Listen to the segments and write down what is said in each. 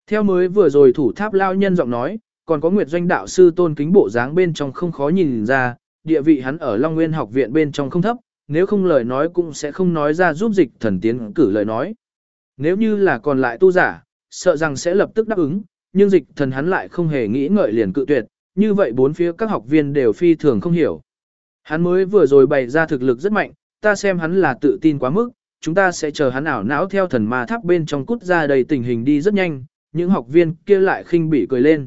Theo mới vừa rồi thủ tháp lao nhân giọng nói, còn có Nguyệt Doanh đạo sư tôn kính bộ dáng bên trong không khó nhìn ra, địa vị hắn ở Long Nguyên học viện bên trong không thấp, nếu không lời nói cũng sẽ không nói ra giúp dịch thần tiến cử lời nói. Nếu như là còn lại tu giả, sợ rằng sẽ lập tức đáp ứng, nhưng dịch thần hắn lại không hề nghĩ ngợi liền cự tuyệt, như vậy bốn phía các học viên đều phi thường không hiểu. Hắn mới vừa rồi bày ra thực lực rất mạnh, ta xem hắn là tự tin quá mức, chúng ta sẽ chờ hắn ảo não theo thần ma tháp bên trong cút ra đầy tình hình đi rất nhanh, những học viên kia lại khinh bỉ cười lên.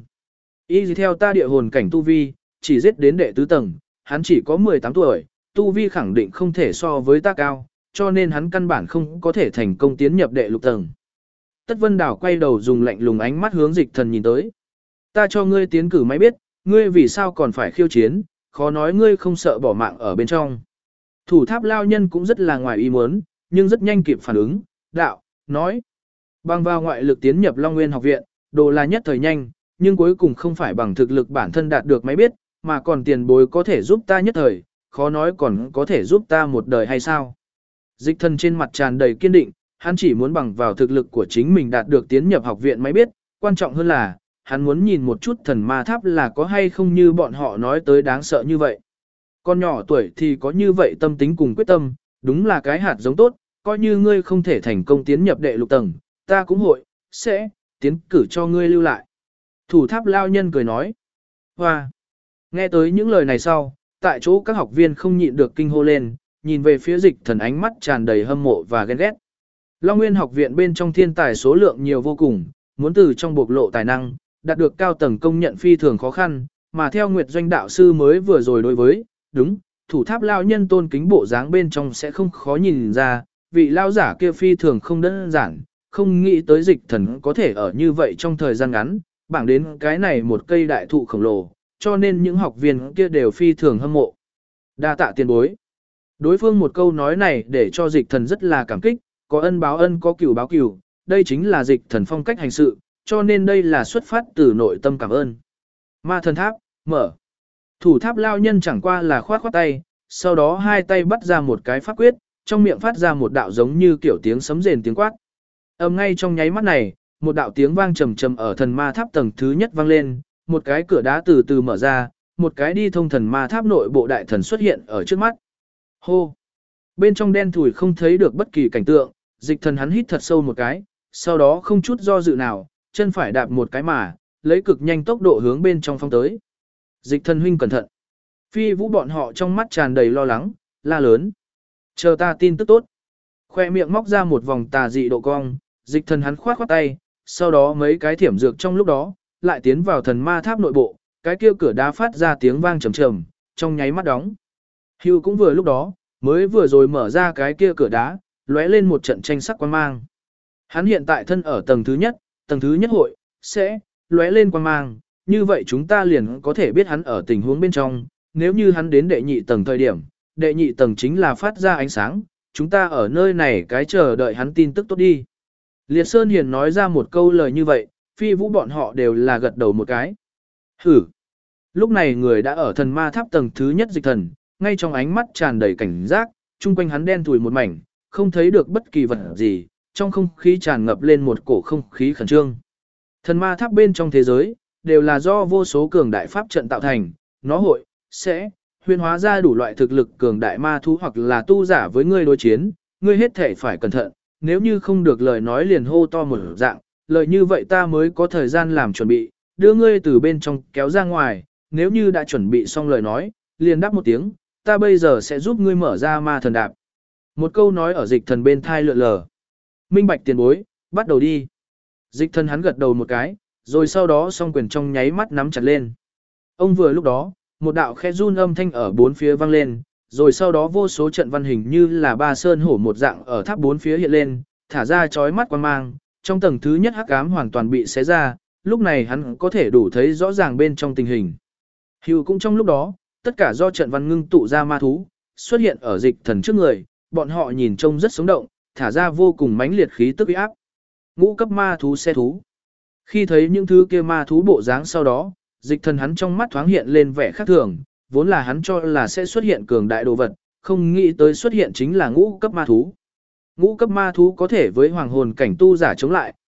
Y theo ta địa hồn cảnh tu vi, chỉ giết đến đệ tứ tầng, hắn chỉ có 18 tuổi, tu vi khẳng định không thể so với ta cao, cho nên hắn căn bản không có thể thành công tiến nhập đệ lục tầng. Tất Vân Đào quay đầu dùng lạnh lùng ánh mắt hướng dịch thần nhìn tới. Ta cho ngươi tiến cử máy biết, ngươi vì sao còn phải khiêu chiến, khó nói ngươi không sợ bỏ mạng ở bên trong. Thủ tháp lao nhân cũng rất là ngoài ý muốn, nhưng rất nhanh kịp phản ứng, đạo, nói. Bằng vào ngoại lực tiến nhập Long Nguyên học viện, đồ là nhất thời nhanh, nhưng cuối cùng không phải bằng thực lực bản thân đạt được máy biết, mà còn tiền bối có thể giúp ta nhất thời, khó nói còn có thể giúp ta một đời hay sao. Dịch thần trên mặt tràn đầy kiên định, hắn chỉ muốn bằng vào thực lực của chính mình đạt được tiến nhập học viện máy biết, quan trọng hơn là, hắn muốn nhìn một chút thần ma tháp là có hay không như bọn họ nói tới đáng sợ như vậy. Con nhỏ tuổi thì có như vậy tâm tính cùng quyết tâm, đúng là cái hạt giống tốt, coi như ngươi không thể thành công tiến nhập đệ lục tầng, ta cũng sẽ tiến cử cho ngươi lưu lại. Thủ tháp lao nhân cười nói. Hoa! Nghe tới những lời này sau, tại chỗ các học viên không nhịn được kinh hô lên, nhìn về phía dịch thần ánh mắt tràn đầy hâm mộ và ghen ghét. Long Nguyên học viện bên trong thiên tài số lượng nhiều vô cùng, muốn từ trong bộc lộ tài năng, đạt được cao tầng công nhận phi thường khó khăn, mà theo Nguyệt Doanh đạo sư mới vừa rồi đối với, đúng, thủ tháp lao nhân tôn kính bộ dáng bên trong sẽ không khó nhìn ra, vị lao giả kia phi thường không đơn giản, không nghĩ tới dịch thần có thể ở như vậy trong thời gian ngắn, bảng đến cái này một cây đại thụ khổng lồ, cho nên những học viên kia đều phi thường hâm mộ. Đa tạ tiền bối. Đối phương một câu nói này để cho dịch thần rất là cảm kích, có ân báo ân có cửu báo cửu, đây chính là dịch thần phong cách hành sự, cho nên đây là xuất phát từ nội tâm cảm ơn. Ma thần tháp, mở. Thủ tháp lao nhân chẳng qua là khoát khoát tay, sau đó hai tay bắt ra một cái pháp quyết, trong miệng phát ra một đạo giống như kiểu tiếng sấm rền tiếng quát. Ngay trong nháy mắt này, một đạo tiếng vang trầm trầm ở thần ma tháp tầng thứ nhất vang lên, một cái cửa đá từ từ mở ra, một cái đi thông thần ma tháp nội bộ đại thần xuất hiện ở trước mắt. Hô! Bên trong đen thủi không thấy được bất kỳ cảnh tượng, dịch thần hắn hít thật sâu một cái, sau đó không chút do dự nào, chân phải đạp một cái mà, lấy cực nhanh tốc độ hướng bên trong phong tới. Dịch thần huynh cẩn thận. Phi Vũ bọn họ trong mắt tràn đầy lo lắng, la lớn. Chờ ta tin tức tốt. Khoe miệng móc ra một vòng tà dị độ cong, dịch thần hắn khoát khoát tay, sau đó mấy cái thiểm dược trong lúc đó, lại tiến vào thần ma tháp nội bộ, cái kia cửa đá phát ra tiếng vang trầm trầm, trong nháy mắt đóng. Hưu cũng vừa lúc đó, mới vừa rồi mở ra cái kia cửa đá, lóe lên một trận tranh sắc quang mang. Hắn hiện tại thân ở tầng thứ nhất hội, sẽ lóe lên quang mang, như vậy chúng ta liền có thể biết hắn ở tình huống bên trong, nếu như hắn đến đệ nhị tầng thời điểm, đệ nhị tầng chính là phát ra ánh sáng, chúng ta ở nơi này cái chờ đợi hắn tin tức tốt đi. Liệt Sơn Hiền nói ra một câu lời như vậy, Phi Vũ bọn họ đều là gật đầu một cái. Hử! Lúc này người đã ở thần ma tháp tầng thứ nhất dịch thần, ngay trong ánh mắt tràn đầy cảnh giác, chung quanh hắn đen thùi một mảnh, không thấy được bất kỳ vật gì, trong không khí tràn ngập lên một cổ không khí khẩn trương. Thần ma tháp bên trong thế giới, đều là do vô số cường đại pháp trận tạo thành, nó sẽ huyễn hóa ra đủ loại thực lực cường đại ma thú hoặc là tu giả với ngươi đối chiến, ngươi hết thể phải cẩn thận, nếu như không được lời nói liền hô to một dạng, lời như vậy ta mới có thời gian làm chuẩn bị, đưa ngươi từ bên trong kéo ra ngoài, nếu như đã chuẩn bị xong lời nói, liền đáp một tiếng, ta bây giờ sẽ giúp ngươi mở ra ma thần đạp. Một câu nói ở dịch thần bên thai lượn lờ. Minh bạch tiền bối, bắt đầu đi. Dịch thần hắn gật đầu một cái, rồi sau đó song quyền trong nháy mắt nắm chặt lên. Ông vừa lúc đó, một đạo khe run âm thanh ở bốn phía vang lên, rồi sau đó vô số trận văn hình như là ba sơn hổ một dạng ở tháp bốn phía hiện lên, thả ra chói mắt quan mang, trong tầng thứ nhất hắc ám hoàn toàn bị xé ra, lúc này hắn có thể đủ thấy rõ ràng bên trong tình hình. Hưu cũng trong lúc đó, tất cả do trận văn ngưng tụ ra ma thú, xuất hiện ở dịch thần trước người, bọn họ nhìn trông rất sống động, thả ra vô cùng mãnh liệt khí tức uy áp. Ngũ cấp ma thú xe thú. Khi thấy những thứ kia ma thú bộ dáng sau đó, dịch thần hắn trong mắt thoáng hiện lên vẻ khác thường, vốn là hắn cho là sẽ xuất hiện cường đại đồ vật, không nghĩ tới xuất hiện chính là ngũ cấp ma thú. Ngũ cấp ma thú có thể với hoàng hồn cảnh tu giả chống lại,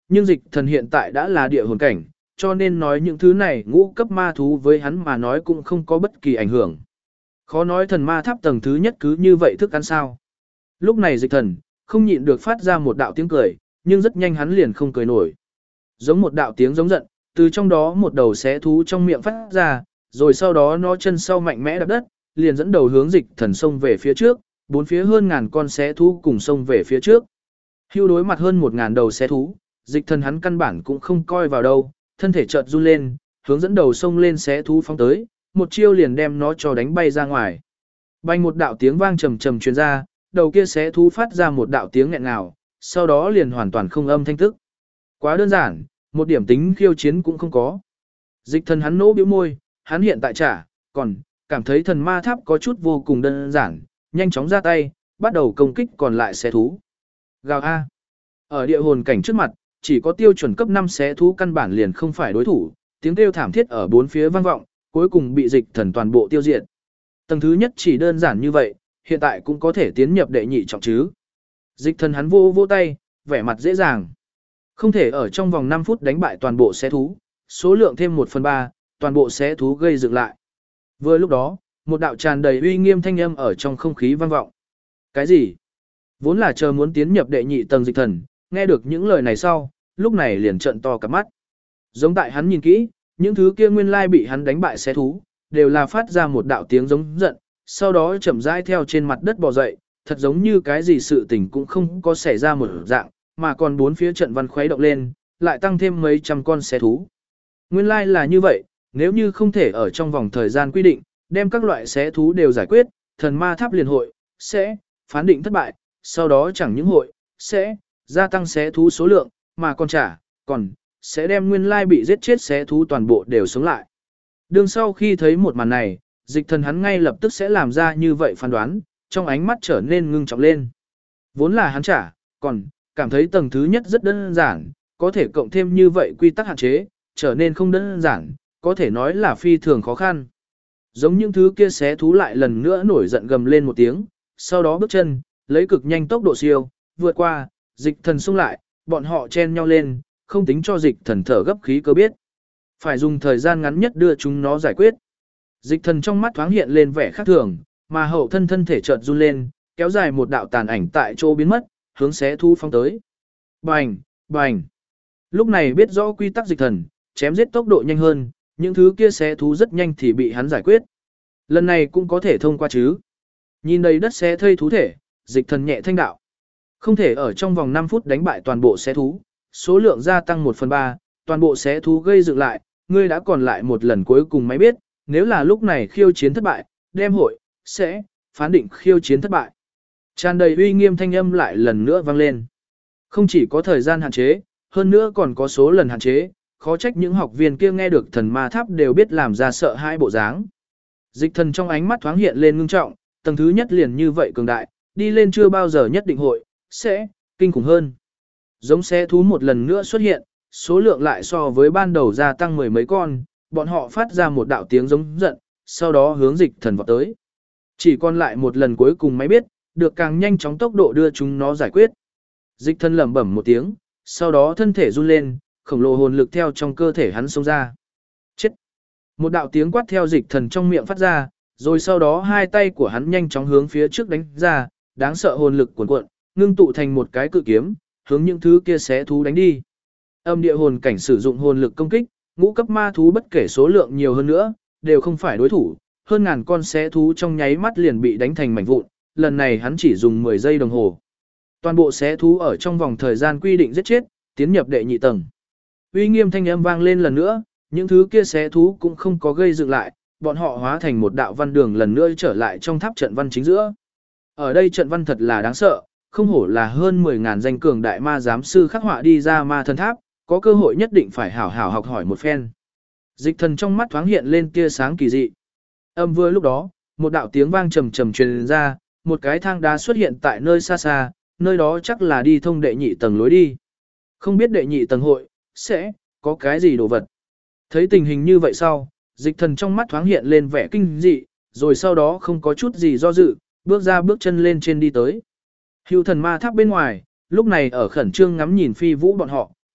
nhưng dịch thần hiện tại đã là địa hồn cảnh, cho nên nói những thứ này ngũ cấp ma thú với hắn mà nói cũng không có bất kỳ ảnh hưởng. Khó nói thần ma tháp tầng thứ nhất cứ như vậy thức ăn sao. Lúc này dịch thần, không nhịn được phát ra một đạo tiếng cười, nhưng rất nhanh hắn liền không cười nổi. Giống một đạo tiếng giống giận, từ trong đó một đầu xé thú trong miệng phát ra, rồi sau đó nó chân sau mạnh mẽ đạp đất, liền dẫn đầu hướng dịch thần xông về phía trước, bốn phía hơn ngàn con xé thú cùng xông về phía trước. Hưu đối mặt hơn 1000 đầu xé thú, dịch thần hắn căn bản cũng không coi vào đâu, thân thể chợt run lên, hướng dẫn đầu xông lên xé thú phóng tới, một chiêu liền đem nó cho đánh bay ra ngoài. Bay một đạo tiếng vang trầm trầm truyền ra, đầu kia xé thú phát ra một đạo tiếng nghẹn ngào, sau đó liền hoàn toàn không âm thanh tức. Quá đơn giản, một điểm tính khiêu chiến cũng không có. Dịch thần hắn nỗ bĩu môi, hắn hiện tại trả, còn cảm thấy thần ma tháp có chút vô cùng đơn giản, nhanh chóng ra tay, bắt đầu công kích còn lại xé thú. Gào A. Ở địa hồn cảnh trước mặt, chỉ có tiêu chuẩn cấp 5 xé thú căn bản liền không phải đối thủ, tiếng kêu thảm thiết ở bốn phía vang vọng, cuối cùng bị dịch thần toàn bộ tiêu diệt. Tầng thứ nhất chỉ đơn giản như vậy, hiện tại cũng có thể tiến nhập đệ nhị trọng chứ. Dịch thần hắn vô vô tay, vẻ mặt dễ dàng. Không thể ở trong vòng 5 phút đánh bại toàn bộ xé thú, số lượng thêm 1/3, toàn bộ xé thú gây dựng lại. Vừa lúc đó, một đạo tràn đầy uy nghiêm thanh âm ở trong không khí vang vọng. Cái gì? Vốn là chờ muốn tiến nhập đệ nhị tầng dịch thần, nghe được những lời này sau, lúc này liền trợn to cả mắt. Giống tại hắn nhìn kỹ, những thứ kia nguyên lai bị hắn đánh bại xé thú, đều là phát ra một đạo tiếng giống giận, sau đó chậm rãi theo trên mặt đất bò dậy, thật giống như cái gì sự tình cũng không có xảy ra một dạng, mà còn bốn phía trận văn khuấy động lên, lại tăng thêm mấy trăm con xé thú. Nguyên lai là như vậy, nếu như không thể ở trong vòng thời gian quy định, đem các loại xé thú đều giải quyết, thần ma tháp liền hội, sẽ phán định thất bại, sau đó chẳng những hội, sẽ gia tăng xé thú số lượng, mà còn sẽ đem nguyên lai bị giết chết xé thú toàn bộ đều sống lại. Đương sau khi thấy một màn này, dịch thần hắn ngay lập tức sẽ làm ra như vậy phán đoán, trong ánh mắt trở nên ngưng trọng lên. Vốn là hắn còn cảm thấy tầng thứ nhất rất đơn giản, có thể cộng thêm như vậy quy tắc hạn chế, trở nên không đơn giản, có thể nói là phi thường khó khăn. Giống những thứ kia xé thú lại lần nữa nổi giận gầm lên một tiếng, sau đó bước chân, lấy cực nhanh tốc độ siêu, vượt qua, dịch thần xung lại, bọn họ chen nhau lên, không tính cho dịch thần thở gấp khí cơ biết. Phải dùng thời gian ngắn nhất đưa chúng nó giải quyết. Dịch thần trong mắt thoáng hiện lên vẻ khác thường, mà hậu thân thể chợt run lên, kéo dài một đạo tàn ảnh tại chỗ biến mất, hướng xé thú phóng tới. Bành, bành. Lúc này biết rõ quy tắc dịch thần, chém giết tốc độ nhanh hơn, những thứ kia xé thú rất nhanh thì bị hắn giải quyết. Lần này cũng có thể thông qua chứ. Nhìn đầy đất xé thây thú thể, dịch thần nhẹ thanh đạo. Không thể ở trong vòng 5 phút đánh bại toàn bộ xé thú, số lượng gia tăng 1/3, toàn bộ xé thú gây dựng lại, ngươi đã còn lại một lần cuối cùng mới biết, nếu là lúc này khiêu chiến thất bại, đem hội, sẽ phán định khiêu chiến thất bại. Tràn đầy uy nghiêm thanh âm lại lần nữa vang lên. Không chỉ có thời gian hạn chế, hơn nữa còn có số lần hạn chế, khó trách những học viên kia nghe được thần ma tháp đều biết làm ra sợ hai bộ dáng. Dịch thần trong ánh mắt thoáng hiện lên ngưng trọng, tầng thứ nhất liền như vậy cường đại, đi lên chưa bao giờ nhất định hội, sẽ kinh khủng hơn. Giống xé thú một lần nữa xuất hiện, số lượng lại so với ban đầu gia tăng 10 mấy con, bọn họ phát ra một đạo tiếng giống giận, sau đó hướng dịch thần vọt tới. Chỉ còn lại một lần cuối cùng mới biết, được càng nhanh chóng tốc độ đưa chúng nó giải quyết. Dịch thần lẩm bẩm một tiếng, sau đó thân thể run lên, khổng lồ hồn lực theo trong cơ thể hắn xông ra. Chết! Một đạo tiếng quát theo dịch thần trong miệng phát ra, rồi sau đó hai tay của hắn nhanh chóng hướng phía trước đánh ra, đáng sợ hồn lực cuồn cuộn, ngưng tụ thành một cái cự kiếm, hướng những thứ kia xé thú đánh đi. Âm địa hồn cảnh sử dụng hồn lực công kích, ngũ cấp ma thú bất kể số lượng nhiều hơn nữa, đều không phải đối thủ, hơn ngàn con xé thú trong nháy mắt liền bị đánh thành mảnh vụn, lần này hắn chỉ dùng 10 giây đồng hồ. Toàn bộ xé thú ở trong vòng thời gian quy định giết chết, tiến nhập đệ nhị tầng. Uy nghiêm thanh âm vang lên lần nữa, những thứ kia xé thú cũng không có gây dựng lại, bọn họ hóa thành một đạo văn đường lần nữa trở lại trong tháp trận văn chính giữa. Ở đây trận văn thật là đáng sợ, không hổ là hơn 10.000 danh cường đại ma giám sư khắc họa đi ra ma thần tháp, có cơ hội nhất định phải hảo hảo học hỏi một phen. Dịch thần trong mắt thoáng hiện lên tia sáng kỳ dị. Âm vừa lúc đó, một đạo tiếng vang trầm trầm truyền ra, một cái thang đá xuất hiện tại nơi xa xa, nơi đó chắc là đi thông đệ nhị tầng lối đi. Không biết đệ nhị tầng hội, sẽ có cái gì đồ vật. Thấy tình hình như vậy sau, dịch thần trong mắt thoáng hiện lên vẻ kinh dị, rồi sau đó không có chút gì do dự, bước ra bước chân lên trên đi tới. Hưu thần ma tháp bên ngoài, lúc này ở khẩn trương ngắm nhìn phi vũ bọn họ,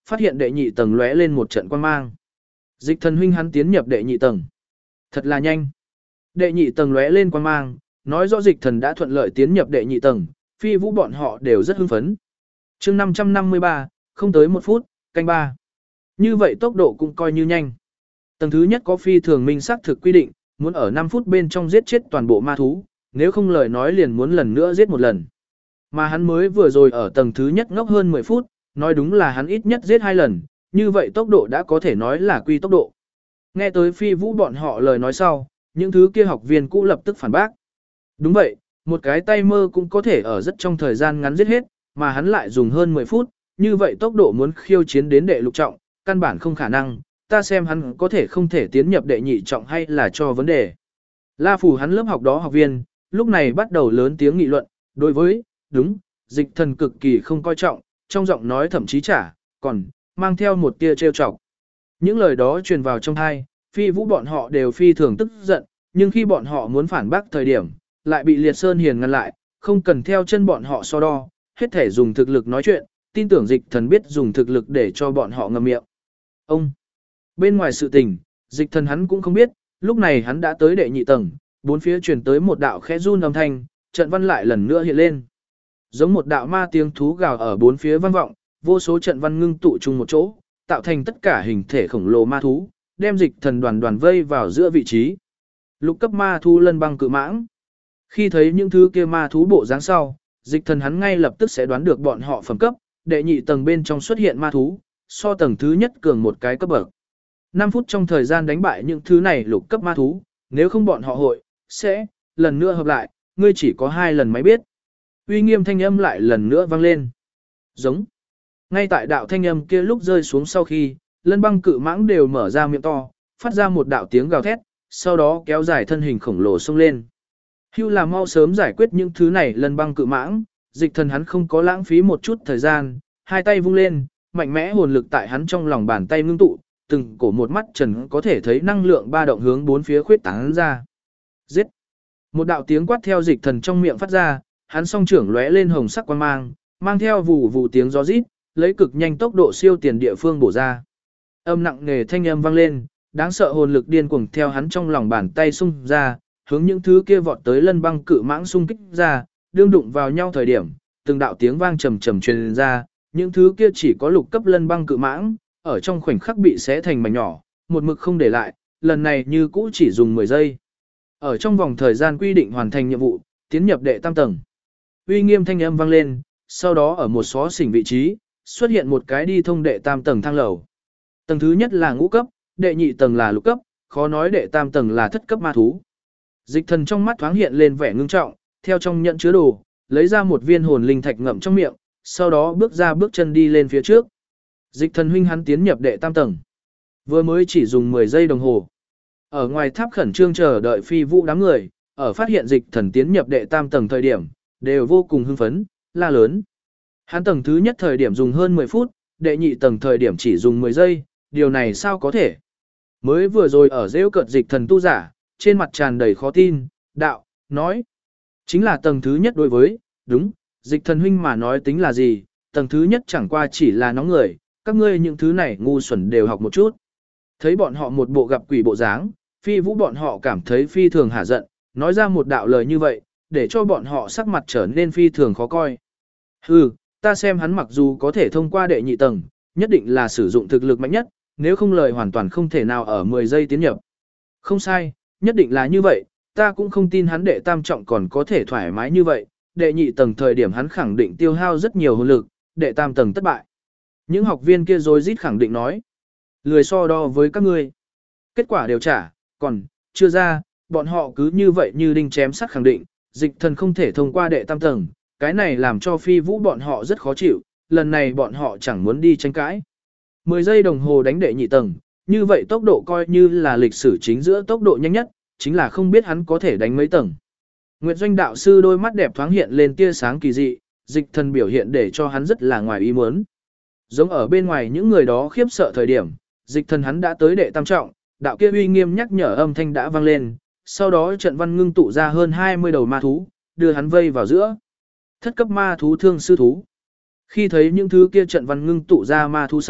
phát hiện đệ nhị tầng lóe lên một trận quang mang. Dịch thần huynh hắn tiến nhập đệ nhị tầng. Thật là nhanh. Đệ nhị tầng lóe lên quang mang, nói rõ dịch thần đã thuận lợi tiến nhập đệ nhị tầng, Phi Vũ bọn họ đều rất hưng phấn. Chương 553, không tới 1 phút, canh 3. Như vậy tốc độ cũng coi như nhanh. Tầng thứ nhất có phi thường minh xác thực quy định, muốn ở 5 phút bên trong giết chết toàn bộ ma thú, nếu không lời nói liền muốn lần nữa giết một lần. Mà hắn mới vừa rồi ở tầng thứ nhất ngốc hơn 10 phút, nói đúng là hắn ít nhất giết 2 lần, như vậy tốc độ đã có thể nói là quy tốc độ. Nghe tới Phi Vũ bọn họ lời nói sau, những thứ kia học viên cũ lập tức phản bác. Đúng vậy, một cái tay mơ cũng có thể ở rất trong thời gian ngắn giết hết, mà hắn lại dùng hơn 10 phút, như vậy tốc độ muốn khiêu chiến đến đệ lục trọng, căn bản không khả năng, ta xem hắn có thể không thể tiến nhập đệ nhị trọng hay là cho vấn đề. La Phủ hắn lớp học đó học viên, lúc này bắt đầu lớn tiếng nghị luận, đối với, đúng, dịch thần cực kỳ không coi trọng, trong giọng nói thậm chí còn mang theo một tia trêu chọc. Những lời đó truyền vào trong tai, Phi Vũ bọn họ đều phi thường tức giận, nhưng khi bọn họ muốn phản bác thời điểm, lại bị Liệt Sơn Hiền ngăn lại, không cần theo chân bọn họ so đo, hết thể dùng thực lực nói chuyện, tin tưởng dịch thần biết dùng thực lực để cho bọn họ ngậm miệng. Ông, bên ngoài sự tình, dịch thần hắn cũng không biết, lúc này hắn đã tới đệ nhị tầng, bốn phía truyền tới một đạo khẽ run âm thanh, trận văn lại lần nữa hiện lên. Giống một đạo ma tiếng thú gào ở bốn phía vang vọng, vô số trận văn ngưng tụ chung một chỗ, tạo thành tất cả hình thể khổng lồ ma thú, đem dịch thần đoàn đoàn vây vào giữa vị trí. Lục cấp ma thú lân băng cự mãng. Khi thấy những thứ kia ma thú bộ dáng sau, dịch thần hắn ngay lập tức sẽ đoán được bọn họ phẩm cấp, đệ nhị tầng bên trong xuất hiện ma thú, so tầng thứ nhất cường một cái cấp bậc. 5 phút trong thời gian đánh bại những thứ này lục cấp ma thú, nếu không bọn họ hội, sẽ, lần nữa hợp lại, ngươi chỉ có 2 lần mới biết. Uy nghiêm thanh âm lại lần nữa vang lên. Giống. Ngay tại đạo thanh âm kia lúc rơi xuống sau khi, lân băng cự mãng đều mở ra miệng to, phát ra một đạo tiếng gào thét, sau đó kéo dài thân hình khổng lồ xông lên. Hưu là mau sớm giải quyết những thứ này lân băng cự mãng, dịch thần hắn không có lãng phí một chút thời gian, hai tay vung lên, mạnh mẽ hồn lực tại hắn trong lòng bàn tay ngưng tụ, từng cổ một mắt trần có thể thấy năng lượng ba động hướng bốn phía khuyết tán ra. Giết! Một đạo tiếng quát theo dịch thần trong miệng phát ra, hắn song trưởng lóe lên hồng sắc quang mang, mang theo vù vù tiếng gió rít, lấy cực nhanh tốc độ siêu tiền địa phương bổ ra. Âm nặng nề thanh âm vang lên, đáng sợ hồn lực điên cuồng theo hắn trong lòng bàn tay xung ra, hướng những thứ kia vọt tới lân băng cự mãng xung kích ra, đương đụng vào nhau thời điểm, từng đạo tiếng vang trầm trầm truyền ra, những thứ kia chỉ có lục cấp lân băng cự mãng, ở trong khoảnh khắc bị xé thành mảnh nhỏ, một mực không để lại, lần này như cũ chỉ dùng 10 giây. Ở trong vòng thời gian quy định hoàn thành nhiệm vụ, tiến nhập đệ tam tầng. Uy nghiêm thanh âm vang lên, sau đó ở một xó xỉnh vị trí, xuất hiện một cái đi thông đệ tam tầng thang lầu. Tầng thứ nhất là ngũ cấp, đệ nhị tầng là lục cấp, khó nói đệ tam tầng là thất cấp ma thú. Dịch thần trong mắt thoáng hiện lên vẻ ngưng trọng, theo trong nhận chứa đồ, lấy ra một viên hồn linh thạch ngậm trong miệng, sau đó bước ra bước chân đi lên phía trước. Dịch thần huynh hắn tiến nhập đệ tam tầng. Vừa mới chỉ dùng 10 giây đồng hồ. Ở ngoài tháp khẩn trương chờ đợi Phi Vũ đám người, ở phát hiện dịch thần tiến nhập đệ tam tầng thời điểm, đều vô cùng hưng phấn, la lớn. Hắn tầng thứ nhất thời điểm dùng hơn 10 phút, đệ nhị tầng thời điểm chỉ dùng 10 giây, điều này sao có thể? Mới vừa rồi ở rêu cợt dịch thần tu giả, trên mặt tràn đầy khó tin, đạo, nói. Chính là tầng thứ nhất đối với, đúng, dịch thần huynh mà nói tính là gì, tầng thứ nhất chẳng qua chỉ là nóng người, các ngươi những thứ này ngu xuẩn đều học một chút. Thấy bọn họ một bộ gặp quỷ bộ dáng, Phi Vũ bọn họ cảm thấy phi thường hả giận, nói ra một đạo lời như vậy, để cho bọn họ sắc mặt trở nên phi thường khó coi. Hừ, ta xem hắn mặc dù có thể thông qua đệ nhị tầng, nhất định là sử dụng thực lực mạnh nhất, nếu không lời hoàn toàn không thể nào ở 10 giây tiến nhập. Không sai, nhất định là như vậy, ta cũng không tin hắn đệ tam trọng còn có thể thoải mái như vậy, đệ nhị tầng thời điểm hắn khẳng định tiêu hao rất nhiều hồn lực, đệ tam tầng thất bại. Những học viên kia rối rít khẳng định nói, lười so đo với các ngươi. Kết quả đều trả, còn, chưa ra, bọn họ cứ như vậy như đinh chém sắt khẳng định, dịch thần không thể thông qua đệ tam tầng, cái này làm cho Phi Vũ bọn họ rất khó chịu, lần này bọn họ chẳng muốn đi tranh cãi. 10 giây đồng hồ đánh đệ nhị tầng, như vậy tốc độ coi như là lịch sử chính giữa tốc độ nhanh nhất, chính là không biết hắn có thể đánh mấy tầng. Nguyệt Doanh đạo sư đôi mắt đẹp thoáng hiện lên tia sáng kỳ dị, dịch thần biểu hiện để cho hắn rất là ngoài ý muốn. Giống ở bên ngoài những người đó khiếp sợ thời điểm, dịch thần hắn đã tới đệ tam trọng, đạo kia uy nghiêm nhắc nhở âm thanh đã vang lên, sau đó trận văn ngưng tụ ra hơn 20 đầu ma thú, đưa hắn vây vào giữa. Thất cấp ma thú thương sư thú. Khi thấy những thứ kia trận văn ngưng tụ ra ma thú sau,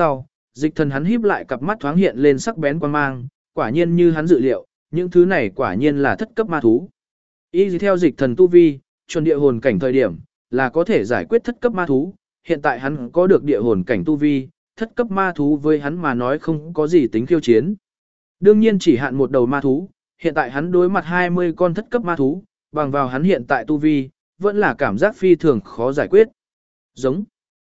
dịch thần hắn híp lại cặp mắt thoáng hiện lên sắc bén quan mang, quả nhiên như hắn dự liệu, những thứ này quả nhiên là thất cấp ma thú. Y theo dịch thần tu vi, chuẩn địa hồn cảnh thời điểm, là có thể giải quyết thất cấp ma thú, hiện tại hắn có được địa hồn cảnh tu vi, thất cấp ma thú với hắn mà nói không có gì tính khiêu chiến. Đương nhiên chỉ hạn một đầu ma thú, hiện tại hắn đối mặt 20 con thất cấp ma thú, bằng vào hắn hiện tại tu vi, vẫn là cảm giác phi thường khó giải quyết. Giống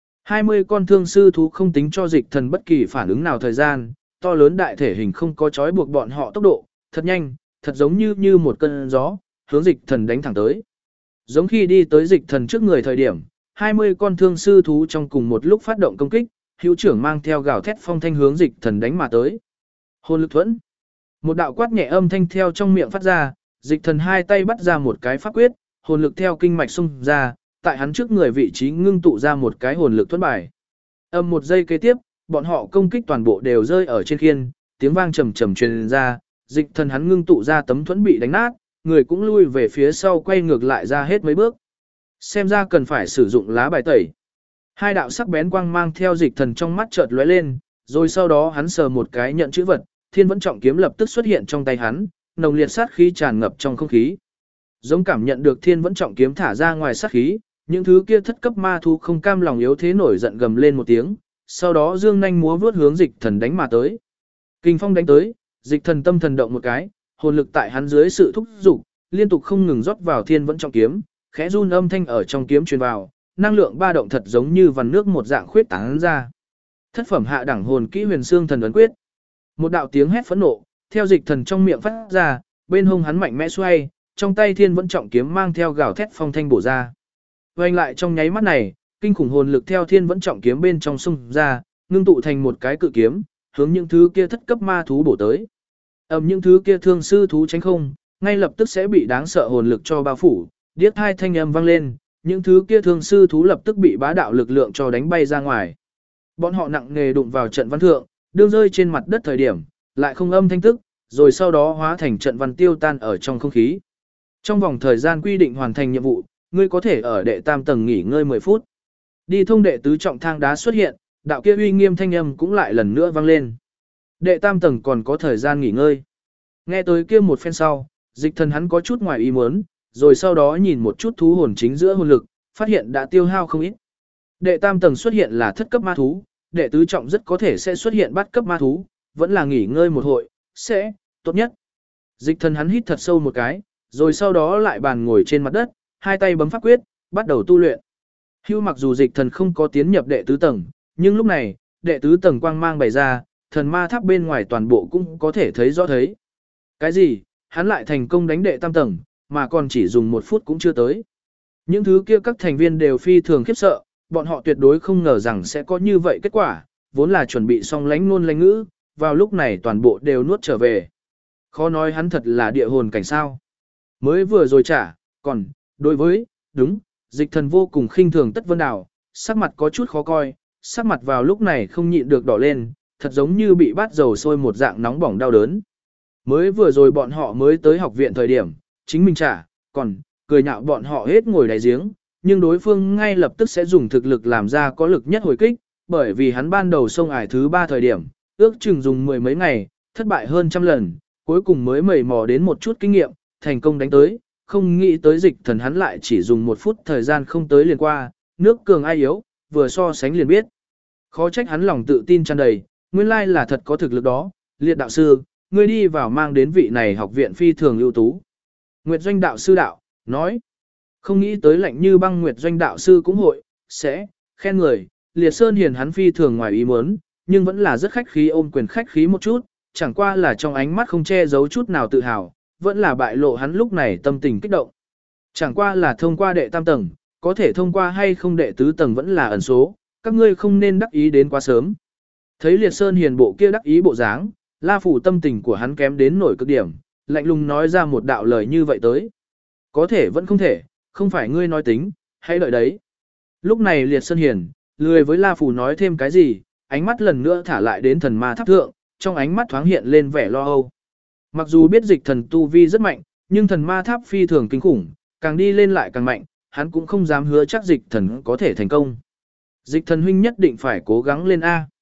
20 con thương sư thú không tính cho dịch thần bất kỳ phản ứng nào thời gian, to lớn đại thể hình không có trói buộc bọn họ tốc độ, thật nhanh, thật giống như một cơn gió, hướng dịch thần đánh thẳng tới. Giống khi đi tới dịch thần trước người thời điểm, 20 con thương sư thú trong cùng một lúc phát động công kích, hữu trưởng mang theo gào thét phong thanh hướng dịch thần đánh mà tới. Hồn lực thuẫn. Một đạo quát nhẹ âm thanh theo trong miệng phát ra, dịch thần hai tay bắt ra một cái pháp quyết, hồn lực theo kinh mạch xung ra, tại hắn trước người vị trí ngưng tụ ra một cái hồn lực thuẫn bài. Âm một giây kế tiếp, bọn họ công kích toàn bộ đều rơi ở trên khiên, tiếng vang trầm trầm truyền ra, dịch thần hắn ngưng tụ ra tấm thuẫn bị đánh nát, người cũng lui về phía sau quay ngược lại ra hết mấy bước. Xem ra cần phải sử dụng lá bài tẩy. Hai đạo sắc bén quang mang theo dịch thần trong mắt chợt lóe lên, rồi sau đó hắn sờ một cái nhận chữ vật, Thiên Vẫn Trọng Kiếm lập tức xuất hiện trong tay hắn, nồng liệt sát khí tràn ngập trong không khí. Giống cảm nhận được Thiên Vẫn Trọng Kiếm thả ra ngoài sát khí, những thứ kia thất cấp ma thú không cam lòng yếu thế nổi giận gầm lên một tiếng, sau đó dương nhanh múa vuốt hướng dịch thần đánh mà tới. Kình phong đánh tới, dịch thần tâm thần động một cái, hồn lực tại hắn dưới sự thúc giục, liên tục không ngừng rót vào Thiên Vẫn Trọng Kiếm, khẽ run âm thanh ở trong kiếm truyền vào, năng lượng ba động thật giống như vằn nước một dạng khuyết tán ra. Thất phẩm hạ đẳng hồn kỹ Huyền Xương Thần Ấn Quyết. Một đạo tiếng hét phẫn nộ, theo dịch thần trong miệng phát ra, bên hông hắn mạnh mẽ xoay, trong tay Thiên Vẫn Trọng Kiếm mang theo gào thét phong thanh bổ ra. Vành lại trong nháy mắt này, kinh khủng hồn lực theo Thiên Vẫn Trọng Kiếm bên trong xung ra, ngưng tụ thành một cái cự kiếm, hướng những thứ kia thất cấp ma thú bổ tới. Những thứ kia thương sư thú tránh không, ngay lập tức sẽ bị đáng sợ hồn lực cho bao phủ, điếc hai thanh âm vang lên, những thứ kia thương sư thú lập tức bị bá đạo lực lượng cho đánh bay ra ngoài. Bọn họ nặng nề đụng vào trận văn thượng, đương rơi trên mặt đất thời điểm, lại không âm thanh tức, rồi sau đó hóa thành trận văn tiêu tan ở trong không khí. Trong vòng thời gian quy định hoàn thành nhiệm vụ, ngươi có thể ở đệ tam tầng nghỉ ngơi 10 phút. Đi thông đệ tứ trọng thang đá xuất hiện, đạo kia uy nghiêm thanh âm cũng lại lần nữa vang lên. Đệ tam tầng còn có thời gian nghỉ ngơi. Nghe tới kia một phen sau, dịch thần hắn có chút ngoài ý muốn, rồi sau đó nhìn một chút thú hồn chính giữa hồn lực, phát hiện đã tiêu hao không ít. Đệ tam tầng xuất hiện là thất cấp ma thú, đệ tứ trọng rất có thể sẽ xuất hiện bát cấp ma thú, vẫn là nghỉ ngơi một hội, sẽ, tốt nhất. Dịch thần hắn hít thật sâu một cái, rồi sau đó lại bàn ngồi trên mặt đất, hai tay bấm pháp quyết, bắt đầu tu luyện. Hưu mặc dù dịch thần không có tiến nhập đệ tứ tầng, nhưng lúc này, đệ tứ tầng quang mang bày ra, thần ma tháp bên ngoài toàn bộ cũng có thể thấy rõ thấy. Cái gì, hắn lại thành công đánh đệ tam tầng, mà còn chỉ dùng 1 phút cũng chưa tới. Những thứ kia các thành viên đều phi thường khiếp sợ, bọn họ tuyệt đối không ngờ rằng sẽ có như vậy kết quả, vốn là chuẩn bị xong lánh ngôn lánh ngữ, vào lúc này toàn bộ đều nuốt trở về. Khó nói hắn thật là địa hồn cảnh sao. Mới vừa rồi trả, còn, đối với, đúng, dịch thần vô cùng khinh thường Tất Vân Đào, sắc mặt có chút khó coi, sắc mặt vào lúc này không nhịn được đỏ lên, thật giống như bị bát dầu sôi một dạng nóng bỏng đau đớn. Mới vừa rồi bọn họ mới tới học viện thời điểm, chính mình trả, còn, cười nhạo bọn họ hết ngồi đáy giếng, nhưng đối phương ngay lập tức sẽ dùng thực lực làm ra có lực nhất hồi kích, bởi vì hắn ban đầu xông ải thứ 3 thời điểm, ước chừng dùng 10 mấy ngày, thất bại hơn trăm lần, cuối cùng mới mầy mò đến một chút kinh nghiệm, thành công đánh tới, không nghĩ tới dịch thần hắn lại chỉ dùng 1 phút thời gian không tới liền qua, nước cường ai yếu, vừa so sánh liền biết. Khó trách hắn lòng tự tin tràn đầy, nguyên lai là thật có thực lực đó, liệt đạo sư, ngươi đi vào mang đến vị này học viện phi thường ưu tú. Nguyệt Doanh đạo sư đạo, nói, không nghĩ tới lạnh như băng Nguyệt Doanh đạo sư cũng hội, sẽ, khen người, liệt sơn hiền hắn phi thường ngoài ý muốn, nhưng vẫn là rất khách khí ôm quyền khách khí một chút, chẳng qua là trong ánh mắt không che giấu chút nào tự hào, vẫn là bại lộ hắn lúc này tâm tình kích động. Chẳng qua là thông qua đệ tam tầng, có thể thông qua hay không đệ tứ tầng vẫn là ẩn số, các ngươi không nên đắc ý đến quá sớm. Thấy liệt sơn hiền bộ kia đắc ý bộ dáng, La Phủ tâm tình của hắn kém đến nổi cực điểm, lạnh lùng nói ra một đạo lời như vậy tới. Có thể vẫn không thể, không phải ngươi nói tính, hãy đợi đấy. Lúc này liệt sơn hiền, lười với La Phủ nói thêm cái gì, ánh mắt lần nữa thả lại đến thần ma tháp thượng, trong ánh mắt thoáng hiện lên vẻ lo âu. Mặc dù biết dịch thần tu vi rất mạnh, nhưng thần ma tháp phi thường kinh khủng, càng đi lên lại càng mạnh, hắn cũng không dám hứa chắc dịch thần có thể thành công. Dịch thần huynh nhất định phải cố gắng lên A.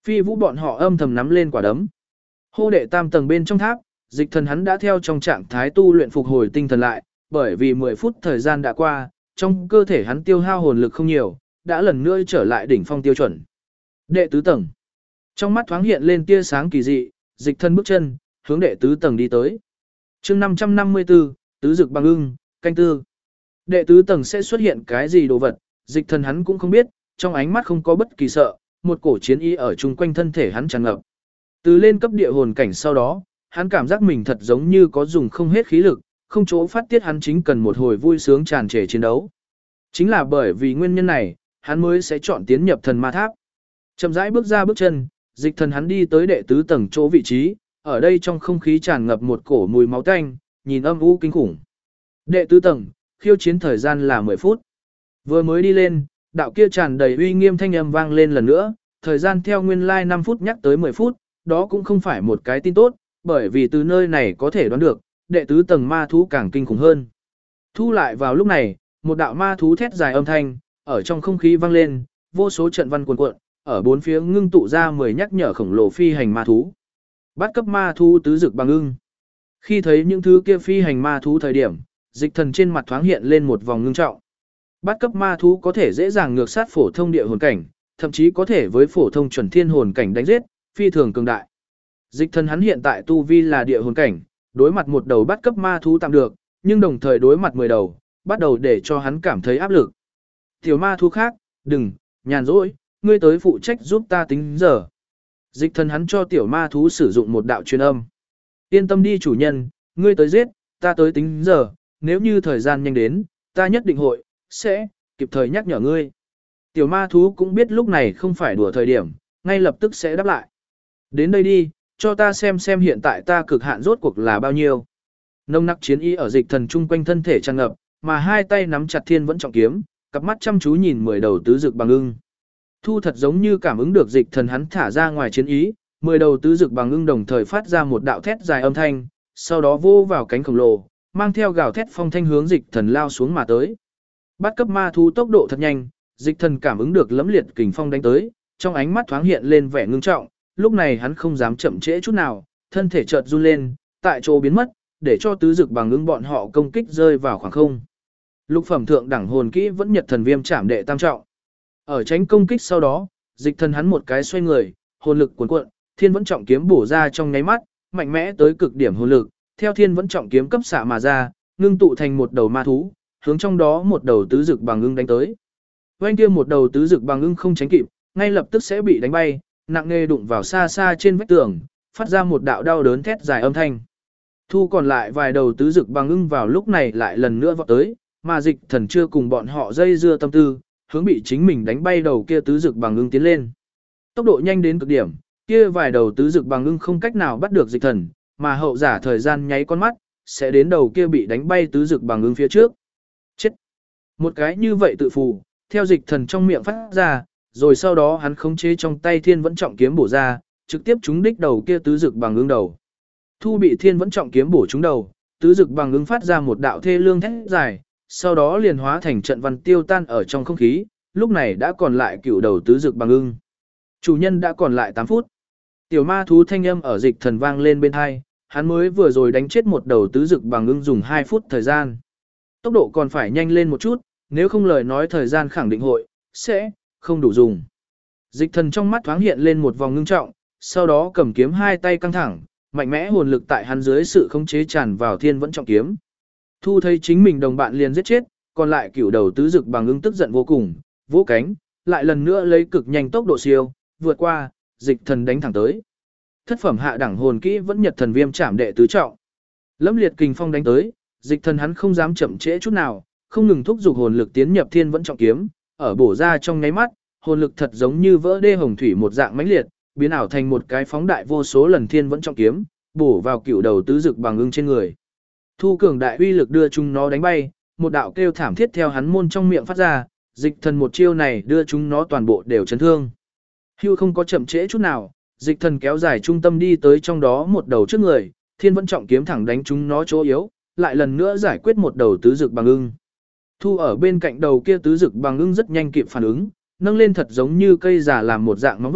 Phi Vũ bọn họ âm thầm nắm lên quả đấm. Hô đệ tam tầng bên trong tháp, Dịch Thần hắn đã theo trong trạng thái tu luyện phục hồi tinh thần lại, bởi vì 10 phút thời gian đã qua, trong cơ thể hắn tiêu hao hồn lực không nhiều, đã lần nữa trở lại đỉnh phong tiêu chuẩn. Đệ tứ tầng. Trong mắt thoáng hiện lên tia sáng kỳ dị, Dịch Thần bước chân, hướng đệ tứ tầng đi tới. Chương 554, tứ dực băng ưng, canh tư. Đệ tứ tầng sẽ xuất hiện cái gì đồ vật, Dịch Thần hắn cũng không biết, trong ánh mắt không có bất kỳ sợ, một cổ chiến ý ở chung quanh thân thể hắn tràn ngập. Từ lên cấp địa hồn cảnh sau đó, hắn cảm giác mình thật giống như có dùng không hết khí lực, không chỗ phát tiết, hắn chính cần một hồi vui sướng tràn trề chiến đấu. Chính là bởi vì nguyên nhân này, hắn mới sẽ chọn tiến nhập thần ma tháp. Chậm rãi bước ra bước chân, Dịch Thần hắn đi tới đệ tứ tầng chỗ vị trí, ở đây trong không khí tràn ngập một cổ mùi máu tanh, nhìn âm u kinh khủng. Đệ tứ tầng, khiêu chiến thời gian là 10 phút. Vừa mới đi lên, đạo kia tràn đầy uy nghiêm thanh âm vang lên lần nữa, thời gian theo nguyên lai 5 phút nhắc tới 10 phút, đó cũng không phải một cái tin tốt, bởi vì từ nơi này có thể đoán được, đệ tứ tầng ma thú càng kinh khủng hơn. Thu lại vào lúc này, một đạo ma thú thét dài âm thanh, ở trong không khí vang lên, vô số trận văn cuồn cuộn, ở bốn phía ngưng tụ ra 10 nhắc nhở khổng lồ phi hành ma thú. Bắt cấp ma thú tứ dực băng ưng. Khi thấy những thứ kia phi hành ma thú thời điểm, Dịch Thần trên mặt thoáng hiện lên một vòng ngưng trọng. Bắt cấp ma thú có thể dễ dàng ngược sát phổ thông địa hồn cảnh, thậm chí có thể với phổ thông chuẩn thiên hồn cảnh đánh giết, phi thường cường đại. Dịch Thần hắn hiện tại tu vi là địa hồn cảnh, đối mặt một đầu bắt cấp ma thú tạm được, nhưng đồng thời đối mặt 10 đầu, bắt đầu để cho hắn cảm thấy áp lực. Tiểu ma thú khác, đừng, nhàn rỗi, ngươi tới phụ trách giúp ta tính giờ. Dịch Thần hắn cho tiểu ma thú sử dụng một đạo truyền âm. Yên tâm đi chủ nhân, ngươi tới giết, ta tới tính giờ, nếu như thời gian nhanh đến, ta nhất định sẽ kịp thời nhắc nhở ngươi. Tiểu ma thú cũng biết lúc này không phải đùa thời điểm, ngay lập tức sẽ đáp lại. Đến đây đi, cho ta xem hiện tại ta cực hạn rốt cuộc là bao nhiêu. Nông nặc chiến ý ở Dịch Thần chung quanh thân thể tràn ngập, mà hai tay nắm chặt thiên vẫn trọng kiếm, cặp mắt chăm chú nhìn 10 đầu tứ dực băng ưng. Thu thật giống như cảm ứng được Dịch Thần hắn thả ra ngoài chiến ý, 10 đầu tứ dực băng ưng đồng thời phát ra một đạo thét dài âm thanh, sau đó vô vào cánh khổng lồ, mang theo gào thét phong thanh hướng Dịch Thần lao xuống mà tới. Bắt cấp ma thú tốc độ thật nhanh, Dịch Thần cảm ứng được lẫm liệt kình phong đánh tới, trong ánh mắt thoáng hiện lên vẻ ngưng trọng, lúc này hắn không dám chậm trễ chút nào, thân thể chợt run lên, tại chỗ biến mất, để cho tứ dực băng ưng bọn họ công kích rơi vào khoảng không. Lục phẩm thượng đẳng hồn kỹ vẫn nhật thần viêm chạm đệ tam trọng. Ở tránh công kích sau đó, Dịch Thần hắn một cái xoay người, hồn lực cuồn cuộn, thiên vẫn trọng kiếm bổ ra trong nháy mắt, mạnh mẽ tới cực điểm hồn lực, theo thiên vẫn trọng kiếm cấp xạ mà ra, ngưng tụ thành một đầu ma thú, hướng trong đó một đầu tứ dực băng ưng đánh tới. Vành kia một đầu tứ dực băng ưng không tránh kịp, ngay lập tức sẽ bị đánh bay, nặng nề đụng vào xa xa trên vách tường, phát ra một đạo đau đớn thét dài âm thanh. Thu còn lại vài đầu tứ dực băng ưng vào lúc này lại lần nữa vọt tới, mà Dịch Thần chưa cùng bọn họ dây dưa tâm tư, hướng bị chính mình đánh bay đầu kia tứ dực băng ưng tiến lên. Tốc độ nhanh đến cực điểm, kia vài đầu tứ dực băng ưng không cách nào bắt được Dịch Thần, mà hậu giả thời gian nháy con mắt, sẽ đến đầu kia bị đánh bay tứ dực băng ưng phía trước. Chết! Một cái như vậy tự phù, theo Dịch Thần trong miệng phát ra, rồi sau đó hắn khống chế trong tay thiên vẫn trọng kiếm bổ ra, trực tiếp trúng đích đầu kia tứ dực băng ưng đầu. Thu bị thiên vẫn trọng kiếm bổ trúng đầu, tứ dực băng ưng phát ra một đạo thê lương thét dài, sau đó liền hóa thành trận văn tiêu tan ở trong không khí, lúc này đã còn lại cựu đầu tứ dực băng ưng. Chủ nhân đã còn lại 8 phút. Tiểu ma thú thanh âm ở Dịch Thần vang lên bên tai, hắn mới vừa rồi đánh chết một đầu tứ dực băng ưng dùng 2 phút thời gian. Tốc độ còn phải nhanh lên một chút, nếu không lời nói thời gian khẳng định sẽ không đủ dùng. Dịch Thần trong mắt thoáng hiện lên một vòng ngưng trọng, sau đó cầm kiếm hai tay căng thẳng, mạnh mẽ hồn lực tại hắn dưới sự khống chế tràn vào thiên vẫn trọng kiếm. Thu thấy chính mình đồng bạn liền giết chết, còn lại cửu đầu tứ dực băng ưng tức giận vô cùng, vỗ cánh, lại lần nữa lấy cực nhanh tốc độ siêu, vượt qua, Dịch Thần đánh thẳng tới. Thất phẩm hạ đẳng hồn kỹ vẫn nhật thần viêm chạm đệ tứ trọng. Lẫm liệt kình phong đánh tới, Dịch Thần hắn không dám chậm trễ chút nào, không ngừng thúc giục hồn lực tiến nhập thiên vẫn trọng kiếm, ở bổ ra trong nháy mắt, hồn lực thật giống như vỡ đê hồng thủy một dạng mãnh liệt, biến ảo thành một cái phóng đại vô số lần thiên vẫn trọng kiếm, bổ vào cựu đầu tứ dực băng ưng trên người. Thu cường đại uy lực đưa chúng nó đánh bay, một đạo kêu thảm thiết theo hắn môn trong miệng phát ra, Dịch Thần một chiêu này đưa chúng nó toàn bộ đều chấn thương. Hưu không có chậm trễ chút nào, Dịch Thần kéo dài trung tâm đi tới trong đó một đầu trước người, thiên vẫn trọng kiếm thẳng đánh chúng nó chỗ yếu, lại lần nữa giải quyết một đầu tứ dực băng ưng. Thu ở bên cạnh đầu kia tứ dực băng ưng rất nhanh kịp phản ứng, nâng lên thật giống như cây giả làm một dạng móng vuốt,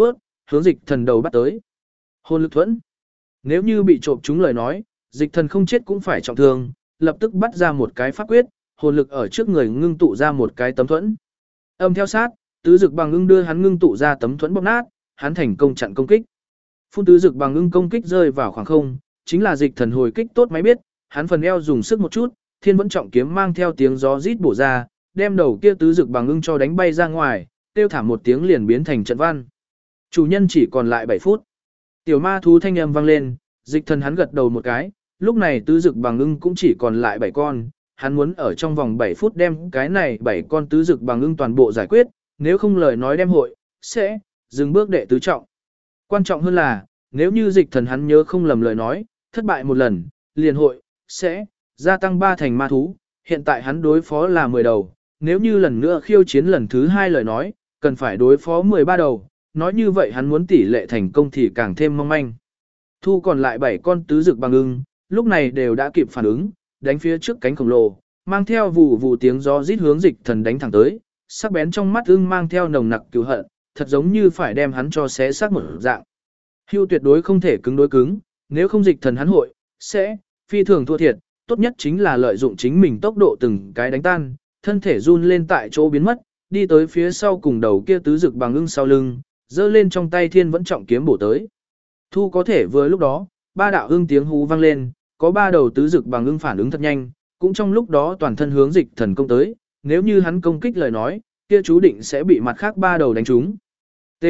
hướng dịch thần đầu bắt tới. Hồn lực thuẫn. Nếu như bị trộm trúng lời nói, dịch thần không chết cũng phải trọng thương, lập tức bắt ra một cái pháp quyết, hồn lực ở trước người ngưng tụ ra một cái tấm thuẫn. Âm theo sát, tứ dực bằng ưng đưa hắn ngưng tụ ra tấm thuẫn bóp nát, hắn thành công chặn công kích. Phun tứ dực bằng ưng công kích rơi vào khoảng không, chính là dịch thần hồi kích tốt máy biết, hắn phần eo dùng sức một chút, thiên vẫn trọng kiếm mang theo tiếng gió rít bổ ra, đem đầu kia tứ dực bằng ưng cho đánh bay ra ngoài, tiêu thảm một tiếng liền biến thành trận văn. Chủ nhân chỉ còn lại 7 phút. Tiểu ma thú thanh âm vang lên, dịch thần hắn gật đầu một cái, lúc này tứ dực bằng ưng cũng chỉ còn lại 7 con, hắn muốn ở trong vòng 7 phút đem cái này 7 con tứ dực bằng ưng toàn bộ giải quyết, nếu không lời nói đem hội, sẽ dừng bước đệ tứ trọng. Quan trọng hơn là, nếu như dịch thần hắn nhớ không lầm lời nói, thất bại một lần, liền hội, sẽ gia tăng 3 thành ma thú, hiện tại hắn đối phó là 10 đầu, nếu như lần nữa khiêu chiến lần thứ 2 lời nói, cần phải đối phó 13 đầu, nói như vậy hắn muốn tỷ lệ thành công thì càng thêm mong manh. Thu còn lại 7 con tứ dực bằng ưng, lúc này đều đã kịp phản ứng, đánh phía trước cánh khổng lồ, mang theo vù vù tiếng gió rít hướng dịch thần đánh thẳng tới, sắc bén trong mắt ưng mang theo nồng nặc cừu hận, thật giống như phải đem hắn cho xé xác một dạng. Hưu tuyệt đối không thể cứng đối cứng, nếu không dịch thần hắn hội, sẽ phi thường thua thiệt, tốt nhất chính là lợi dụng chính mình tốc độ từng cái đánh tan, thân thể run lên tại chỗ biến mất, đi tới phía sau cùng đầu kia tứ dực bằng ưng sau lưng, giơ lên trong tay thiên vẫn trọng kiếm bổ tới. Thu có thể vừa lúc đó, 3 đạo ưng tiếng hú vang lên, có 3 đầu tứ dực bằng ưng phản ứng thật nhanh, cũng trong lúc đó toàn thân hướng dịch thần công tới, nếu như hắn công kích lời nói, kia chú định sẽ bị mặt khác 3 đầu đánh trúng. T.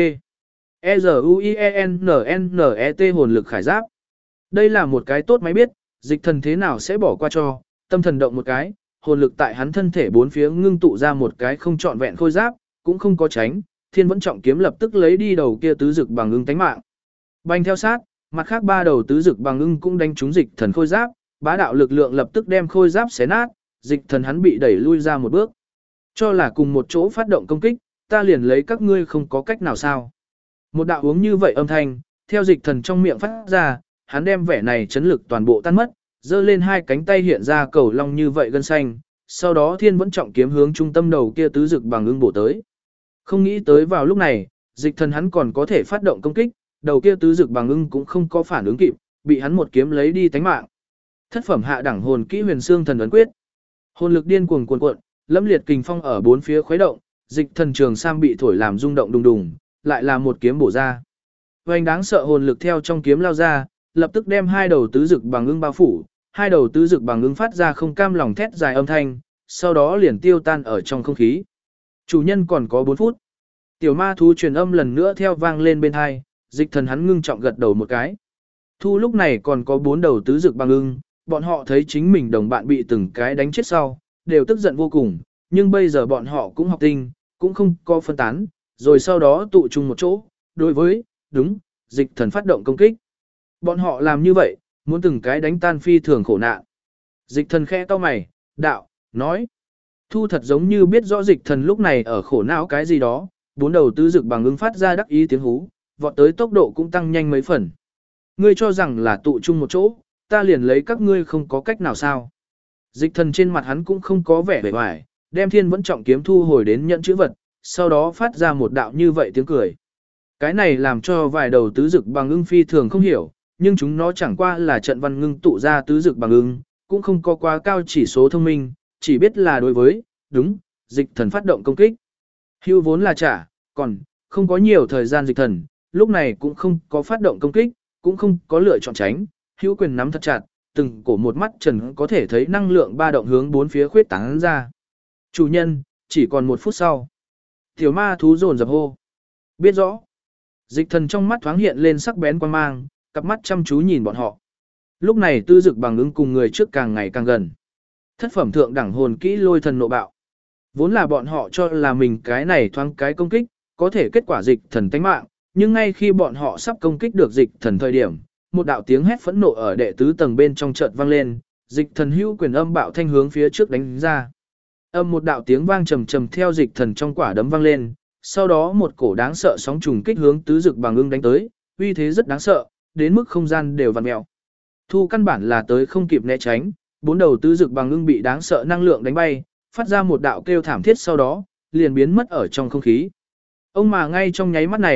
E-Z-U-I-E-N-N-E-T hồn lực khải giáp. Đây là một cái tốt máy biết, dịch thần thế nào sẽ bỏ qua cho, tâm thần động một cái, hồn lực tại hắn thân thể bốn phía ngưng tụ ra một cái không trọn vẹn khôi giáp, cũng không có tránh, thiên vẫn trọng kiếm lập tức lấy đi đầu kia tứ dực bằng ưng tánh mạng. Bành theo sát, mặt khác 3 đầu tứ dực bằng ưng cũng đánh trúng dịch thần khôi giáp, bá đạo lực lượng lập tức đem khôi giáp xé nát, dịch thần hắn bị đẩy lui ra một bước. Cho là cùng một chỗ phát động công kích, ta liền lấy các ngươi không có cách nào sao. Một đạo uống như vậy âm thanh, theo dịch thần trong miệng phát ra, hắn đem vẻ này chấn lực toàn bộ tan mất, giơ lên 2 cánh tay hiện ra cầu long như vậy gân xanh, sau đó thiên vẫn trọng kiếm hướng trung tâm đầu kia tứ dực bằng ưng bổ tới. Không nghĩ tới vào lúc này, dịch thần hắn còn có thể phát động công kích, đầu kia tứ dực bằng ưng cũng không có phản ứng kịp, bị hắn một kiếm lấy đi tánh mạng. Thất phẩm hạ đẳng hồn kỹ huyền xương thần ấn quyết. Hồn lực điên cuồng cuồn cuộn, lâm liệt kình phong ở bốn phía khuấy động, dịch thần trường sam bị thổi làm rung động đùng đùng, lại là một kiếm bổ ra. Vành đáng sợ hồn lực theo trong kiếm lao ra, lập tức đem 2 đầu tứ dực bằng ưng bao phủ, 2 đầu tứ dực bằng ưng phát ra không cam lòng thét dài âm thanh, sau đó liền tiêu tan ở trong không khí. Chủ nhân còn có 4 phút. Tiểu ma thú truyền âm lần nữa theo vang lên bên hai, dịch thần hắn ngưng trọng gật đầu một cái. Thu lúc này còn có 4 đầu tứ dực bằng ưng, bọn họ thấy chính mình đồng bạn bị từng cái đánh chết sau, đều tức giận vô cùng, nhưng bây giờ bọn họ cũng học tinh, cũng không có phân tán, rồi sau đó tụ chung một chỗ, đối với, đúng, dịch thần phát động công kích. Bọn họ làm như vậy, muốn từng cái đánh tan phi thường khổ nạn. Dịch thần khẽ cau mày, đạo, nói. Thu thật giống như biết rõ dịch thần lúc này ở khổ não cái gì đó, 4 đầu tứ dực bằng ưng phát ra đắc ý tiếng hú, vọt tới tốc độ cũng tăng nhanh mấy phần. Ngươi cho rằng là tụ chung một chỗ, ta liền lấy các ngươi không có cách nào sao. Dịch thần trên mặt hắn cũng không có vẻ vẻ vải, đem thiên vẫn trọng kiếm thu hồi đến nhận chữ vật, sau đó phát ra một đạo như vậy tiếng cười. Cái này làm cho vài đầu tứ dực bằng ưng phi thường không hiểu, nhưng chúng nó chẳng qua là trận văn ngưng tụ ra tứ dực bằng ưng, cũng không có quá cao chỉ số thông minh, chỉ biết là đối với, đúng, dịch thần phát động công kích. Hưu vốn là trả, còn, không có nhiều thời gian dịch thần, lúc này cũng không có phát động công kích, cũng không có lựa chọn tránh, hữu quyền nắm thật chặt, từng cổ một mắt trần có thể thấy năng lượng ba động hướng bốn phía khuyết tán ra. Chủ nhân, chỉ còn 1 phút sau. Tiểu ma thú dồn dập hô. Biết rõ. Dịch thần trong mắt thoáng hiện lên sắc bén quan mang, cặp mắt chăm chú nhìn bọn họ. Lúc này tư dực bằng ứng cùng người trước càng ngày càng gần. Thất phẩm thượng đẳng hồn kỹ lôi thần nộ bạo. Vốn là bọn họ cho là mình cái này thoáng cái công kích, có thể kết quả dịch thần tánh mạng, nhưng ngay khi bọn họ sắp công kích được dịch thần thời điểm, một đạo tiếng hét phẫn nộ ở đệ tứ tầng bên trong chợt vang lên, dịch thần hữu quyền âm bạo thanh hướng phía trước đánh ra. Âm một đạo tiếng vang trầm trầm theo dịch thần trong quả đấm vang lên, sau đó một cổ đáng sợ sóng trùng kích hướng tứ dực bằng ưng đánh tới, uy thế rất đáng sợ, đến mức không gian đều vặn mèo. Thu căn bản là tới không kịp né tránh, 4 đầu tứ dực bằng ưng bị đáng sợ năng lượng đánh bay, phát ra một đạo kêu thảm thiết sau đó, liền biến mất ở trong không khí. Ông mà ngay trong nháy mắt này,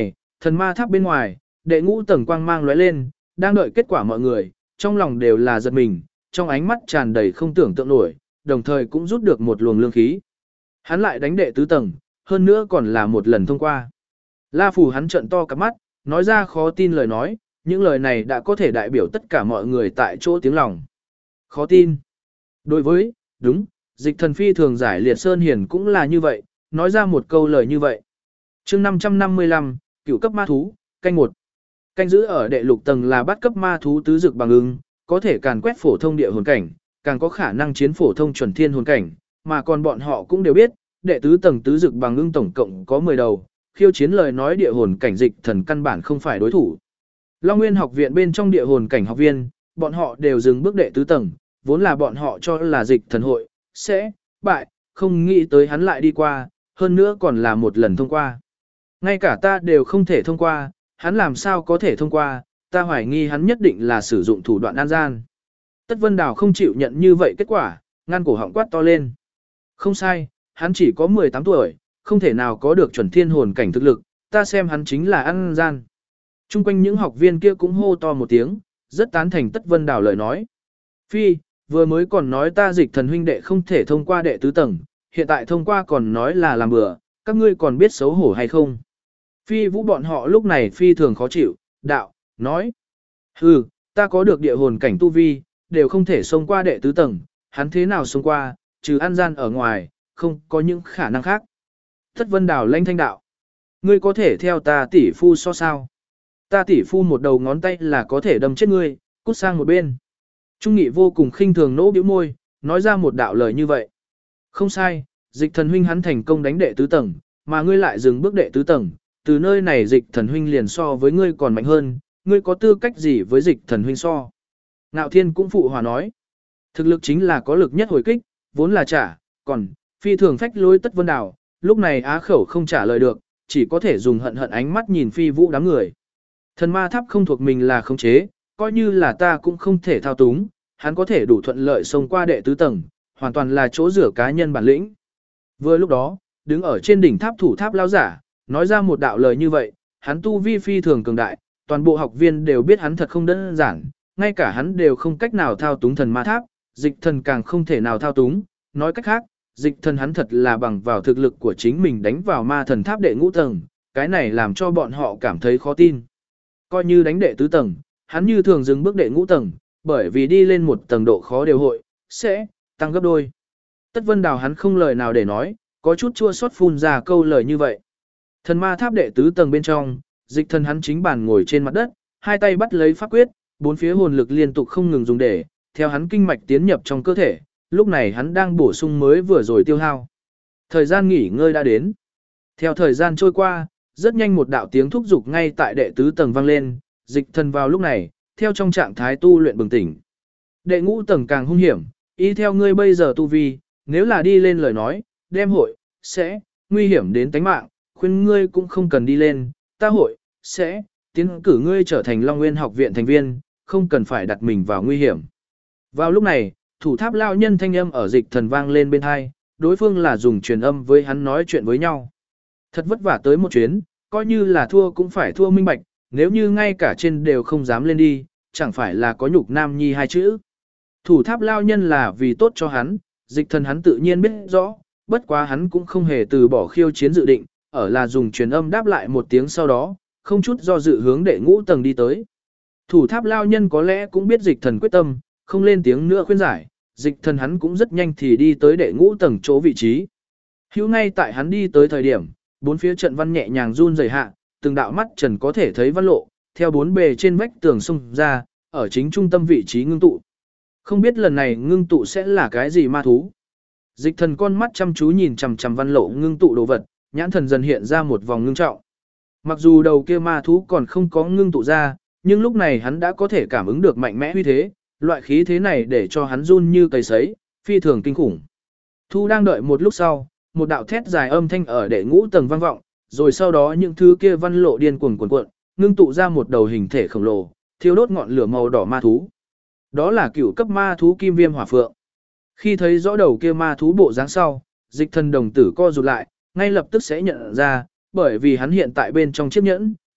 Thần ma tháp bên ngoài, đệ ngũ tầng quang mang lóe lên, đang đợi kết quả mọi người, trong lòng đều là giật mình, trong ánh mắt tràn đầy không tưởng tượng nổi, đồng thời cũng rút được một luồng lương khí. Hắn lại đánh đệ tứ tầng, hơn nữa còn là một lần thông qua. La Phù hắn trợn to cặp mắt, nói ra khó tin lời nói, những lời này đã có thể đại biểu tất cả mọi người tại chỗ tiếng lòng. Khó tin. Đối với, đúng, dịch thần phi thường giải liệt sơn hiển cũng là như vậy, nói ra một câu lời như vậy. chương 555, cửu cấp ma thú, canh 1. Canh giữ ở đệ lục tầng là bắt cấp ma thú tứ dực bằng ưng, có thể càn quét phổ thông địa hồn cảnh, càng có khả năng chiến phổ thông chuẩn thiên hồn cảnh, mà còn bọn họ cũng đều biết, đệ tứ tầng tứ dực bằng ưng tổng cộng có 10 đầu, khiêu chiến lời nói địa hồn cảnh dịch thần căn bản không phải đối thủ. Long Nguyên học viện bên trong địa hồn cảnh học viên, bọn họ đều dừng bước đệ tứ tầng, vốn là bọn họ cho là dịch thần hội sẽ bại, không nghĩ tới hắn lại đi qua, hơn nữa còn là một lần thông qua. Ngay cả ta đều không thể thông qua, hắn làm sao có thể thông qua, ta hoài nghi hắn nhất định là sử dụng thủ đoạn an gian. Tất Vân Đào không chịu nhận như vậy kết quả, ngăn cổ họng quát to lên. Không sai, hắn chỉ có 18 tuổi, không thể nào có được chuẩn thiên hồn cảnh thực lực, ta xem hắn chính là an gian. Trung quanh những học viên kia cũng hô to một tiếng, rất tán thành Tất Vân Đào lời nói. Phi, vừa mới còn nói ta dịch thần huynh đệ không thể thông qua đệ tứ tầng, hiện tại thông qua còn nói là làm bừa, các ngươi còn biết xấu hổ hay không? Phi Vũ bọn họ lúc này phi thường khó chịu, đạo, nói. Hừ, ta có được địa hồn cảnh tu vi, đều không thể xông qua đệ tứ tầng, hắn thế nào xông qua, trừ an gian ở ngoài, không có những khả năng khác. Tất Vân Đào lanh thanh đạo. Ngươi có thể theo ta tỷ phu so sao? Ta tỷ phu một đầu ngón tay là có thể đâm chết ngươi, cút sang một bên. Trung Nghị vô cùng khinh thường nỗ bĩu môi, nói ra một đạo lời như vậy. Không sai, dịch thần huynh hắn thành công đánh đệ tứ tầng, mà ngươi lại dừng bước đệ tứ tầng, từ nơi này dịch thần huynh liền so với ngươi còn mạnh hơn, ngươi có tư cách gì với dịch thần huynh so? Ngạo Thiên cũng phụ hòa nói. Thực lực chính là có lực nhất hồi kích, vốn là trả, còn, phi thường phách lối Tất Vân Đào, lúc này á khẩu không trả lời được, chỉ có thể dùng hận hận ánh mắt nhìn Phi Vũ đám người. Thần ma tháp không thuộc mình là khống chế, coi như là ta cũng không thể thao túng, hắn có thể đủ thuận lợi xông qua đệ tứ tầng, hoàn toàn là chỗ rửa cá nhân bản lĩnh. Vừa lúc đó, đứng ở trên đỉnh tháp thủ tháp lao giả, nói ra một đạo lời như vậy, hắn tu vi phi thường cường đại, toàn bộ học viên đều biết hắn thật không đơn giản, ngay cả hắn đều không cách nào thao túng thần ma tháp, dịch thần càng không thể nào thao túng, nói cách khác, dịch thần hắn thật là bằng vào thực lực của chính mình đánh vào ma thần tháp đệ ngũ tầng, cái này làm cho bọn họ cảm thấy khó tin. Coi như đánh đệ tứ tầng, hắn như thường dừng bước đệ ngũ tầng, bởi vì đi lên một tầng độ khó đều hội, sẽ tăng gấp đôi. Tất Vân Đào hắn không lời nào để nói, có chút chua xót phun ra câu lời như vậy. Thần ma tháp đệ tứ tầng bên trong, dịch thần hắn chính bản ngồi trên mặt đất, hai tay bắt lấy pháp quyết, bốn phía hồn lực liên tục không ngừng dùng để, theo hắn kinh mạch tiến nhập trong cơ thể, lúc này hắn đang bổ sung mới vừa rồi tiêu hao. Thời gian nghỉ ngơi đã đến. Theo thời gian trôi qua, rất nhanh một đạo tiếng thúc giục ngay tại đệ tứ tầng vang lên, dịch thần vào lúc này, theo trong trạng thái tu luyện bừng tỉnh. Đệ ngũ tầng càng hung hiểm, y theo ngươi bây giờ tu vi, nếu là đi lên lời nói, đem hội, sẽ, nguy hiểm đến tánh mạng, khuyên ngươi cũng không cần đi lên, ta hội, sẽ, tiến cử ngươi trở thành Long Nguyên học viện thành viên, không cần phải đặt mình vào nguy hiểm. Vào lúc này, thủ tháp lao nhân thanh âm ở dịch thần vang lên bên hai, đối phương là dùng truyền âm với hắn nói chuyện với nhau. Thật vất vả tới một chuyến, coi như là thua cũng phải thua minh bạch, nếu như ngay cả trên đều không dám lên đi, chẳng phải là có nhục nam nhi hai chữ. Thủ tháp lao nhân là vì tốt cho hắn, dịch thần hắn tự nhiên biết rõ, bất quá hắn cũng không hề từ bỏ khiêu chiến dự định, ở là dùng truyền âm đáp lại một tiếng sau đó, không chút do dự hướng đệ ngũ tầng đi tới. Thủ tháp lao nhân có lẽ cũng biết dịch thần quyết tâm, không lên tiếng nữa khuyên giải, dịch thần hắn cũng rất nhanh thì đi tới đệ ngũ tầng chỗ vị trí. Hữu ngay tại hắn đi tới thời điểm, bốn phía trận văn nhẹ nhàng run rẩy hạ, từng đạo mắt trần có thể thấy văn lộ, theo bốn bề trên vách tường xung ra, ở chính trung tâm vị trí ngưng tụ. Không biết lần này ngưng tụ sẽ là cái gì ma thú. Dịch thần con mắt chăm chú nhìn chằm chằm văn lộ ngưng tụ đồ vật, nhãn thần dần hiện ra một vòng ngưng trọng. Mặc dù đầu kia ma thú còn không có ngưng tụ ra, nhưng lúc này hắn đã có thể cảm ứng được mạnh mẽ uy thế, loại khí thế này để cho hắn run như cầy sấy, phi thường kinh khủng. Thu đang đợi một lúc sau, một đạo thét dài âm thanh ở đệ ngũ tầng vang vọng, rồi sau đó những thứ kia văn lộ điên cuồng cuộn, ngưng tụ ra một đầu hình thể khổng lồ, thiêu đốt ngọn lửa màu đỏ ma thú. Đó là cửu cấp ma thú Kim Viêm Hỏa Phượng. Khi thấy rõ đầu kia ma thú bộ dáng sau, dịch thần đồng tử co rụt lại, ngay lập tức sẽ nhận ra, bởi vì hắn hiện tại bên trong chiếc nhẫn,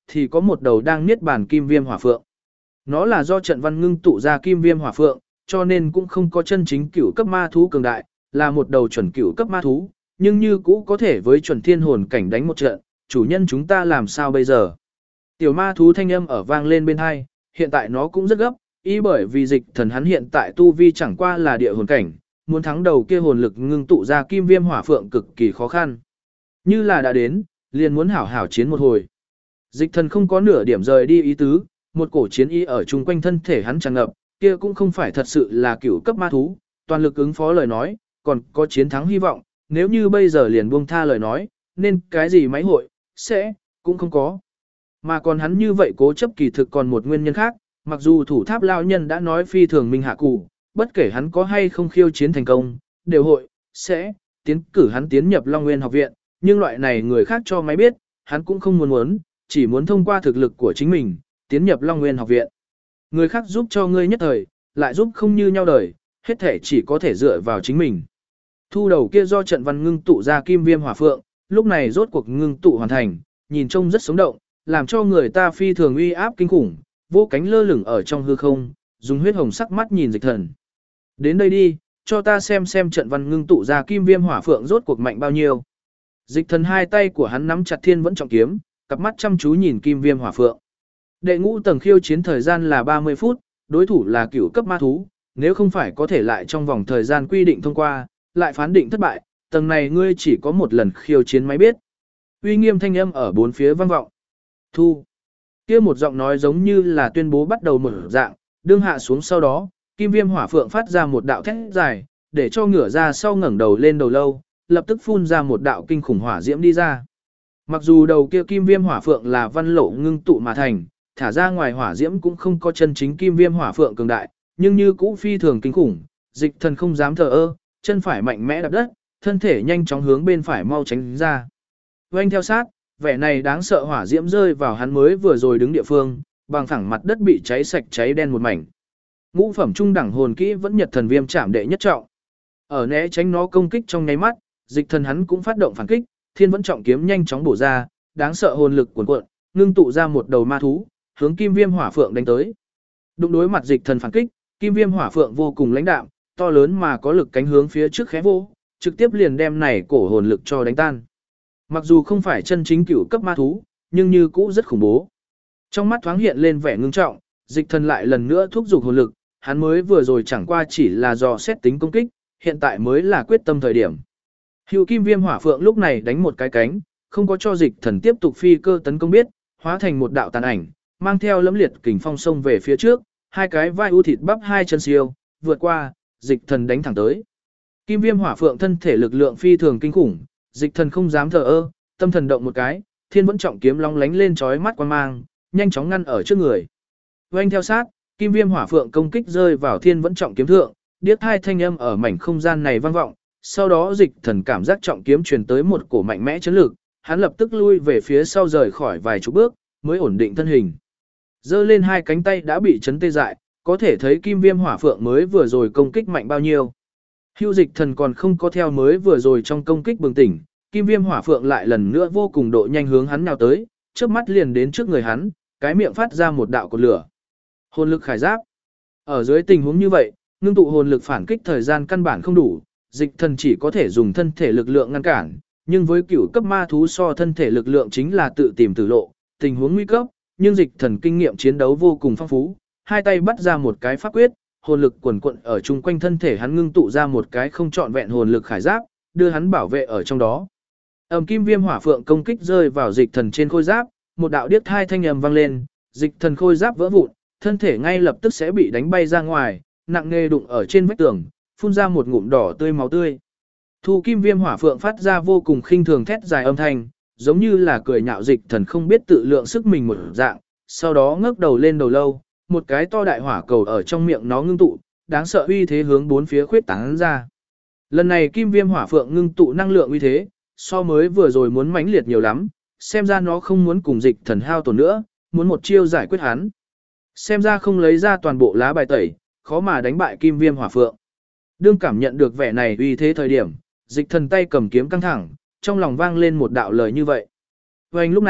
thì có một đầu đang niết bàn kim viêm hỏa phượng. Nó là do trận văn ngưng tụ ra kim viêm hỏa phượng, cho nên cũng không có chân chính cửu cấp ma thú cường đại, là một đầu chuẩn cửu cấp ma thú, nhưng như cũ có thể với chuẩn thiên hồn cảnh đánh một trận, chủ nhân chúng ta làm sao bây giờ? Tiểu ma thú thanh âm ở vang lên bên hai, hiện tại nó cũng rất gấp, ý bởi vì Dịch Thần hắn hiện tại tu vi chẳng qua là địa hồn cảnh, muốn thắng đầu kia hồn lực ngưng tụ ra kim viêm hỏa phượng cực kỳ khó khăn. Như là đã đến, liền muốn hảo hảo chiến một hồi. Dịch Thần không có nửa điểm rời đi ý tứ, một cổ chiến ý ở chung quanh thân thể hắn tràn ngập, kia cũng không phải thật sự là cửu cấp ma thú, toàn lực ứng phó lời nói, còn có chiến thắng hy vọng, nếu như bây giờ liền buông tha lời nói, nên cái gì máy hội, cũng không có. Mà còn hắn như vậy cố chấp kỳ thực còn một nguyên nhân khác, mặc dù thủ tháp lao nhân đã nói phi thường minh hạ cụ, bất kể hắn có hay không khiêu chiến thành công, đều hội, tiến cử hắn tiến nhập Long Nguyên học viện, nhưng loại này người khác cho máy biết, hắn cũng không muốn, chỉ muốn thông qua thực lực của chính mình, tiến nhập Long Nguyên học viện. Người khác giúp cho ngươi nhất thời, lại giúp không như nhau đời, hết thể chỉ có thể dựa vào chính mình. Thu đầu kia do trận văn ngưng tụ ra kim viêm hỏa phượng, lúc này rốt cuộc ngưng tụ hoàn thành, nhìn trông rất sống động, làm cho người ta phi thường uy áp kinh khủng, vô cánh lơ lửng ở trong hư không, dùng huyết hồng sắc mắt nhìn Dịch Thần. Đến đây đi, cho ta xem trận văn ngưng tụ ra kim viêm hỏa phượng rốt cuộc mạnh bao nhiêu. Dịch Thần hai tay của hắn nắm chặt thiên vẫn trọng kiếm, cặp mắt chăm chú nhìn kim viêm hỏa phượng. Đệ ngũ tầng khiêu chiến thời gian là 30 phút, đối thủ là cửu cấp ma thú, nếu không phải có thể lại trong vòng thời gian quy định thông qua, lại phán định thất bại, tầng này ngươi chỉ có một lần khiêu chiến máy biết. Uy nghiêm thanh âm ở bốn phía vang vọng. Thu. Kia một giọng nói giống như là tuyên bố bắt đầu một dạng, đương hạ xuống sau đó, kim viêm hỏa phượng phát ra một đạo thét dài, để cho ngửa ra sau ngẩng đầu lên đầu lâu, lập tức phun ra một đạo kinh khủng hỏa diễm đi ra. Mặc dù đầu kia kim viêm hỏa phượng là văn lộ ngưng tụ mà thành, thả ra ngoài hỏa diễm cũng không có chân chính kim viêm hỏa phượng cường đại, nhưng như cũ phi thường kinh khủng, Dịch Thần không dám thờ ơ, chân phải mạnh mẽ đạp đất, thân thể nhanh chóng hướng bên phải mau tránh ra. Oanh theo sát, vẻ này đáng sợ hỏa diễm rơi vào hắn mới vừa rồi đứng địa phương, bằng phẳng mặt đất bị cháy sạch cháy đen một mảnh. Ngũ phẩm trung đẳng hồn kỹ vẫn nhật thần viêm chạm đệ nhất trọng. Ở né tránh nó công kích trong nháy mắt, Dịch Thần hắn cũng phát động phản kích, thiên vẫn trọng kiếm nhanh chóng bổ ra, đáng sợ hồn lực cuồn cuộn, ngưng tụ ra một đầu ma thú, hướng kim viêm hỏa phượng đánh tới. Đụng đối mặt Dịch Thần phản kích, kim viêm hỏa phượng vô cùng lãnh đạm, to lớn mà có lực cánh hướng phía trước khẽ vô, trực tiếp liền đem này cổ hồn lực cho đánh tan. Mặc dù không phải chân chính cửu cấp ma thú, nhưng như cũ rất khủng bố. Trong mắt thoáng hiện lên vẻ ngưng trọng, Dịch Thần lại lần nữa thúc giục hồn lực, hắn mới vừa rồi chẳng qua chỉ là dò xét tính công kích, hiện tại mới là quyết tâm thời điểm. Hữu kim viêm hỏa phượng lúc này đánh một cái cánh, không có cho Dịch Thần tiếp tục phi cơ tấn công biết, hóa thành một đạo tàn ảnh, mang theo lẫm liệt kình phong sông về phía trước, hai cái vai u thịt bắp hai chân siêu, vượt qua, Dịch Thần đánh thẳng tới. Kim viêm hỏa phượng thân thể lực lượng phi thường kinh khủng, Dịch Thần không dám thờ ơ, tâm thần động một cái, thiên vẫn trọng kiếm long lánh lên chói mắt quan mang, nhanh chóng ngăn ở trước người. Oanh theo sát, kim viêm hỏa phượng công kích rơi vào thiên vẫn trọng kiếm thượng, điếc hai thanh âm ở mảnh không gian này vang vọng, sau đó Dịch Thần cảm giác trọng kiếm truyền tới một cổ mạnh mẽ chấn lực, hắn lập tức lui về phía sau rời khỏi vài chục bước, mới ổn định thân hình. Giơ lên hai cánh tay đã bị chấn tê dại, có thể thấy kim viêm hỏa phượng mới vừa rồi công kích mạnh bao nhiêu. Hưu Dịch Thần còn không có theo mới vừa rồi trong công kích bừng tỉnh, kim viêm hỏa phượng lại lần nữa vô cùng độ nhanh hướng hắn nào tới, chớp mắt liền đến trước người hắn, cái miệng phát ra một đạo cột lửa. Hồn lực khải giáp. Ở dưới tình huống như vậy, ngưng tụ hồn lực phản kích thời gian căn bản không đủ, Dịch Thần chỉ có thể dùng thân thể lực lượng ngăn cản, nhưng với cửu cấp ma thú so thân thể lực lượng chính là tự tìm tử lộ, tình huống nguy cấp, nhưng Dịch Thần kinh nghiệm chiến đấu vô cùng phong phú, hai tay bắt ra một cái pháp quyết, hồn lực quần quận ở chung quanh thân thể hắn ngưng tụ ra một cái không trọn vẹn hồn lực khải giáp, đưa hắn bảo vệ ở trong đó. Kim viêm hỏa phượng công kích rơi vào Dịch Thần trên khôi giáp, một đạo điếc thai thanh âm vang lên, Dịch Thần khôi giáp vỡ vụn, thân thể ngay lập tức sẽ bị đánh bay ra ngoài, nặng nề đụng ở trên vách tường, phun ra một ngụm đỏ tươi máu tươi. Thu kim viêm hỏa phượng phát ra vô cùng khinh thường thét dài âm thanh, giống như là cười nhạo Dịch Thần không biết tự lượng sức mình một dạng, sau đó ngước đầu lên đầu lâu, một cái to đại hỏa cầu ở trong miệng nó ngưng tụ, đáng sợ uy thế hướng bốn phía khuyết tán ra. Lần này kim viêm hỏa phượng ngưng tụ năng lượng uy thế, so mới vừa rồi muốn mãnh liệt nhiều lắm, xem ra nó không muốn cùng Dịch Thần hao tổn nữa, muốn một chiêu giải quyết hắn. Xem ra không lấy ra toàn bộ lá bài tẩy, khó mà đánh bại kim viêm hỏa phượng. Đương cảm nhận được vẻ này uy thế thời điểm, Dịch Thần tay cầm kiếm căng thẳng, trong lòng vang lên một đạo lời như vậy. Và lúc này,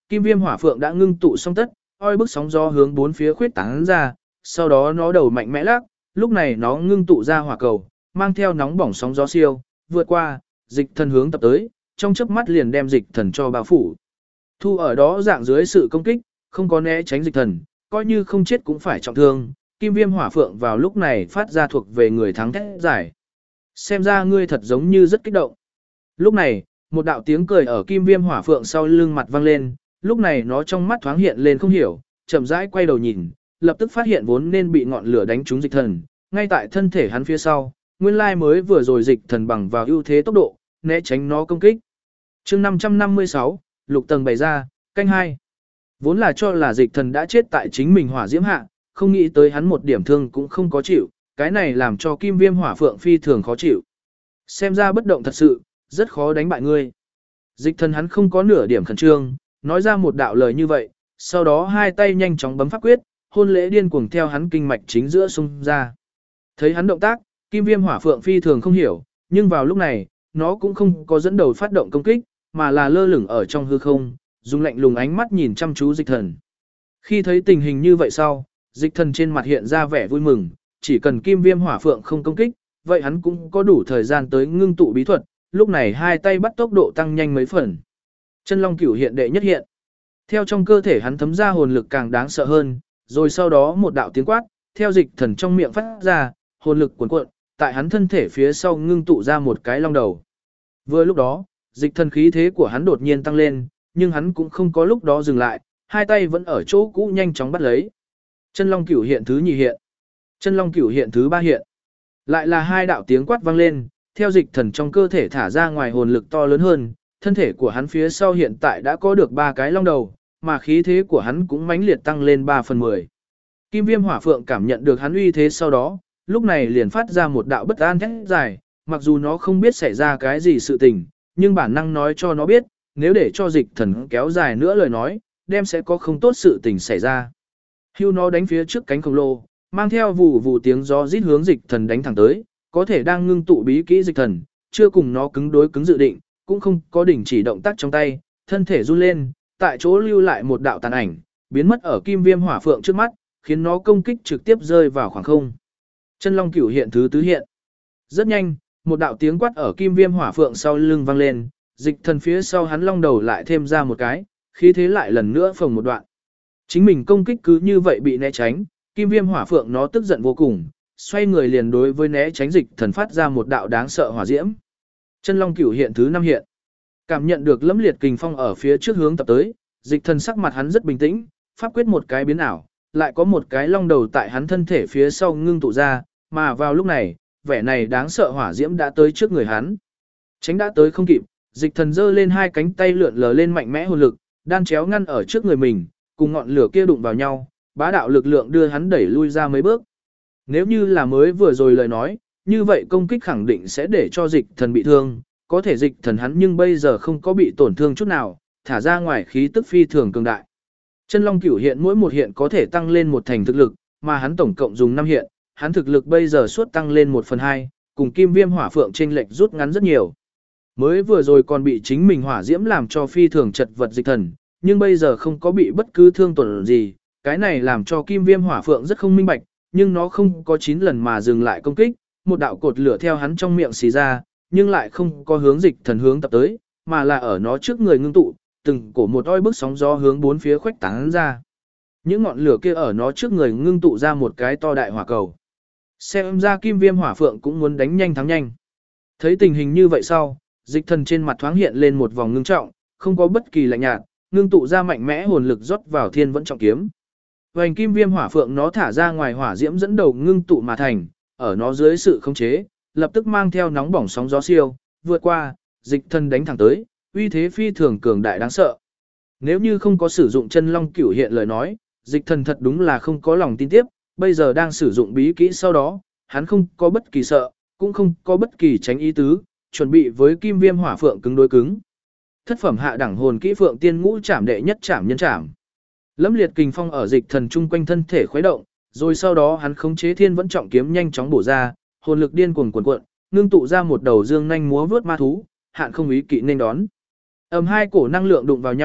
kim viêm hỏa phượng đã ngưng tụ xong tất, oi bức sóng gió hướng bốn phía khuyết tán ra, sau đó nó đầu mạnh mẽ lắc, lúc này nó ngưng tụ ra hỏa cầu, mang theo nóng bỏng sóng gió siêu, vượt qua, dịch thần hướng tập tới, trong chớp mắt liền đem dịch thần cho bao phủ. Thu ở đó dạng dưới sự công kích, không có né tránh dịch thần, coi như không chết cũng phải trọng thương, kim viêm hỏa phượng vào lúc này phát ra thuộc về người thắng thét giải. Xem ra ngươi thật giống như rất kích động. Lúc này, một đạo tiếng cười ở kim viêm hỏa phượng sau lưng mặt vang lên, lúc này nó trong mắt thoáng hiện lên không hiểu, chậm rãi quay đầu nhìn, lập tức phát hiện vốn nên bị ngọn lửa đánh trúng dịch thần, ngay tại thân thể hắn phía sau, nguyên lai mới vừa rồi dịch thần bằng vào ưu thế tốc độ, né tránh nó công kích. Chương 556, lục tầng bày ra, canh 2. Vốn là cho là dịch thần đã chết tại chính mình hỏa diễm hạ, không nghĩ tới hắn một điểm thương cũng không có chịu, cái này làm cho kim viêm hỏa phượng phi thường khó chịu. Xem ra bất động thật sự, rất khó đánh bại ngươi. Dịch thần hắn không có nửa điểm khẩn trương, nói ra một đạo lời như vậy, sau đó hai tay nhanh chóng bấm pháp quyết, hôn lễ điên cuồng theo hắn kinh mạch chính giữa xung ra. Thấy hắn động tác, kim viêm hỏa phượng phi thường không hiểu, nhưng vào lúc này, nó cũng không có dẫn đầu phát động công kích, mà là lơ lửng ở trong hư không, dùng lạnh lùng ánh mắt nhìn chăm chú dịch thần. Khi thấy tình hình như vậy sau, dịch thần trên mặt hiện ra vẻ vui mừng, chỉ cần kim viêm hỏa phượng không công kích, vậy hắn cũng có đủ thời gian tới ngưng tụ bí thuật, lúc này hai tay bắt tốc độ tăng nhanh mấy phần. Chân long cửu hiện đệ nhất hiện. Theo trong cơ thể hắn thấm ra hồn lực càng đáng sợ hơn, rồi sau đó một đạo tiếng quát, theo dịch thần trong miệng phát ra, hồn lực cuồn cuộn, tại hắn thân thể phía sau ngưng tụ ra một cái long đầu. Vừa lúc đó, dịch thần khí thế của hắn đột nhiên tăng lên, nhưng hắn cũng không có lúc đó dừng lại, hai tay vẫn ở chỗ cũ nhanh chóng bắt lấy. Chân long cửu hiện thứ nhì hiện. Chân long cửu hiện thứ ba hiện. Lại là hai đạo tiếng quát vang lên, theo dịch thần trong cơ thể thả ra ngoài hồn lực to lớn hơn, thân thể của hắn phía sau hiện tại đã có được 3 cái long đầu, mà khí thế của hắn cũng mãnh liệt tăng lên 3/10. Kim viêm hỏa phượng cảm nhận được hắn uy thế sau đó, lúc này liền phát ra một đạo bất an thét dài, mặc dù nó không biết xảy ra cái gì sự tình, nhưng bản năng nói cho nó biết, nếu để cho dịch thần kéo dài nữa lời nói, đem sẽ có không tốt sự tình xảy ra. Hưu nó đánh phía trước cánh khổng lồ, mang theo vù vù tiếng gió rít hướng dịch thần đánh thẳng tới, có thể đang ngưng tụ bí kỹ dịch thần, chưa cùng nó cứng đối cứng dự định, cũng không có đình chỉ động tác trong tay, thân thể run lên, tại chỗ lưu lại một đạo tàn ảnh, biến mất ở kim viêm hỏa phượng trước mắt, khiến nó công kích trực tiếp rơi vào khoảng không. Chân long cửu hiện thứ tứ hiện. Rất nhanh, một đạo tiếng quát ở kim viêm hỏa phượng sau lưng vang lên, dịch thần phía sau hắn long đầu lại thêm ra một cái, khí thế lại lần nữa phồng một đoạn. Chính mình công kích cứ như vậy bị né tránh, kim viêm hỏa phượng nó tức giận vô cùng, xoay người liền đối với né tránh dịch thần phát ra một đạo đáng sợ hỏa diễm. Chân long cửu hiện thứ 5 hiện. Cảm nhận được lẫm liệt kình phong ở phía trước hướng tập tới, dịch thần sắc mặt hắn rất bình tĩnh, pháp quyết một cái biến ảo, lại có một cái long đầu tại hắn thân thể phía sau ngưng tụ ra, mà vào lúc này, vẻ này đáng sợ hỏa diễm đã tới trước người hắn. Tránh đã tới không kịp, dịch thần giơ lên hai cánh tay lượn lờ lên mạnh mẽ hồn lực, đan chéo ngăn ở trước người mình, cùng ngọn lửa kia đụng vào nhau, bá đạo lực lượng đưa hắn đẩy lui ra mấy bước. Nếu như là mới vừa rồi lời nói, như vậy công kích khẳng định sẽ để cho dịch thần bị thương, có thể dịch thần hắn nhưng bây giờ không có bị tổn thương chút nào, thả ra ngoài khí tức phi thường cường đại. Chân long cửu hiện mỗi một hiện có thể tăng lên một thành thực lực, mà hắn tổng cộng dùng 5 hiện, hắn thực lực bây giờ suốt tăng lên 1/2, cùng kim viêm hỏa phượng chênh lệch rút ngắn rất nhiều. Mới vừa rồi còn bị chính mình hỏa diễm làm cho phi thường chật vật dịch thần, nhưng bây giờ không có bị bất cứ thương tổn gì, cái này làm cho kim viêm hỏa phượng rất không minh bạch, nhưng nó không có 9 lần mà dừng lại công kích, một đạo cột lửa theo hắn trong miệng xì ra, nhưng lại không có hướng dịch thần hướng tập tới, mà là ở nó trước người ngưng tụ, từng cổ một oi bức sóng gió hướng bốn phía khuếch tán ra. Những ngọn lửa kia ở nó trước người ngưng tụ ra một cái to đại hỏa cầu. Xem ra kim viêm hỏa phượng cũng muốn đánh nhanh thắng nhanh. Thấy tình hình như vậy sau, dịch thần trên mặt thoáng hiện lên một vòng ngưng trọng, không có bất kỳ lạnh nhạt, ngưng tụ ra mạnh mẽ hồn lực rót vào thiên vẫn trọng kiếm. Vành kim viêm hỏa phượng nó thả ra ngoài hỏa diễm dẫn đầu ngưng tụ mà thành, ở nó dưới sự khống chế, lập tức mang theo nóng bỏng sóng gió siêu, vượt qua, dịch thần đánh thẳng tới, uy thế phi thường cường đại đáng sợ. Nếu như không có sử dụng chân long cửu hiện lời nói, dịch thần thật đúng là không có lòng tin tiếp, bây giờ đang sử dụng bí kỹ sau đó, hắn không có bất kỳ sợ, cũng không có bất kỳ tránh ý tứ, chuẩn bị với kim viêm hỏa phượng cứng đối cứng. Thất phẩm hạ đẳng hồn kỹ phượng tiên ngũ trảm đệ nhất trảm nhân trảm. Lẫm liệt kình phong ở dịch thần chung quanh thân thể khuấy động, rồi sau đó hắn khống chế thiên vẫn trọng kiếm nhanh chóng bổ ra, hồn lực điên cuồng cuồn cuộn, ngưng tụ ra một đầu dương nhanh múa vướt ma thú, hạn không ý kỵ nên đón. Hai cổ năng lượng đụng vào nhau,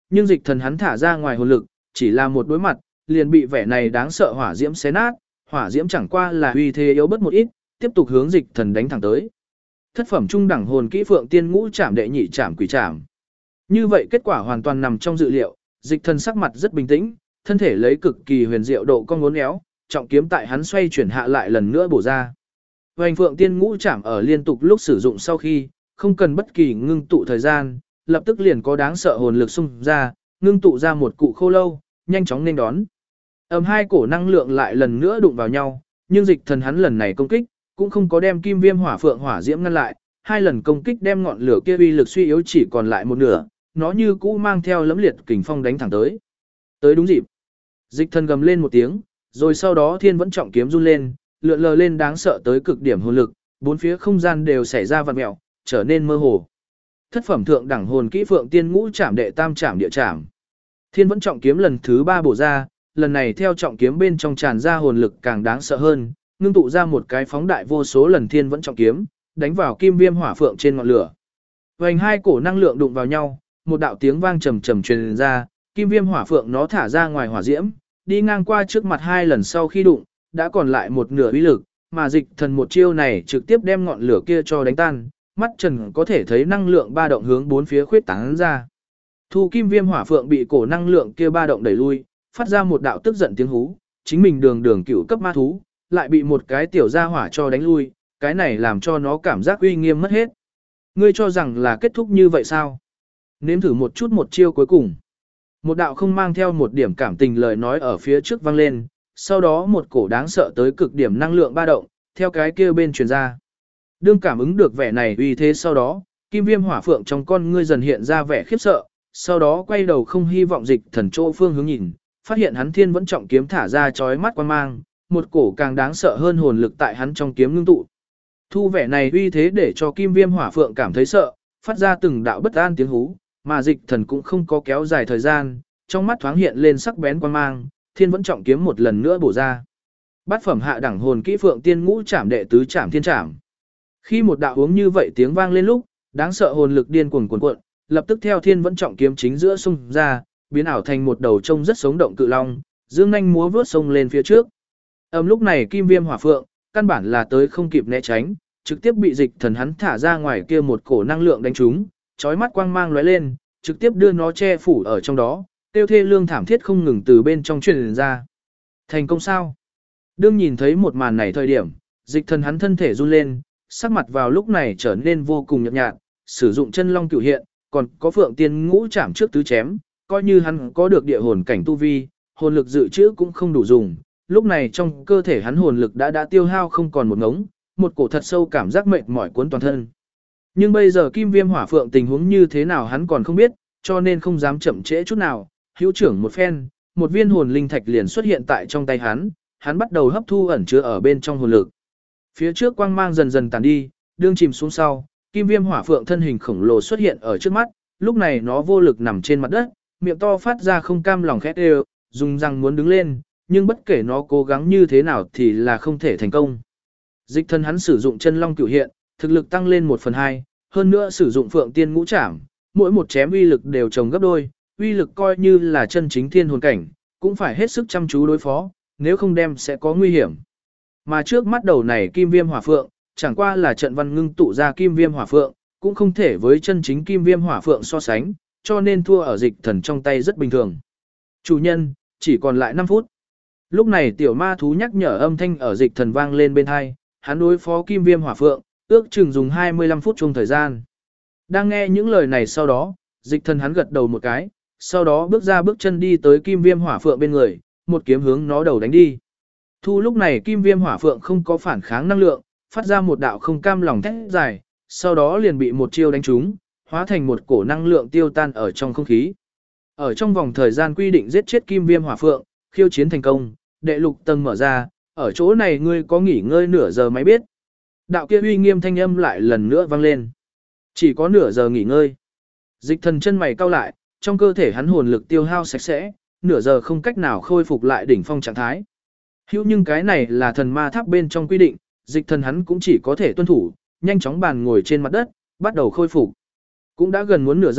Nhưng dịch thần hắn thả ra ngoài hồn lực, chỉ là một đối mặt, liền bị vẻ này đáng sợ hỏa diễm xé nát, hỏa diễm chẳng qua là uy thế yếu bớt một ít, tiếp tục hướng dịch thần đánh thẳng tới. Thất phẩm trung đẳng hồn kỹ Phượng Tiên Ngũ Trảm đệ nhị trảm quỷ trảm. Như vậy kết quả hoàn toàn nằm trong dự liệu, dịch thần sắc mặt rất bình tĩnh, thân thể lấy cực kỳ huyền diệu độ cong uốn éo, trọng kiếm tại hắn xoay chuyển hạ lại lần nữa bổ ra. Hoành Phượng Tiên Ngũ Trảm ở liên tục lúc sử dụng sau khi, không cần bất kỳ ngưng tụ thời gian, lập tức liền có đáng sợ hồn lực xung ra, ngưng tụ ra một cụ khô lâu, nhanh chóng nên đón. Hai cổ năng lượng lại lần nữa đụng vào nhau, nhưng dịch thần hắn lần này công kích, cũng không có đem kim viêm hỏa phượng hỏa diễm ngăn lại, hai lần công kích đem ngọn lửa kia uy lực suy yếu chỉ còn lại một nửa, nó như cũ mang theo lẫm liệt kình phong đánh thẳng tới. Tới đúng dịp, dịch thần gầm lên một tiếng, rồi sau đó thiên vẫn trọng kiếm run lên, lượn lờ lên đáng sợ tới cực điểm hồn lực, bốn phía không gian đều xảy ra vặn mèo, trở nên mơ hồ. Thất phẩm thượng đẳng hồn kỹ Phượng Tiên Ngũ Trảm đệ tam trảm địa trảm. Thiên vẫn trọng kiếm lần thứ 3 bổ ra, lần này theo trọng kiếm bên trong tràn ra hồn lực càng đáng sợ hơn, ngưng tụ ra một cái phóng đại vô số lần thiên vẫn trọng kiếm, đánh vào kim viêm hỏa phượng trên ngọn lửa. Vành hai cổ năng lượng đụng vào nhau, một đạo tiếng vang trầm trầm truyền ra, kim viêm hỏa phượng nó thả ra ngoài hỏa diễm, đi ngang qua trước mặt hai lần sau khi đụng, đã còn lại một nửa uy lực, mà dịch thần một chiêu này trực tiếp đem ngọn lửa kia cho đánh tan, mắt trần có thể thấy năng lượng ba động hướng bốn phía khuyết tán ra. Thu kim viêm hỏa phượng bị cổ năng lượng kia ba động đẩy lui, phát ra một đạo tức giận tiếng hú, chính mình đường cửu cấp ma thú, lại bị một cái tiểu gia hỏa cho đánh lui, cái này làm cho nó cảm giác uy nghiêm mất hết. Ngươi cho rằng là kết thúc như vậy sao? Nếm thử một chút một chiêu cuối cùng. Một đạo không mang theo một điểm cảm tình lời nói ở phía trước vang lên, sau đó một cổ đáng sợ tới cực điểm năng lượng ba động, theo cái kia bên truyền ra. Đương cảm ứng được vẻ này uy thế sau đó, kim viêm hỏa phượng trong con ngươi dần hiện ra vẻ khiếp sợ, sau đó quay đầu không hy vọng dịch thần chỗ phương hướng nhìn, phát hiện hắn thiên vẫn trọng kiếm thả ra chói mắt quan mang, một cổ càng đáng sợ hơn hồn lực tại hắn trong kiếm ngưng tụ. Thu vẻ này uy thế để cho kim viêm hỏa phượng cảm thấy sợ, phát ra từng đạo bất an tiếng hú, mà dịch thần cũng không có kéo dài thời gian, trong mắt thoáng hiện lên sắc bén quan mang, thiên vẫn trọng kiếm một lần nữa bổ ra. Bát phẩm hạ đẳng hồn kỹ Phượng Tiên Ngũ Trảm đệ tứ trảm thiên trảm. Khi một đạo uống như vậy tiếng vang lên lúc, đáng sợ hồn lực điên cuồng cuộn cuộn, lập tức theo thiên vẫn trọng kiếm chính giữa xung ra, biến ảo thành một đầu trông rất sống động cự long, dương nhanh múa vướt sông lên phía trước. Lúc này kim viêm hỏa phượng, căn bản là tới không kịp né tránh, trực tiếp bị dịch thần hắn thả ra ngoài kia một cổ năng lượng đánh trúng, chói mắt quang mang lóe lên, trực tiếp đưa nó che phủ ở trong đó, tiêu thê lương thảm thiết không ngừng từ bên trong truyền ra. Thành công sao? Đương nhìn thấy một màn này thời điểm, dịch thần hắn thân thể run lên, sắc mặt vào lúc này trở nên vô cùng nhợt nhạt, sử dụng chân long cửu hiện, còn có Phượng Tiên Ngũ Trảm trước tứ chém, coi như hắn có được địa hồn cảnh tu vi, hồn lực dự trữ cũng không đủ dùng, lúc này trong cơ thể hắn hồn lực đã tiêu hao không còn một ngống, một cổ thật sâu cảm giác mệt mỏi cuốn toàn thân. Nhưng bây giờ kim viêm hỏa phượng tình huống như thế nào hắn còn không biết, cho nên không dám chậm trễ chút nào, hữu trưởng một phen, một viên hồn linh thạch liền xuất hiện tại trong tay hắn bắt đầu hấp thu ẩn chứa ở bên trong hồn lực. Phía trước quang mang dần dần tàn đi, đương chìm xuống sau, kim viêm hỏa phượng thân hình khổng lồ xuất hiện ở trước mắt, lúc này nó vô lực nằm trên mặt đất, miệng to phát ra không cam lòng khét đều, dùng răng muốn đứng lên, nhưng bất kể nó cố gắng như thế nào thì là không thể thành công. Dịch thân hắn sử dụng chân long cửu hiện, thực lực tăng lên 1/2, hơn nữa sử dụng Phượng Tiên Ngũ Trảm, mỗi một chém uy lực đều trồng gấp đôi, uy lực coi như là chân chính thiên hồn cảnh, cũng phải hết sức chăm chú đối phó, nếu không đem sẽ có nguy hiểm. Mà trước mắt đầu này kim viêm hỏa phượng, chẳng qua là trận văn ngưng tụ ra kim viêm hỏa phượng, cũng không thể với chân chính kim viêm hỏa phượng so sánh, cho nên thua ở dịch thần trong tay rất bình thường. Chủ nhân, chỉ còn lại 5 phút. Lúc này tiểu ma thú nhắc nhở âm thanh ở dịch thần vang lên bên tai, hắn đối phó kim viêm hỏa phượng, ước chừng dùng 25 phút chung thời gian. Đang nghe những lời này sau đó, dịch thần hắn gật đầu một cái, sau đó bước chân đi tới kim viêm hỏa phượng bên người, một kiếm hướng nó đầu đánh đi. Thu lúc này kim viêm hỏa phượng không có phản kháng năng lượng, phát ra một đạo không cam lòng thét dài, sau đó liền bị một chiêu đánh trúng, hóa thành một cổ năng lượng tiêu tan ở trong không khí. Ở trong vòng thời gian quy định giết chết kim viêm hỏa phượng, khiêu chiến thành công, đệ lục tầng mở ra, ở chỗ này ngươi có nghỉ ngơi nửa giờ mới biết. Đạo kia uy nghiêm thanh âm lại lần nữa vang lên. Chỉ có nửa giờ nghỉ ngơi. Dịch thần chân mày cau lại, trong cơ thể hắn hồn lực tiêu hao sạch sẽ, nửa giờ không cách nào khôi phục lại đỉnh phong trạng thái. Nhưng cái này là thần ma tháp bên trong quy định, dịch thần hắn cũng chỉ có thể tuân thủ, nhanh chóng bàn ngồi trên mặt đất, bắt đầu khôi phục. Cũng đã gần muốn nửa giờ,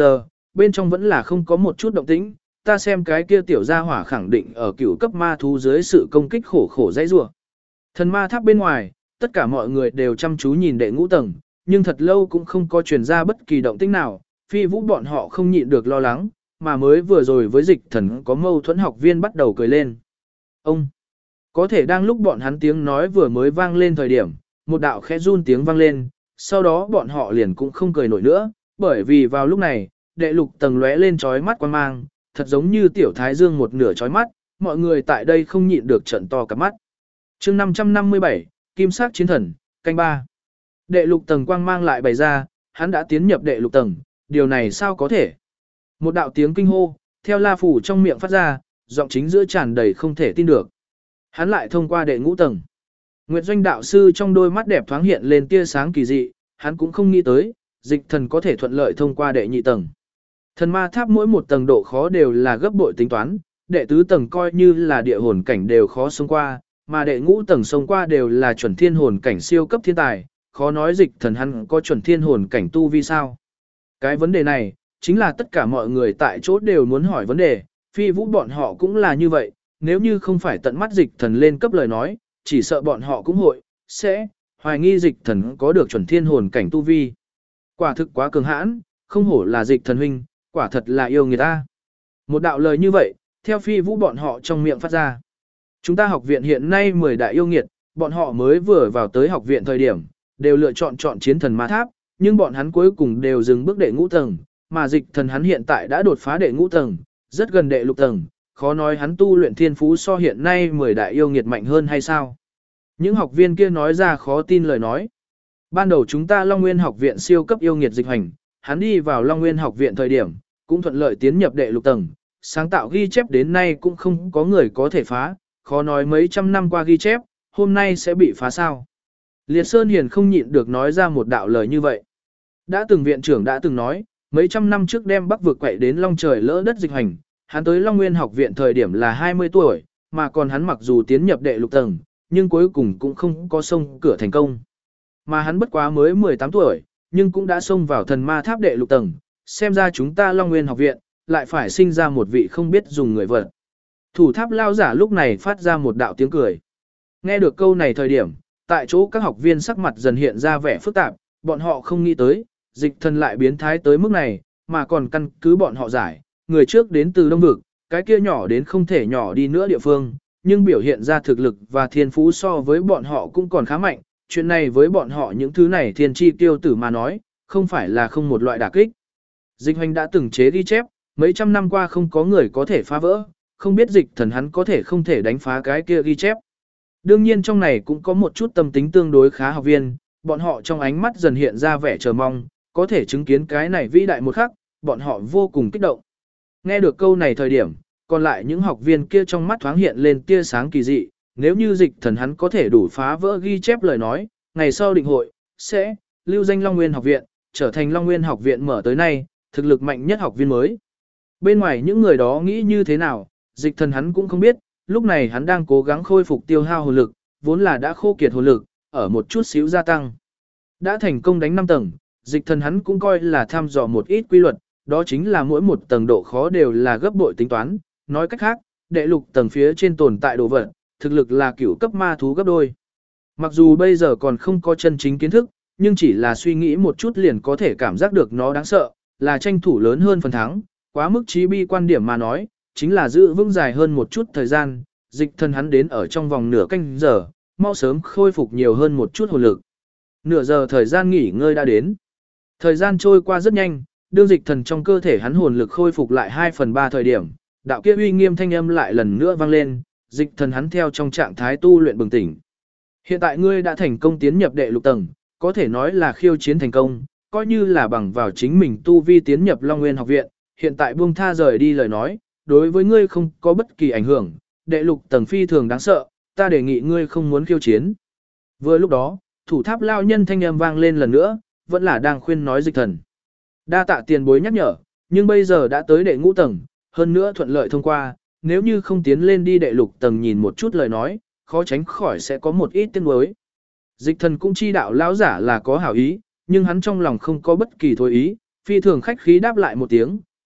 bên trong vẫn là không có một chút động tĩnh, ta xem cái kia tiểu gia hỏa khẳng định ở cửu cấp ma thú dưới sự công kích khổ khổ dãy rủa. Thần ma tháp bên ngoài, tất cả mọi người đều chăm chú nhìn đệ ngũ tầng, nhưng thật lâu cũng không có truyền ra bất kỳ động tĩnh nào, Phi Vũ bọn họ không nhịn được lo lắng, mà mới vừa rồi với Dịch Thần có mâu thuẫn học viên bắt đầu cười lên. Ông, có thể đang lúc bọn hắn tiếng nói vừa mới vang lên thời điểm, một đạo khẽ run tiếng vang lên, sau đó bọn họ liền cũng không cười nổi nữa, bởi vì vào lúc này, đệ lục tầng lóe lên chói mắt quan mang, thật giống như tiểu thái dương một nửa chói mắt, mọi người tại đây không nhịn được trợn to cả mắt. Chương 557, Kim sắc chiến thần, canh 3. Đệ lục tầng quang mang lại bày ra, hắn đã tiến nhập đệ lục tầng, điều này sao có thể? Một đạo tiếng kinh hô, theo La Phủ trong miệng phát ra, giọng chính giữa tràn đầy không thể tin được. Hắn lại thông qua đệ ngũ tầng. Nguyệt Doanh đạo sư trong đôi mắt đẹp thoáng hiện lên tia sáng kỳ dị, hắn cũng không nghĩ tới, Dịch Thần có thể thuận lợi thông qua đệ nhị tầng. Thần ma tháp mỗi một tầng độ khó đều là gấp bội tính toán, đệ tứ tầng coi như là địa hồn cảnh đều khó xông qua, mà đệ ngũ tầng xông qua đều là chuẩn thiên hồn cảnh siêu cấp thiên tài, khó nói Dịch Thần hắn có chuẩn thiên hồn cảnh tu vi sao. Cái vấn đề này, chính là tất cả mọi người tại chỗ đều muốn hỏi vấn đề, Phi Vũ bọn họ cũng là như vậy, nếu như không phải tận mắt Dịch Thần lên cấp lời nói, chỉ sợ bọn họ cũng sẽ hoài nghi Dịch Thần có được chuẩn thiên hồn cảnh tu vi. Quả thực quá cường hãn, không hổ là Dịch Thần huynh, quả thật là yêu người ta. Một đạo lời như vậy, theo Phi Vũ bọn họ trong miệng phát ra. Chúng ta học viện hiện nay 10 đại yêu nghiệt, bọn họ mới vừa vào tới học viện thời điểm, đều lựa chọn chiến thần ma tháp, nhưng bọn hắn cuối cùng đều dừng bước đệ ngũ tầng, mà Dịch Thần hắn hiện tại đã đột phá đệ ngũ tầng, rất gần đệ lục tầng, khó nói hắn tu luyện thiên phú so hiện nay 10 đại yêu nghiệt mạnh hơn hay sao. Những học viên kia nói ra khó tin lời nói. Ban đầu chúng ta Long Nguyên học viện siêu cấp yêu nghiệt Dịch Hành, hắn đi vào Long Nguyên học viện thời điểm, cũng thuận lợi tiến nhập đệ lục tầng, sáng tạo ghi chép đến nay cũng không có người có thể phá, khó nói mấy trăm năm qua ghi chép, hôm nay sẽ bị phá sao. Liệt Sơn Hiền không nhịn được nói ra một đạo lời như vậy. Đã từng viện trưởng đã từng nói, mấy trăm năm trước đem Bắc vực quậy đến long trời lỡ đất Dịch Hành, hắn tới Long Nguyên học viện thời điểm là 20 tuổi, mà còn hắn mặc dù tiến nhập đệ lục tầng, nhưng cuối cùng cũng không có xông cửa thành công. Mà hắn bất quá mới 18 tuổi, nhưng cũng đã xông vào thần ma tháp đệ lục tầng, xem ra chúng ta Long Nguyên học viện, lại phải sinh ra một vị không biết dùng người vật. Thủ tháp lao giả lúc này phát ra một đạo tiếng cười. Nghe được câu này thời điểm, tại chỗ các học viên sắc mặt dần hiện ra vẻ phức tạp, bọn họ không nghĩ tới, Dịch Thần lại biến thái tới mức này, mà còn căn cứ bọn họ giải, người trước đến từ Đông Vực, cái kia nhỏ đến không thể nhỏ đi nữa địa phương, nhưng biểu hiện ra thực lực và thiên phú so với bọn họ cũng còn khá mạnh, chuyện này với bọn họ những thứ này thiên chi tiêu tử mà nói, không phải là không một loại đả kích. Dịch Hành đã từng chế ghi chép, mấy trăm năm qua không có người có thể phá vỡ, không biết Dịch Thần hắn có thể không thể đánh phá cái kia ghi chép. Đương nhiên trong này cũng có một chút tâm tính tương đối khá học viên, bọn họ trong ánh mắt dần hiện ra vẻ chờ mong, có thể chứng kiến cái này vĩ đại một khắc, bọn họ vô cùng kích động. Nghe được câu này thời điểm, còn lại những học viên kia trong mắt thoáng hiện lên tia sáng kỳ dị, nếu như Dịch Thần hắn có thể đủ phá vỡ ghi chép lời nói, ngày sau định hội, sẽ lưu danh Long Nguyên học viện, trở thành Long Nguyên học viện mở tới nay, thực lực mạnh nhất học viên mới. Bên ngoài những người đó nghĩ như thế nào, Dịch Thần hắn cũng không biết, lúc này hắn đang cố gắng khôi phục tiêu hao hồn lực, vốn là đã khô kiệt hồn lực, ở một chút xíu gia tăng. Đã thành công đánh 5 tầng, Dịch Thần hắn cũng coi là thăm dò một ít quy luật, đó chính là mỗi một tầng độ khó đều là gấp bội tính toán, nói cách khác, đệ lục tầng phía trên tồn tại đồ vật, thực lực là cửu cấp ma thú gấp đôi. Mặc dù bây giờ còn không có chân chính kiến thức, nhưng chỉ là suy nghĩ một chút liền có thể cảm giác được nó đáng sợ, là tranh thủ lớn hơn phần thắng, quá mức trí bi quan điểm mà nói, chính là giữ vững dài hơn một chút thời gian, Dịch Thần hắn đến ở trong vòng nửa canh giờ, mau sớm khôi phục nhiều hơn một chút hồn lực. Nửa giờ thời gian nghỉ ngơi đã đến. Thời gian trôi qua rất nhanh, đương Dịch Thần trong cơ thể hắn hồn lực khôi phục lại 2/3 thời điểm, đạo kia uy nghiêm thanh âm lại lần nữa vang lên, Dịch Thần hắn theo trong trạng thái tu luyện bừng tỉnh. Hiện tại ngươi đã thành công tiến nhập đệ lục tầng, có thể nói là khiêu chiến thành công, coi như là bằng vào chính mình tu vi tiến nhập Long Nguyên học viện, hiện tại buông tha rời đi lời nói, đối với ngươi không có bất kỳ ảnh hưởng, đệ lục tầng phi thường đáng sợ, ta đề nghị ngươi không muốn khiêu chiến. Vừa lúc đó, thủ tháp lao nhân thanh âm vang lên lần nữa, vẫn là đang khuyên nói Dịch Thần. Đa tạ tiền bối nhắc nhở, nhưng bây giờ đã tới đệ ngũ tầng, hơn nữa thuận lợi thông qua, nếu như không tiến lên đi đệ lục tầng nhìn một chút lời nói, khó tránh khỏi sẽ có một ít tiếng nuối. Dịch Thần cũng chi đạo lão giả là có hảo ý, nhưng hắn trong lòng không có bất kỳ thối ý, phi thường khách khí đáp lại một tiếng,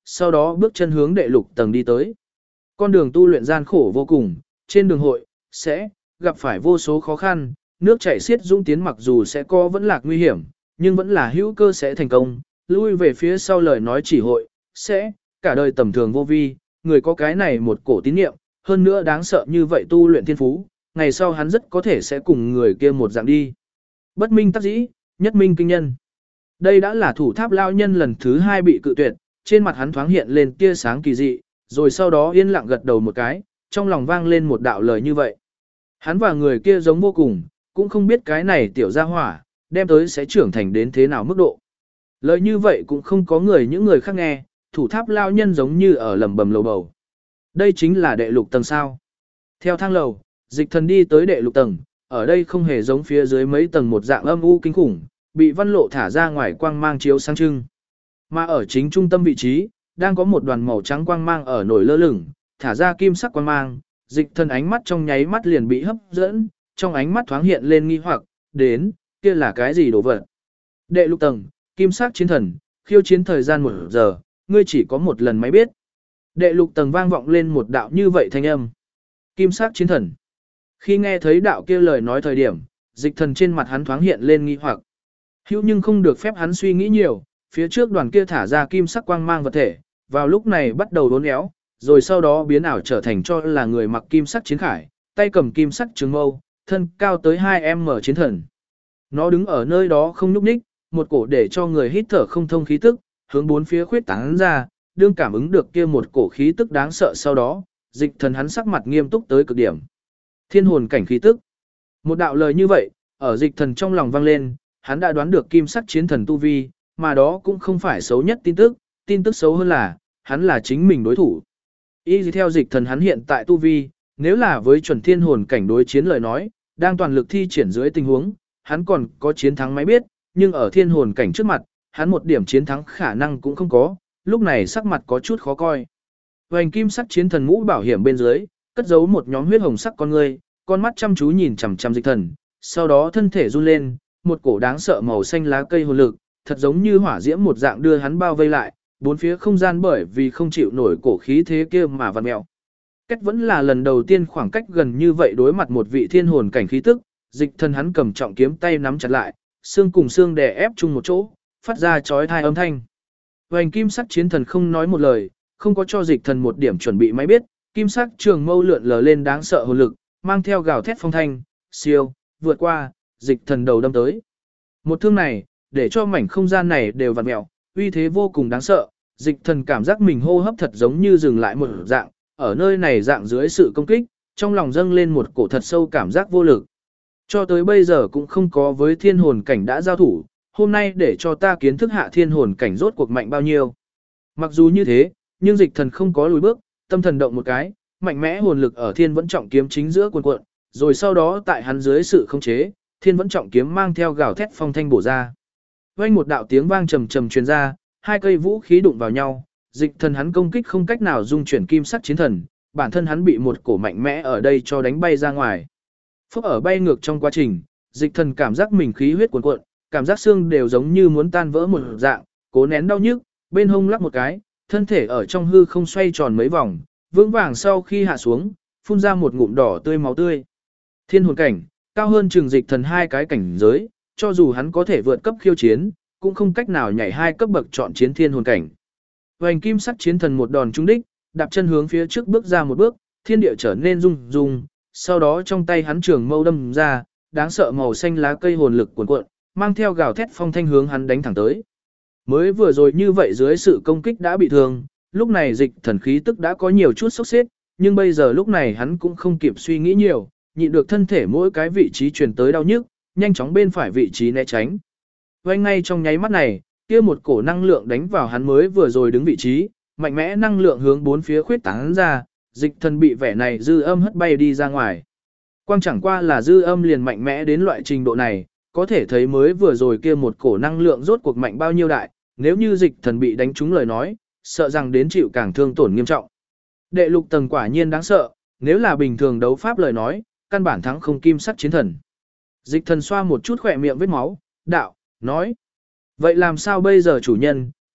sau đó bước chân hướng đệ lục tầng đi tới. Con đường tu luyện gian khổ vô cùng, trên đường hội, sẽ gặp phải vô số khó khăn, nước chảy xiết dũng tiến mặc dù sẽ có vẫn lạc nguy hiểm, nhưng vẫn là hữu cơ sẽ thành công, lui về phía sau lời nói chỉ hội, sẽ cả đời tầm thường vô vi, người có cái này một cổ tín niệm, hơn nữa đáng sợ như vậy tu luyện thiên phú, ngày sau hắn rất có thể sẽ cùng người kia một dạng đi. Bất minh tác dĩ, nhất minh kinh nhân. Đây đã là thủ tháp lao nhân lần thứ 2 bị cự tuyệt, trên mặt hắn thoáng hiện lên tia sáng kỳ dị, rồi sau đó yên lặng gật đầu một cái, trong lòng vang lên một đạo lời như vậy. Hắn và người kia giống vô cùng, cũng không biết cái này tiểu gia hỏa, đem tới sẽ trưởng thành đến thế nào mức độ. Lời như vậy cũng không có những người khác nghe, thủ tháp lao nhân giống như ở lầm bầm lầu bầu. Đây chính là đệ lục tầng sao. Theo thang lầu, dịch thần đi tới đệ lục tầng, ở đây không hề giống phía dưới mấy tầng một dạng âm u kinh khủng, bị văn lộ thả ra ngoài quang mang chiếu sáng trưng. Mà ở chính trung tâm vị trí, đang có một đoàn màu trắng quang mang ở nổi lơ lửng, thả ra kim sắc quang mang, dịch thần ánh mắt trong nháy mắt liền bị hấp dẫn, trong ánh mắt thoáng hiện lên nghi hoặc, đến, kia là cái gì đồ vật? Đệ lục tầng, kim sắc chiến thần, khiêu chiến thời gian 1 giờ, ngươi chỉ có một lần máy biết. Đệ lục tầng vang vọng lên một đạo như vậy thanh âm. Kim sắc chiến thần. Khi nghe thấy đạo kia lời nói thời điểm, dịch thần trên mặt hắn thoáng hiện lên nghi hoặc. Hữu nhưng không được phép hắn suy nghĩ nhiều, phía trước đoàn kia thả ra kim sắc quang mang vật thể, vào lúc này bắt đầu đốn éo, rồi sau đó biến ảo trở thành cho là người mặc kim sắc chiến khải, tay cầm kim sắc trường mâu, thân cao tới 2m chiến thần. Nó đứng ở nơi đó không nhúc nhích, một cổ để cho người hít thở không thông khí tức, hướng bốn phía khuyết tán ra, đương cảm ứng được kia một cổ khí tức đáng sợ sau đó, dịch thần hắn sắc mặt nghiêm túc tới cực điểm. Thiên hồn cảnh khí tức. Một đạo lời như vậy, ở dịch thần trong lòng vang lên, hắn đã đoán được kim sắc chiến thần tu vi, mà đó cũng không phải xấu nhất tin tức xấu hơn là, hắn là chính mình đối thủ. Y theo dịch thần hắn hiện tại tu vi, nếu là với chuẩn thiên hồn cảnh đối chiến lời nói, đang toàn lực thi triển dưới tình huống, hắn còn có chiến thắng máy biết, nhưng ở thiên hồn cảnh trước mặt, hắn một điểm chiến thắng khả năng cũng không có, lúc này sắc mặt có chút khó coi. Hoành kim sắc chiến thần mũ bảo hiểm bên dưới, cất giấu một nhóm huyết hồng sắc con ngươi, con mắt chăm chú nhìn chằm chằm dịch thần, sau đó thân thể run lên, một cổ đáng sợ màu xanh lá cây hồn lực, thật giống như hỏa diễm một dạng đưa hắn bao vây lại, bốn phía không gian bởi vì không chịu nổi cổ khí thế kia mà vặn mèo. Cách vẫn là lần đầu tiên khoảng cách gần như vậy đối mặt một vị thiên hồn cảnh khí tức, dịch thần hắn cầm trọng kiếm tay nắm chặt lại, xương cùng xương đè ép chung một chỗ, phát ra chói tai âm thanh. Hoành kim sắc chiến thần không nói một lời, không có cho dịch thần một điểm chuẩn bị máy biết, kim sắc trường mâu lượn lờ lên đáng sợ hồn lực, mang theo gào thét phong thanh, siêu, vượt qua, dịch thần đầu đâm tới. Một thương này, để cho mảnh không gian này đều vặn mèo, uy thế vô cùng đáng sợ, dịch thần cảm giác mình hô hấp thật giống như dừng lại một dạng, ở nơi này dạng dưới sự công kích, trong lòng dâng lên một cổ thật sâu cảm giác vô lực. Cho tới bây giờ cũng không có với thiên hồn cảnh đã giao thủ, hôm nay để cho ta kiến thức hạ thiên hồn cảnh rốt cuộc mạnh bao nhiêu. Mặc dù như thế, nhưng dịch thần không có lùi bước, tâm thần động một cái, mạnh mẽ hồn lực ở thiên vẫn trọng kiếm chính giữa cuộn cuộn, rồi sau đó tại hắn dưới sự khống chế, thiên vẫn trọng kiếm mang theo gào thét phong thanh bổ ra. Vang một đạo tiếng vang trầm trầm truyền ra, hai cây vũ khí đụng vào nhau, dịch thần hắn công kích không cách nào dung chuyển kim sắc chiến thần, bản thân hắn bị một cổ mạnh mẽ ở đây cho đánh bay ra ngoài. Phúc ở bay ngược trong quá trình, dịch thần cảm giác mình khí huyết cuồn cuộn, cảm giác xương đều giống như muốn tan vỡ một dạng, cố nén đau nhức, bên hông lắc một cái, thân thể ở trong hư không xoay tròn mấy vòng, vững vàng sau khi hạ xuống, phun ra một ngụm đỏ tươi máu tươi. Thiên hồn cảnh, cao hơn trường dịch thần 2 cái cảnh giới, cho dù hắn có thể vượt cấp khiêu chiến, cũng không cách nào nhảy 2 cấp bậc chọn chiến thiên hồn cảnh. Hoành kim sắc chiến thần một đòn trúng đích, đạp chân hướng phía trước bước ra một bước, thiên địa trở nên rung rung, sau đó trong tay hắn trường mâu đâm ra, đáng sợ màu xanh lá cây hồn lực cuồn cuộn, mang theo gào thét phong thanh hướng hắn đánh thẳng tới. Mới vừa rồi như vậy dưới sự công kích đã bị thương, lúc này dịch thần khí tức đã có nhiều chút sốc xếp, nhưng bây giờ lúc này hắn cũng không kịp suy nghĩ nhiều, nhịn được thân thể mỗi cái vị trí truyền tới đau nhức, nhanh chóng bên phải vị trí né tránh. Vây ngay trong nháy mắt này, kia một cổ năng lượng đánh vào hắn mới vừa rồi đứng vị trí, mạnh mẽ năng lượng hướng bốn phía khuyết tán ra, dịch thần bị vẻ này dư âm hất bay đi ra ngoài. Quang chẳng qua là dư âm liền mạnh mẽ đến loại trình độ này, có thể thấy mới vừa rồi kia một cổ năng lượng rốt cuộc mạnh bao nhiêu đại, nếu như dịch thần bị đánh trúng lời nói, sợ rằng đến chịu càng thương tổn nghiêm trọng. Đệ lục tầng quả nhiên đáng sợ, nếu là bình thường đấu pháp lời nói, căn bản thắng không kim sắc chiến thần. Dịch thần xoa một chút khỏe miệng vết máu, đạo, nói. Vậy làm sao bây giờ chủ nhân,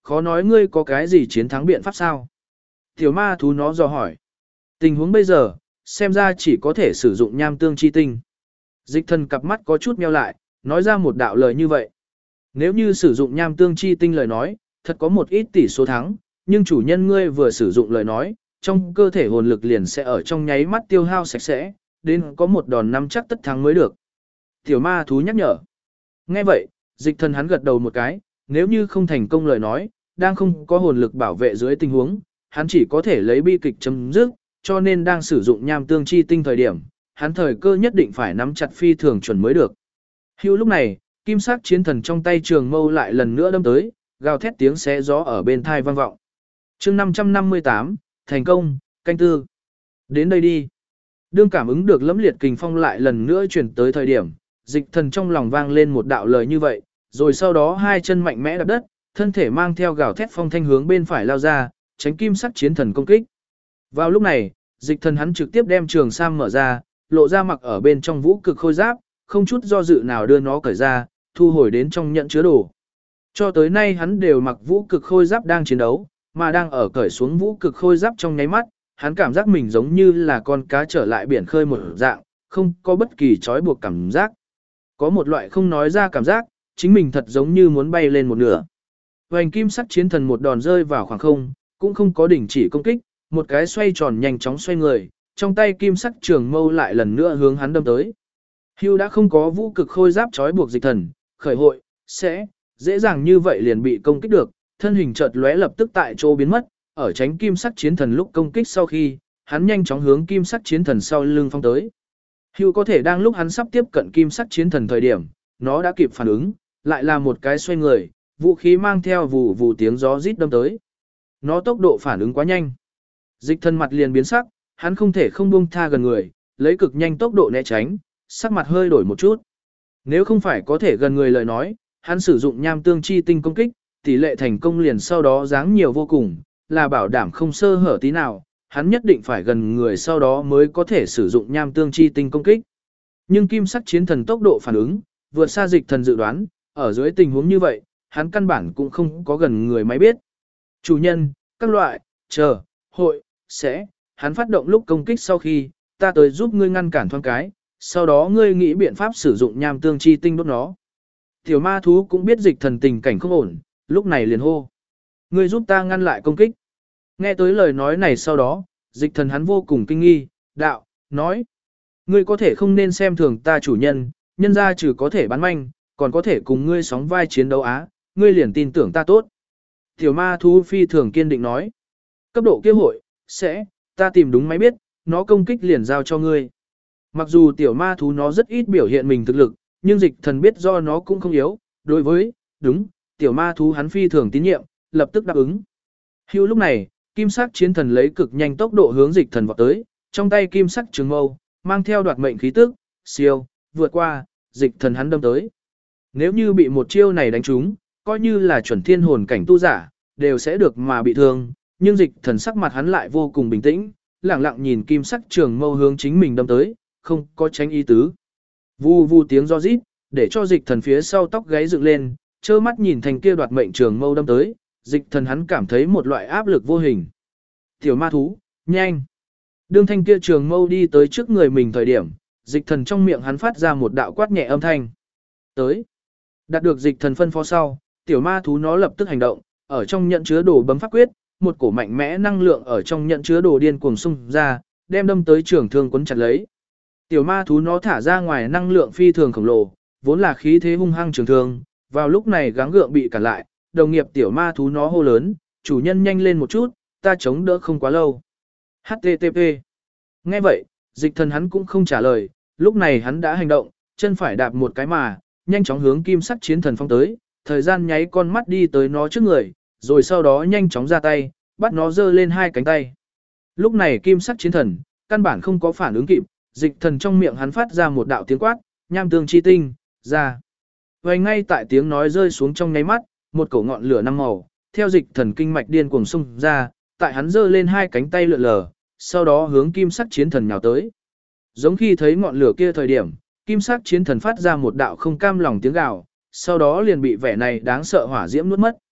khó nói ngươi có cái gì chiến thắng biện pháp sao? Tiểu ma thú nó dò hỏi. Tình huống bây giờ, xem ra chỉ có thể sử dụng nham tương chi tinh. Dịch thần cặp mắt có chút meo lại, nói ra một đạo lời như vậy. Nếu như sử dụng nham tương chi tinh lời nói, thật có một ít tỷ số thắng, nhưng chủ nhân ngươi vừa sử dụng lời nói, trong cơ thể hồn lực liền sẽ ở trong nháy mắt tiêu hao sạch sẽ, đến có một đòn nắm chắc tất thắng mới được. Tiểu ma thú nhắc nhở. Nghe vậy, dịch thần hắn gật đầu một cái, nếu như không thành công lời nói, đang không có hồn lực bảo vệ dưới tình huống, hắn chỉ có thể lấy bi kịch chấm dứt, cho nên đang sử dụng nham tương chi tinh thời điểm, hắn thời cơ nhất định phải nắm chặt phi thường chuẩn mới được. Hưu lúc này, kim sắc chiến thần trong tay trường mâu lại lần nữa đâm tới, gào thét tiếng xé gió ở bên thai vang vọng. chương 558, thành công, canh tư. Đến đây đi. Đương cảm ứng được lẫm liệt kình phong lại lần nữa chuyển tới thời điểm, dịch thần trong lòng vang lên một đạo lời như vậy, rồi sau đó hai chân mạnh mẽ đạp đất, thân thể mang theo gào thét phong thanh hướng bên phải lao ra, tránh kim sắc chiến thần công kích. Vào lúc này, dịch thần hắn trực tiếp đem trường sam mở ra, lộ ra mặc ở bên trong vũ cực khôi giáp, không chút do dự nào đưa nó cởi ra, thu hồi đến trong nhận chứa đồ. Cho tới nay hắn đều mặc vũ cực khôi giáp đang chiến đấu, mà đang ở cởi xuống vũ cực khôi giáp trong nháy mắt, hắn cảm giác mình giống như là con cá trở lại biển khơi một dạng, không có bất kỳ trói buộc cảm giác. Có một loại không nói ra cảm giác, chính mình thật giống như muốn bay lên một nửa. Hoành kim sắc chiến thần một đòn rơi vào khoảng không, cũng không có đình chỉ công kích, một cái xoay tròn nhanh chóng xoay người, trong tay kim sắc trường mâu lại lần nữa hướng hắn đâm tới. Hưu đã không có vũ cực khôi giáp trói buộc dịch thần, khởi hội, sẽ dễ dàng như vậy liền bị công kích được, thân hình chợt lóe lập tức tại chỗ biến mất, ở tránh kim sắc chiến thần lúc công kích sau khi, hắn nhanh chóng hướng kim sắc chiến thần sau lưng phong tới. Hưu có thể đang lúc hắn sắp tiếp cận kim sắc chiến thần thời điểm, nó đã kịp phản ứng, lại là một cái xoay người, vũ khí mang theo vù vù tiếng gió rít đâm tới. Nó tốc độ phản ứng quá nhanh. Dịch thần mặt liền biến sắc, hắn không thể không buông tha gần người, lấy cực nhanh tốc độ né tránh, sắc mặt hơi đổi một chút. Nếu không phải có thể gần người lời nói, hắn sử dụng nham tương chi tinh công kích, tỷ lệ thành công liền sau đó dáng nhiều vô cùng, là bảo đảm không sơ hở tí nào, hắn nhất định phải gần người sau đó mới có thể sử dụng nham tương chi tinh công kích. Nhưng kim sắc chiến thần tốc độ phản ứng, vượt xa dịch thần dự đoán, ở dưới tình huống như vậy, hắn căn bản cũng không có gần người máy biết. Chủ nhân, các loại, chờ, hội, sẽ, hắn phát động lúc công kích sau khi, ta tới giúp ngươi ngăn cản thoáng cái, sau đó ngươi nghĩ biện pháp sử dụng nham tương chi tinh đốt nó. Tiểu ma thú cũng biết dịch thần tình cảnh không ổn, lúc này liền hô. Ngươi giúp ta ngăn lại công kích. Nghe tới lời nói này sau đó, dịch thần hắn vô cùng kinh nghi, đạo, nói. Ngươi có thể không nên xem thường ta chủ nhân, nhân ra trừ có thể bán manh, còn có thể cùng ngươi sóng vai chiến đấu á, ngươi liền tin tưởng ta tốt. Tiểu ma thú phi thường kiên định nói. Cấp độ kia hội, sẽ, ta tìm đúng máy biết, nó công kích liền giao cho ngươi. Mặc dù tiểu ma thú nó rất ít biểu hiện mình thực lực, nhưng dịch thần biết do nó cũng không yếu, đối với, đúng, tiểu ma thú hắn phi thường tín nhiệm, lập tức đáp ứng. Hưu lúc này, kim sắc chiến thần lấy cực nhanh tốc độ hướng dịch thần vọt tới, trong tay kim sắc trường mâu, mang theo đoạt mệnh khí tức, siêu, vượt qua, dịch thần hắn đâm tới. Nếu như bị một chiêu này đánh trúng, coi như là chuẩn thiên hồn cảnh tu giả, đều sẽ được mà bị thương, nhưng dịch thần sắc mặt hắn lại vô cùng bình tĩnh, lặng lặng nhìn kim sắc trường mâu hướng chính mình đâm tới, không có tránh ý tứ. Vu vu tiếng gió rít, để cho dịch thần phía sau tóc gáy dựng lên, trơ mắt nhìn thành kia đoạt mệnh trường mâu đâm tới, dịch thần hắn cảm thấy một loại áp lực vô hình. Tiểu ma thú, nhanh! Đương thanh kia trường mâu đi tới trước người mình thời điểm, dịch thần trong miệng hắn phát ra một đạo quát nhẹ âm thanh. Tới! Đạt được dịch thần phân phó sau, tiểu ma thú nó lập tức hành động, ở trong nhận chứa đồ bấm pháp quyết, một cổ mạnh mẽ năng lượng ở trong nhận chứa đồ điên cuồng xung ra, đem đâm tới trường thương quấn chặt lấy. Tiểu ma thú nó thả ra ngoài năng lượng phi thường khổng lồ, vốn là khí thế hung hăng trường thương, vào lúc này gắng gượng bị cản lại, đồng nghiệp tiểu ma thú nó hô lớn, chủ nhân nhanh lên một chút, ta chống đỡ không quá lâu. HTTP. Nghe vậy, dịch thần hắn cũng không trả lời, lúc này hắn đã hành động, chân phải đạp một cái mà, nhanh chóng hướng kim sắc chiến thần phong tới, thời gian nháy con mắt đi tới nó trước người, rồi sau đó nhanh chóng ra tay, bắt nó giơ lên hai cánh tay. Lúc này kim sắc chiến thần, căn bản không có phản ứng kịp, dịch thần trong miệng hắn phát ra một đạo tiếng quát, nham tương chi tinh, ra. Và ngay tại tiếng nói rơi xuống trong nháy mắt, một cổ ngọn lửa năm màu, theo dịch thần kinh mạch điên cuồng xung ra, tại hắn giơ lên hai cánh tay lượn lờ, sau đó hướng kim sắc chiến thần nhào tới. Giống khi thấy ngọn lửa kia thời điểm, kim sắc chiến thần phát ra một đạo không cam lòng tiếng gào, sau đó liền bị vẻ này đáng sợ hỏa diễm nuốt mất.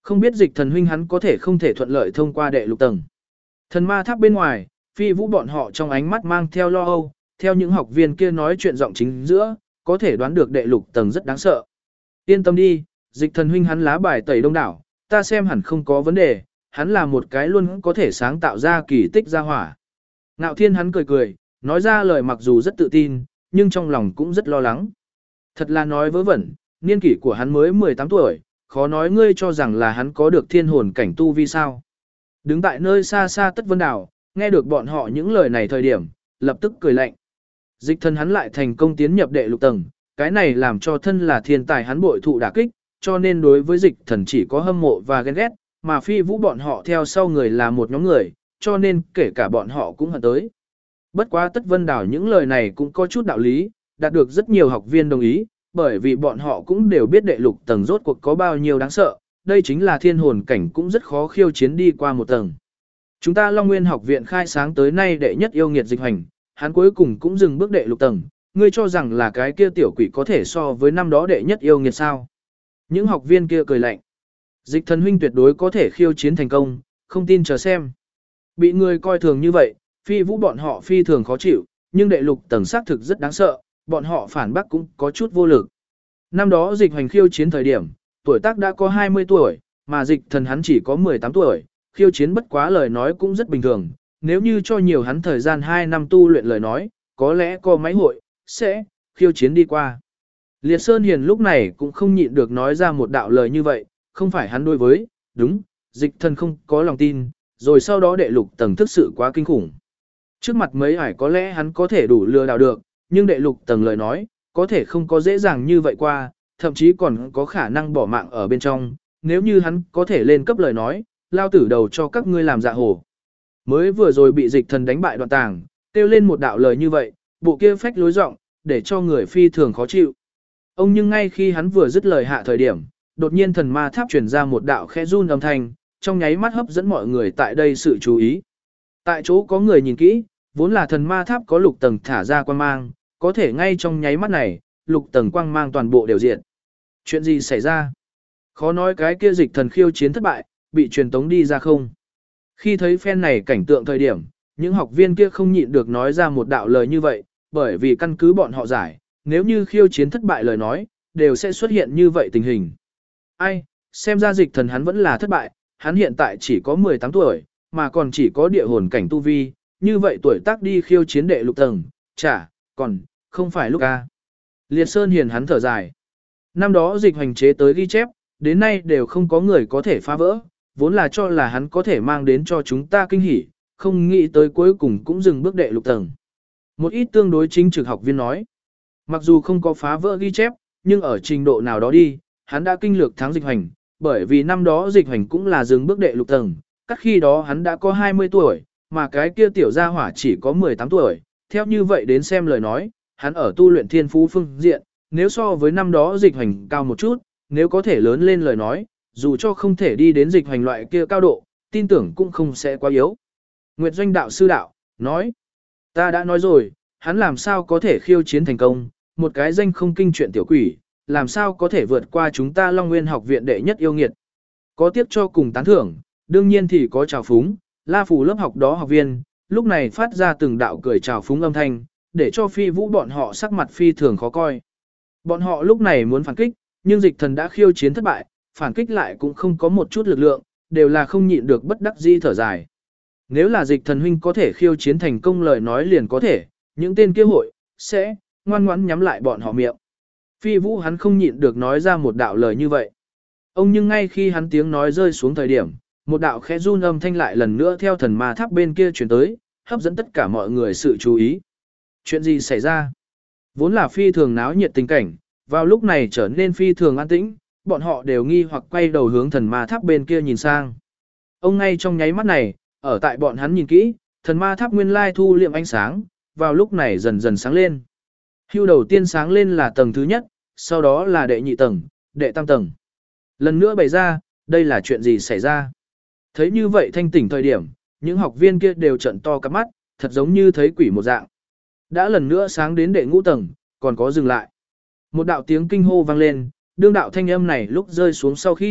Không biết dịch thần huynh hắn có thể không thể thuận lợi thông qua đệ lục tầng. Thần ma tháp bên ngoài, Phi Vũ bọn họ trong ánh mắt mang theo lo âu, theo những học viên kia nói chuyện giọng chính giữa, có thể đoán được đệ lục tầng rất đáng sợ. Yên tâm đi, dịch thần huynh hắn lá bài tẩy đông đảo, ta xem hẳn không có vấn đề, hắn là một cái luôn có thể sáng tạo ra kỳ tích ra hỏa. Ngạo Thiên hắn cười cười, nói ra lời mặc dù rất tự tin, nhưng trong lòng cũng rất lo lắng. Thật là nói vớ vẩn, niên kỷ của hắn mới 18 tuổi, khó nói ngươi cho rằng là hắn có được thiên hồn cảnh tu vi sao. Đứng tại nơi xa xa Tất Vân Đảo, nghe được bọn họ những lời này thời điểm, lập tức cười lạnh. Dịch thần hắn lại thành công tiến nhập đệ lục tầng, cái này làm cho thân là thiên tài hắn bội thụ đả kích, cho nên đối với dịch thần chỉ có hâm mộ và ghen ghét, mà Phi Vũ bọn họ theo sau người là một nhóm người, cho nên kể cả bọn họ cũng hận tới. Bất quá Tất Vân Đảo những lời này cũng có chút đạo lý, đạt được rất nhiều học viên đồng ý, bởi vì bọn họ cũng đều biết đệ lục tầng rốt cuộc có bao nhiêu đáng sợ, đây chính là thiên hồn cảnh cũng rất khó khiêu chiến đi qua một tầng. Chúng ta Long Nguyên học viện khai sáng tới nay đệ nhất yêu nghiệt dịch hành, hắn cuối cùng cũng dừng bước đệ lục tầng, ngươi cho rằng là cái kia tiểu quỷ có thể so với năm đó đệ nhất yêu nghiệt sao? Những học viên kia cười lạnh. Dịch thần huynh tuyệt đối có thể khiêu chiến thành công, không tin chờ xem. Bị người coi thường như vậy, Phi Vũ bọn họ phi thường khó chịu, nhưng đệ lục tầng xác thực rất đáng sợ, bọn họ phản bác cũng có chút vô lực. Năm đó dịch hành khiêu chiến thời điểm, tuổi tác đã có 20 tuổi, mà dịch thần hắn chỉ có 18 tuổi, khiêu chiến bất quá lời nói cũng rất bình thường, nếu như cho nhiều hắn thời gian 2 năm tu luyện lời nói, có lẽ có máy hội, sẽ khiêu chiến đi qua. Liệt Sơn Hiền lúc này cũng không nhịn được nói ra một đạo lời như vậy, không phải hắn đối với, đúng, dịch thần không có lòng tin, rồi sau đó đệ lục tầng thực sự quá kinh khủng. Trước mặt mấy ải có lẽ hắn có thể đủ lừa đảo được, nhưng đệ lục tầng lời nói, có thể không có dễ dàng như vậy qua, thậm chí còn có khả năng bỏ mạng ở bên trong, nếu như hắn có thể lên cấp lời nói, lao tử đầu cho các ngươi làm dạ hồ. Mới vừa rồi bị dịch thần đánh bại đoạn tàng, kêu lên một đạo lời như vậy, bộ kia phách lối giọng, để cho người phi thường khó chịu. Ông nhưng ngay khi hắn vừa dứt lời hạ thời điểm, đột nhiên thần ma tháp truyền ra một đạo khẽ run âm thanh, trong nháy mắt hấp dẫn mọi người tại đây sự chú ý. Tại chỗ có người nhìn kỹ, vốn là thần ma tháp có lục tầng thả ra quang mang, có thể ngay trong nháy mắt này, lục tầng quang mang toàn bộ đều diện. Chuyện gì xảy ra? Khó nói cái kia dịch thần khiêu chiến thất bại, bị truyền tống đi ra không? Khi thấy phen này cảnh tượng thời điểm, những học viên kia không nhịn được nói ra một đạo lời như vậy, bởi vì căn cứ bọn họ giải, nếu như khiêu chiến thất bại lời nói, đều sẽ xuất hiện như vậy tình hình. Ai, xem ra dịch thần hắn vẫn là thất bại, hắn hiện tại chỉ có 18 tuổi, mà còn chỉ có địa hồn cảnh tu vi, như vậy tuổi tác đi khiêu chiến đệ lục tầng, chả, còn, không phải lúc a. Liệt Sơn Hiền hắn thở dài. Năm đó dịch hành chế tới ghi chép, đến nay đều không có người có thể phá vỡ, vốn là cho là hắn có thể mang đến cho chúng ta kinh hỉ, không nghĩ tới cuối cùng cũng dừng bước đệ lục tầng. Một ít tương đối chính trực học viên nói, mặc dù không có phá vỡ ghi chép, nhưng ở trình độ nào đó đi, hắn đã kinh lược thắng dịch hành, bởi vì năm đó dịch hành cũng là dừng bước đệ lục tầng, các khi đó hắn đã có 20 tuổi, mà cái kia tiểu gia hỏa chỉ có 18 tuổi, theo như vậy đến xem lời nói, hắn ở tu luyện thiên phú phương diện, nếu so với năm đó dịch hành cao một chút, nếu có thể lớn lên lời nói, dù cho không thể đi đến dịch hành loại kia cao độ, tin tưởng cũng không sẽ quá yếu. Nguyệt Doanh đạo sư đạo, nói, ta đã nói rồi, hắn làm sao có thể khiêu chiến thành công, một cái danh không kinh chuyện tiểu quỷ, làm sao có thể vượt qua chúng ta Long Nguyên học viện đệ nhất yêu nghiệt. Có tiếc cho cùng tán thưởng, đương nhiên thì có trào phúng, La Phủ lớp học đó học viên, lúc này phát ra từng đạo cười trào phúng âm thanh, để cho Phi Vũ bọn họ sắc mặt phi thường khó coi. Bọn họ lúc này muốn phản kích, nhưng dịch thần đã khiêu chiến thất bại, phản kích lại cũng không có một chút lực lượng, đều là không nhịn được bất đắc dĩ thở dài. Nếu là dịch thần huynh có thể khiêu chiến thành công lời nói liền có thể, những tên kia hội, sẽ, ngoan ngoãn nhắm lại bọn họ miệng. Phi Vũ hắn không nhịn được nói ra một đạo lời như vậy. Ông nhưng ngay khi hắn tiếng nói rơi xuống thời điểm, một đạo khẽ run âm thanh lại lần nữa theo thần ma tháp bên kia truyền tới, hấp dẫn tất cả mọi người sự chú ý. Chuyện gì xảy ra? Vốn là phi thường náo nhiệt tình cảnh, vào lúc này trở nên phi thường an tĩnh, bọn họ đều nghi hoặc quay đầu hướng thần ma tháp bên kia nhìn sang. Ông ngay trong nháy mắt này, ở tại bọn hắn nhìn kỹ, thần ma tháp nguyên lai thu liệm ánh sáng, vào lúc này dần dần sáng lên. Hưu đầu tiên sáng lên là tầng thứ nhất, sau đó là đệ nhị tầng, đệ tam tầng. Lần nữa bày ra, đây là chuyện gì xảy ra? Thấy như vậy thanh tỉnh thời điểm, những học viên kia đều trợn to cả mắt, thật giống như thấy quỷ một dạng. Đã lần nữa sáng đến đệ ngũ tầng, còn có dừng lại. Một đạo tiếng kinh hô vang lên, đương đạo thanh âm này lúc rơi xuống sau khi,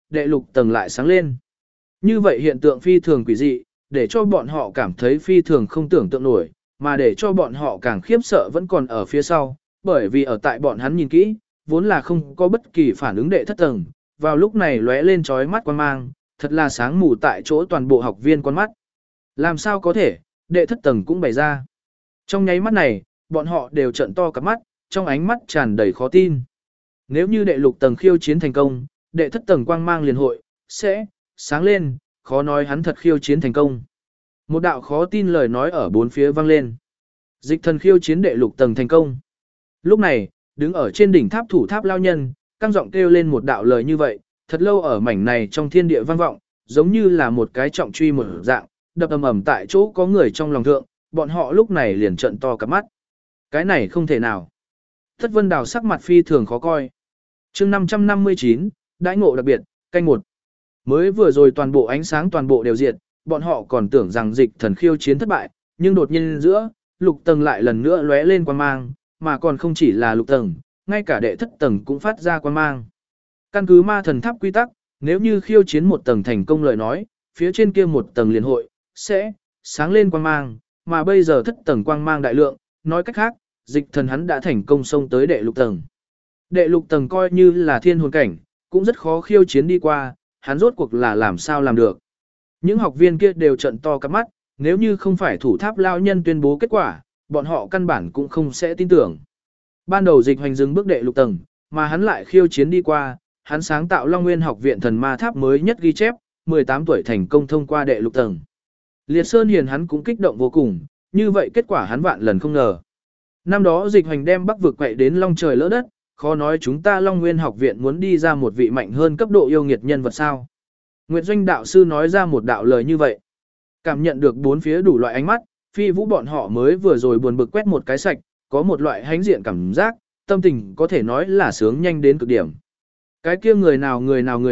đệ lục tầng lại sáng lên. Như vậy hiện tượng phi thường quỷ dị, để cho bọn họ cảm thấy phi thường không tưởng tượng nổi, mà để cho bọn họ càng khiếp sợ vẫn còn ở phía sau, bởi vì ở tại bọn hắn nhìn kỹ, vốn là không có bất kỳ phản ứng đệ thất tầng, vào lúc này lóe lên chói mắt quan mang, thật là sáng mù tại chỗ toàn bộ học viên con mắt. Làm sao có thể, đệ thất tầng cũng bày ra. Trong nháy mắt này, bọn họ đều trợn to cặp mắt, trong ánh mắt tràn đầy khó tin. Nếu như đệ lục tầng khiêu chiến thành công, đệ thất tầng quang mang liền hội, sẽ sáng lên, khó nói hắn thật khiêu chiến thành công. Một đạo khó tin lời nói ở bốn phía vang lên. Dịch thần khiêu chiến đệ lục tầng thành công. Lúc này, đứng ở trên đỉnh tháp thủ tháp lao nhân, căng giọng kêu lên một đạo lời như vậy, thật lâu ở mảnh này trong thiên địa vang vọng, giống như là một cái trọng truy một dạng, đập ầm ầm tại chỗ có người trong lòng thượng, bọn họ lúc này liền trợn to cả mắt. Cái này không thể nào. Thất Vân Đào sắc mặt phi thường khó coi. Chương 559, đãi ngộ đặc biệt, canh một. Mới vừa rồi toàn bộ ánh sáng toàn bộ đều diệt, bọn họ còn tưởng rằng dịch thần khiêu chiến thất bại, nhưng đột nhiên giữa, lục tầng lại lần nữa lóe lên quang mang, mà còn không chỉ là lục tầng, ngay cả đệ thất tầng cũng phát ra quang mang. Căn cứ ma thần tháp quy tắc, nếu như khiêu chiến một tầng thành công lời nói, phía trên kia một tầng liền hội, sẽ sáng lên quang mang, mà bây giờ thất tầng quang mang đại lượng, nói cách khác, dịch thần hắn đã thành công xông tới đệ lục tầng. Đệ lục tầng coi như là thiên hồn cảnh, cũng rất khó khiêu chiến đi qua, hắn rốt cuộc là làm sao làm được. Những học viên kia đều trận to cắp mắt, nếu như không phải thủ tháp lao nhân tuyên bố kết quả, bọn họ căn bản cũng không sẽ tin tưởng. Ban đầu dịch hoành dừng bước đệ lục tầng, mà hắn lại khiêu chiến đi qua, hắn sáng tạo Long Nguyên học viện thần ma tháp mới nhất ghi chép, 18 tuổi thành công thông qua đệ lục tầng. Liệt Sơn Hiền hắn cũng kích động vô cùng, như vậy kết quả hắn vạn lần không ngờ. Năm đó dịch hoành đem Bắc vực quậy đến long trời lỡ đất, khó nói chúng ta Long Nguyên học viện muốn đi ra một vị mạnh hơn cấp độ yêu nghiệt nhân vật sao. Nguyệt Doanh đạo sư nói ra một đạo lời như vậy. Cảm nhận được bốn phía đủ loại ánh mắt, Phi Vũ bọn họ mới vừa rồi buồn bực quét một cái sạch, có một loại hãnh diện cảm giác, tâm tình có thể nói là sướng nhanh đến cực điểm. Cái kia người nào,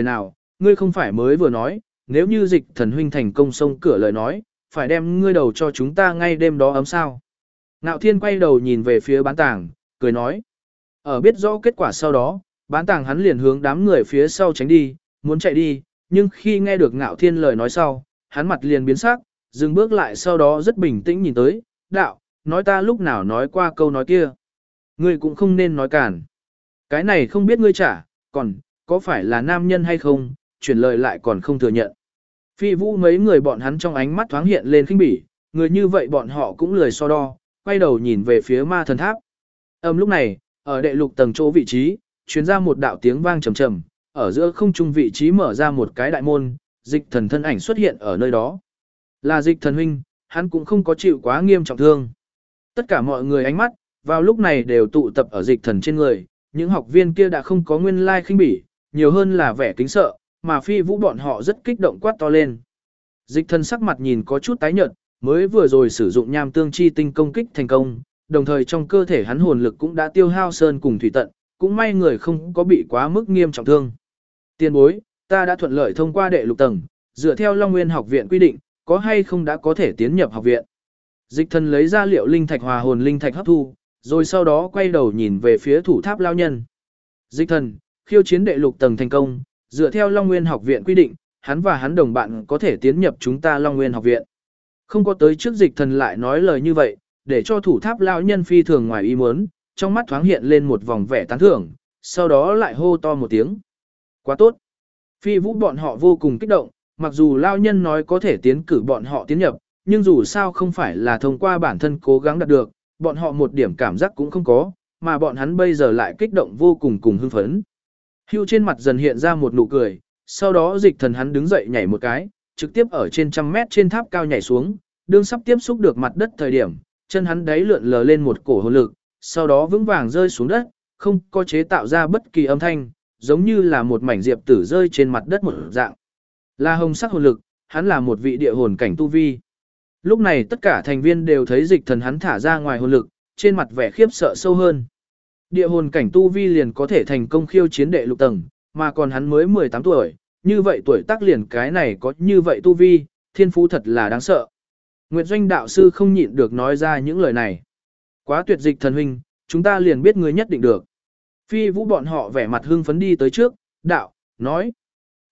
ngươi không phải mới vừa nói, nếu như dịch thần huynh thành công xông cửa lời nói, phải đem ngươi đầu cho chúng ta ngay đêm đó ấm sao. Ngạo Thiên quay đầu nhìn về phía bán tàng, cười nói. Ở biết rõ kết quả sau đó, bán tàng hắn liền hướng đám người phía sau tránh đi, muốn chạy đi, nhưng khi nghe được Ngạo Thiên lời nói sau, hắn mặt liền biến sắc, dừng bước lại sau đó rất bình tĩnh nhìn tới, đạo, nói ta lúc nào nói qua câu nói kia. Ngươi cũng không nên nói cản. Cái này không biết ngươi trả, còn, có phải là nam nhân hay không, chuyển lời lại còn không thừa nhận. Phi Vũ mấy người bọn hắn trong ánh mắt thoáng hiện lên khinh bỉ, người như vậy bọn họ cũng lười so đo, quay đầu nhìn về phía ma thần tháp. Lúc này, ở đệ lục tầng chỗ vị trí, truyền ra một đạo tiếng vang trầm trầm, ở giữa không trung vị trí mở ra một cái đại môn, dịch thần thân ảnh xuất hiện ở nơi đó. Là dịch thần huynh, hắn cũng không có chịu quá nghiêm trọng thương. Tất cả mọi người ánh mắt, vào lúc này đều tụ tập ở dịch thần trên người, những học viên kia đã không có nguyên lai khinh bỉ, nhiều hơn là vẻ kính sợ, mà Phi Vũ bọn họ rất kích động quát to lên. Dịch thần sắc mặt nhìn có chút tái nhợt, mới vừa rồi sử dụng nham tương chi tinh công kích thành công, đồng thời trong cơ thể hắn hồn lực cũng đã tiêu hao sơn cùng thủy tận, cũng may người không có bị quá mức nghiêm trọng thương. Tiền bối, ta đã thuận lợi thông qua đệ lục tầng, dựa theo Long Nguyên học viện quy định, có hay không đã có thể tiến nhập học viện. Dịch thần lấy ra liệu linh thạch hòa hồn linh thạch hấp thu, rồi sau đó quay đầu nhìn về phía thủ tháp lao nhân. Dịch thần, khiêu chiến đệ lục tầng thành công, dựa theo Long Nguyên học viện quy định, hắn và hắn đồng bạn có thể tiến nhập chúng ta Long Nguyên học viện. Không có tới trước dịch thần lại nói lời như vậy, để cho thủ tháp lao nhân phi thường ngoài ý muốn, trong mắt thoáng hiện lên một vòng vẻ tán thưởng, sau đó lại hô to một tiếng. Quá tốt. Phi Vũ bọn họ vô cùng kích động, mặc dù lao nhân nói có thể tiến cử bọn họ tiến nhập, nhưng dù sao không phải là thông qua bản thân cố gắng đạt được, bọn họ một điểm cảm giác cũng không có, mà bọn hắn bây giờ lại kích động vô cùng cùng hưng phấn. Hưu trên mặt dần hiện ra một nụ cười, sau đó dịch thần hắn đứng dậy nhảy một cái, trực tiếp ở trên 100 mét trên tháp cao nhảy xuống, đương sắp tiếp xúc được mặt đất thời điểm, chân hắn đáy lượn lờ lên một cổ hồn lực, sau đó vững vàng rơi xuống đất, không có chế tạo ra bất kỳ âm thanh, giống như là một mảnh diệp tử rơi trên mặt đất một dạng. Là hồng sắc hồn lực, hắn là một vị địa hồn cảnh tu vi. Lúc này tất cả thành viên đều thấy dịch thần hắn thả ra ngoài hồn lực, trên mặt vẻ khiếp sợ sâu hơn. Địa hồn cảnh tu vi liền có thể thành công khiêu chiến đệ lục tầng, mà còn hắn mới 18 tuổi, như vậy tuổi tác liền cái này có như vậy tu vi, thiên phú thật là đáng sợ. Nguyệt Doanh đạo sư không nhịn được nói ra những lời này. Quá tuyệt dịch thần huynh, chúng ta liền biết ngươi nhất định được. Phi Vũ bọn họ vẻ mặt hưng phấn đi tới trước, đạo, nói.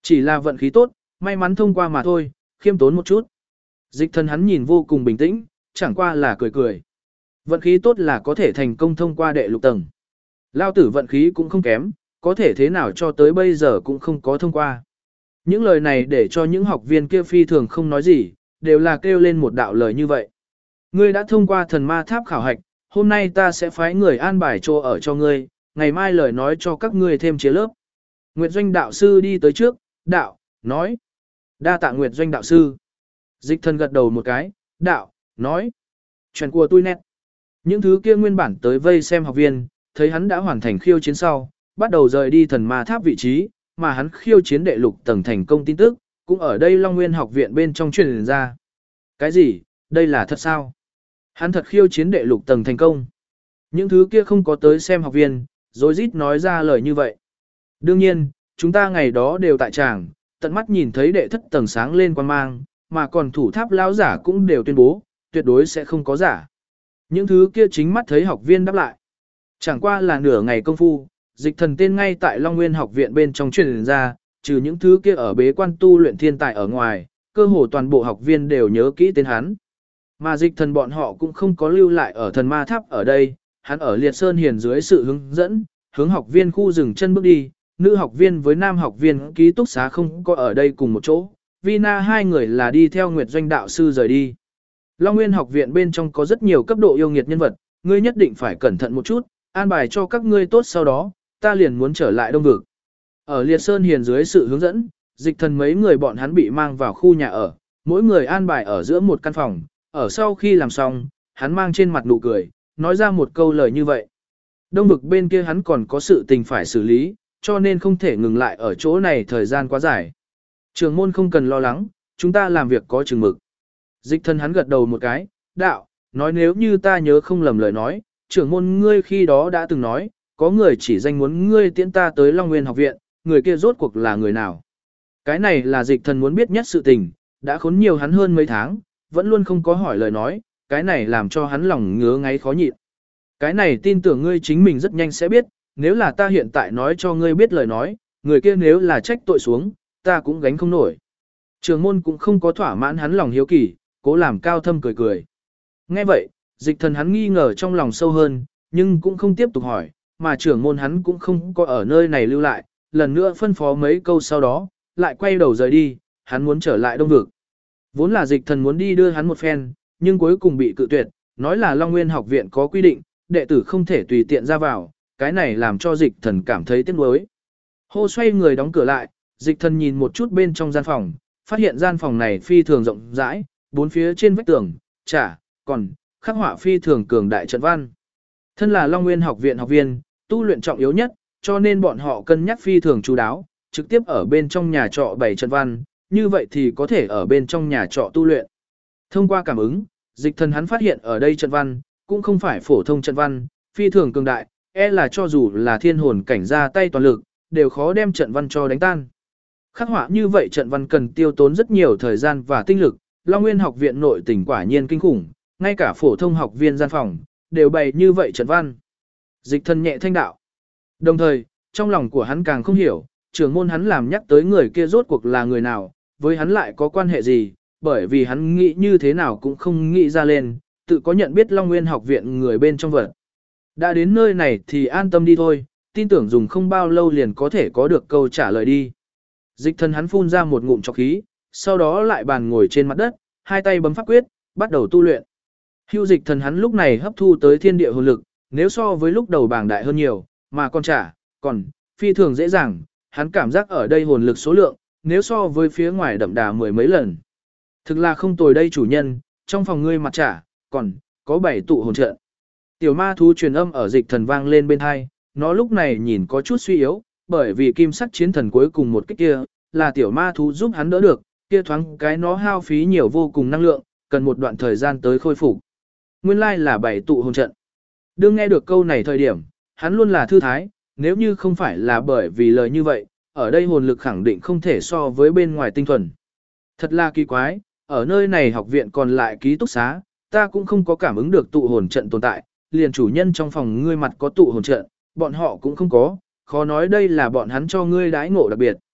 Chỉ là vận khí tốt, may mắn thông qua mà thôi, khiêm tốn một chút. Dịch thần hắn nhìn vô cùng bình tĩnh, chẳng qua là cười cười. Vận khí tốt là có thể thành công thông qua đệ lục tầng. Lao tử vận khí cũng không kém, có thể thế nào cho tới bây giờ cũng không có thông qua. Những lời này để cho những học viên kia phi thường không nói gì, đều là kêu lên một đạo lời như vậy. Ngươi đã thông qua thần ma tháp khảo hạch, hôm nay ta sẽ phái người an bài chỗ ở cho ngươi, ngày mai lời nói cho các ngươi thêm chia lớp. Nguyệt Doanh đạo sư đi tới trước, đạo, nói. Đa tạ Nguyệt Doanh đạo sư. Dịch thần gật đầu một cái, đạo, nói. Chuyện của tôi nét. Những thứ kia nguyên bản tới vây xem học viên, thấy hắn đã hoàn thành khiêu chiến sau, bắt đầu rời đi thần ma tháp vị trí, mà hắn khiêu chiến đệ lục tầng thành công tin tức, cũng ở đây Long Nguyên học viện bên trong truyền ra. Cái gì, đây là thật sao? Hắn thật khiêu chiến đệ lục tầng thành công. Những thứ kia không có tới xem học viên, rồi rít nói ra lời như vậy. Đương nhiên, chúng ta ngày đó đều tại tràng, tận mắt nhìn thấy đệ thất tầng sáng lên quan mang, mà còn thủ tháp lão giả cũng đều tuyên bố, tuyệt đối sẽ không có giả. Những thứ kia chính mắt thấy học viên đáp lại. Chẳng qua là nửa ngày công phu, dịch thần tên ngay tại Long Nguyên học viện bên trong truyền ra, trừ những thứ kia ở bế quan tu luyện thiên tài ở ngoài, cơ hồ toàn bộ học viên đều nhớ kỹ tên hắn. Mà dịch thần bọn họ cũng không có lưu lại ở thần ma tháp ở đây, hắn ở Liệt Sơn Hiền dưới sự hướng dẫn, hướng học viên khu dừng chân bước đi, nữ học viên với nam học viên ký túc xá không có ở đây cùng một chỗ, Vina hai người là đi theo Nguyệt Doanh đạo sư rời đi. Long Nguyên học viện bên trong có rất nhiều cấp độ yêu nghiệt nhân vật, ngươi nhất định phải cẩn thận một chút, an bài cho các ngươi tốt sau đó, ta liền muốn trở lại Đông Vực. Ở Liệt Sơn Hiền dưới sự hướng dẫn, dịch thần mấy người bọn hắn bị mang vào khu nhà ở, mỗi người an bài ở giữa một căn phòng, ở sau khi làm xong, hắn mang trên mặt nụ cười, nói ra một câu lời như vậy. Đông Vực bên kia hắn còn có sự tình phải xử lý, cho nên không thể ngừng lại ở chỗ này thời gian quá dài. Trường môn không cần lo lắng, chúng ta làm việc có chừng mực. Dịch thần hắn gật đầu một cái, đạo, nói nếu như ta nhớ không lầm lời nói, trưởng môn ngươi khi đó đã từng nói, có người chỉ danh muốn ngươi tiễn ta tới Long Nguyên học viện, người kia rốt cuộc là người nào. Cái này là dịch thần muốn biết nhất sự tình, đã khốn nhiều hắn hơn mấy tháng, vẫn luôn không có hỏi lời nói, cái này làm cho hắn lòng ngứa ngáy khó nhịn. Cái này tin tưởng ngươi chính mình rất nhanh sẽ biết, nếu là ta hiện tại nói cho ngươi biết lời nói, người kia nếu là trách tội xuống, ta cũng gánh không nổi. Trường môn cũng không có thỏa mãn hắn lòng hiếu kỳ, cố làm cao thâm cười cười. Nghe vậy, dịch thần hắn nghi ngờ trong lòng sâu hơn, nhưng cũng không tiếp tục hỏi, mà trưởng môn hắn cũng không có ở nơi này lưu lại, lần nữa phân phó mấy câu sau đó, lại quay đầu rời đi, hắn muốn trở lại Đông Vực. Vốn là dịch thần muốn đi đưa hắn một phen, nhưng cuối cùng bị cự tuyệt, nói là Long Nguyên học viện có quy định, đệ tử không thể tùy tiện ra vào, cái này làm cho dịch thần cảm thấy tiếc nuối. Hô xoay người đóng cửa lại, dịch thần nhìn một chút bên trong gian phòng, phát hiện gian phòng này phi thường rộng rãi, bốn phía trên vách tường, còn khắc họa phi thường cường đại trận văn. Thân là Long Nguyên học viện học viên, tu luyện trọng yếu nhất, cho nên bọn họ cân nhắc phi thường chú đáo, trực tiếp ở bên trong nhà trọ bày trận văn, như vậy thì có thể ở bên trong nhà trọ tu luyện. Thông qua cảm ứng, dịch thần hắn phát hiện ở đây trận văn, cũng không phải phổ thông trận văn, phi thường cường đại, là cho dù là thiên hồn cảnh ra tay toàn lực, đều khó đem trận văn cho đánh tan. Khắc họa như vậy trận văn cần tiêu tốn rất nhiều thời gian và tinh lực, Long Nguyên học viện nội tình quả nhiên kinh khủng, ngay cả phổ thông học viên gian phòng, đều bày như vậy trận văn. Dịch thần nhẹ thanh đạo. Đồng thời, trong lòng của hắn càng không hiểu, trưởng môn hắn làm nhắc tới người kia rốt cuộc là người nào, với hắn lại có quan hệ gì, bởi vì hắn nghĩ như thế nào cũng không nghĩ ra lên, tự có nhận biết Long Nguyên học viện người bên trong vật. Đã đến nơi này thì an tâm đi thôi, tin tưởng dùng không bao lâu liền có thể có được câu trả lời đi. Dịch thần hắn phun ra một ngụm trọc khí, sau đó lại bàn ngồi trên mặt đất, hai tay bấm pháp quyết, bắt đầu tu luyện. Hưu dịch thần hắn lúc này hấp thu tới thiên địa hồn lực, nếu so với lúc đầu bảng đại hơn nhiều, mà còn phi thường dễ dàng, hắn cảm giác ở đây hồn lực số lượng, nếu so với phía ngoài đậm đà mười mấy lần. Thực là không tồi đây chủ nhân, trong phòng ngươi mặt còn có 7 tụ hồn trận. Tiểu ma thú truyền âm ở dịch thần vang lên bên hai, nó lúc này nhìn có chút suy yếu, bởi vì kim sắc chiến thần cuối cùng một kích kia, là tiểu ma thú giúp hắn đỡ được, kia thoáng cái nó hao phí nhiều vô cùng năng lượng, cần một đoạn thời gian tới khôi phục. Nguyên lai là 7 tụ hồn trận. Đương nghe được câu này thời điểm, hắn luôn là thư thái, nếu như không phải là bởi vì lời như vậy, ở đây hồn lực khẳng định không thể so với bên ngoài tinh thuần. Thật là kỳ quái, ở nơi này học viện còn lại ký túc xá, ta cũng không có cảm ứng được tụ hồn trận tồn tại, liền chủ nhân trong phòng ngươi mặt có tụ hồn trận, bọn họ cũng không có, khó nói đây là bọn hắn cho ngươi đãi ngộ đặc biệt.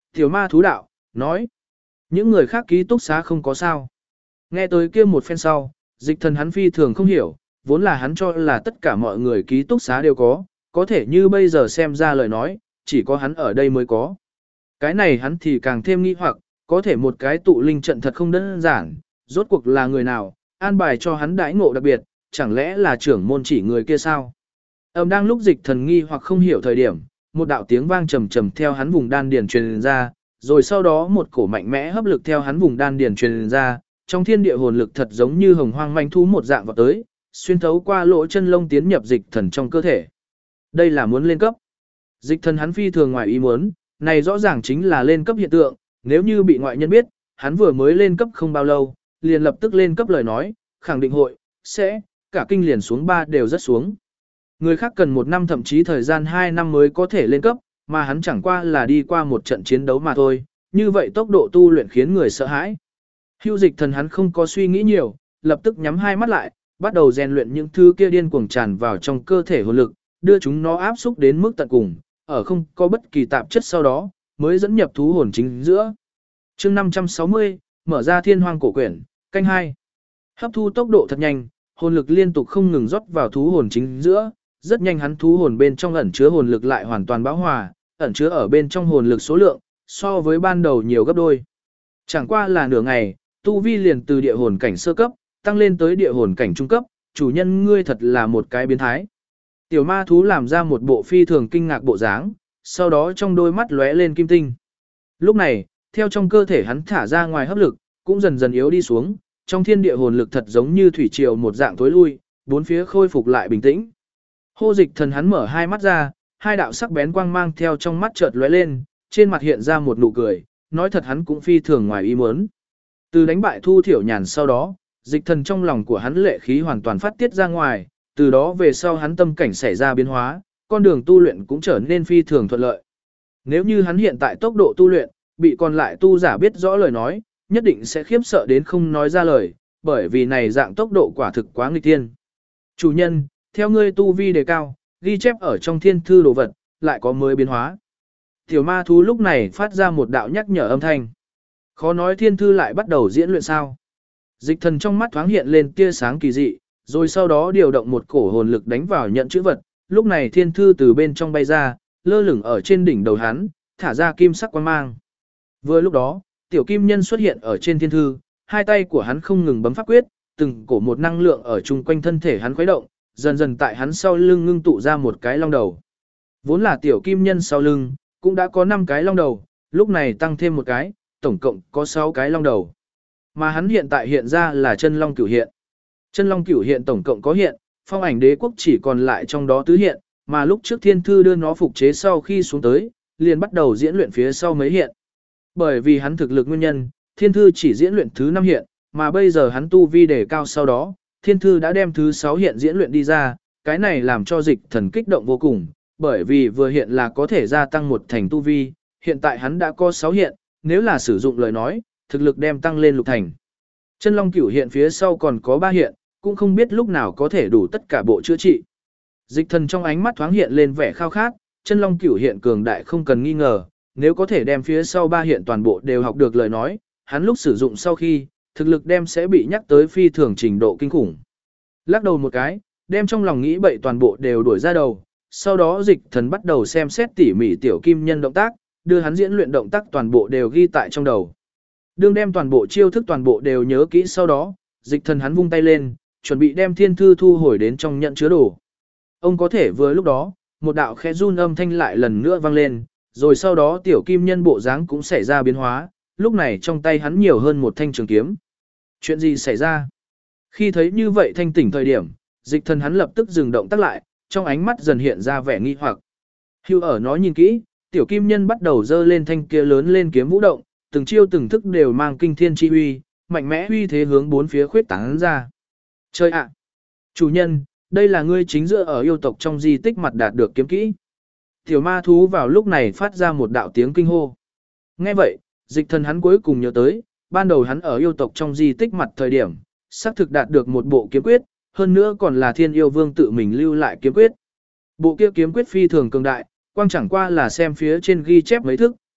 Tiểu ma thú đạo, nói. Những người khác ký túc xá không có sao. Nghe tới kia một phen sau, dịch thần hắn phi thường không hiểu, vốn là hắn cho là tất cả mọi người ký túc xá đều có thể như bây giờ xem ra lời nói, chỉ có hắn ở đây mới có. Cái này hắn thì càng thêm nghi hoặc, có thể một cái tụ linh trận thật không đơn giản, rốt cuộc là người nào, an bài cho hắn đãi ngộ đặc biệt, chẳng lẽ là trưởng môn chỉ người kia sao? Đang lúc dịch thần nghi hoặc không hiểu thời điểm, một đạo tiếng vang trầm trầm theo hắn vùng đan điền truyền ra, rồi sau đó một cổ mạnh mẽ hấp lực theo hắn vùng đan điền truyền ra, trong thiên địa hồn lực thật giống như hồng hoang manh thú một dạng vào tới, xuyên thấu qua lỗ chân lông tiến nhập dịch thần trong cơ thể. Đây là muốn lên cấp. Dịch thần hắn phi thường ngoài ý muốn, này rõ ràng chính là lên cấp hiện tượng, nếu như bị ngoại nhân biết, hắn vừa mới lên cấp không bao lâu, liền lập tức lên cấp lời nói, khẳng định sẽ, cả kinh liền xuống 3 đều rất xuống. Người khác cần 1 năm thậm chí thời gian 2 năm mới có thể lên cấp, mà hắn chẳng qua là đi qua một trận chiến đấu mà thôi, như vậy tốc độ tu luyện khiến người sợ hãi. Hưu dịch thần hắn không có suy nghĩ nhiều, lập tức nhắm hai mắt lại, bắt đầu rèn luyện những thứ kia điên cuồng tràn vào trong cơ thể hồn lực, đưa chúng nó áp xúc đến mức tận cùng, ở không có bất kỳ tạp chất sau đó, mới dẫn nhập thú hồn chính giữa. Chương 560, mở ra Thiên Hoang cổ quyển, canh 2. Hấp thu tốc độ thật nhanh, hồn lực liên tục không ngừng rót vào thú hồn chính giữa, rất nhanh hắn thú hồn bên trong ẩn chứa hồn lực lại hoàn toàn bão hòa, ẩn chứa ở bên trong hồn lực số lượng, so với ban đầu nhiều gấp đôi. Chẳng qua là nửa ngày, tu vi liền từ địa hồn cảnh sơ cấp, tăng lên tới địa hồn cảnh trung cấp, chủ nhân ngươi thật là một cái biến thái. Tiểu ma thú làm ra một bộ phi thường kinh ngạc bộ dáng, sau đó trong đôi mắt lóe lên kim tinh. Lúc này, theo trong cơ thể hắn thả ra ngoài hấp lực, cũng dần dần yếu đi xuống, trong thiên địa hồn lực thật giống như thủy triều một dạng tối lui, bốn phía khôi phục lại bình tĩnh. Hô dịch thần hắn mở hai mắt ra, hai đạo sắc bén quang mang theo trong mắt chợt lóe lên, trên mặt hiện ra một nụ cười, nói thật hắn cũng phi thường ngoài ý muốn. Từ đánh bại Thu Thiểu Nhàn sau đó, dịch thần trong lòng của hắn lệ khí hoàn toàn phát tiết ra ngoài, từ đó về sau hắn tâm cảnh xảy ra biến hóa, con đường tu luyện cũng trở nên phi thường thuận lợi. Nếu như hắn hiện tại tốc độ tu luyện, bị còn lại tu giả biết rõ lời nói, nhất định sẽ khiếp sợ đến không nói ra lời, bởi vì này dạng tốc độ quả thực quá nghịch thiên. Chủ nhân, theo ngươi tu vi đề cao, ghi chép ở trong thiên thư đồ vật, lại có mới biến hóa. Tiểu ma thú lúc này phát ra một đạo nhắc nhở âm thanh. Khó nói thiên thư lại bắt đầu diễn luyện sao. Dịch thần trong mắt thoáng hiện lên tia sáng kỳ dị, rồi sau đó điều động một cổ hồn lực đánh vào nhận chữ vật, lúc này thiên thư từ bên trong bay ra, lơ lửng ở trên đỉnh đầu hắn, thả ra kim sắc quang mang. Vừa lúc đó, tiểu kim nhân xuất hiện ở trên thiên thư, hai tay của hắn không ngừng bấm pháp quyết, từng cổ một năng lượng ở chung quanh thân thể hắn khuấy động, dần dần tại hắn sau lưng ngưng tụ ra một cái long đầu. Vốn là tiểu kim nhân sau lưng, cũng đã có 5 cái long đầu, lúc này tăng thêm một cái, tổng cộng có 6 cái long đầu. Mà hắn hiện tại hiện ra là chân long cửu hiện. Chân long cửu hiện tổng cộng có hiện, phong ảnh đế quốc chỉ còn lại trong đó tứ hiện, mà lúc trước thiên thư đưa nó phục chế sau khi xuống tới, liền bắt đầu diễn luyện phía sau mấy hiện. Bởi vì hắn thực lực nguyên nhân, thiên thư chỉ diễn luyện thứ 5 hiện, mà bây giờ hắn tu vi đề cao sau đó, thiên thư đã đem thứ 6 hiện diễn luyện đi ra, cái này làm cho dịch thần kích động vô cùng, bởi vì vừa hiện là có thể gia tăng một thành tu vi, hiện tại hắn đã có 6 hiện, nếu là sử dụng lời nói, thực lực đem tăng lên lục thành. Chân long cửu hiện phía sau còn có 3 hiện, cũng không biết lúc nào có thể đủ tất cả bộ chữa trị. Dịch thần trong ánh mắt thoáng hiện lên vẻ khao khát, chân long cửu hiện cường đại không cần nghi ngờ, nếu có thể đem phía sau 3 hiện toàn bộ đều học được lời nói, hắn lúc sử dụng sau khi, thực lực đem sẽ bị nhắc tới phi thường trình độ kinh khủng. Lắc đầu một cái, đem trong lòng nghĩ bậy toàn bộ đều đuổi ra đầu, sau đó dịch thần bắt đầu xem xét tỉ mỉ tiểu kim nhân động tác, đưa hắn diễn luyện động tác toàn bộ đều ghi tại trong đầu. Đương đem toàn bộ chiêu thức toàn bộ đều nhớ kỹ sau đó, dịch thần hắn vung tay lên, chuẩn bị đem thiên thư thu hồi đến trong nhận chứa đồ. Ông có thể vừa lúc đó, một đạo khẽ run âm thanh lại lần nữa vang lên, rồi sau đó tiểu kim nhân bộ dáng cũng xảy ra biến hóa, lúc này trong tay hắn nhiều hơn một thanh trường kiếm. Chuyện gì xảy ra? Khi thấy như vậy thanh tỉnh thời điểm, dịch thần hắn lập tức dừng động tác lại, trong ánh mắt dần hiện ra vẻ nghi hoặc. Hưu ở nó nhìn kỹ, tiểu kim nhân bắt đầu dơ lên thanh kia lớn lên kiếm vũ động, từng chiêu từng thức đều mang kinh thiên chi uy, mạnh mẽ uy thế hướng bốn phía khuyết tán ra. Chơi ạ! Chủ nhân, đây là ngươi chính giữa ở yêu tộc trong di tích mặt đạt được kiếm kỹ. Tiểu ma thú vào lúc này phát ra một đạo tiếng kinh hô. Nghe vậy, dịch thần hắn cuối cùng nhớ tới, ban đầu hắn ở yêu tộc trong di tích mặt thời điểm, xác thực đạt được một bộ kiếm quyết, hơn nữa còn là Thiên Yêu Vương tự mình lưu lại kiếm quyết. Bộ kia kiếm quyết phi thường cường đại, quang chẳng qua là xem phía trên ghi chép mấy thức,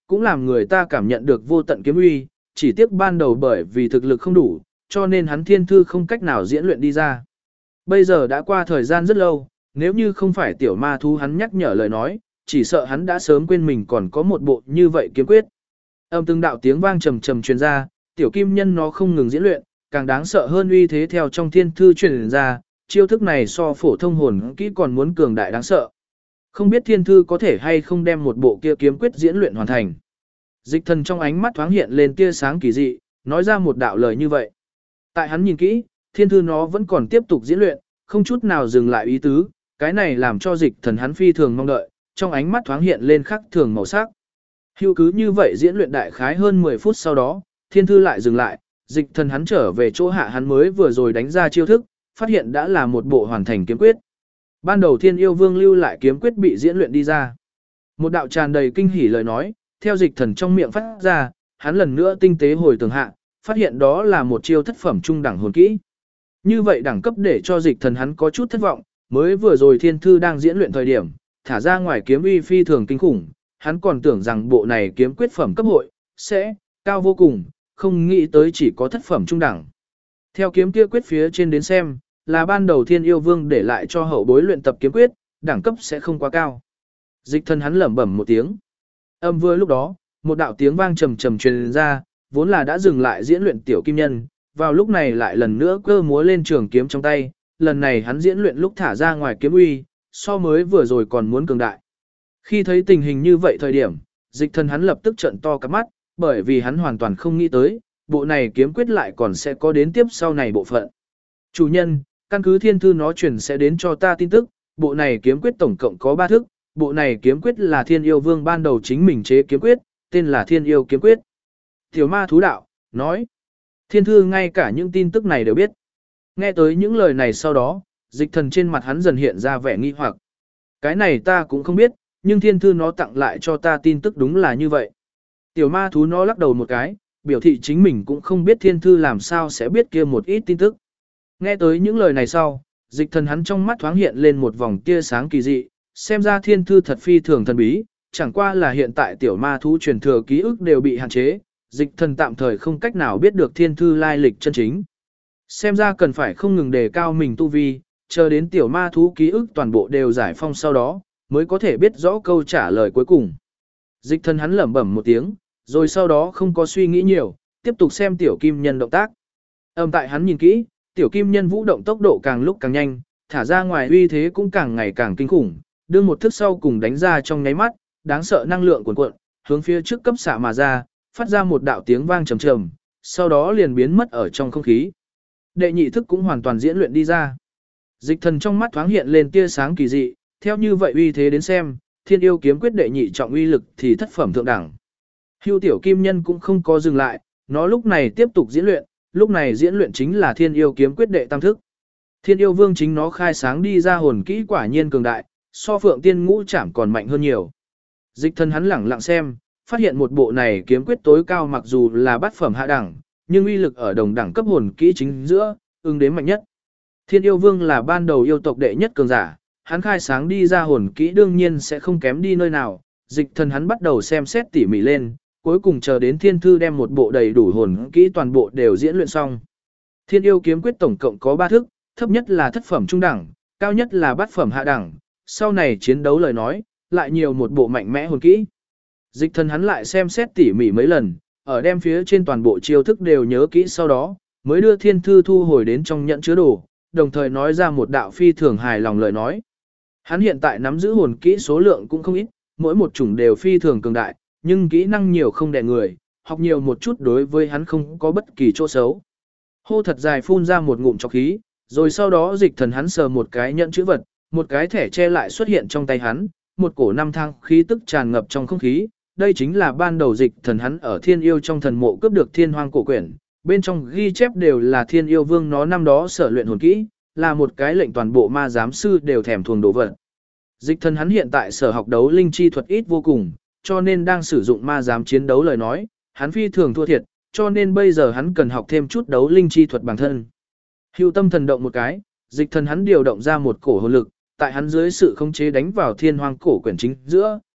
cũng làm người ta cảm nhận được vô tận kiếm uy, chỉ tiếc ban đầu bởi vì thực lực không đủ, cho nên hắn thiên thư không cách nào diễn luyện đi ra. Bây giờ đã qua thời gian rất lâu, nếu như không phải tiểu ma thú hắn nhắc nhở lời nói, chỉ sợ hắn đã sớm quên mình còn có một bộ như vậy kiếm quyết. Âm từng đạo tiếng vang trầm trầm truyền ra, tiểu kim nhân nó không ngừng diễn luyện, càng đáng sợ hơn uy thế theo trong thiên thư truyền ra, chiêu thức này so phổ thông hồn kỹ còn muốn cường đại đáng sợ. Không biết thiên thư có thể hay không đem một bộ kia kiếm quyết diễn luyện hoàn thành. Dịch thần trong ánh mắt thoáng hiện lên tia sáng kỳ dị, nói ra một đạo lời như vậy. Tại hắn nhìn kỹ, thiên thư nó vẫn còn tiếp tục diễn luyện, không chút nào dừng lại ý tứ, cái này làm cho dịch thần hắn phi thường mong đợi, trong ánh mắt thoáng hiện lên khắc thường màu sắc. Hưu cứ như vậy diễn luyện đại khái hơn 10 phút sau đó, thiên thư lại dừng lại, dịch thần hắn trở về chỗ hạ hắn mới vừa rồi đánh ra chiêu thức, phát hiện đã là một bộ hoàn thành kiếm quyết. Ban đầu thiên yêu vương lưu lại kiếm quyết bị diễn luyện đi ra. Một đạo tràn đầy kinh hỉ lời nói, theo dịch thần trong miệng phát ra, hắn lần nữa tinh tế hồi tưởng hạ, phát hiện đó là một chiêu thất phẩm trung đẳng hồn kỹ. Như vậy đẳng cấp để cho dịch thần hắn có chút thất vọng, mới vừa rồi thiên thư đang diễn luyện thời điểm, thả ra ngoài kiếm uy phi thường kinh khủng, hắn còn tưởng rằng bộ này kiếm quyết phẩm cấp hội, sẽ cao vô cùng, không nghĩ tới chỉ có thất phẩm trung đẳng. Theo kiếm kia quyết phía trên đến xem, là ban đầu thiên yêu vương để lại cho hậu bối luyện tập kiếm quyết, đẳng cấp sẽ không quá cao. Dịch thần hắn lẩm bẩm một tiếng. Âm vừa lúc đó, một đạo tiếng vang trầm trầm truyền ra, vốn là đã dừng lại diễn luyện tiểu kim nhân, vào lúc này lại lần nữa cơ múa lên trường kiếm trong tay, lần này hắn diễn luyện lúc thả ra ngoài kiếm uy, so mới vừa rồi còn muốn cường đại. Khi thấy tình hình như vậy thời điểm, dịch thần hắn lập tức trợn to cả mắt, bởi vì hắn hoàn toàn không nghĩ tới, bộ này kiếm quyết lại còn sẽ có đến tiếp sau này bộ phận. Chủ nhân, căn cứ thiên thư nó truyền sẽ đến cho ta tin tức, bộ này kiếm quyết tổng cộng có 3 thức, bộ này kiếm quyết là thiên yêu vương ban đầu chính mình chế kiếm quyết, tên là thiên yêu kiếm quyết. Tiểu ma thú đạo, nói, thiên thư ngay cả những tin tức này đều biết. Nghe tới những lời này sau đó, dịch thần trên mặt hắn dần hiện ra vẻ nghi hoặc. Cái này ta cũng không biết, nhưng thiên thư nó tặng lại cho ta tin tức đúng là như vậy. Tiểu ma thú nó lắc đầu một cái, biểu thị chính mình cũng không biết thiên thư làm sao sẽ biết kia một ít tin tức. Nghe tới những lời này sau, dịch thần hắn trong mắt thoáng hiện lên một vòng tia sáng kỳ dị, xem ra thiên thư thật phi thường thần bí, chẳng qua là hiện tại tiểu ma thú truyền thừa ký ức đều bị hạn chế, dịch thần tạm thời không cách nào biết được thiên thư lai lịch chân chính. Xem ra cần phải không ngừng đề cao mình tu vi, chờ đến tiểu ma thú ký ức toàn bộ đều giải phong sau đó, mới có thể biết rõ câu trả lời cuối cùng. Dịch thần hắn lẩm bẩm một tiếng, rồi sau đó không có suy nghĩ nhiều, tiếp tục xem tiểu kim nhân động tác. Tại hắn nhìn kỹ, tiểu kim nhân vũ động tốc độ càng lúc càng nhanh, thả ra ngoài uy thế cũng càng ngày càng kinh khủng, đưa một thức sau cùng đánh ra trong nháy mắt, đáng sợ năng lượng cuồn cuộn, hướng phía trước cấp xạ mà ra, phát ra một đạo tiếng vang trầm trầm, sau đó liền biến mất ở trong không khí. Đệ nhị thức cũng hoàn toàn diễn luyện đi ra. Dịch thần trong mắt thoáng hiện lên tia sáng kỳ dị, theo như vậy uy thế đến xem, thiên yêu kiếm quyết đệ nhị trọng uy lực thì thất phẩm thượng đẳng. Hưu tiểu kim nhân cũng không có dừng lại, nó lúc này tiếp tục diễn luyện, lúc này diễn luyện chính là thiên yêu kiếm quyết đệ tam thức. Thiên yêu vương chính nó khai sáng đi ra hồn kỹ quả nhiên cường đại, so phượng tiên ngũ trảm còn mạnh hơn nhiều. Dịch thần hắn lẳng lặng xem, phát hiện một bộ này kiếm quyết tối cao mặc dù là bát phẩm hạ đẳng, nhưng uy lực ở đồng đẳng cấp hồn kỹ chính giữa, đến mạnh nhất. Thiên yêu vương là ban đầu yêu tộc đệ nhất cường giả, hắn khai sáng đi ra hồn kỹ đương nhiên sẽ không kém đi nơi nào, dịch thần hắn bắt đầu xem xét tỉ mỉ lên, cuối cùng chờ đến thiên thư đem một bộ đầy đủ hồn kỹ toàn bộ đều diễn luyện xong. Thiên yêu kiếm quyết tổng cộng có 3 thức, thấp nhất là thất phẩm trung đẳng, cao nhất là bát phẩm hạ đẳng, sau này chiến đấu lời nói, lại nhiều một bộ mạnh mẽ hồn kỹ. Dịch thần hắn lại xem xét tỉ mỉ mấy lần, ở đem phía trên toàn bộ chiêu thức đều nhớ kỹ sau đó, mới đưa thiên thư thu hồi đến trong nhận chứa đồ, đồng thời nói ra một đạo phi thường hài lòng lời nói. Hắn hiện tại nắm giữ hồn kỹ số lượng cũng không ít, mỗi một chủng đều phi thường cường đại, nhưng kỹ năng nhiều không đè người, học nhiều một chút đối với hắn không có bất kỳ chỗ xấu. Hô thật dài phun ra một ngụm trọc khí, rồi sau đó dịch thần hắn sờ một cái nhận chữ vật, một cái thẻ che lại xuất hiện trong tay hắn, một cổ năm thang khí tức tràn ngập trong không khí. Đây chính là ban đầu dịch thần hắn ở thiên yêu trong thần mộ cướp được thiên hoang cổ quyển, bên trong ghi chép đều là thiên yêu vương nó năm đó sở luyện hồn kỹ, là một cái lệnh toàn bộ ma giám sư đều thèm thuồng đồ vật. Dịch thần hắn hiện tại sở học đấu linh chi thuật ít vô cùng, cho nên đang sử dụng ma giám chiến đấu lời nói, hắn phi thường thua thiệt, cho nên bây giờ hắn cần học thêm chút đấu linh chi thuật bản thân. Hưu tâm thần động một cái, dịch thần hắn điều động ra một cổ hồn lực, tại hắn dưới sự khống chế đánh vào thiên hoang cổ quyển chính giữa,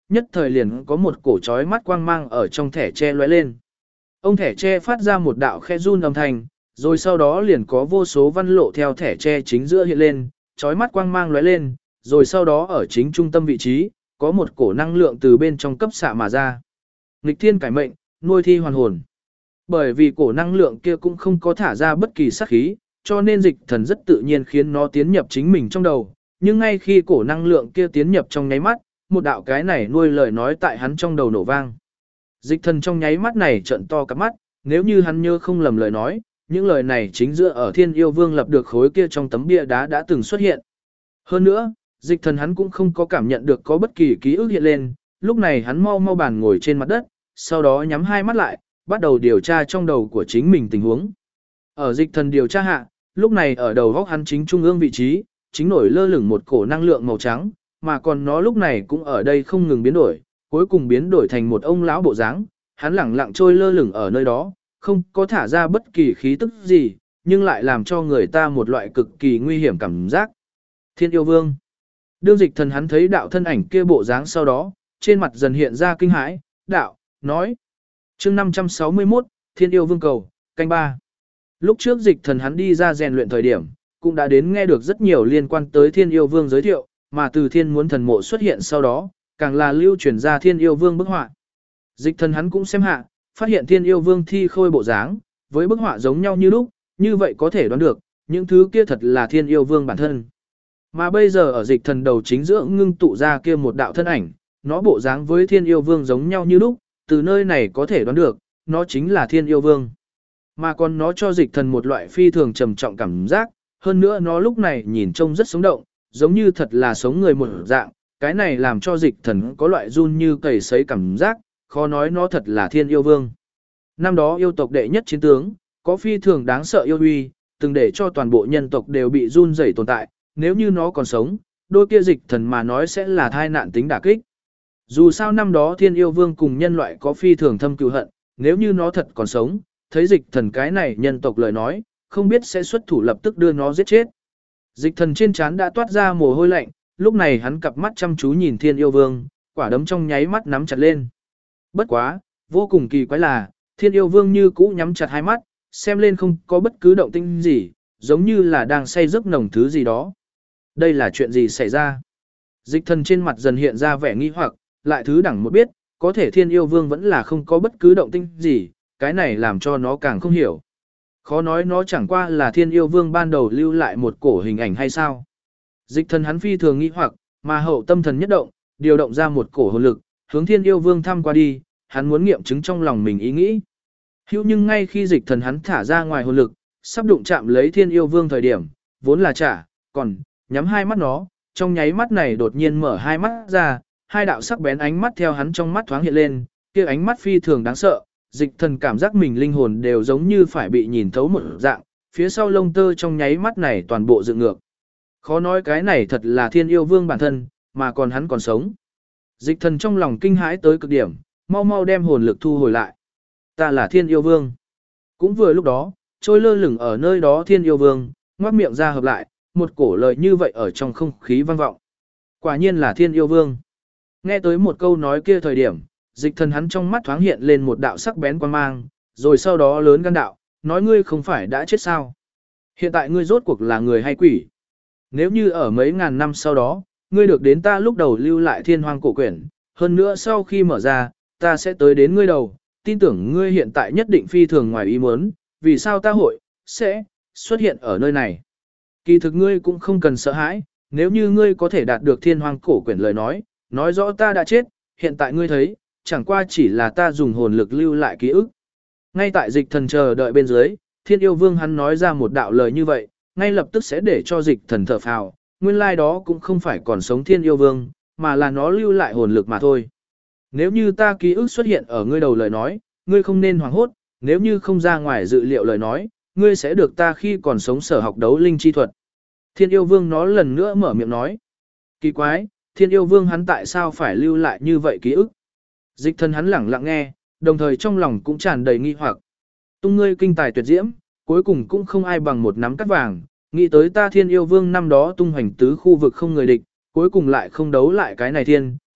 nhất thời liền có một cổ chói mắt quang mang ở trong thẻ tre lóe lên. Ông thẻ tre phát ra một đạo khe run âm thanh, rồi sau đó liền có vô số văn lộ theo thẻ tre chính giữa hiện lên, chói mắt quang mang lóe lên, rồi sau đó ở chính trung tâm vị trí, có một cổ năng lượng từ bên trong cấp xạ mà ra. Nghịch thiên cải mệnh, nuôi thi hoàn hồn. Bởi vì cổ năng lượng kia cũng không có thả ra bất kỳ sát khí, cho nên dịch thần rất tự nhiên khiến nó tiến nhập chính mình trong đầu. Nhưng ngay khi cổ năng lượng kia tiến nhập trong nháy mắt, một đạo cái này nuôi lời nói tại hắn trong đầu nổ vang. Dịch thần trong nháy mắt này trợn to cặp mắt, nếu như hắn nhớ không lầm lời nói, những lời này chính dựa ở Thiên Yêu Vương lập được khối kia trong tấm bia đá đã từng xuất hiện. Hơn nữa, dịch thần hắn cũng không có cảm nhận được có bất kỳ ký ức hiện lên, lúc này hắn mau mau bàn ngồi trên mặt đất, sau đó nhắm hai mắt lại, bắt đầu điều tra trong đầu của chính mình tình huống. Ở dịch thần điều tra hạ, lúc này ở đầu góc hắn chính trung ương vị trí, chính nổi lơ lửng một cổ năng lượng màu trắng, mà còn nó lúc này cũng ở đây không ngừng biến đổi, cuối cùng biến đổi thành một ông lão bộ dáng, hắn lẳng lặng trôi lơ lửng ở nơi đó, không có thả ra bất kỳ khí tức gì, nhưng lại làm cho người ta một loại cực kỳ nguy hiểm cảm giác. Thiên Yêu Vương. Đương dịch thần hắn thấy đạo thân ảnh kia bộ dáng sau đó, trên mặt dần hiện ra kinh hãi, đạo, nói. Chương 561, Thiên Yêu Vương cầu, canh 3. Lúc trước dịch thần hắn đi ra rèn luyện thời điểm, cũng đã đến nghe được rất nhiều liên quan tới Thiên Yêu Vương giới thiệu, mà từ Thiên Muốn Thần Mộ xuất hiện sau đó, càng là lưu truyền ra Thiên Yêu Vương bức họa. Dịch thần hắn cũng xem hạ, phát hiện Thiên Yêu Vương thi khôi bộ dáng, với bức họa giống nhau như lúc, như vậy có thể đoán được, những thứ kia thật là Thiên Yêu Vương bản thân. Mà bây giờ ở dịch thần đầu chính giữa ngưng tụ ra kia một đạo thân ảnh, nó bộ dáng với Thiên Yêu Vương giống nhau như lúc, từ nơi này có thể đoán được, nó chính là Thiên Yêu Vương. Mà còn nó cho dịch thần một loại phi thường trầm trọng cảm giác, hơn nữa nó lúc này nhìn trông rất sống động, giống như thật là sống người một dạng, cái này làm cho dịch thần có loại run như cầy sấy cảm giác, khó nói nó thật là Thiên Yêu Vương. Năm đó yêu tộc đệ nhất chiến tướng, có phi thường đáng sợ yêu uy, từng để cho toàn bộ nhân tộc đều bị run rẩy tồn tại, nếu như nó còn sống, đôi kia dịch thần mà nói sẽ là thai nạn tính đả kích. Dù sao năm đó Thiên Yêu Vương cùng nhân loại có phi thường thâm cừu hận, nếu như nó thật còn sống, thấy dịch thần cái này nhân tộc lời nói, không biết sẽ xuất thủ lập tức đưa nó giết chết. Dịch thần trên trán đã toát ra mồ hôi lạnh, lúc này hắn cặp mắt chăm chú nhìn Thiên Yêu Vương, quả đấm trong nháy mắt nắm chặt lên. Bất quá, vô cùng kỳ quái là, Thiên Yêu Vương như cũ nhắm chặt hai mắt, xem lên không có bất cứ động tĩnh gì, giống như là đang say giấc nồng thứ gì đó. Đây là chuyện gì xảy ra? Dịch thần trên mặt dần hiện ra vẻ nghi hoặc, lại thứ đẳng một biết, có thể Thiên Yêu Vương vẫn là không có bất cứ động tĩnh gì, cái này làm cho nó càng không hiểu. Khó nói nó chẳng qua là Thiên Yêu Vương ban đầu lưu lại một cổ hình ảnh hay sao? Dịch thần hắn phi thường nghi hoặc, mà hậu tâm thần nhất động, điều động ra một cổ hồn lực, hướng Thiên Yêu Vương thăm qua đi, hắn muốn nghiệm chứng trong lòng mình ý nghĩ. Hữu nhưng ngay khi dịch thần hắn thả ra ngoài hồn lực, sắp đụng chạm lấy Thiên Yêu Vương thời điểm, vốn là còn nhắm hai mắt nó, trong nháy mắt này đột nhiên mở hai mắt ra, hai đạo sắc bén ánh mắt theo hắn trong mắt thoáng hiện lên, kia ánh mắt phi thường đáng sợ, dịch thần cảm giác mình linh hồn đều giống như phải bị nhìn thấu một dạng, phía sau lông tơ trong nháy mắt này toàn bộ dựng ngược. Khó nói cái này thật là Thiên Yêu Vương bản thân, mà còn hắn còn sống. Dịch thần trong lòng kinh hãi tới cực điểm, mau mau đem hồn lực thu hồi lại. Ta là Thiên Yêu Vương. Cũng vừa lúc đó, trôi lơ lửng ở nơi đó Thiên Yêu Vương, ngoác miệng ra hợp lại, một cổ lời như vậy ở trong không khí vang vọng. Quả nhiên là Thiên Yêu Vương. Nghe tới một câu nói kia thời điểm, dịch thần hắn trong mắt thoáng hiện lên một đạo sắc bén quan mang, rồi sau đó lớn gan đạo, nói ngươi không phải đã chết sao? Hiện tại ngươi rốt cuộc là người hay quỷ? Nếu như ở mấy ngàn năm sau đó, ngươi được đến ta lúc đầu lưu lại Thiên Hoang cổ quyển, hơn nữa sau khi mở ra, ta sẽ tới đến ngươi đầu, tin tưởng ngươi hiện tại nhất định phi thường ngoài ý muốn, vì sao ta sẽ xuất hiện ở nơi này. Kỳ thực ngươi cũng không cần sợ hãi, nếu như ngươi có thể đạt được Thiên Hoang cổ quyển lời nói rõ ta đã chết, hiện tại ngươi thấy, chẳng qua chỉ là ta dùng hồn lực lưu lại ký ức. Ngay tại dịch thần chờ đợi bên dưới, Thiên Yêu Vương hắn nói ra một đạo lời như vậy, ngay lập tức sẽ để cho dịch thần thở phào, nguyên lai đó cũng không phải còn sống Thiên Yêu Vương, mà là nó lưu lại hồn lực mà thôi. Nếu như ta ký ức xuất hiện ở ngươi đầu lời nói, ngươi không nên hoảng hốt, nếu như không ra ngoài dự liệu lời nói, ngươi sẽ được ta khi còn sống sở học đấu linh chi thuật. Thiên Yêu Vương nó lần nữa mở miệng nói. Kỳ quái, Thiên Yêu Vương hắn tại sao phải lưu lại như vậy ký ức? Dịch thần hắn lẳng lặng nghe, đồng thời trong lòng cũng tràn đầy nghi hoặc. Tung ngươi kinh tài tuyệt diễm, cuối cùng cũng không ai bằng một nắm cắt vàng, nghĩ tới ta Thiên Yêu Vương năm đó tung hoành tứ khu vực không người địch, cuối cùng lại không đấu lại cái này thiên,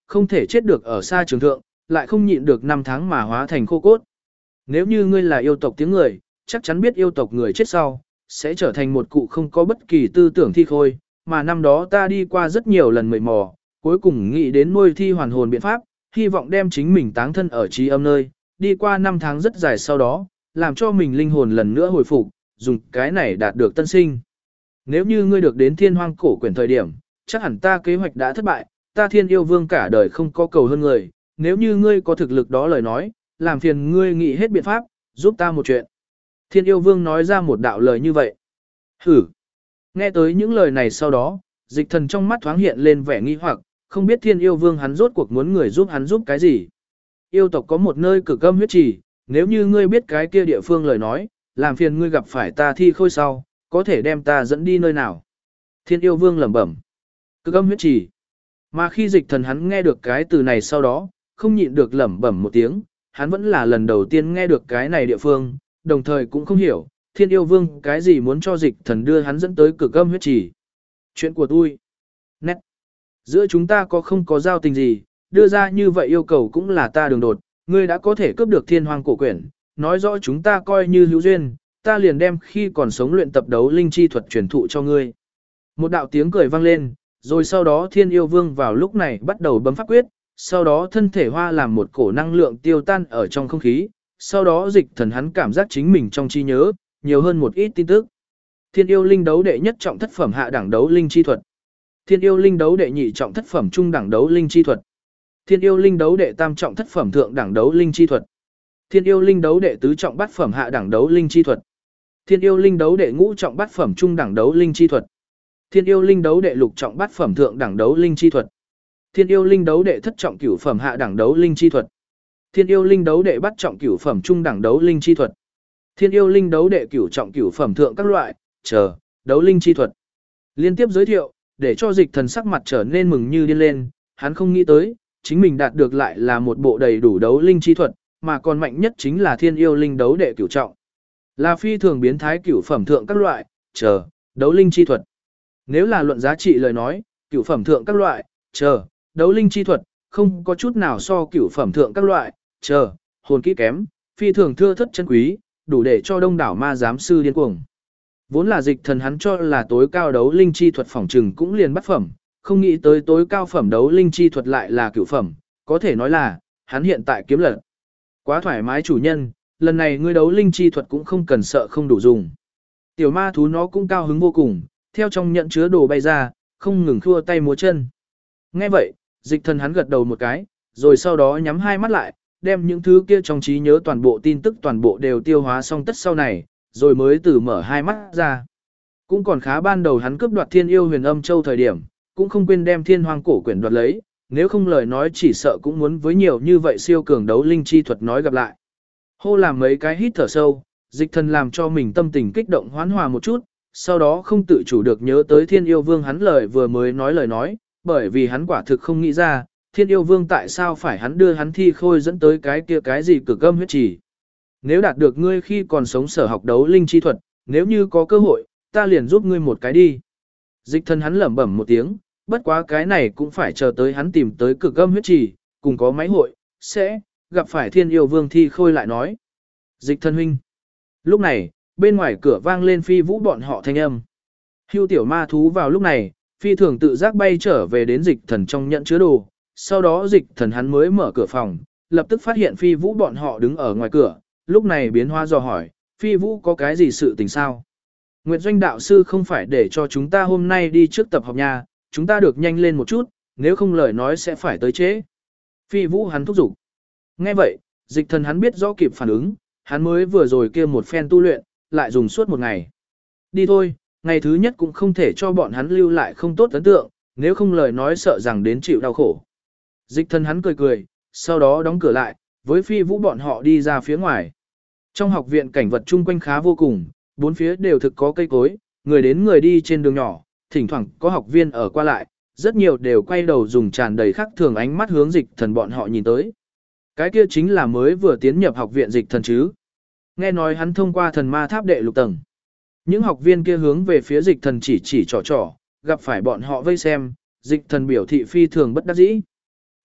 không thể chết được ở xa trường thượng, lại không nhịn được năm tháng mà hóa thành khô cốt. Nếu như ngươi là yêu tộc tiếng người, chắc chắn biết yêu tộc người chết sau, sẽ trở thành một cụ không có bất kỳ tư tưởng thi khôi, mà năm đó ta đi qua rất nhiều lần mệt mò, cuối cùng nghĩ đến nuôi thi hoàn hồn biện pháp, hy vọng đem chính mình táng thân ở trí âm nơi, đi qua năm tháng rất dài sau đó, làm cho mình linh hồn lần nữa hồi phục, dùng cái này đạt được tân sinh. Nếu như ngươi được đến thiên hoang cổ quyển thời điểm, chắc hẳn ta kế hoạch đã thất bại, ta thiên yêu vương cả đời không có cầu hơn người, nếu như ngươi có thực lực đó lời nói, làm phiền ngươi nghĩ hết biện pháp, giúp ta một chuyện. Thiên yêu vương nói ra một đạo lời như vậy. Hử! Nghe tới những lời này sau đó, dịch thần trong mắt thoáng hiện lên vẻ nghi hoặc, không biết thiên yêu vương hắn rốt cuộc muốn người giúp hắn giúp cái gì. Yêu tộc có một nơi cực âm huyết trì, nếu như ngươi biết cái kia địa phương lời nói, làm phiền ngươi gặp phải ta thi khôi sau, có thể đem ta dẫn đi nơi nào. Thiên yêu vương lẩm bẩm. Cực âm huyết trì. Mà khi dịch thần hắn nghe được cái từ này sau đó, không nhịn được lẩm bẩm một tiếng, hắn vẫn là lần đầu tiên nghe được cái này địa phương, đồng thời cũng không hiểu, thiên yêu vương cái gì muốn cho dịch thần đưa hắn dẫn tới cực âm huyết trì. Chuyện của tôi. Nét. Giữa chúng ta có không có giao tình gì, đưa ra như vậy yêu cầu cũng là ta đường đột, ngươi đã có thể cướp được thiên hoang cổ quyển, nói rõ chúng ta coi như hữu duyên, ta liền đem khi còn sống luyện tập đấu linh chi thuật truyền thụ cho ngươi. Một đạo tiếng cười vang lên, rồi sau đó thiên yêu vương vào lúc này bắt đầu bấm pháp quyết, sau đó thân thể hoa làm một cổ năng lượng tiêu tan ở trong không khí, sau đó dịch thần hắn cảm giác chính mình trong trí nhớ, nhiều hơn một ít tin tức. Thiên yêu linh đấu đệ nhất trọng thất phẩm hạ đẳng đấu linh chi thuật. Thiên yêu linh đấu đệ nhị trọng thất phẩm trung đẳng đấu linh chi thuật. Thiên yêu linh đấu đệ tam trọng thất phẩm thượng đẳng đấu linh chi thuật. Thiên yêu linh đấu đệ tứ trọng bát phẩm hạ đẳng đấu linh chi thuật. Thiên yêu linh đấu đệ ngũ trọng bát phẩm trung đẳng đấu linh chi thuật. Thiên yêu linh đấu đệ lục trọng bát phẩm thượng đẳng đấu linh chi thuật. Thiên yêu linh đấu đệ thất trọng cửu phẩm hạ đẳng đấu linh chi thuật. Thiên yêu linh đấu đệ bát trọng cửu phẩm trung đẳng đấu linh chi thuật. Thiên yêu linh đấu đệ cửu trọng cửu phẩm thượng các loại, chờ, đấu linh chi thuật. Liên tiếp giới thiệu, để cho dịch thần sắc mặt trở nên mừng như điên lên, hắn không nghĩ tới, chính mình đạt được lại là một bộ đầy đủ đấu linh chi thuật, mà còn mạnh nhất chính là thiên yêu linh đấu đệ cửu trọng. Là phi thường biến thái cửu phẩm thượng các loại, chờ, đấu linh chi thuật. Nếu là luận giá trị lời nói, cửu phẩm thượng các loại, chờ, đấu linh chi thuật, không có chút nào so cửu phẩm thượng các loại, chờ, hồn kỹ kém, phi thường thưa thất chân quý, đủ để cho đông đảo ma giám sư điên cuồng. Vốn là dịch thần hắn cho là tối cao đấu linh chi thuật phỏng trừng cũng liền bắt phẩm, không nghĩ tới tối cao phẩm đấu linh chi thuật lại là cửu phẩm, có thể nói là, hắn hiện tại kiếm lợi. Quá thoải mái chủ nhân, lần này ngươi đấu linh chi thuật cũng không cần sợ không đủ dùng. Tiểu ma thú nó cũng cao hứng vô cùng, theo trong nhận chứa đồ bay ra, không ngừng khua tay múa chân. Nghe vậy, dịch thần hắn gật đầu một cái, rồi sau đó nhắm hai mắt lại, đem những thứ kia trong trí nhớ toàn bộ tin tức toàn bộ đều tiêu hóa xong tất sau này, rồi mới từ mở hai mắt ra. Cũng còn khá ban đầu hắn cướp đoạt thiên yêu huyền âm châu thời điểm, cũng không quên đem thiên hoang cổ quyển đoạt lấy, nếu không lời nói chỉ sợ cũng muốn với nhiều như vậy siêu cường đấu linh chi thuật nói gặp lại. Hô làm mấy cái hít thở sâu, dịch thần làm cho mình tâm tình kích động hoán hòa một chút, sau đó không tự chủ được nhớ tới thiên yêu vương hắn lời vừa mới nói lời nói, bởi vì hắn quả thực không nghĩ ra, thiên yêu vương tại sao phải hắn đưa hắn thi khôi dẫn tới cái kia cái gì cực âm huyết trì. Nếu đạt được ngươi khi còn sống sở học đấu linh chi thuật, nếu như có cơ hội, ta liền giúp ngươi một cái đi. Dịch thần hắn lẩm bẩm một tiếng, bất quá cái này cũng phải chờ tới hắn tìm tới cực âm huyết trì, cùng có máy hội, sẽ gặp phải thiên yêu vương thi khôi lại nói. Dịch thần huynh. Lúc này, bên ngoài cửa vang lên phi vũ bọn họ thanh âm. Hưu tiểu ma thú vào lúc này, phi thường tự giác bay trở về đến dịch thần trong nhận chứa đồ, sau đó dịch thần hắn mới mở cửa phòng, lập tức phát hiện phi vũ bọn họ đứng ở ngoài cửa, lúc này biến hoa dò hỏi, phi vũ có cái gì sự tình sao? Nguyệt Doanh đạo sư không phải để cho chúng ta hôm nay đi trước tập học nhà, chúng ta được nhanh lên một chút, nếu không lời nói sẽ phải tới trễ. Phi vũ hắn thúc giục. Nghe vậy, dịch thần hắn biết rõ kịp phản ứng, hắn mới vừa rồi kia một phen tu luyện, lại dùng suốt một ngày. Đi thôi, ngày thứ nhất cũng không thể cho bọn hắn lưu lại không tốt ấn tượng, nếu không lời nói sợ rằng đến chịu đau khổ. Dịch thần hắn cười cười, sau đó đóng cửa lại, với phi vũ bọn họ đi ra phía ngoài. Trong học viện cảnh vật chung quanh khá vô cùng, bốn phía đều thực có cây cối, người đến người đi trên đường nhỏ, thỉnh thoảng có học viên ở qua lại, rất nhiều đều quay đầu dùng tràn đầy khắc thường ánh mắt hướng dịch thần bọn họ nhìn tới. Cái kia chính là mới vừa tiến nhập học viện dịch thần chứ. Nghe nói hắn thông qua thần ma tháp đệ lục tầng. Những học viên kia hướng về phía dịch thần chỉ trò, gặp phải bọn họ vây xem, dịch thần biểu thị phi thường bất đắc dĩ.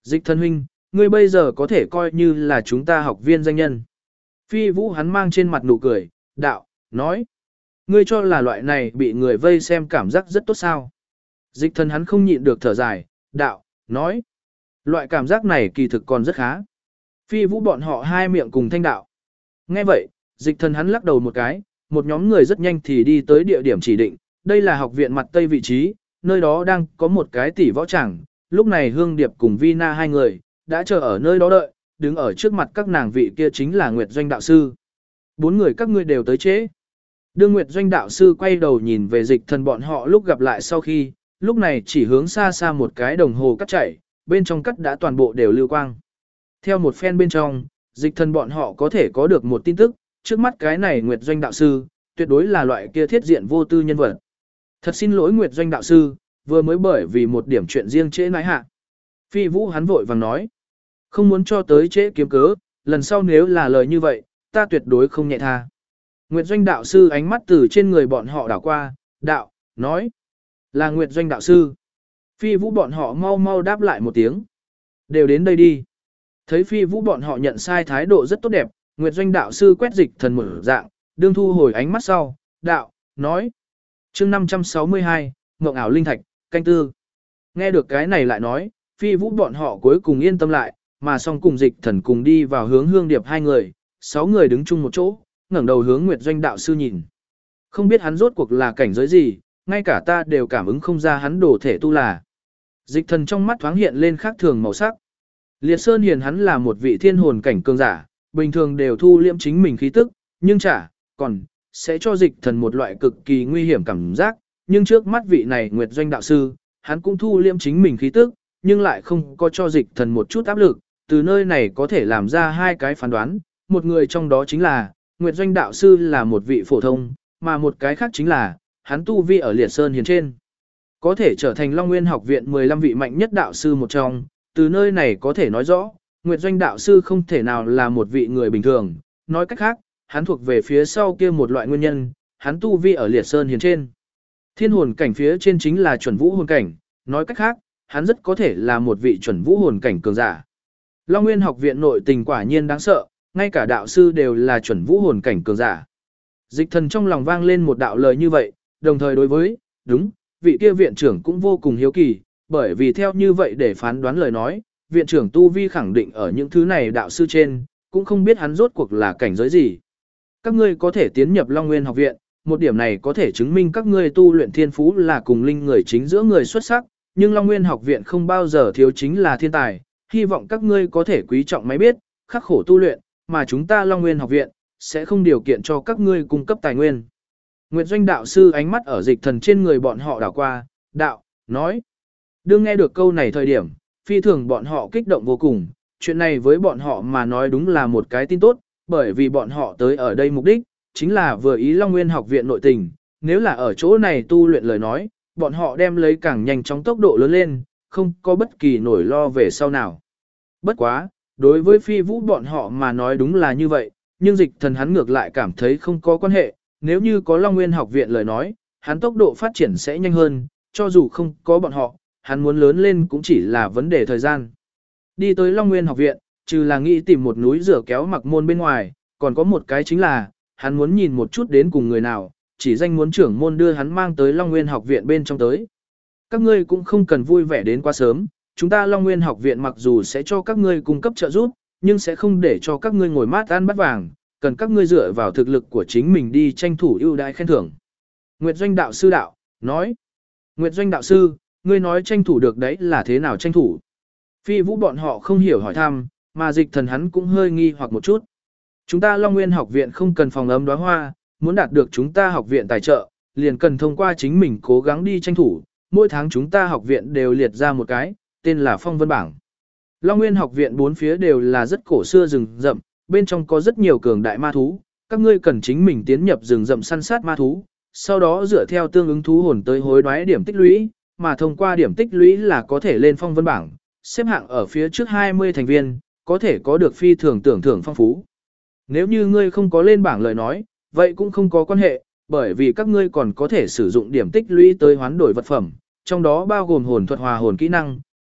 Dịch thần huynh, ngươi bây giờ có thể coi như là chúng ta học viên danh nhân. Phi Vũ hắn mang trên mặt nụ cười, đạo, nói. Ngươi cho là loại này bị người vây xem cảm giác rất tốt sao. Dịch thần hắn không nhịn được thở dài, đạo, nói. Loại cảm giác này kỳ thực còn rất khá. Phi Vũ bọn họ hai miệng cùng thanh đạo. Nghe vậy, dịch thần hắn lắc đầu một cái, một nhóm người rất nhanh thì đi tới địa điểm chỉ định. Đây là học viện mặt tây vị trí, nơi đó đang có một cái tỷ võ tràng. Lúc này Hương Điệp cùng Vina hai người, đã chờ ở nơi đó đợi, đứng ở trước mặt các nàng vị kia chính là Nguyệt Doanh đạo sư. Bốn người các ngươi đều tới trễ. Đương Nguyệt Doanh đạo sư quay đầu nhìn về dịch thần bọn họ lúc gặp lại sau khi, lúc này chỉ hướng xa xa một cái đồng hồ cắt chạy, bên trong cắt đã toàn bộ đều lưu quang. Theo một phen bên trong, dịch thần bọn họ có thể có được một tin tức, trước mắt cái này Nguyệt Doanh đạo sư, tuyệt đối là loại kia thiết diện vô tư nhân vật. Thật xin lỗi Nguyệt Doanh đạo sư, vừa mới bởi vì một điểm chuyện riêng trễ nãi hạ. Phi Vũ hắn vội vàng nói, không muốn cho tới trễ kiếm cớ, lần sau nếu là lời như vậy, ta tuyệt đối không nhẹ tha. Nguyệt Doanh đạo sư ánh mắt từ trên người bọn họ đảo qua, đạo, nói, là Nguyệt Doanh đạo sư. Phi Vũ bọn họ mau mau đáp lại một tiếng. Đều đến đây đi. Thấy Phi Vũ bọn họ nhận sai thái độ rất tốt đẹp, Nguyệt Doanh đạo sư quét dịch thần mở dạng, đương thu hồi ánh mắt sau, đạo, nói. Chương 562, Ngộng ảo linh thạch, canh tư. Nghe được cái này lại nói, Phi Vũ bọn họ cuối cùng yên tâm lại, mà xong cùng dịch thần cùng đi vào hướng Hương Điệp hai người, 6 người đứng chung một chỗ, ngẩng đầu hướng Nguyệt Doanh đạo sư nhìn. Không biết hắn rốt cuộc là cảnh giới gì, ngay cả ta đều cảm ứng không ra hắn đổ thể tu là. Dịch thần trong mắt thoáng hiện lên khác thường màu sắc. Liệt Sơn Hiền hắn là một vị thiên hồn cảnh cường giả, bình thường đều thu liễm chính mình khí tức, nhưng còn sẽ cho dịch thần một loại cực kỳ nguy hiểm cảm giác, nhưng trước mắt vị này Nguyệt Doanh đạo sư, hắn cũng thu liễm chính mình khí tức, nhưng lại không có cho dịch thần một chút áp lực, từ nơi này có thể làm ra hai cái phán đoán, một người trong đó chính là, Nguyệt Doanh đạo sư là một vị phổ thông, mà một cái khác chính là, hắn tu vi ở Liệt Sơn Hiền trên. Có thể trở thành Long Nguyên học viện 15 vị mạnh nhất đạo sư một trong, từ nơi này có thể nói rõ, Nguyệt Doanh đạo sư không thể nào là một vị người bình thường, nói cách khác, hắn thuộc về phía sau kia một loại nguyên nhân, hắn tu vi ở Liệt Sơn Hiền trên. Thiên hồn cảnh phía trên chính là chuẩn vũ hồn cảnh, nói cách khác, hắn rất có thể là một vị chuẩn vũ hồn cảnh cường giả. Long Nguyên học viện nội tình quả nhiên đáng sợ, ngay cả đạo sư đều là chuẩn vũ hồn cảnh cường giả. Dịch thần trong lòng vang lên một đạo lời như vậy, đồng thời đối với, đúng, vị kia viện trưởng cũng vô cùng hiếu kỳ, bởi vì theo như vậy để phán đoán lời nói, viện trưởng tu vi khẳng định ở những thứ này đạo sư trên, cũng không biết hắn rốt cuộc là cảnh giới gì. Các ngươi có thể tiến nhập Long Nguyên học viện, một điểm này có thể chứng minh các ngươi tu luyện thiên phú là cùng linh người chính giữa người xuất sắc, nhưng Long Nguyên học viện không bao giờ thiếu chính là thiên tài, hy vọng các ngươi có thể quý trọng máy biết, khắc khổ tu luyện, mà chúng ta Long Nguyên học viện sẽ không điều kiện cho các ngươi cung cấp tài nguyên. Nguyệt Doanh đạo sư ánh mắt ở dịch thần trên người bọn họ đảo qua, đạo, nói. Đương nghe được câu này thời điểm, phi thường bọn họ kích động vô cùng, chuyện này với bọn họ mà nói đúng là một cái tin tốt, bởi vì bọn họ tới ở đây mục đích, chính là vừa ý Long Nguyên học viện nội tình, nếu là ở chỗ này tu luyện lời nói, bọn họ đem lấy càng nhanh chóng tốc độ lớn lên, không có bất kỳ nỗi lo về sau nào. Bất quá, đối với Phi Vũ bọn họ mà nói đúng là như vậy, nhưng dịch thần hắn ngược lại cảm thấy không có quan hệ, nếu như có Long Nguyên học viện lời nói, hắn tốc độ phát triển sẽ nhanh hơn, cho dù không có bọn họ, hắn muốn lớn lên cũng chỉ là vấn đề thời gian. Đi tới Long Nguyên học viện, trừ là nghĩ tìm một núi rửa kéo mặc môn bên ngoài, còn có một cái chính là, hắn muốn nhìn một chút đến cùng người nào, chỉ danh muốn trưởng môn đưa hắn mang tới Long Nguyên học viện bên trong tới. Các ngươi cũng không cần vui vẻ đến quá sớm, chúng ta Long Nguyên học viện mặc dù sẽ cho các ngươi cung cấp trợ giúp, nhưng sẽ không để cho các ngươi ngồi mát ăn bát vàng, cần các ngươi dựa vào thực lực của chính mình đi tranh thủ ưu đãi khen thưởng. Nguyệt Doanh đạo sư đạo, nói. Nguyệt Doanh đạo sư, ngươi nói tranh thủ được đấy là thế nào tranh thủ? Phi Vũ bọn họ không hiểu hỏi thăm, mà dịch thần hắn cũng hơi nghi hoặc một chút. Chúng ta Long Nguyên học viện không cần phòng ấm đóa hoa, muốn đạt được chúng ta học viện tài trợ, liền cần thông qua chính mình cố gắng đi tranh thủ, mỗi tháng chúng ta học viện đều liệt ra một cái, tên là Phong Vân Bảng. Long Nguyên học viện bốn phía đều là rất cổ xưa rừng rậm, bên trong có rất nhiều cường đại ma thú, các ngươi cần chính mình tiến nhập rừng rậm săn sát ma thú, sau đó dựa theo tương ứng thú hồn tới hối đoái điểm tích lũy, mà thông qua điểm tích lũy là có thể lên Phong Vân Bảng, xếp hạng ở phía trước 20 thành viên, có thể có được phi thường tưởng thưởng phong phú. Nếu như ngươi không có lên bảng lời nói, vậy cũng không có quan hệ, bởi vì các ngươi còn có thể sử dụng điểm tích lũy tới hoán đổi vật phẩm, trong đó bao gồm hồn thuật hòa hồn kỹ năng,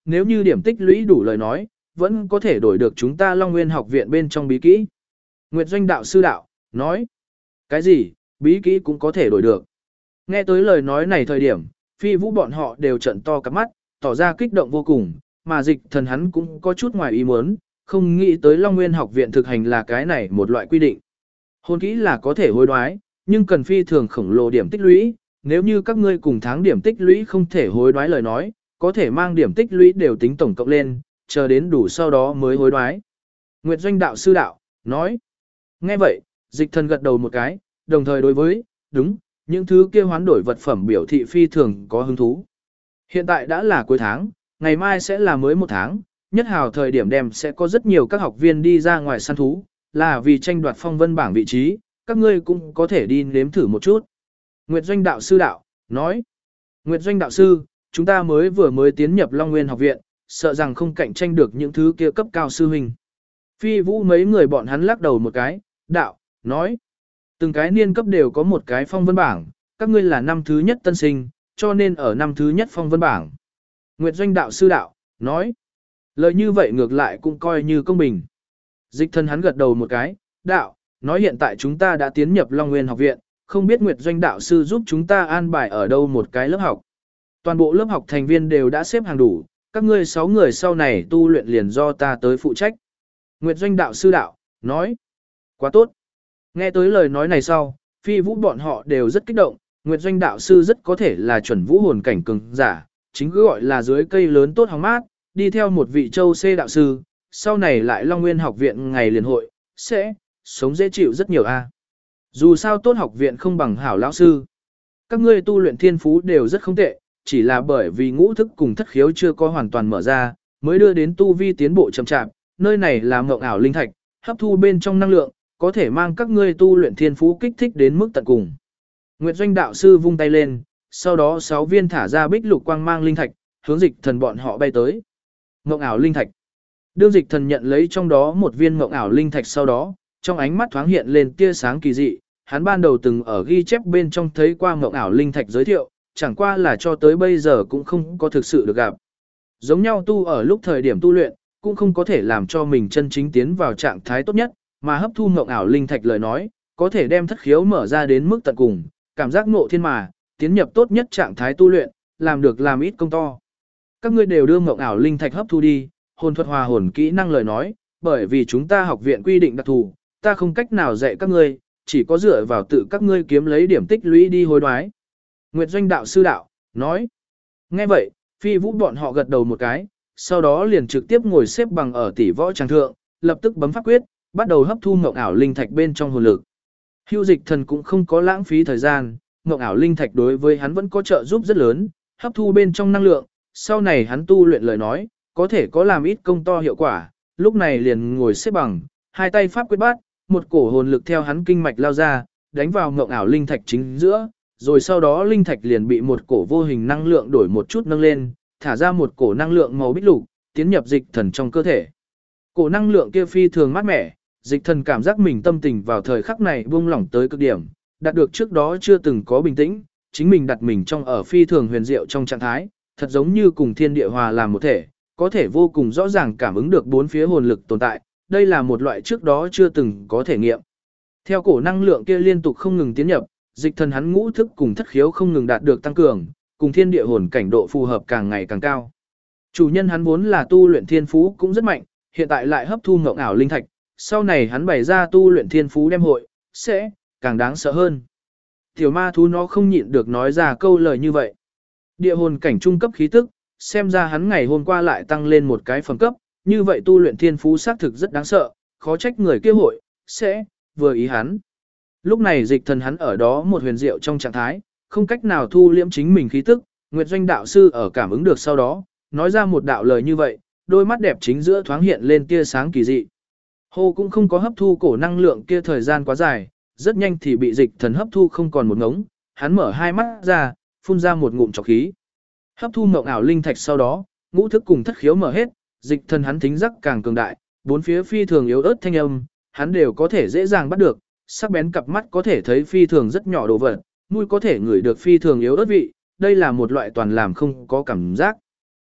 nếu như điểm tích lũy đủ lời nói, vẫn có thể đổi được chúng ta Long Nguyên học viện bên trong bí kỹ. Nguyệt Doanh đạo sư đạo, nói, cái gì, bí kỹ cũng có thể đổi được. Nghe tới lời nói này thời điểm, Phi Vũ bọn họ đều trợn to cặp mắt, tỏ ra kích động vô cùng, mà Dịch Thần hắn cũng có chút ngoài ý muốn, không nghĩ tới Long Nguyên học viện thực hành là cái này một loại quy định. Hồn kỹ là có thể hối đoái, nhưng cần phi thường khổng lồ điểm tích lũy, nếu như các ngươi cùng tháng điểm tích lũy không thể hối đoái lời nói, có thể mang điểm tích lũy đều tính tổng cộng lên, chờ đến đủ sau đó mới hối đoái. Nguyệt Doanh đạo sư đạo, nói. Nghe vậy, Dịch Thần gật đầu một cái, đồng thời đối với, đúng, những thứ kia hoán đổi vật phẩm biểu thị phi thường có hứng thú. Hiện tại đã là cuối tháng, ngày mai sẽ là mới một tháng, nhất hào thời điểm đem sẽ có rất nhiều các học viên đi ra ngoài săn thú, là vì tranh đoạt phong vân bảng vị trí, các ngươi cũng có thể đi nếm thử một chút. Nguyệt Doanh đạo sư đạo, nói. Nguyệt Doanh đạo sư, chúng ta vừa mới tiến nhập Long Nguyên học viện, sợ rằng không cạnh tranh được những thứ kia cấp cao sư huynh. Phi Vũ mấy người bọn hắn lắc đầu một cái, đạo, nói. Từng cái niên cấp đều có một cái phong vân bảng, các ngươi là năm thứ nhất tân sinh, cho nên ở năm thứ nhất phong vân bảng. Nguyệt Doanh đạo sư đạo, nói. Lời như vậy ngược lại cũng coi như công bình. Dịch Thần hắn gật đầu một cái, đạo, nói hiện tại chúng ta đã tiến nhập Long Nguyên học viện, không biết Nguyệt Doanh đạo sư giúp chúng ta an bài ở đâu một cái lớp học. Toàn bộ lớp học thành viên đều đã xếp hàng đủ, các ngươi 6 người sau này tu luyện liền do ta tới phụ trách. Nguyệt Doanh đạo sư đạo, nói, quá tốt. Nghe tới lời nói này sau, Phi Vũ bọn họ đều rất kích động, Nguyệt Doanh đạo sư rất có thể là chuẩn vũ hồn cảnh cường giả, chính cứ gọi là dưới cây lớn tốt hóng mát, đi theo một vị châu C đạo sư, sau này lại Long Nguyên học viện ngày liền hội, sẽ sống dễ chịu rất nhiều a. Dù sao tốt học viện không bằng hảo lão sư. Các ngươi tu luyện thiên phú đều rất không tệ, chỉ là bởi vì ngũ thức cùng thất khiếu chưa có hoàn toàn mở ra, mới đưa đến tu vi tiến bộ chậm chạp, nơi này là mộng ảo linh thạch, hấp thu bên trong năng lượng, có thể mang các ngươi tu luyện thiên phú kích thích đến mức tận cùng. Nguyệt Doanh đạo sư vung tay lên, sau đó 6 viên thả ra bích lục quang mang linh thạch, hướng Dịch Thần bọn họ bay tới. Mộng ảo linh thạch. Đương Dịch Thần nhận lấy trong đó một viên mộng ảo linh thạch sau đó, trong ánh mắt thoáng hiện lên tia sáng kỳ dị, hắn ban đầu từng ở ghi chép bên trong thấy qua mộng ảo linh thạch giới thiệu, chẳng qua là cho tới bây giờ cũng không có thực sự được gặp. Giống nhau tu ở lúc thời điểm tu luyện, cũng không có thể làm cho mình chân chính tiến vào trạng thái tốt nhất, mà hấp thu mộng ảo linh thạch lời nói, có thể đem thất khiếu mở ra đến mức tận cùng, cảm giác ngộ thiên mà, tiến nhập tốt nhất trạng thái tu luyện, làm được làm ít công to. Các ngươi đều đưa mộng ảo linh thạch hấp thu đi, hồn thuật hòa hồn kỹ năng lời nói, bởi vì chúng ta học viện quy định đặc thù, ta không cách nào dạy các ngươi, chỉ có dựa vào tự các ngươi kiếm lấy điểm tích lũy đi hối đoái. Nguyệt Doanh đạo sư đạo, nói. Nghe vậy, Phi Vũ bọn họ gật đầu một cái, sau đó liền trực tiếp ngồi xếp bằng ở tỷ võ trang thượng, lập tức bấm pháp quyết, bắt đầu hấp thu mộng ảo linh thạch bên trong hồn lực. Hưu Dịch Thần cũng không có lãng phí thời gian, mộng ảo linh thạch đối với hắn vẫn có trợ giúp rất lớn, hấp thu bên trong năng lượng, sau này hắn tu luyện lời nói, có thể có làm ít công to hiệu quả, lúc này liền ngồi xếp bằng, hai tay pháp quyết bát, một cổ hồn lực theo hắn kinh mạch lao ra, đánh vào mộng ảo linh thạch chính giữa, rồi sau đó linh thạch liền bị một cổ vô hình năng lượng đổi một chút nâng lên, thả ra một cổ năng lượng màu bích lục, tiến nhập Dịch Thần trong cơ thể. Cổ năng lượng kia phi thường mát mẻ, Dịch Thần cảm giác mình tâm tình vào thời khắc này buông lỏng tới cực điểm, đạt được trước đó chưa từng có bình tĩnh, chính mình đặt mình trong ở phi thường huyền diệu trong trạng thái, thật giống như cùng thiên địa hòa làm một thể, có thể vô cùng rõ ràng cảm ứng được bốn phía hồn lực tồn tại, đây là một loại trước đó chưa từng có thể nghiệm. Theo cổ năng lượng kia liên tục không ngừng tiến nhập, Dịch Thần hắn ngũ thức cùng thất khiếu không ngừng đạt được tăng cường, cùng thiên địa hồn cảnh độ phù hợp càng ngày càng cao. Chủ nhân hắn vốn là tu luyện thiên phú cũng rất mạnh, hiện tại lại hấp thu ngộng ảo linh thạch, sau này hắn bày ra tu luyện thiên phú đem hội, sẽ càng đáng sợ hơn. Tiểu ma thú nó không nhịn được nói ra câu lời như vậy. Địa hồn cảnh trung cấp khí tức, xem ra hắn ngày hôm qua lại tăng lên một cái phẩm cấp, như vậy tu luyện thiên phú xác thực rất đáng sợ, khó trách người kia hội, sẽ vừa ý hắn. Lúc này Dịch Thần hắn ở đó một huyền diệu trong trạng thái, không cách nào thu liễm chính mình khí tức, Nguyệt Doanh đạo sư ở cảm ứng được sau đó, nói ra một đạo lời như vậy, đôi mắt đẹp chính giữa thoáng hiện lên tia sáng kỳ dị. Hồ cũng không có hấp thu cổ năng lượng kia thời gian quá dài, rất nhanh thì bị Dịch Thần hấp thu không còn một ngống, hắn mở hai mắt ra, phun ra một ngụm trọc khí. Hấp thu mộng ảo linh thạch sau đó, ngũ thức cùng thất khiếu mở hết, Dịch Thần hắn thính giác càng cường đại, bốn phía phi thường yếu ớt thanh âm, hắn đều có thể dễ dàng bắt được, sắc bén cặp mắt có thể thấy phi thường rất nhỏ đồ vật, mũi có thể ngửi được phi thường yếu ớt vị, đây là một loại toàn làm không có cảm giác.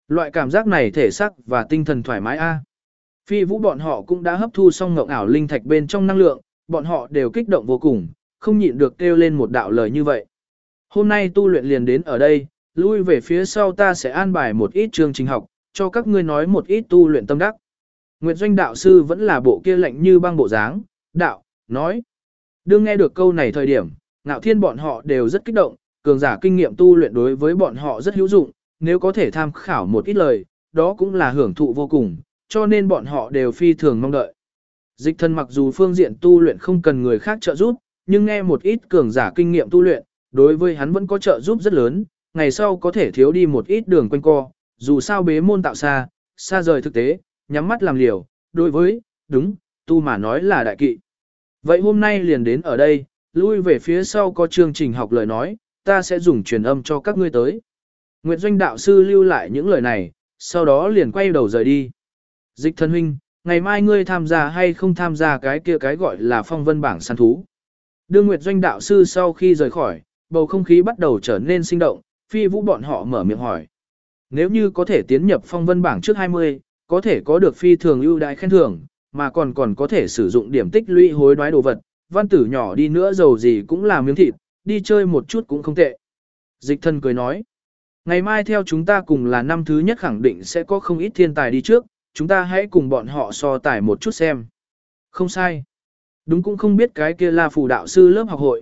Loại cảm giác này thể xác và tinh thần thoải mái a. Phi Vũ bọn họ cũng đã hấp thu xong ngộng ảo linh thạch bên trong năng lượng, bọn họ đều kích động vô cùng, không nhịn được kêu lên một đạo lời như vậy. Hôm nay tu luyện liền đến ở đây, lui về phía sau ta sẽ an bài một ít chương trình học, cho các ngươi nói một ít tu luyện tâm đắc. Nguyệt Doanh đạo sư vẫn là bộ kia lạnh như băng bộ dáng, đạo, nói. Đương nghe được câu này thời điểm, Ngạo Thiên bọn họ đều rất kích động, cường giả kinh nghiệm tu luyện đối với bọn họ rất hữu dụng, nếu có thể tham khảo một ít lời, đó cũng là hưởng thụ vô cùng, cho nên bọn họ đều phi thường mong đợi. Dịch Thần mặc dù phương diện tu luyện không cần người khác trợ giúp, nhưng nghe một ít cường giả kinh nghiệm tu luyện, đối với hắn vẫn có trợ giúp rất lớn, ngày sau có thể thiếu đi một ít đường quanh co, dù sao bế môn tạo xa, xa rời thực tế, nhắm mắt làm liều, đối với, đúng, tu mà nói là đại kỵ. Vậy hôm nay liền đến ở đây, lui về phía sau có chương trình học lời nói, ta sẽ dùng truyền âm cho các ngươi tới. Nguyệt Doanh đạo sư lưu lại những lời này, sau đó liền quay đầu rời đi. Dịch Thần huynh, ngày mai ngươi tham gia hay không tham gia cái kia cái gọi là phong vân bảng săn thú. Đưa Nguyệt Doanh đạo sư sau khi rời khỏi, bầu không khí bắt đầu trở nên sinh động, Phi Vũ bọn họ mở miệng hỏi. Nếu như có thể tiến nhập phong vân bảng trước 20, có thể có được phi thường ưu đãi khen thưởng, mà còn có thể sử dụng điểm tích lũy hối đoái đồ vật, văn tử nhỏ đi nữa dầu gì cũng là miếng thịt, đi chơi một chút cũng không tệ. Dịch Thần cười nói, ngày mai theo chúng ta cùng là năm thứ nhất khẳng định sẽ có không ít thiên tài đi trước, chúng ta hãy cùng bọn họ so tài một chút xem. Không sai. Đúng cũng không biết cái kia là phù đạo sư lớp học hội,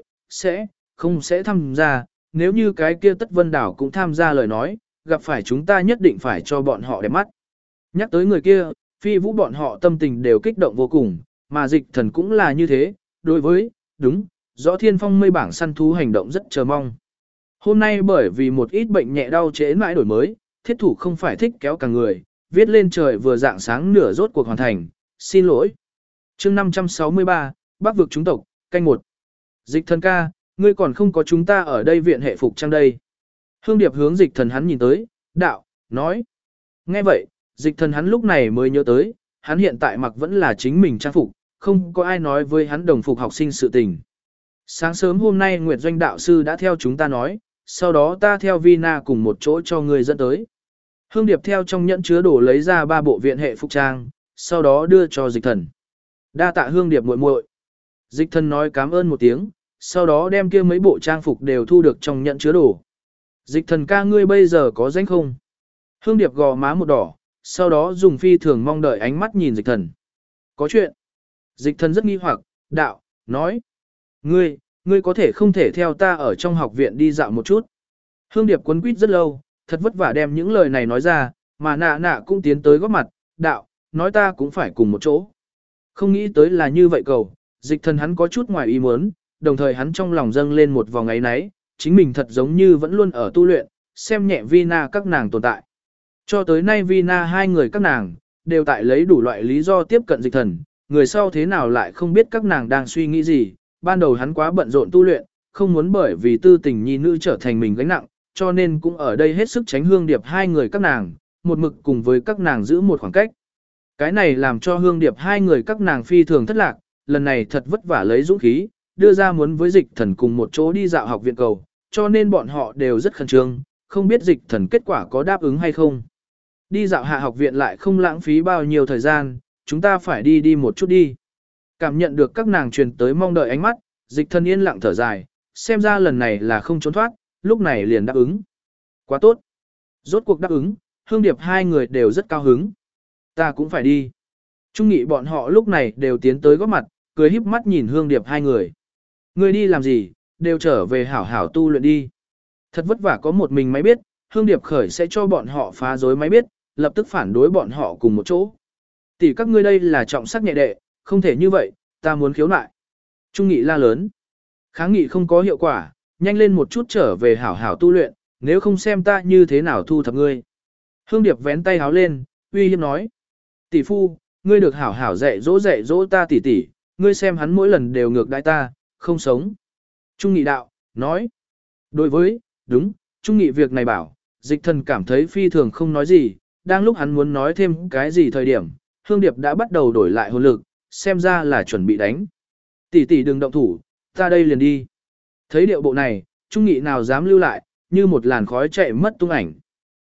không sẽ tham gia, nếu như cái kia Tất Vân Đảo cũng tham gia lời nói, gặp phải chúng ta nhất định phải cho bọn họ đẹp mắt. Nhắc tới người kia, Phi Vũ bọn họ tâm tình đều kích động vô cùng, mà Dịch Thần cũng là như thế, đối với, đúng, rõ thiên phong mây bảng săn thú hành động rất chờ mong. Hôm nay bởi vì một ít bệnh nhẹ đau trễ mãi đổi mới, thiết thủ không phải thích kéo cả người, viết lên trời vừa dạng sáng nửa rốt cuộc hoàn thành, xin lỗi. Chương 563, Bắc vực chúng tộc, canh 1. Dịch Thần ca, ngươi còn không có chúng ta ở đây viện hệ phục trang đây. Hương Điệp hướng Dịch Thần hắn nhìn tới, đạo, nói. Nghe vậy, Dịch Thần hắn lúc này mới nhớ tới, hắn hiện tại mặc vẫn là chính mình trang phục, không có ai nói với hắn đồng phục học sinh sự tình. Sáng sớm hôm nay Nguyệt Doanh đạo sư đã theo chúng ta nói, sau đó ta theo Vina cùng một chỗ cho người dẫn tới. Hương Điệp theo trong nhẫn chứa đồ lấy ra 3 bộ viện hệ phục trang, sau đó đưa cho Dịch Thần. Đa tạ Hương Điệp muội muội. Dịch Thần nói cảm ơn một tiếng, sau đó đem kia mấy bộ trang phục đều thu được trong nhẫn chứa đồ. Dịch Thần ca ngươi bây giờ có danh không? Hương Điệp gò má một đỏ, sau đó dùng phi thường mong đợi ánh mắt nhìn Dịch Thần. Có chuyện. Dịch Thần rất nghi hoặc, đạo, nói. Ngươi có thể không thể theo ta ở trong học viện đi dạo một chút. Hương Điệp quấn quýt rất lâu, thật vất vả đem những lời này nói ra, mà nạ cũng tiến tới góp mặt, đạo, nói ta cũng phải cùng một chỗ. Không nghĩ tới là như vậy cầu, Dịch Thần hắn có chút ngoài ý muốn, đồng thời hắn trong lòng dâng lên một vòng ấy náy, chính mình thật giống như vẫn luôn ở tu luyện, xem nhẹ Vina các nàng tồn tại. Cho tới nay Vina hai người các nàng, đều tại lấy đủ loại lý do tiếp cận Dịch Thần, người sau thế nào lại không biết các nàng đang suy nghĩ gì, ban đầu hắn quá bận rộn tu luyện, không muốn bởi vì tư tình nhi nữ trở thành mình gánh nặng, cho nên cũng ở đây hết sức tránh Hương Điệp hai người các nàng, một mực cùng với các nàng giữ một khoảng cách. Cái này làm cho Hương Điệp hai người các nàng phi thường thất lạc, lần này thật vất vả lấy dũng khí, đưa ra muốn với Dịch Thần cùng một chỗ đi dạo học viện cầu, cho nên bọn họ đều rất khẩn trương, không biết Dịch Thần kết quả có đáp ứng hay không. Đi dạo hạ học viện lại không lãng phí bao nhiêu thời gian, chúng ta phải đi một chút đi. Cảm nhận được các nàng truyền tới mong đợi ánh mắt, Dịch Thần yên lặng thở dài, xem ra lần này là không trốn thoát, lúc này liền đáp ứng. Quá tốt. Rốt cuộc đáp ứng, Hương Điệp hai người đều rất cao hứng. Ta cũng phải đi. Trung nghị bọn họ lúc này đều tiến tới góp mặt, cười híp mắt nhìn Hương Điệp hai người. Người đi làm gì, đều trở về hảo hảo tu luyện đi. Thật vất vả có một mình máy biết, Hương Điệp khởi sẽ cho bọn họ phá rối máy biết, lập tức phản đối bọn họ cùng một chỗ. Tỷ các ngươi đây là trọng sắc nhẹ đệ, không thể như vậy, ta muốn khiếu nại. Trung nghị la lớn. Kháng nghị không có hiệu quả, nhanh lên một chút trở về hảo hảo tu luyện, nếu không xem ta như thế nào thu thập ngươi. Hương Điệp vén tay háo lên, uy hiếp nói. Tỷ phu, ngươi được hảo hảo dạy dỗ ta tỷ tỷ, ngươi xem hắn mỗi lần đều ngược đãi ta, không sống. Trung nghị đạo, nói. Đối với, đúng, Trung nghị việc này bảo, Dịch Thần cảm thấy phi thường không nói gì, đang lúc hắn muốn nói thêm cái gì thời điểm, Hương Điệp đã bắt đầu đổi lại hồn lực, xem ra là chuẩn bị đánh. Tỷ tỷ đừng động thủ, ta đây liền đi. Thấy điệu bộ này, Trung nghị nào dám lưu lại, như một làn khói chạy mất tung ảnh.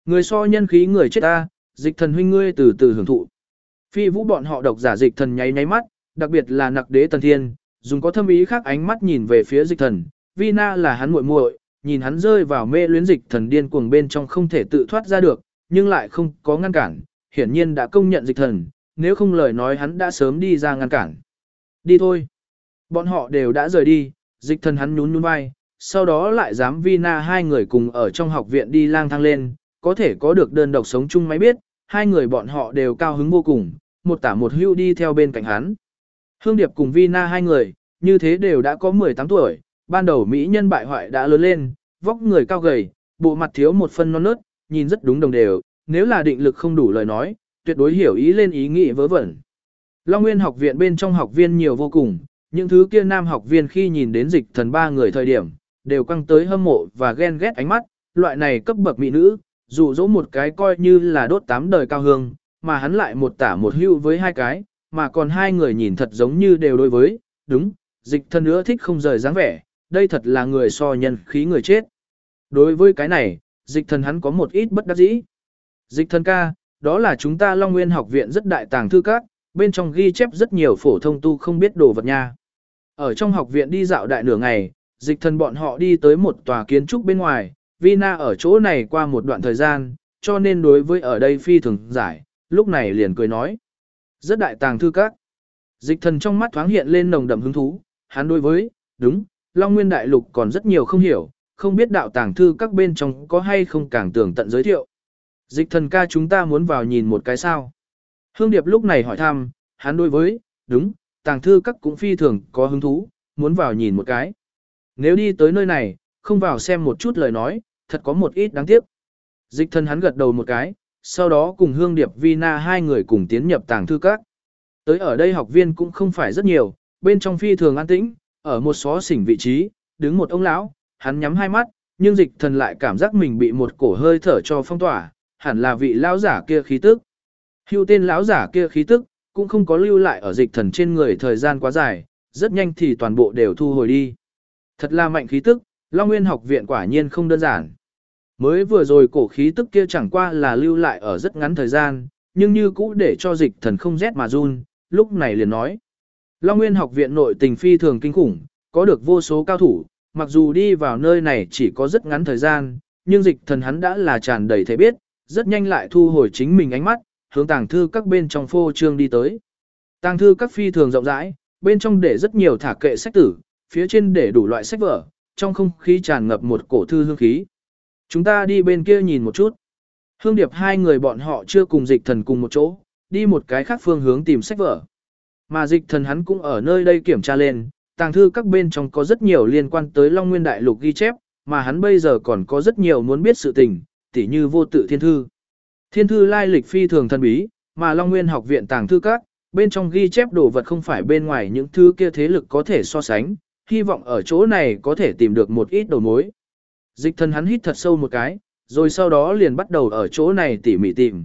Người so nhân khí người chết ta, Dịch Thần huynh ngươi từ từ hưởng thụ. Phi Vũ bọn họ độc giả Dịch Thần nháy nháy mắt, đặc biệt là Nặc Đế Tần Thiên, dùng có thâm ý khác ánh mắt nhìn về phía Dịch Thần, Vina là hắn muội muội, nhìn hắn rơi vào mê luyến Dịch Thần điên cuồng bên trong không thể tự thoát ra được, nhưng lại không có ngăn cản, hiển nhiên đã công nhận Dịch Thần, nếu không lời nói hắn đã sớm đi ra ngăn cản. Đi thôi. Bọn họ đều đã rời đi, Dịch Thần hắn nhún nhún vai, sau đó lại dám Vina hai người cùng ở trong học viện đi lang thang lên, có thể có được đơn độc sống chung máy biết, hai người bọn họ đều cao hứng vô cùng, một tả một hữu đi theo bên cạnh hắn. Hương Điệp cùng Vina hai người, như thế đều đã có 18 tuổi, ban đầu mỹ nhân bại hoại đã lớn lên, vóc người cao gầy, bộ mặt thiếu một phân non nớt, nhìn rất đúng đồng đều, nếu là định lực không đủ lời nói, tuyệt đối hiểu ý lên ý nghĩ vớ vẩn. Long Nguyên học viện bên trong học viên nhiều vô cùng, những thứ kia nam học viên khi nhìn đến Dịch Thần ba người thời điểm, đều căng tới hâm mộ và ghen ghét ánh mắt, loại này cấp bậc mỹ nữ, dụ dỗ một cái coi như là đốt 8 đời cao hương, mà hắn lại một tả một hữu với hai cái, mà còn hai người nhìn thật giống như đều đối với, đúng, Dịch Thần nữa thích không rời dáng vẻ, đây thật là người so nhân khí người chết. Đối với cái này, Dịch Thần hắn có một ít bất đắc dĩ. Dịch Thần ca, đó là chúng ta Long Nguyên học viện rất đại tàng thư các, bên trong ghi chép rất nhiều phổ thông tu không biết đồ vật nha. Ở trong học viện đi dạo đại nửa ngày, Dịch Thần bọn họ đi tới một tòa kiến trúc bên ngoài, Vina ở chỗ này qua một đoạn thời gian, cho nên đối với ở đây phi thường giải, lúc này liền cười nói. Rất đại tàng thư các. Dịch Thần trong mắt thoáng hiện lên nồng đậm hứng thú, hắn đối với, đúng, Long Nguyên đại lục còn rất nhiều không hiểu, không biết đạo tàng thư các bên trong có hay không càng tường tận giới thiệu. Dịch Thần ca chúng ta muốn vào nhìn một cái sao. Hương Điệp lúc này hỏi thăm, hắn đối với, đúng, tàng thư các cũng phi thường có hứng thú, muốn vào nhìn một cái. Nếu đi tới nơi này, không vào xem một chút lời nói, thật có một ít đáng tiếc. Dịch Thần hắn gật đầu một cái, sau đó cùng Hương Điệp Vina hai người cùng tiến nhập tàng thư các. Tới ở đây học viên cũng không phải rất nhiều, bên trong phi thường an tĩnh, ở một xó xỉnh vị trí, đứng một ông lão, hắn nhắm hai mắt, nhưng Dịch Thần lại cảm giác mình bị một cổ hơi thở cho phong tỏa, hẳn là vị lão giả kia khí tức. Hưu tên lão giả kia khí tức, cũng không có lưu lại ở Dịch Thần trên người thời gian quá dài, rất nhanh thì toàn bộ đều thu hồi đi. Thật là mạnh khí tức, Long Nguyên học viện quả nhiên không đơn giản. Mới vừa rồi cổ khí tức kia chẳng qua là lưu lại ở rất ngắn thời gian, nhưng như cũ để cho Dịch Thần không rét mà run, lúc này liền nói. Long Nguyên học viện nội tình phi thường kinh khủng, có được vô số cao thủ, mặc dù đi vào nơi này chỉ có rất ngắn thời gian, nhưng Dịch Thần hắn đã là tràn đầy thể biết, rất nhanh lại thu hồi chính mình ánh mắt, hướng tàng thư các bên trong phô trương đi tới. Tàng thư các phi thường rộng rãi, bên trong để rất nhiều thả kệ sách tử, phía trên để đủ loại sách vở, trong không khí tràn ngập một cổ thư hương khí. Chúng ta đi bên kia nhìn một chút. Hương Điệp hai người bọn họ chưa cùng Dịch Thần cùng một chỗ, đi một cái khác phương hướng tìm sách vở. Mà Dịch Thần hắn cũng ở nơi đây kiểm tra lên, tàng thư các bên trong có rất nhiều liên quan tới Long Nguyên đại lục ghi chép, mà hắn bây giờ còn có rất nhiều muốn biết sự tình, tỉ như vô tự thiên thư. Thiên thư lai lịch phi thường thần bí, mà Long Nguyên học viện tàng thư các, bên trong ghi chép đồ vật không phải bên ngoài những thứ kia thế lực có thể so sánh, hy vọng ở chỗ này có thể tìm được một ít đầu mối. Dịch Thần hắn hít thật sâu một cái, rồi sau đó liền bắt đầu ở chỗ này tỉ mỉ tìm.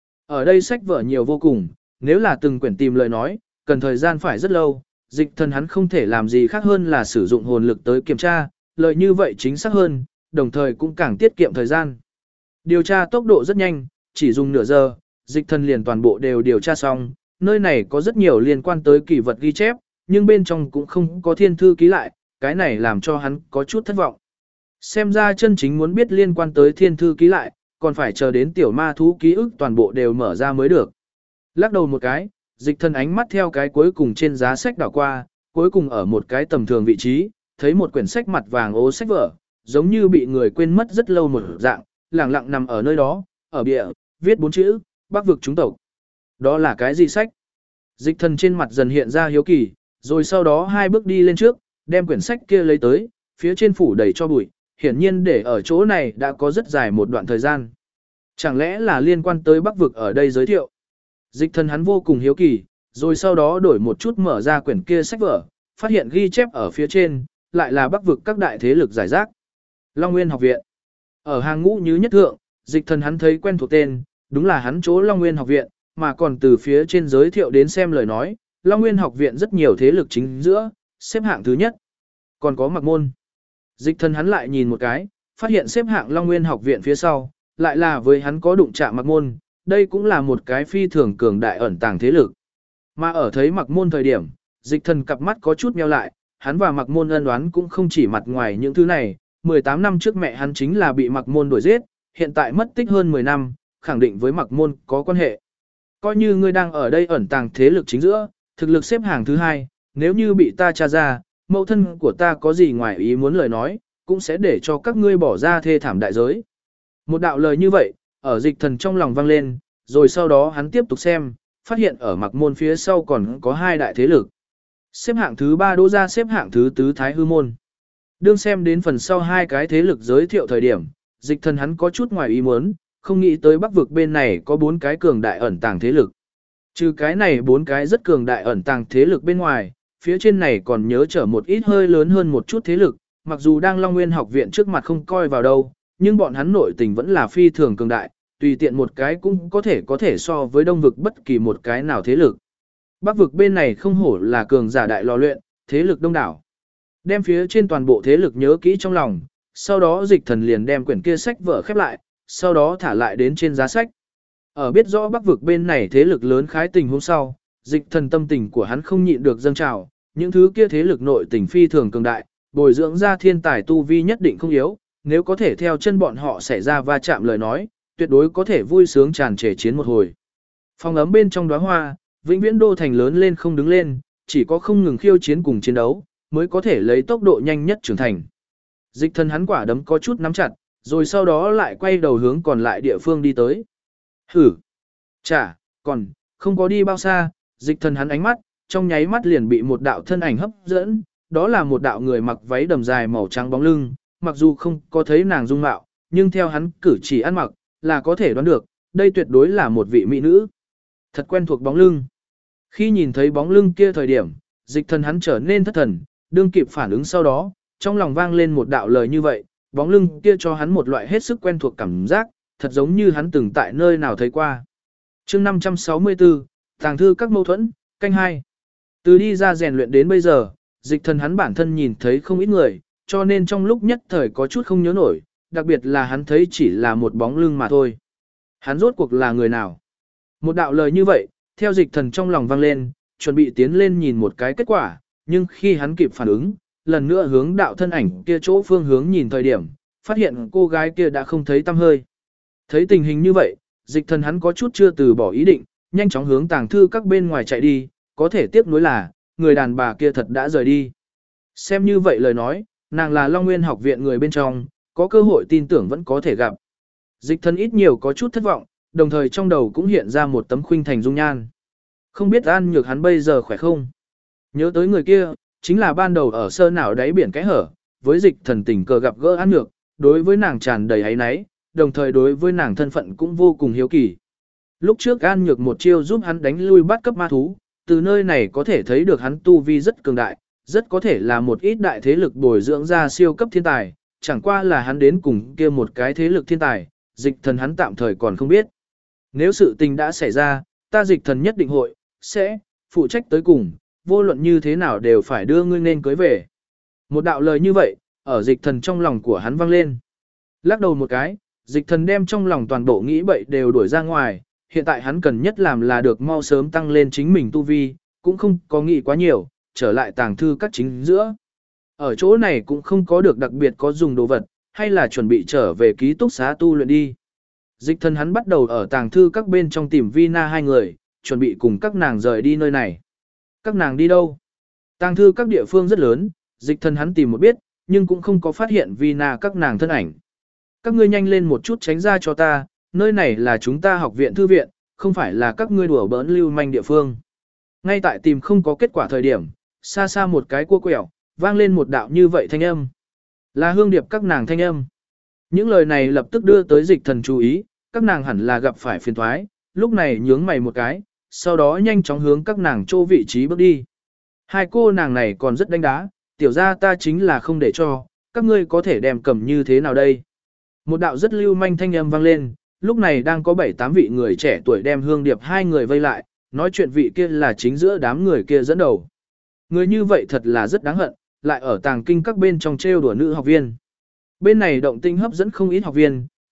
Ở đây sách vở nhiều vô cùng, nếu là từng quyển tìm lời nói, cần thời gian phải rất lâu, Dịch Thần hắn không thể làm gì khác hơn là sử dụng hồn lực tới kiểm tra, lợi như vậy chính xác hơn, đồng thời cũng càng tiết kiệm thời gian. Điều tra tốc độ rất nhanh, chỉ dùng nửa giờ, Dịch Thần liền toàn bộ đều điều tra xong, nơi này có rất nhiều liên quan tới kỷ vật ghi chép, nhưng bên trong cũng không có thiên thư ký lại, cái này làm cho hắn có chút thất vọng. Xem ra chân chính muốn biết liên quan tới thiên thư ký lại, còn phải chờ đến tiểu ma thú ký ức toàn bộ đều mở ra mới được. Lắc đầu một cái, Dịch Thần ánh mắt theo cái cuối cùng trên giá sách đảo qua, cuối cùng ở một cái tầm thường vị trí, thấy một quyển sách mặt vàng ố sách vở, giống như bị người quên mất rất lâu một dạng, lẳng lặng nằm ở nơi đó, ở bìa, viết 4 chữ, Bắc vực chúng tộc. Đó là cái gì sách? Dịch Thần trên mặt dần hiện ra hiếu kỳ, rồi sau đó hai bước đi lên trước, đem quyển sách kia lấy tới, phía trên phủ đầy cho bụi, hiển nhiên để ở chỗ này đã có rất dài một đoạn thời gian. Chẳng lẽ là liên quan tới Bắc vực ở đây giới thiệu? Dịch Thần hắn vô cùng hiếu kỳ, rồi sau đó đổi một chút mở ra quyển kia sách vở, phát hiện ghi chép ở phía trên, lại là Bắc vực các đại thế lực giải rác. Long Nguyên học viện. Ở hàng ngũ như nhất thượng, Dịch Thần hắn thấy quen thuộc tên, đúng là hắn chỗ Long Nguyên học viện, mà còn từ phía trên giới thiệu đến xem lời nói, Long Nguyên học viện rất nhiều thế lực chính giữa, xếp hạng thứ nhất. Còn có Mặc Môn. Dịch Thần hắn lại nhìn một cái, phát hiện xếp hạng Long Nguyên học viện phía sau, lại là với hắn có đụng chạm Mặc Môn, đây cũng là một cái phi thường cường đại ẩn tàng thế lực. Mà ở thấy Mặc Môn thời điểm, Dịch Thần cặp mắt có chút nheo lại, hắn và Mặc Môn ân oán cũng không chỉ mặt ngoài những thứ này, 18 năm trước mẹ hắn chính là bị Mặc Môn đuổi giết, hiện tại mất tích hơn 10 năm, khẳng định với Mặc Môn có quan hệ. Coi như ngươi đang ở đây ẩn tàng thế lực chính giữa, thực lực xếp hàng thứ 2, nếu như bị ta tra ra, mẫu thân của ta có gì ngoài ý muốn lời nói, cũng sẽ để cho các ngươi bỏ ra thê thảm đại giới. Một đạo lời như vậy, ở Dịch Thần trong lòng vang lên, rồi sau đó hắn tiếp tục xem, phát hiện ở Mặc Môn phía sau còn có 2 đại thế lực. Xếp hạng thứ 3 Đỗ gia, xếp hạng thứ 4 Thái Hư Môn. Đương xem đến phần sau 2 cái thế lực giới thiệu thời điểm, Dịch Thần hắn có chút ngoài ý muốn, không nghĩ tới Bắc vực bên này có 4 cái cường đại ẩn tàng thế lực. Trừ cái này 4 cái rất cường đại ẩn tàng thế lực bên ngoài, phía trên này còn nhớ trở một ít hơi lớn hơn một chút thế lực, mặc dù đang Long Nguyên học viện trước mặt không coi vào đâu, nhưng bọn hắn nội tình vẫn là phi thường cường đại, tùy tiện một cái cũng có thể so với Đông vực bất kỳ một cái nào thế lực. Bắc vực bên này không hổ là cường giả đại lò luyện, thế lực đông đảo. Đem phía trên toàn bộ thế lực nhớ kỹ trong lòng, sau đó Dịch Thần liền đem quyển kia sách vở khép lại, sau đó thả lại đến trên giá sách. Ở biết rõ Bắc vực bên này thế lực lớn khái tình hôm sau, Dịch Thần tâm tình của hắn không nhịn được dâng trào, những thứ kia thế lực nội tình phi thường cường đại, bồi dưỡng ra thiên tài tu vi nhất định không yếu, nếu có thể theo chân bọn họ xảy ra va chạm lời nói, tuyệt đối có thể vui sướng tràn trề chiến một hồi. Phòng ấm bên trong đóa hoa, vĩnh viễn đô thành lớn lên không đứng lên, chỉ có không ngừng khiêu chiến cùng chiến đấu, mới có thể lấy tốc độ nhanh nhất trưởng thành. Dịch Thần hắn quả đấm có chút nắm chặt, rồi sau đó lại quay đầu hướng còn lại địa phương đi tới. Hử! Chả, còn, không có đi bao xa, Dịch Thần hắn ánh mắt, trong nháy mắt liền bị một đạo thân ảnh hấp dẫn, đó là một đạo người mặc váy đầm dài màu trắng bóng lưng, mặc dù không có thấy nàng dung mạo, nhưng theo hắn cử chỉ ăn mặc, là có thể đoán được, đây tuyệt đối là một vị mỹ nữ. Thật quen thuộc bóng lưng. Khi nhìn thấy bóng lưng kia thời điểm, Dịch Thần hắn trở nên thất thần, đương kịp phản ứng sau đó, trong lòng vang lên một đạo lời như vậy, bóng lưng kia cho hắn một loại hết sức quen thuộc cảm giác, thật giống như hắn từng tại nơi nào thấy qua. Chương 564, Tàng thư các mâu thuẫn, canh 2. Từ đi ra rèn luyện đến bây giờ, Dịch Thần hắn bản thân nhìn thấy không ít người, cho nên trong lúc nhất thời có chút không nhớ nổi, đặc biệt là hắn thấy chỉ là một bóng lưng mà thôi. Hắn rốt cuộc là người nào? Một đạo lời như vậy, theo Dịch Thần trong lòng vang lên, chuẩn bị tiến lên nhìn một cái kết quả, nhưng khi hắn kịp phản ứng, lần nữa hướng đạo thân ảnh kia chỗ phương hướng nhìn thời điểm, phát hiện cô gái kia đã không thấy tăm hơi. Thấy tình hình như vậy, Dịch Thần hắn có chút chưa từ bỏ ý định, nhanh chóng hướng tàng thư các bên ngoài chạy đi, có thể tiếc nuối là, người đàn bà kia thật đã rời đi. Xem như vậy lời nói, nàng là Long Nguyên học viện người bên trong, có cơ hội tin tưởng vẫn có thể gặp. Dịch Thần ít nhiều có chút thất vọng, đồng thời trong đầu cũng hiện ra một tấm khuynh thành dung nhan. Không biết An Nhược hắn bây giờ khỏe không? Nhớ tới người kia, chính là ban đầu ở sơ nào đáy biển cái hở, với Dịch Thần tình cờ gặp gỡ An Nhược, đối với nàng tràn đầy áy náy, đồng thời đối với nàng thân phận cũng vô cùng hiếu kỳ. Lúc trước An Nhược một chiêu giúp hắn đánh lui bắt cấp ma thú, từ nơi này có thể thấy được hắn tu vi rất cường đại, rất có thể là một ít đại thế lực bồi dưỡng ra siêu cấp thiên tài, chẳng qua là hắn đến cùng kia một cái thế lực thiên tài, Dịch Thần hắn tạm thời còn không biết. Nếu sự tình đã xảy ra, ta Dịch Thần nhất định sẽ phụ trách tới cùng, vô luận như thế nào đều phải đưa ngươi nên cưới về. Một đạo lời như vậy, ở Dịch Thần trong lòng của hắn vang lên. Lắc đầu một cái, Dịch Thần đem trong lòng toàn bộ nghĩ bậy đều đuổi ra ngoài, hiện tại hắn cần nhất làm là được mau sớm tăng lên chính mình tu vi, cũng không có nghĩ quá nhiều, trở lại tàng thư các chính giữa. Ở chỗ này cũng không có được đặc biệt có dùng đồ vật, hay là chuẩn bị trở về ký túc xá tu luyện đi. Dịch Thần hắn bắt đầu ở tàng thư các bên trong tìm Vina hai người, chuẩn bị cùng các nàng rời đi nơi này. Các nàng đi đâu? Tàng thư các địa phương rất lớn, Dịch Thần hắn tìm một biết, nhưng cũng không có phát hiện Vina các nàng thân ảnh. Các ngươi nhanh lên một chút tránh ra cho ta, nơi này là chúng ta học viện thư viện, không phải là các ngươi đùa bỡn lưu manh địa phương. Ngay tại tìm không có kết quả thời điểm, xa xa một cái cua quẹo, vang lên một đạo như vậy thanh âm. Là Hương Điệp các nàng thanh âm. Những lời này lập tức đưa tới Dịch Thần chú ý, các nàng hẳn là gặp phải phiền toái, lúc này nhướng mày một cái, sau đó nhanh chóng hướng các nàng chỗ vị trí bước đi. Hai cô nàng này còn rất đánh đá, tiểu ra ta chính là không để cho, các ngươi có thể đem cầm như thế nào đây. Một đạo rất lưu manh thanh âm vang lên, lúc này đang có 7-8 vị người trẻ tuổi đem Hương Điệp hai người vây lại, nói chuyện vị kia là chính giữa đám người kia dẫn đầu. Người như vậy thật là rất đáng hận, lại ở tàng kinh các bên trong trêu đùa nữ học viên. Bên này động tinh hấp dẫn không ít học viên,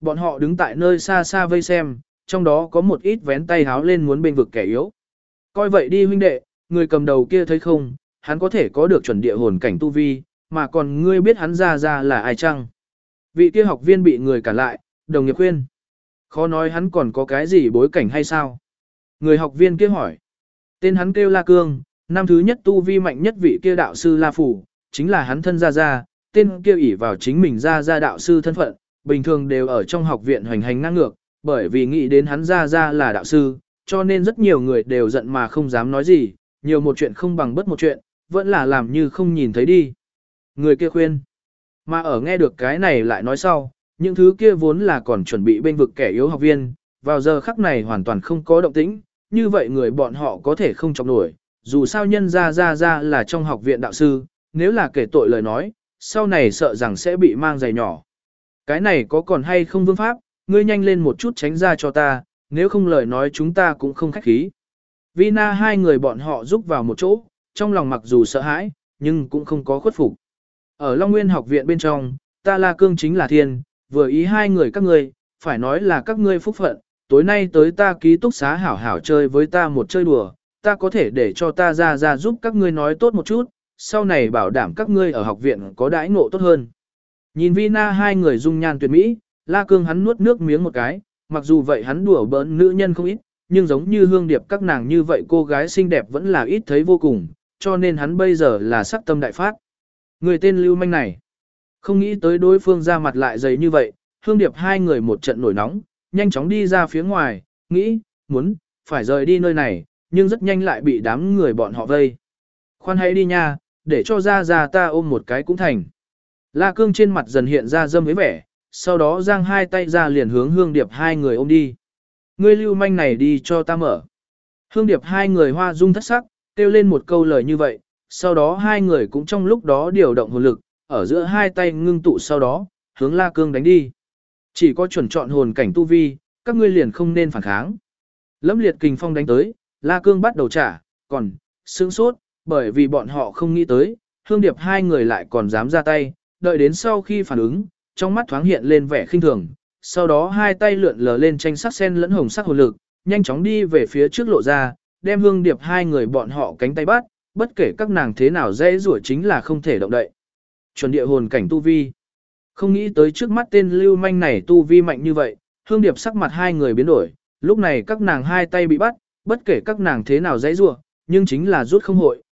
Bọn họ đứng tại nơi xa xa vây xem, trong đó có một ít vén tay háo lên muốn bên vực kẻ yếu. Coi vậy đi huynh đệ, người cầm đầu kia thấy không, hắn có thể có được chuẩn địa hồn cảnh tu vi, mà còn ngươi biết hắn ra là ai chăng? Vị kia học viên bị người cản lại, đồng nghiệp khuyên. Khó nói hắn còn có cái gì bối cảnh hay sao? Người học viên kia hỏi. Tên hắn kêu La Cương, năm thứ nhất tu vi mạnh nhất vị kia đạo sư La Phủ, chính là hắn thân ra, tên kia ỷ vào chính mình ra đạo sư thân phận, bình thường đều ở trong học viện hoành hành ngang ngược, bởi vì nghĩ đến hắn ra là đạo sư, cho nên rất nhiều người đều giận mà không dám nói gì, nhiều một chuyện không bằng bất một chuyện, vẫn là làm như không nhìn thấy đi. Người kia khuyên, mà ở nghe được cái này lại nói sau, những thứ kia vốn là còn chuẩn bị bên vực kẻ yếu học viên, vào giờ khắc này hoàn toàn không có động tĩnh, như vậy người bọn họ có thể không chọc nổi, dù sao nhân ra là trong học viện đạo sư, nếu là kể tội lời nói, sau này sợ rằng sẽ bị mang giày nhỏ. Cái này có còn hay không vương pháp, ngươi nhanh lên một chút tránh ra cho ta, nếu không lời nói chúng ta cũng không khách khí. Vina hai người bọn họ giúp vào một chỗ, trong lòng mặc dù sợ hãi, nhưng cũng không có khuất phục. Ở Long Nguyên học viện bên trong, ta La Cương chính là thiên, vừa ý hai người các ngươi, phải nói là các ngươi phúc phận, tối nay tới ta ký túc xá hảo hảo chơi với ta một chơi đùa, ta có thể để cho ta ra giúp các ngươi nói tốt một chút, sau này bảo đảm các ngươi ở học viện có đãi ngộ tốt hơn. Nhìn Vina hai người dung nhan tuyệt mỹ, La Cương hắn nuốt nước miếng một cái, mặc dù vậy hắn đùa bỡn nữ nhân không ít, nhưng giống như Hương Điệp các nàng như vậy cô gái xinh đẹp vẫn là ít thấy vô cùng, cho nên hắn bây giờ là sắc tâm đại phát. Người tên Lưu Manh này, không nghĩ tới đối phương ra mặt lại dày như vậy, Hương Điệp hai người một trận nổi nóng, nhanh chóng đi ra phía ngoài, nghĩ, phải rời đi nơi này, nhưng rất nhanh lại bị đám người bọn họ vây. Khoan hãy đi nha, để cho ra ta ôm một cái cũng thành. La Cương trên mặt dần hiện ra dâm với vẻ, sau đó giang hai tay ra liền hướng Hương Điệp hai người ôm đi. Ngươi Lưu Manh này đi cho ta mở. Hương Điệp hai người hoa dung thất sắc, kêu lên một câu lời như vậy, sau đó hai người cũng trong lúc đó điều động hồn lực, ở giữa hai tay ngưng tụ sau đó, hướng La Cương đánh đi. Chỉ có chuẩn chọn hồn cảnh tu vi, các ngươi liền không nên phản kháng. Lẫm liệt kình phong đánh tới, La Cương bắt đầu trả, còn, sướng sốt, bởi vì bọn họ không nghĩ tới, Hương Điệp hai người lại còn dám ra tay, đợi đến sau khi phản ứng, trong mắt thoáng hiện lên vẻ khinh thường, sau đó hai tay lượn lờ lên tranh sắc sen lẫn hồng sắc hồn lực, nhanh chóng đi về phía trước lộ ra, đem Hương Điệp hai người bọn họ cánh tay bắt, bất kể các nàng thế nào dễ rủa chính là không thể động đậy. Chuẩn địa hồn cảnh tu vi. Không nghĩ tới trước mắt tên Lưu Manh này tu vi mạnh như vậy, Hương Điệp sắc mặt hai người biến đổi, lúc này các nàng hai tay bị bắt, bất kể các nàng thế nào dễ rủa, nhưng chính là rút không hội,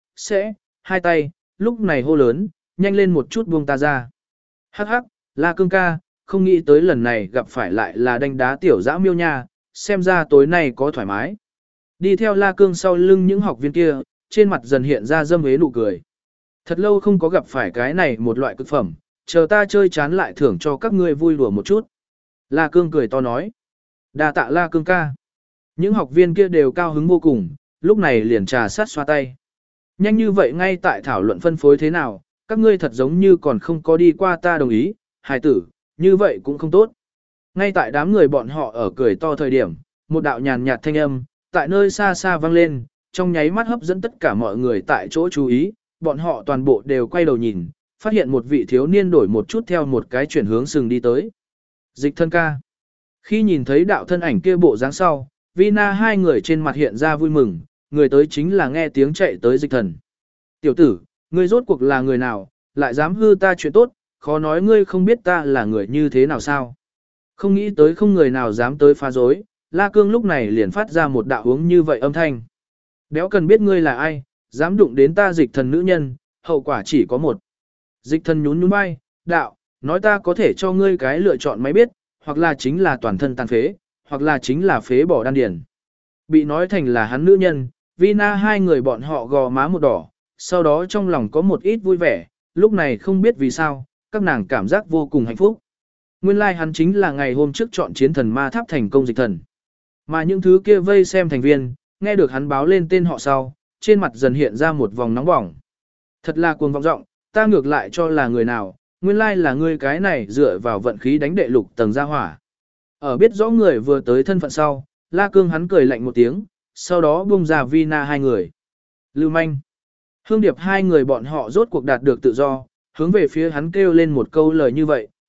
hai tay, lúc này hô lớn, nhanh lên một chút buông ta ra. Hắc hắc, La Cương ca, không nghĩ tới lần này gặp phải lại là đánh đá tiểu dã miêu nha, xem ra tối nay có thoải mái. Đi theo La Cương sau lưng những học viên kia, trên mặt dần hiện ra dâm hế nụ cười. Thật lâu không có gặp phải cái này một loại cực phẩm, chờ ta chơi chán lại thưởng cho các ngươi vui đùa một chút. La Cương cười to nói. Đà tạ La Cương ca. Những học viên kia đều cao hứng vô cùng, lúc này liền trà sát xoa tay. Nhanh như vậy ngay tại thảo luận phân phối thế nào, các ngươi thật giống như còn không có đi qua ta đồng ý, hài tử, như vậy cũng không tốt. Ngay tại đám người bọn họ ở cười to thời điểm, một đạo nhàn nhạt thanh âm, tại nơi xa xa vang lên, trong nháy mắt hấp dẫn tất cả mọi người tại chỗ chú ý, bọn họ toàn bộ đều quay đầu nhìn, phát hiện một vị thiếu niên đổi một chút theo một cái chuyển hướng sừng đi tới. Dịch thân ca. Khi nhìn thấy đạo thân ảnh kia bộ dáng sau, Vina hai người trên mặt hiện ra vui mừng, người tới chính là nghe tiếng chạy tới dịch thần. Tiểu tử, ngươi rốt cuộc là người nào, lại dám hư ta chuyện tốt, khó nói ngươi không biết ta là người như thế nào sao. Không nghĩ tới không người nào dám tới phá rối, La Cương lúc này liền phát ra một đạo hướng như vậy âm thanh. Béo cần biết ngươi là ai, dám đụng đến ta dịch thần nữ nhân, hậu quả chỉ có một. Dịch thần nhún nhún vai, đạo, nói ta có thể cho ngươi cái lựa chọn máy biết, hoặc là chính là toàn thân tàn phế, hoặc là chính là phế bỏ đan điền. Bị nói thành là hắn nữ nhân, Vina hai người bọn họ gò má một đỏ, sau đó trong lòng có một ít vui vẻ, lúc này không biết vì sao, các nàng cảm giác vô cùng hạnh phúc. Nguyên lai hắn chính là ngày hôm trước chọn chiến thần ma tháp thành công dịch thần. Mà những thứ kia vây xem thành viên, nghe được hắn báo lên tên họ sau, trên mặt dần hiện ra một vòng nóng bỏng. Thật là cuồng vọng rộng, ta ngược lại cho là người nào, nguyên lai là ngươi cái này dựa vào vận khí đánh đệ lục tầng gia hỏa. Ở biết rõ người vừa tới thân phận sau, La Cương hắn cười lạnh một tiếng, sau đó buông ra Vina hai người. Lưu Manh. Hương Điệp hai người bọn họ rốt cuộc đạt được tự do, hướng về phía hắn kêu lên một câu lời như vậy,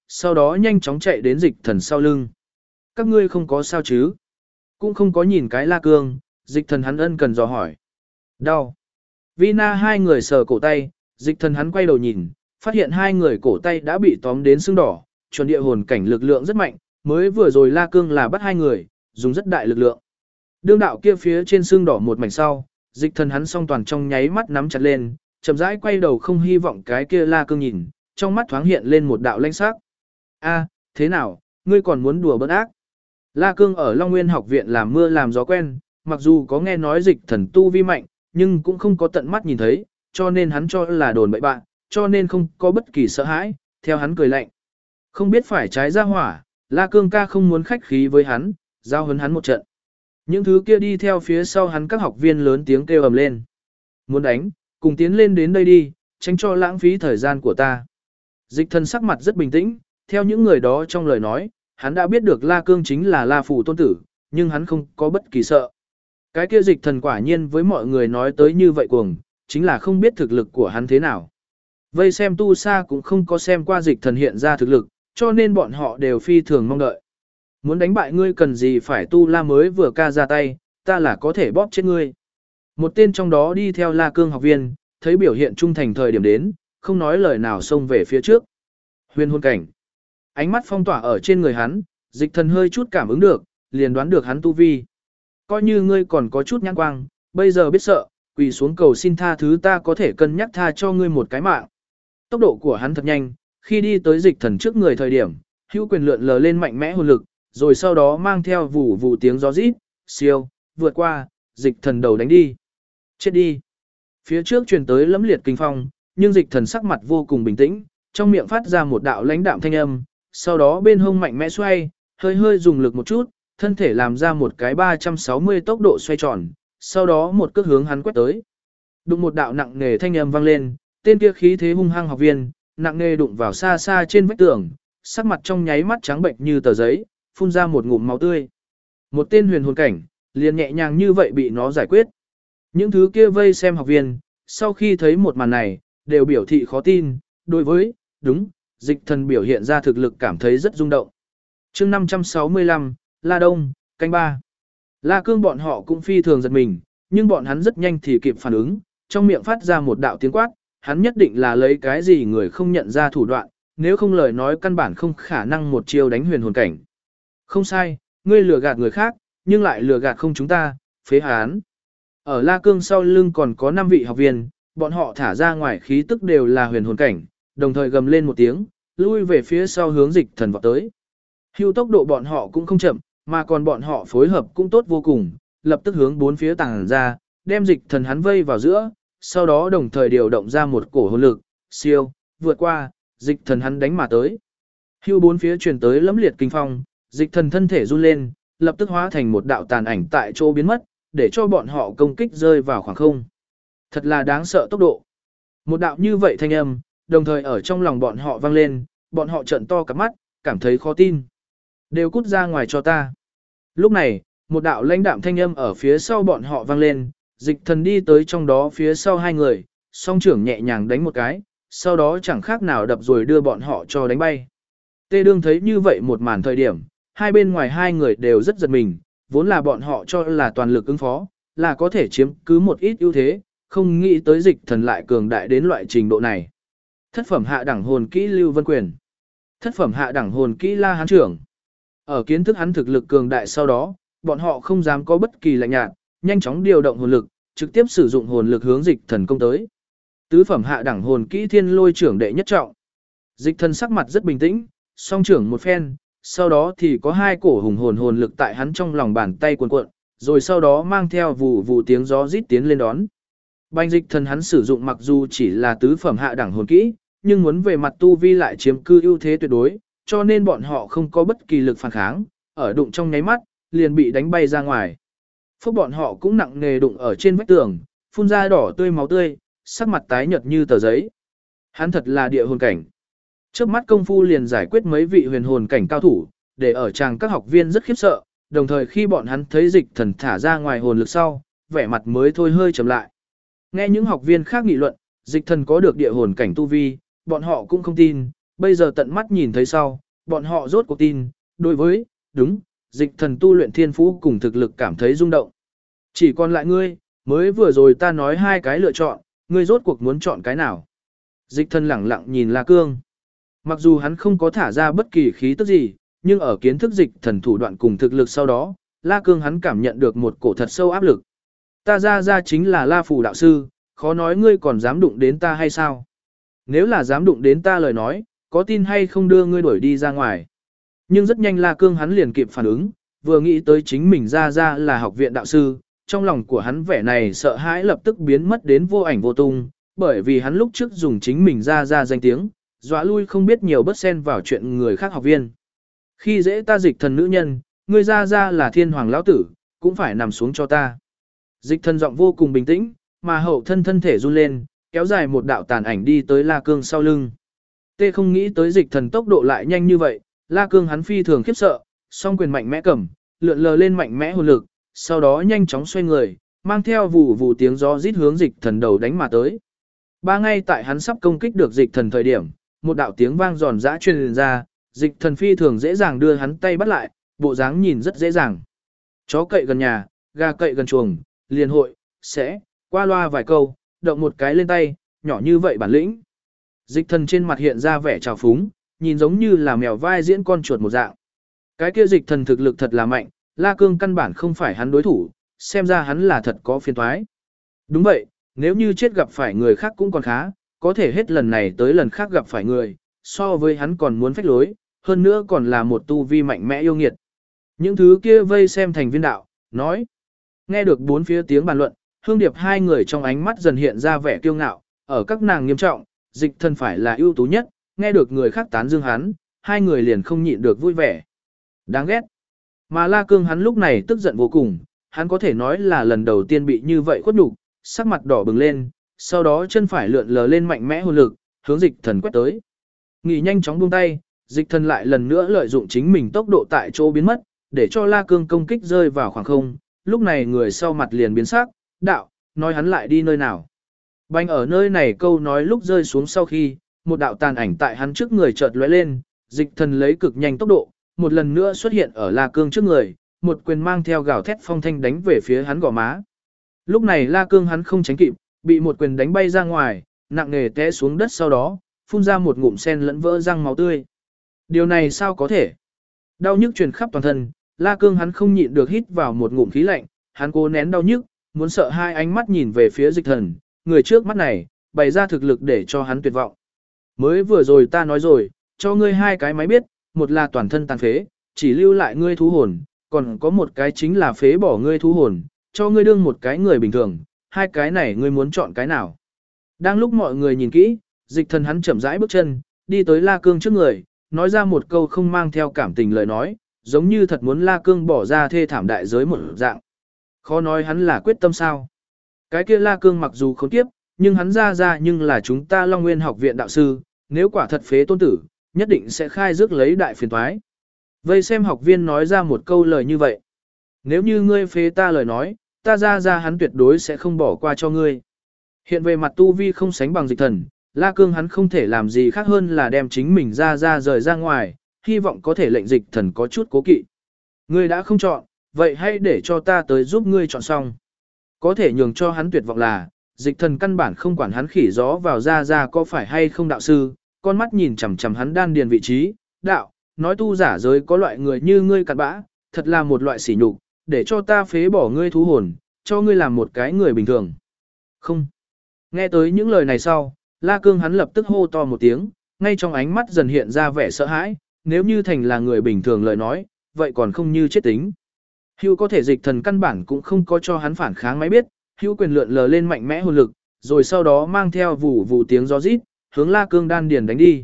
sau đó nhanh chóng chạy đến dịch thần sau lưng. Các ngươi không có sao chứ? Cũng không có nhìn cái La Cương, dịch thần hắn ân cần dò hỏi. Đau. Vina hai người sờ cổ tay, dịch thần hắn quay đầu nhìn, phát hiện hai người cổ tay đã bị tóm đến sưng đỏ, chuẩn địa hồn cảnh lực lượng rất mạnh, mới vừa rồi La Cương là bắt hai người, dùng rất đại lực lượng. Đương đạo kia phía trên sưng đỏ một mảnh sau, dịch thần hắn song toàn trong nháy mắt nắm chặt lên, chậm rãi quay đầu không hy vọng cái kia La Cương nhìn, trong mắt thoáng hiện lên một đạo lãnh sắc. A, thế nào, ngươi còn muốn đùa bỡn ác? La Cương ở Long Nguyên học viện làm mưa làm gió quen, mặc dù có nghe nói dịch thần tu vi mạnh, nhưng cũng không có tận mắt nhìn thấy, cho nên hắn cho là đồn bậy bạn, cho nên không có bất kỳ sợ hãi, theo hắn cười lạnh. Không biết phải trái ra hỏa, La Cương ca không muốn khách khí với hắn, giao hấn hắn một trận. Những thứ kia đi theo phía sau hắn các học viên lớn tiếng kêu ầm lên. Muốn đánh, cùng tiến lên đến đây đi, tránh cho lãng phí thời gian của ta. Dịch thần sắc mặt rất bình tĩnh, theo những người đó trong lời nói, hắn đã biết được La Cương chính là La Phủ tôn tử, nhưng hắn không có bất kỳ sợ. Cái kia dịch thần quả nhiên với mọi người nói tới như vậy cuồng, chính là không biết thực lực của hắn thế nào. Vây xem tu sa cũng không có xem qua dịch thần hiện ra thực lực, cho nên bọn họ đều phi thường mong đợi. Muốn đánh bại ngươi cần gì phải tu la mới vừa ca ra tay, ta là có thể bóp chết ngươi. Một tên trong đó đi theo La Cương học viên, thấy biểu hiện trung thành thời điểm đến, không nói lời nào xông về phía trước. Huyền hồn cảnh. Ánh mắt phong tỏa ở trên người hắn, dịch thần hơi chút cảm ứng được, liền đoán được hắn tu vi. Coi như ngươi còn có chút nhãn quang, bây giờ biết sợ, quỳ xuống cầu xin tha thứ ta có thể cân nhắc tha cho ngươi một cái mạng. Tốc độ của hắn thật nhanh, khi đi tới dịch thần trước người thời điểm, hữu quyền lượn lờ lên mạnh mẽ hồn lực, rồi sau đó mang theo vụ vụ tiếng gió rít, siêu, vượt qua, dịch thần đầu đánh đi. Chết đi. Phía trước truyền tới lẫm liệt kinh phong, nhưng dịch thần sắc mặt vô cùng bình tĩnh, trong miệng phát ra một đạo lãnh đạm thanh âm, sau đó bên hông mạnh mẽ xoay, hơi hơi dùng lực một chút, thân thể làm ra một cái 360 tốc độ xoay tròn, sau đó một cước hướng hắn quét tới. Đụng một đạo nặng nề thanh âm vang lên, tên kia khí thế hung hăng học viên, nặng nề đụng vào xa xa trên vách tường, sắc mặt trong nháy mắt trắng bệnh như tờ giấy, phun ra một ngụm máu tươi. Một tên huyền hồn cảnh, liền nhẹ nhàng như vậy bị nó giải quyết. Những thứ kia vây xem học viên, sau khi thấy một màn này, đều biểu thị khó tin, đối với, đúng, dịch thần biểu hiện ra thực lực cảm thấy rất rung động. chương 565, La Đông, canh 3. La Cương bọn họ cũng phi thường giật mình, nhưng bọn hắn rất nhanh thì kịp phản ứng, trong miệng phát ra một đạo tiếng quát, hắn nhất định là lấy cái gì người không nhận ra thủ đoạn, nếu không lời nói căn bản không khả năng một chiêu đánh huyền hồn cảnh. Không sai, ngươi lừa gạt người khác, nhưng lại lừa gạt không chúng ta, phế hán. Ở La Cương sau lưng còn có 5 vị học viên, bọn họ thả ra ngoài khí tức đều là huyền hồn cảnh, đồng thời gầm lên một tiếng, lui về phía sau hướng dịch thần vọt tới. Hưu tốc độ bọn họ cũng không chậm, mà còn bọn họ phối hợp cũng tốt vô cùng, lập tức hướng bốn phía tàng ra, đem dịch thần hắn vây vào giữa, sau đó đồng thời điều động ra một cổ hồn lực, siêu, vượt qua, dịch thần hắn đánh mà tới. Hưu bốn phía truyền tới lẫm liệt kinh phong, dịch thần thân thể run lên, lập tức hóa thành một đạo tàn ảnh tại chỗ biến mất, để cho bọn họ công kích rơi vào khoảng không. Thật là đáng sợ tốc độ. Một đạo như vậy thanh âm, đồng thời ở trong lòng bọn họ vang lên, bọn họ trợn to cả mắt, cảm thấy khó tin. Đều cút ra ngoài cho ta. Lúc này, một đạo lãnh đạm thanh âm ở phía sau bọn họ vang lên, dịch thần đi tới trong đó phía sau hai người, song trưởng nhẹ nhàng đánh một cái, sau đó chẳng khác nào đập rồi đưa bọn họ cho đánh bay. Tê Đương thấy như vậy một màn thời điểm, hai bên ngoài hai người đều rất giật mình, vốn là bọn họ cho là toàn lực ứng phó, là có thể chiếm cứ một ít ưu thế, không nghĩ tới dịch thần lại cường đại đến loại trình độ này. Thất phẩm hạ đẳng hồn kỹ Lưu Vân Quyền. Thất phẩm hạ đẳng hồn kỹ La Hán Trưởng. Ở kiến thức hắn thực lực cường đại sau đó, bọn họ không dám có bất kỳ lạnh nhạt, nhanh chóng điều động hồn lực, trực tiếp sử dụng hồn lực hướng dịch thần công tới. Tứ phẩm hạ đẳng hồn kỹ Thiên Lôi Trưởng đệ nhất trọng. Dịch thần sắc mặt rất bình tĩnh, song trưởng một phen, sau đó thì có hai cổ hùng hồn lực tại hắn trong lòng bàn tay cuộn cuộn, rồi sau đó mang theo vụ vụ tiếng gió rít tiến lên đón. Bành dịch thần hắn sử dụng mặc dù chỉ là tứ phẩm hạ đẳng hồn kỹ, nhưng muốn về mặt tu vi lại chiếm cư ưu thế tuyệt đối, cho nên bọn họ không có bất kỳ lực phản kháng, ở đụng trong nháy mắt, liền bị đánh bay ra ngoài. Phúc bọn họ cũng nặng nề đụng ở trên vách tường, phun ra đỏ tươi máu tươi, sắc mặt tái nhợt như tờ giấy. Hắn thật là địa hồn cảnh. Trước mắt công phu liền giải quyết mấy vị huyền hồn cảnh cao thủ, để ở chàng các học viên rất khiếp sợ, đồng thời khi bọn hắn thấy dịch thần thả ra ngoài hồn lực sau, vẻ mặt mới thôi hơi trầm lại. Nghe những học viên khác nghị luận, dịch thần có được địa hồn cảnh tu vi, bọn họ cũng không tin, Bây giờ tận mắt nhìn thấy sau, bọn họ rốt cuộc tin, đối với, đúng, dịch thần tu luyện thiên phú cùng thực lực cảm thấy rung động. Chỉ còn lại ngươi, mới vừa rồi ta nói hai cái lựa chọn, ngươi rốt cuộc muốn chọn cái nào. Dịch thần lẳng lặng nhìn La Cương. Mặc dù hắn không có thả ra bất kỳ khí tức gì, nhưng ở kiến thức dịch thần thủ đoạn cùng thực lực sau đó, La Cương hắn cảm nhận được một cổ thật sâu áp lực. Ta ra chính là La Phù đạo sư, khó nói ngươi còn dám đụng đến ta hay sao? Nếu là dám đụng đến ta lời nói, có tin hay không đưa ngươi đuổi đi ra ngoài? Nhưng rất nhanh La Cương hắn liền kịp phản ứng, vừa nghĩ tới chính mình ra là học viện đạo sư, trong lòng của hắn vẻ này sợ hãi lập tức biến mất đến vô ảnh vô tung, bởi vì hắn lúc trước dùng chính mình ra danh tiếng, dọa lui không biết nhiều bất xen vào chuyện người khác học viên. Khi dễ ta dịch thần nữ nhân, ngươi ra là thiên hoàng lão tử, cũng phải nằm xuống cho ta. Dịch thần giọng vô cùng bình tĩnh, mà hậu thân thể run lên, kéo dài một đạo tàn ảnh đi tới La Cương sau lưng. Tê không nghĩ tới dịch thần tốc độ lại nhanh như vậy, La Cương hắn phi thường khiếp sợ, song quyền mạnh mẽ cầm, lượn lờ lên mạnh mẽ hồn lực, sau đó nhanh chóng xoay người, mang theo vù tiếng gió rít hướng dịch thần đầu đánh mà tới. Ba ngay tại hắn sắp công kích được dịch thần thời điểm, một đạo tiếng vang giòn giã truyền ra, dịch thần phi thường dễ dàng đưa hắn tay bắt lại, bộ dáng nhìn rất dễ dàng. Chó cậy gần nhà, gà cậy gần chuồng, liền hội, sẽ, qua loa vài câu, động một cái lên tay, nhỏ như vậy bản lĩnh. Dịch thần trên mặt hiện ra vẻ trào phúng, nhìn giống như là mèo vai diễn con chuột một dạng. Cái kia dịch thần thực lực thật là mạnh, La Cương căn bản không phải hắn đối thủ, xem ra hắn là thật có phiền toái. Đúng vậy, nếu như chết gặp phải người khác cũng còn khá, có thể hết lần này tới lần khác gặp phải người, so với hắn còn muốn phách lối, hơn nữa còn là một tu vi mạnh mẽ yêu nghiệt. Những thứ kia vây xem thành viên đạo, nói. Nghe được bốn phía tiếng bàn luận, Hương Điệp hai người trong ánh mắt dần hiện ra vẻ kiêu ngạo, ở các nàng nghiêm trọng, dịch thần phải là ưu tú nhất, nghe được người khác tán dương hắn, hai người liền không nhịn được vui vẻ. Đáng ghét. Mà La Cương hắn lúc này tức giận vô cùng, hắn có thể nói là lần đầu tiên bị như vậy khuất nhục, sắc mặt đỏ bừng lên, sau đó chân phải lượn lờ lên mạnh mẽ hồn lực, hướng dịch thần quét tới. Nghỉ nhanh chóng buông tay, dịch thần lại lần nữa lợi dụng chính mình tốc độ tại chỗ biến mất, để cho La Cương công kích rơi vào khoảng không, lúc này người sau mặt liền biến sắc, đạo, nói hắn lại đi nơi nào. Banh ở nơi này câu nói lúc rơi xuống sau khi, một đạo tàn ảnh tại hắn trước người chợt lóe lên, dịch thần lấy cực nhanh tốc độ, một lần nữa xuất hiện ở La Cương trước người, một quyền mang theo gào thét phong thanh đánh về phía hắn gò má. Lúc này La Cương hắn không tránh kịp, bị một quyền đánh bay ra ngoài, nặng nề té xuống đất sau đó, phun ra một ngụm sen lẫn vỡ răng máu tươi. Điều này sao có thể? Đau nhức truyền khắp toàn thân, La Cương hắn không nhịn được hít vào một ngụm khí lạnh, hắn cố nén đau nhức, muốn sợ hai ánh mắt nhìn về phía dịch thần, người trước mắt này, bày ra thực lực để cho hắn tuyệt vọng. Mới vừa rồi ta nói rồi, cho ngươi hai cái máy biết, một là toàn thân tàn phế, chỉ lưu lại ngươi thú hồn, còn có một cái chính là phế bỏ ngươi thú hồn, cho ngươi đương một cái người bình thường, hai cái này ngươi muốn chọn cái nào. Đang lúc mọi người nhìn kỹ, dịch thần hắn chậm rãi bước chân, đi tới La Cương trước người, nói ra một câu không mang theo cảm tình lời nói, giống như thật muốn La Cương bỏ ra thê thảm đại giới một dạng. Khó nói hắn là quyết tâm sao. Cái kia La Cương mặc dù khốn kiếp, nhưng hắn ra nhưng là chúng ta Long Nguyên học viện đạo sư, nếu quả thật phế tôn tử, nhất định sẽ khai rước lấy đại phiền toái. Vây xem học viên nói ra một câu lời như vậy. Nếu như ngươi phế ta lời nói, ta ra hắn tuyệt đối sẽ không bỏ qua cho ngươi. Hiện về mặt tu vi không sánh bằng dịch thần, La Cương hắn không thể làm gì khác hơn là đem chính mình ra rời ra ngoài, hy vọng có thể lệnh dịch thần có chút cố kỵ. Ngươi đã không chọn, vậy hãy để cho ta tới giúp ngươi chọn xong. Có thể nhường cho hắn tuyệt vọng là, dịch thần căn bản không quản hắn khỉ gió vào ra có phải hay không đạo sư, con mắt nhìn chằm chằm hắn đan điền vị trí, đạo, nói tu giả giới có loại người như ngươi cặn bã, thật là một loại sỉ nhục, để cho ta phế bỏ ngươi thú hồn, cho ngươi làm một cái người bình thường. Không. Nghe tới những lời này sau, La Cương hắn lập tức hô to một tiếng, ngay trong ánh mắt dần hiện ra vẻ sợ hãi, nếu như thành là người bình thường lời nói, vậy còn không như chết tính. Hưu có thể dịch thần căn bản cũng không có cho hắn phản kháng máy biết, hưu quyền lượn lờ lên mạnh mẽ hồn lực, rồi sau đó mang theo vù tiếng gió rít, hướng La Cương đan điền đánh đi.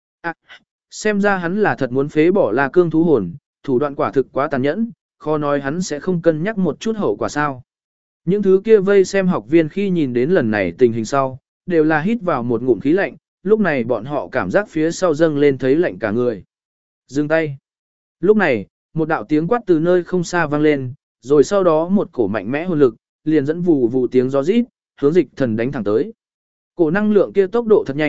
Xem ra hắn là thật muốn phế bỏ La Cương thú hồn, thủ đoạn quả thực quá tàn nhẫn, khó nói hắn sẽ không cân nhắc một chút hậu quả sao. Những thứ kia vây xem học viên khi nhìn đến lần này tình hình sau, đều là hít vào một ngụm khí lạnh, lúc này bọn họ cảm giác phía sau dâng lên thấy lạnh cả người. Dừng tay. Lúc này, một đạo tiếng quát từ nơi không xa vang lên, rồi sau đó một cổ mạnh mẽ hồn lực, liền dẫn vù tiếng gió rít, hướng dịch thần đánh thẳng tới. Cổ năng lượng kia tốc độ thật nhanh,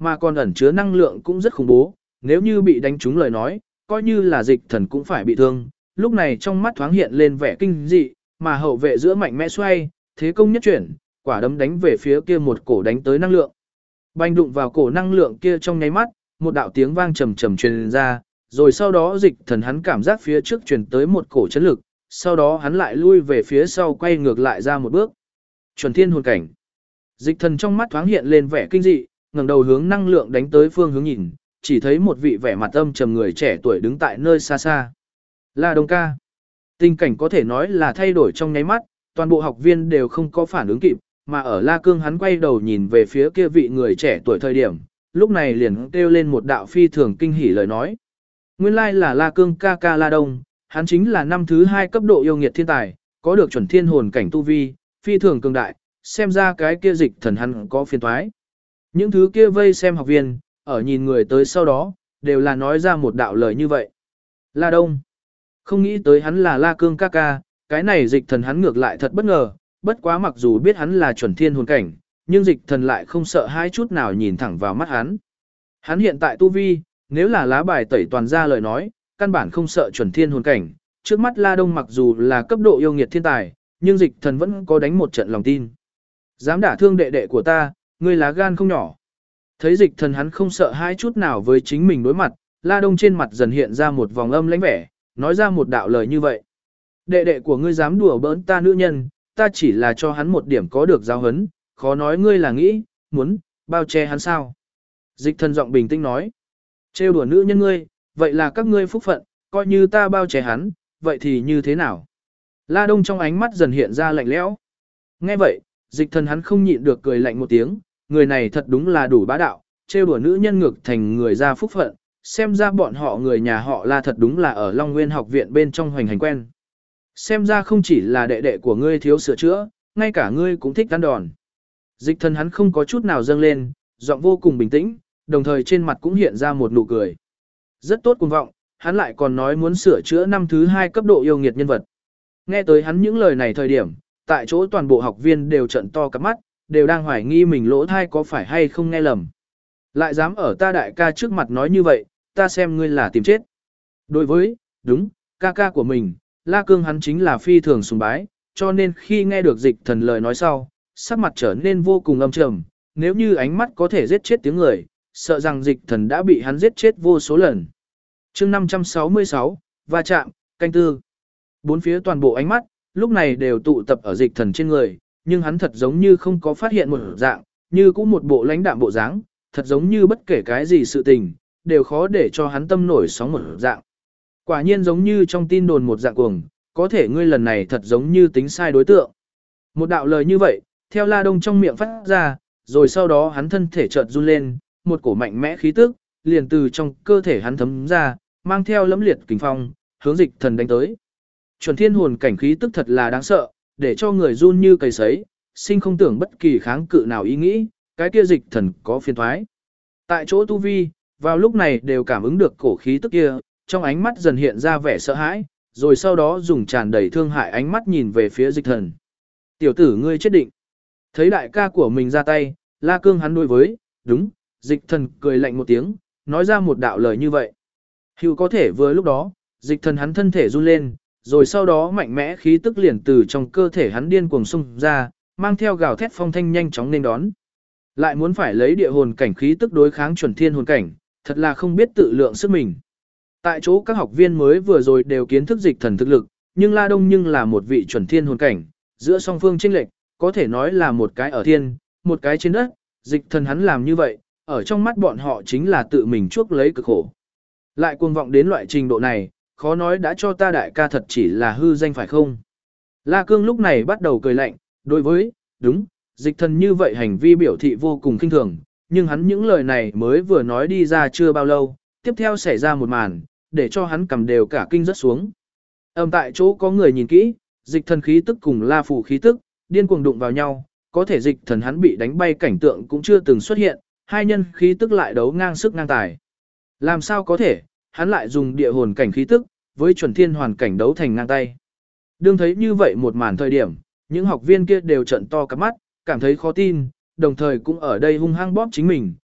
mà còn ẩn chứa năng lượng cũng rất khủng bố, nếu như bị đánh trúng lời nói, coi như là dịch thần cũng phải bị thương. Lúc này trong mắt thoáng hiện lên vẻ kinh dị, mà hậu vệ giữa mạnh mẽ xoay, thế công nhất chuyển, quả đấm đánh về phía kia một cổ đánh tới năng lượng. Bành đụng vào cổ năng lượng kia trong nháy mắt, một đạo tiếng vang trầm trầm truyền ra, rồi sau đó dịch thần hắn cảm giác phía trước truyền tới một cổ chấn lực, sau đó hắn lại lui về phía sau quay ngược lại ra một bước. Chuẩn thiên hồn cảnh. Dịch thần trong mắt thoáng hiện lên vẻ kinh dị, ngẩng đầu hướng năng lượng đánh tới phương hướng nhìn, chỉ thấy một vị vẻ mặt âm trầm người trẻ tuổi đứng tại nơi xa xa. La Đông ca. Tình cảnh có thể nói là thay đổi trong nháy mắt, toàn bộ học viên đều không có phản ứng kịp, mà ở La Cương hắn quay đầu nhìn về phía kia vị người trẻ tuổi thời điểm, lúc này liền kêu lên một đạo phi thường kinh hỉ lời nói. Nguyên lai là La Cương ca ca La Đông, hắn chính là năm thứ 2 cấp độ yêu nghiệt thiên tài, có được chuẩn thiên hồn cảnh tu vi, phi thường cường đại, xem ra cái kia dịch thần hắn có phiền toái. Những thứ kia vây xem học viên, ở nhìn người tới sau đó, đều là nói ra một đạo lời như vậy. La Đông. Không nghĩ tới hắn là La Cương ca ca, cái này dịch thần hắn ngược lại thật bất ngờ, bất quá mặc dù biết hắn là chuẩn thiên hồn cảnh, nhưng dịch thần lại không sợ hai chút nào nhìn thẳng vào mắt hắn. Hắn hiện tại tu vi, nếu là lá bài tẩy toàn ra lời nói, căn bản không sợ chuẩn thiên hồn cảnh, trước mắt La Đông mặc dù là cấp độ yêu nghiệt thiên tài, nhưng dịch thần vẫn có đánh một trận lòng tin. Dám đả thương đệ đệ của ta, ngươi lá gan không nhỏ. Thấy dịch thần hắn không sợ hai chút nào với chính mình đối mặt, La Đông trên mặt dần hiện ra một vòng âm lãnh vẻ, nói ra một đạo lời như vậy. Đệ đệ của ngươi dám đùa bỡn ta nữ nhân, ta chỉ là cho hắn một điểm có được giáo hấn, khó nói ngươi là nghĩ, muốn, bao che hắn sao. Dịch thần giọng bình tĩnh nói. Trêu đùa nữ nhân ngươi, vậy là các ngươi phúc phận, coi như ta bao che hắn, vậy thì như thế nào? La Đông trong ánh mắt dần hiện ra lạnh lẽo. Nghe vậy, dịch thần hắn không nhịn được cười lạnh một tiếng, người này thật đúng là đủ bá đạo, trêu đùa nữ nhân ngược thành người ra phúc phận, xem ra bọn họ người nhà họ La thật đúng là ở Long Nguyên học viện bên trong hoành hành quen. Xem ra không chỉ là đệ đệ của ngươi thiếu sửa chữa, ngay cả ngươi cũng thích ăn đòn. Dịch thần hắn không có chút nào dâng lên, giọng vô cùng bình tĩnh, đồng thời trên mặt cũng hiện ra một nụ cười. Rất tốt cuồng vọng, hắn lại còn nói muốn sửa chữa năm thứ 2 cấp độ yêu nghiệt nhân vật. Nghe tới hắn những lời này thời điểm, tại chỗ toàn bộ học viên đều trợn to cắp mắt, đều đang hoài nghi mình lỗ thai có phải hay không nghe lầm. Lại dám ở ta đại ca trước mặt nói như vậy, ta xem ngươi là tìm chết. Đối với, đúng, ca ca của mình, La Cương hắn chính là phi thường sùng bái, cho nên khi nghe được dịch thần lời nói sau, sắc mặt trở nên vô cùng âm trầm, nếu như ánh mắt có thể giết chết tiếng người, sợ rằng dịch thần đã bị hắn giết chết vô số lần. chương 566, va chạm, canh tư. Bốn phía toàn bộ ánh mắt, lúc này đều tụ tập ở dịch thần trên người, nhưng hắn thật giống như không có phát hiện một dạng, như cũng một bộ lãnh đạm bộ dáng, thật giống như bất kể cái gì sự tình, đều khó để cho hắn tâm nổi sóng một dạng. Quả nhiên giống như trong tin đồn một dạng cuồng, có thể ngươi lần này thật giống như tính sai đối tượng. Một đạo lời như vậy, theo La Đông trong miệng phát ra, rồi sau đó hắn thân thể chợt run lên, một cổ mạnh mẽ khí tức, liền từ trong cơ thể hắn thấm ra, mang theo lẫm liệt kình phong, hướng dịch thần đánh tới. Chuẩn thiên hồn cảnh khí tức thật là đáng sợ, để cho người run như cầy sấy, sinh không tưởng bất kỳ kháng cự nào ý nghĩ, cái kia dịch thần có phiền thoái. Tại chỗ tu vi, vào lúc này đều cảm ứng được cổ khí tức kia, trong ánh mắt dần hiện ra vẻ sợ hãi, rồi sau đó dùng tràn đầy thương hại ánh mắt nhìn về phía dịch thần. Tiểu tử ngươi chết định. Thấy đại ca của mình ra tay, La Cương hắn đối với, đúng, dịch thần cười lạnh một tiếng, nói ra một đạo lời như vậy. Hữu có thể vừa lúc đó, dịch thần hắn thân thể run lên, rồi sau đó mạnh mẽ khí tức liền từ trong cơ thể hắn điên cuồng xung ra, mang theo gào thét phong thanh nhanh chóng nên đón. Lại muốn phải lấy địa hồn cảnh khí tức đối kháng chuẩn thiên hồn cảnh, thật là không biết tự lượng sức mình. Tại chỗ các học viên mới vừa rồi đều kiến thức dịch thần thực lực, nhưng La Đông nhưng là một vị chuẩn thiên hồn cảnh, giữa song phương chênh lệch, có thể nói là một cái ở thiên, một cái trên đất, dịch thần hắn làm như vậy, ở trong mắt bọn họ chính là tự mình chuốc lấy cực khổ. Lại cuồng vọng đến loại trình độ này, khó nói đã cho ta đại ca thật chỉ là hư danh phải không? La Cương lúc này bắt đầu cười lạnh, đối với, đúng, dịch thần như vậy hành vi biểu thị vô cùng khinh thường, nhưng hắn những lời này mới vừa nói đi ra chưa bao lâu, tiếp theo xảy ra một màn, để cho hắn cầm đều cả kinh rất xuống. Tại chỗ có người nhìn kỹ, dịch thần khí tức cùng La Phù khí tức, điên cuồng đụng vào nhau, có thể dịch thần hắn bị đánh bay cảnh tượng cũng chưa từng xuất hiện, hai nhân khí tức lại đấu ngang sức ngang tài. Làm sao có thể, hắn lại dùng địa hồn cảnh khí tức, với chuẩn thiên hoàn cảnh đấu thành ngang tay. Đương thấy như vậy một màn thời điểm, những học viên kia đều trợn to cả mắt, cảm thấy khó tin, đồng thời cũng ở đây hung hăng bóp chính mình,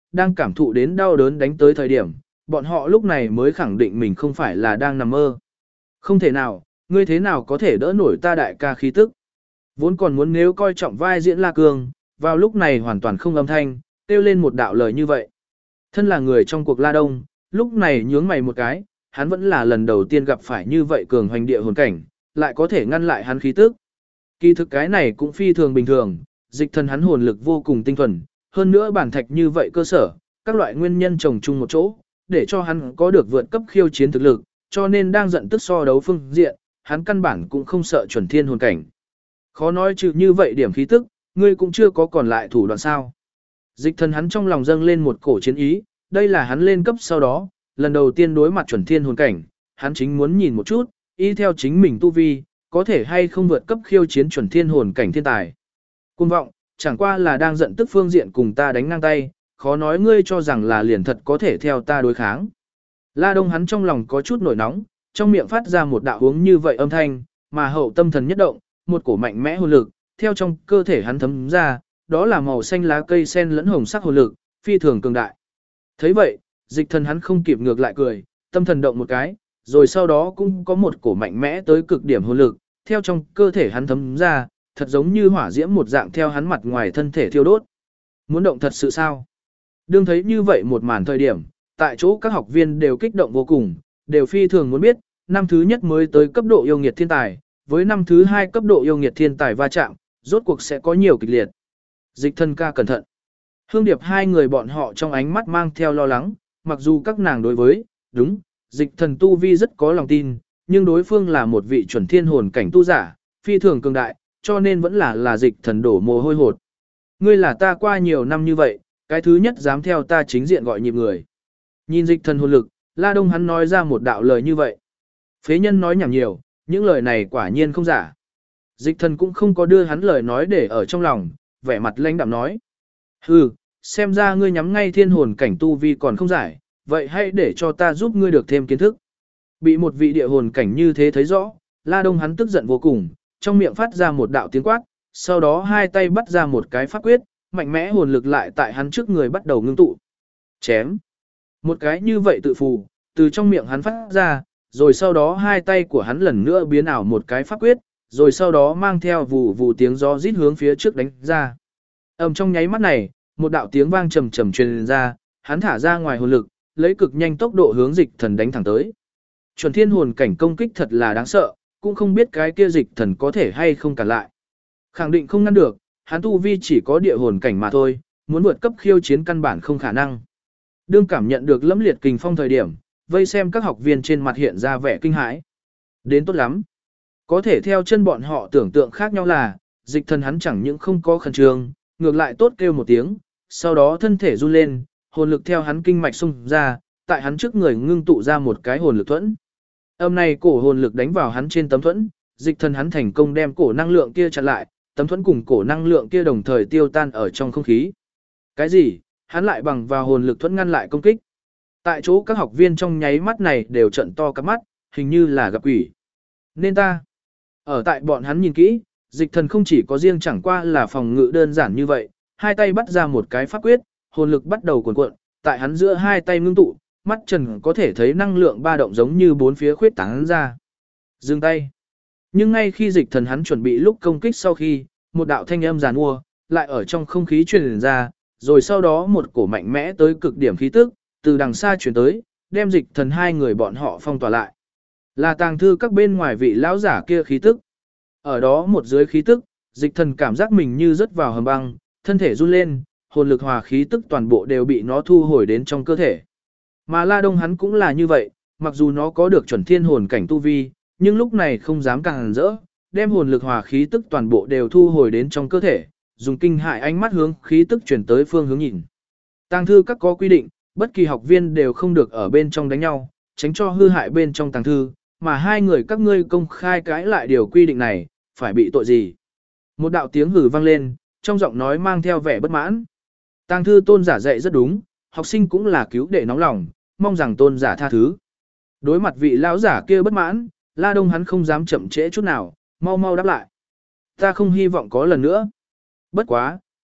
đang cảm thụ đến đau đớn đánh tới thời điểm, bọn họ lúc này mới khẳng định mình không phải là đang nằm mơ. Không thể nào, ngươi thế nào có thể đỡ nổi ta đại ca khí tức. Vốn còn muốn nếu coi trọng vai diễn La Cương, vào lúc này hoàn toàn không âm thanh, kêu lên một đạo lời như vậy. Thân là người trong cuộc La Đông, lúc này nhướng mày một cái, hắn vẫn là lần đầu tiên gặp phải như vậy cường hoành địa hồn cảnh, lại có thể ngăn lại hắn khí tức. Kỳ thực cái này cũng phi thường bình thường, dịch thần hắn hồn lực vô cùng tinh thuần, hơn nữa bản thạch như vậy cơ sở, các loại nguyên nhân chồng chung một chỗ, để cho hắn có được vượt cấp khiêu chiến thực lực, cho nên đang giận tức so đấu phương diện, hắn căn bản cũng không sợ chuẩn thiên hồn cảnh. Khó nói trừ như vậy điểm khí tức, ngươi cũng chưa có còn lại thủ đoạn sao. Dịch thần hắn trong lòng dâng lên một cổ chiến ý, đây là hắn lên cấp sau đó, lần đầu tiên đối mặt chuẩn thiên hồn cảnh, hắn chính muốn nhìn một chút, y theo chính mình tu vi, có thể hay không vượt cấp khiêu chiến chuẩn thiên hồn cảnh thiên tài. Cuồng vọng, chẳng qua là đang giận tức phương diện cùng ta đánh ngang tay, khó nói ngươi cho rằng là liền thật có thể theo ta đối kháng. La Đông hắn trong lòng có chút nổi nóng, trong miệng phát ra một đạo hướng như vậy âm thanh, mà hậu tâm thần nhất động, một cổ mạnh mẽ hồn lực, theo trong cơ thể hắn thấm ra, đó là màu xanh lá cây sen lẫn hồng sắc hồn lực, phi thường cường đại. Thấy vậy, dịch thần hắn không kịp ngược lại cười, tâm thần động một cái, rồi sau đó cũng có một cổ mạnh mẽ tới cực điểm hồn lực, theo trong cơ thể hắn thấm ra, thật giống như hỏa diễm một dạng theo hắn mặt ngoài thân thể thiêu đốt. Muốn động thật sự sao? Đương thấy như vậy một màn thời điểm, tại chỗ các học viên đều kích động vô cùng, đều phi thường muốn biết, năm thứ nhất mới tới cấp độ yêu nghiệt thiên tài, với năm thứ hai cấp độ yêu nghiệt thiên tài va chạm, rốt cuộc sẽ có nhiều kịch liệt. Dịch thân ca cẩn thận. Hương Điệp hai người bọn họ trong ánh mắt mang theo lo lắng, mặc dù các nàng đối với, đúng, dịch thần tu vi rất có lòng tin, nhưng đối phương là một vị chuẩn thiên hồn cảnh tu giả, phi thường cường đại, cho nên vẫn là dịch thần đổ mồ hôi hột. Ngươi là ta qua nhiều năm như vậy, cái thứ nhất dám theo ta chính diện gọi nhịp người. Nhìn dịch thần hồn lực, La Đông hắn nói ra một đạo lời như vậy. Phế nhân nói nhảm nhiều, những lời này quả nhiên không giả. Dịch thần cũng không có đưa hắn lời nói để ở trong lòng, vẻ mặt lãnh đạm nói. Hừ, xem ra ngươi nhắm ngay thiên hồn cảnh tu vi còn không giải, vậy hãy để cho ta giúp ngươi được thêm kiến thức. Bị một vị địa hồn cảnh như thế thấy rõ, La Đông hắn tức giận vô cùng, trong miệng phát ra một đạo tiếng quát, sau đó hai tay bắt ra một cái pháp quyết, mạnh mẽ hồn lực lại tại hắn trước người bắt đầu ngưng tụ. Chém. Một cái như vậy tự phù, từ trong miệng hắn phát ra, rồi sau đó hai tay của hắn lần nữa biến ảo một cái pháp quyết, rồi sau đó mang theo vù vù tiếng gió rít hướng phía trước đánh ra. Trong nháy mắt này, một đạo tiếng vang trầm trầm truyền ra, hắn thả ra ngoài hồn lực, lấy cực nhanh tốc độ hướng dịch thần đánh thẳng tới. Chuẩn thiên hồn cảnh công kích thật là đáng sợ, cũng không biết cái kia dịch thần có thể hay không cản lại. Khẳng định không ngăn được, hắn tu vi chỉ có địa hồn cảnh mà thôi, muốn vượt cấp khiêu chiến căn bản không khả năng. Đương cảm nhận được lẫm liệt kình phong thời điểm, vây xem các học viên trên mặt hiện ra vẻ kinh hãi. Đến tốt lắm. Có thể theo chân bọn họ tưởng tượng khác nhau là, dịch thần hắn chẳng những không có khẩn trương, ngược lại tốt kêu một tiếng, sau đó thân thể run lên, hồn lực theo hắn kinh mạch xung ra, tại hắn trước người ngưng tụ ra một cái hồn lực thuẫn. Âm này cổ hồn lực đánh vào hắn trên tấm thuẫn, dịch thần hắn thành công đem cổ năng lượng kia chặn lại, tấm thuẫn cùng cổ năng lượng kia đồng thời tiêu tan ở trong không khí. Cái gì? Hắn lại bằng vào hồn lực thuẫn ngăn lại công kích. Tại chỗ các học viên trong nháy mắt này đều trận to các mắt, hình như là gặp quỷ. Nên ta. Ở tại bọn hắn nhìn kỹ, dịch thần không chỉ có riêng chẳng qua là phòng ngự đơn giản như vậy, hai tay bắt ra một cái pháp quyết, hồn lực bắt đầu cuồn cuộn, tại hắn giữa hai tay ngưng tụ, mắt trần có thể thấy năng lượng ba động giống như bốn phía khuyết tán ra. Dừng tay. Nhưng ngay khi dịch thần hắn chuẩn bị lúc công kích sau khi, một đạo thanh âm giàn mua, lại ở trong không khí truyền ra, rồi sau đó một cổ mạnh mẽ tới cực điểm khí tức, từ đằng xa truyền tới, đem dịch thần hai người bọn họ phong tỏa lại. Là tàng thư các bên ngoài vị lão giả kia khí tức. Ở đó một dưới khí tức, dịch thần cảm giác mình như rớt vào hầm băng, thân thể run lên, hồn lực hòa khí tức toàn bộ đều bị nó thu hồi đến trong cơ thể. Mà La Đông hắn cũng là như vậy, mặc dù nó có được chuẩn thiên hồn cảnh tu vi, nhưng lúc này không dám càng rỡ, đem hồn lực hòa khí tức toàn bộ đều thu hồi đến trong cơ thể, dùng kinh hại ánh mắt hướng khí tức chuyển tới phương hướng nhìn. Tàng thư các có quy định, bất kỳ học viên đều không được ở bên trong đánh nhau, tránh cho hư hại bên trong tàng thư, mà hai người các ngươi công khai cãi lại điều quy định này, phải bị tội gì? Một đạo tiếng hử vang lên, trong giọng nói mang theo vẻ bất mãn. Tàng thư tôn giả dạy rất đúng, học sinh cũng là cứu đệ nóng lòng, mong rằng tôn giả tha thứ. Đối mặt vị lão giả kia bất mãn, La Đông hắn không dám chậm trễ chút nào, mau mau đáp lại. Ta không hy vọng có lần nữa. Bất quá,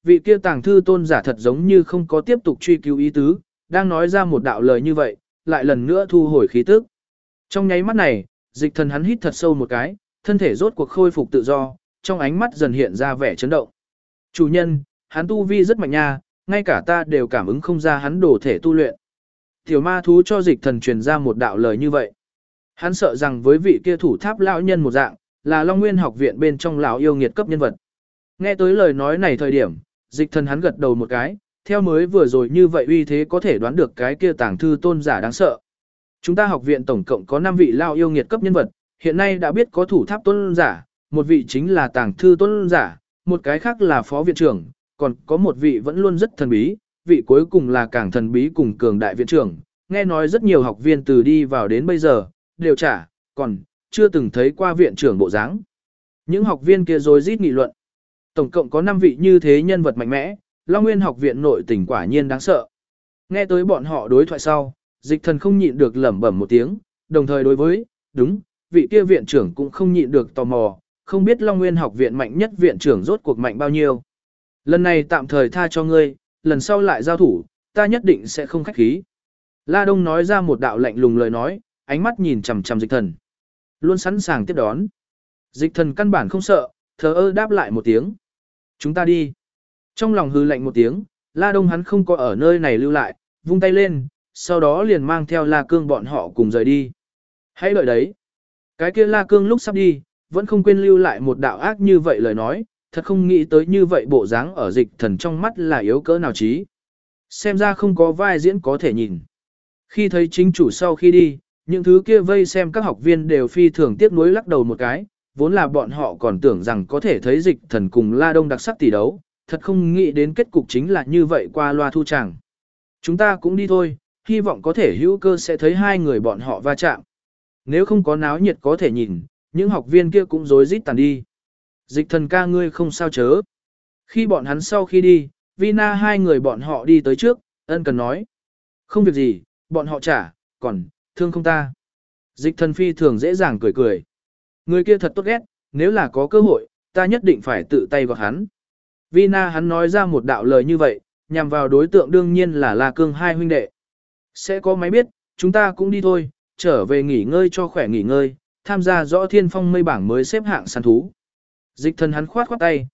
vị kia tàng thư tôn giả thật giống như không có tiếp tục truy cứu ý tứ, đang nói ra một đạo lời như vậy, lại lần nữa thu hồi khí tức. Trong nháy mắt này, Dịch Thần hắn hít thật sâu một cái, thân thể rốt cuộc khôi phục tự do, trong ánh mắt dần hiện ra vẻ chấn động. Chủ nhân, hắn tu vi rất mạnh nha, ngay cả ta đều cảm ứng không ra hắn đổ thể tu luyện. Tiểu ma thú cho Dịch Thần truyền ra một đạo lời như vậy. Hắn sợ rằng với vị kia thủ tháp lão nhân một dạng, là Long Nguyên học viện bên trong lão yêu nghiệt cấp nhân vật. Nghe tới lời nói này thời điểm, Dịch Thần hắn gật đầu một cái, theo mới vừa rồi như vậy uy thế có thể đoán được cái kia tàng thư tôn giả đáng sợ. Chúng ta học viện tổng cộng có 5 vị lão yêu nghiệt cấp nhân vật, hiện nay đã biết có thủ tháp tôn giả, một vị chính là tàng thư tôn giả, một cái khác là phó viện trưởng, còn có một vị vẫn luôn rất thần bí, vị cuối cùng là càng thần bí cùng cường đại viện trưởng. Nghe nói rất nhiều học viên từ đi vào đến bây giờ, đều còn chưa từng thấy qua viện trưởng bộ dáng. Những học viên kia rồi rít nghị luận. Tổng cộng có 5 vị như thế nhân vật mạnh mẽ, Long Nguyên học viện nội tình quả nhiên đáng sợ. Nghe tới bọn họ đối thoại sau, Dịch Thần không nhịn được lẩm bẩm một tiếng, đồng thời đối với, đúng, vị kia viện trưởng cũng không nhịn được tò mò, không biết Long Nguyên học viện mạnh nhất viện trưởng rốt cuộc mạnh bao nhiêu. Lần này tạm thời tha cho ngươi, lần sau lại giao thủ, ta nhất định sẽ không khách khí. La Đông nói ra một đạo lạnh lùng lời nói, ánh mắt nhìn chằm chằm Dịch Thần. Luôn sẵn sàng tiếp đón. Dịch Thần căn bản không sợ, thờ ơ đáp lại một tiếng. Chúng ta đi. Trong lòng hư lạnh một tiếng, La Đông hắn không có ở nơi này lưu lại, vung tay lên, sau đó liền mang theo La Cương bọn họ cùng rời đi. Hãy đợi đấy. Cái kia La Cương lúc sắp đi, vẫn không quên lưu lại một đạo ác như vậy lời nói, thật không nghĩ tới như vậy bộ dáng ở Dịch Thần trong mắt là yếu cỡ nào trí. Xem ra không có vai diễn có thể nhìn. Khi thấy chính chủ sau khi đi, những thứ kia vây xem các học viên đều phi thường tiếc nuối lắc đầu một cái, vốn là bọn họ còn tưởng rằng có thể thấy Dịch Thần cùng La Đông đặc sắc tỷ đấu, thật không nghĩ đến kết cục chính là như vậy qua loa thu tràng. Chúng ta cũng đi thôi, hy vọng có thể hữu cơ sẽ thấy hai người bọn họ va chạm. Nếu không có náo nhiệt có thể nhìn, những học viên kia cũng rối rít tàn đi. Dịch Thần ca ngươi không sao chớ. Khi bọn hắn sau khi đi, Vina hai người bọn họ đi tới trước, ân cần nói. Không việc gì, bọn họ còn, thương không ta. Dịch Thần phi thường dễ dàng cười cười. Người kia thật tốt ghét, nếu là có cơ hội, ta nhất định phải tự tay gọt hắn. Vina hắn nói ra một đạo lời như vậy, nhằm vào đối tượng đương nhiên là La Cương hai huynh đệ. Sẽ có máy biết, chúng ta cũng đi thôi, trở về nghỉ ngơi cho khỏe nghỉ ngơi, tham gia rõ thiên phong mây bảng mới xếp hạng săn thú. Dịch Thần hắn khoát tay,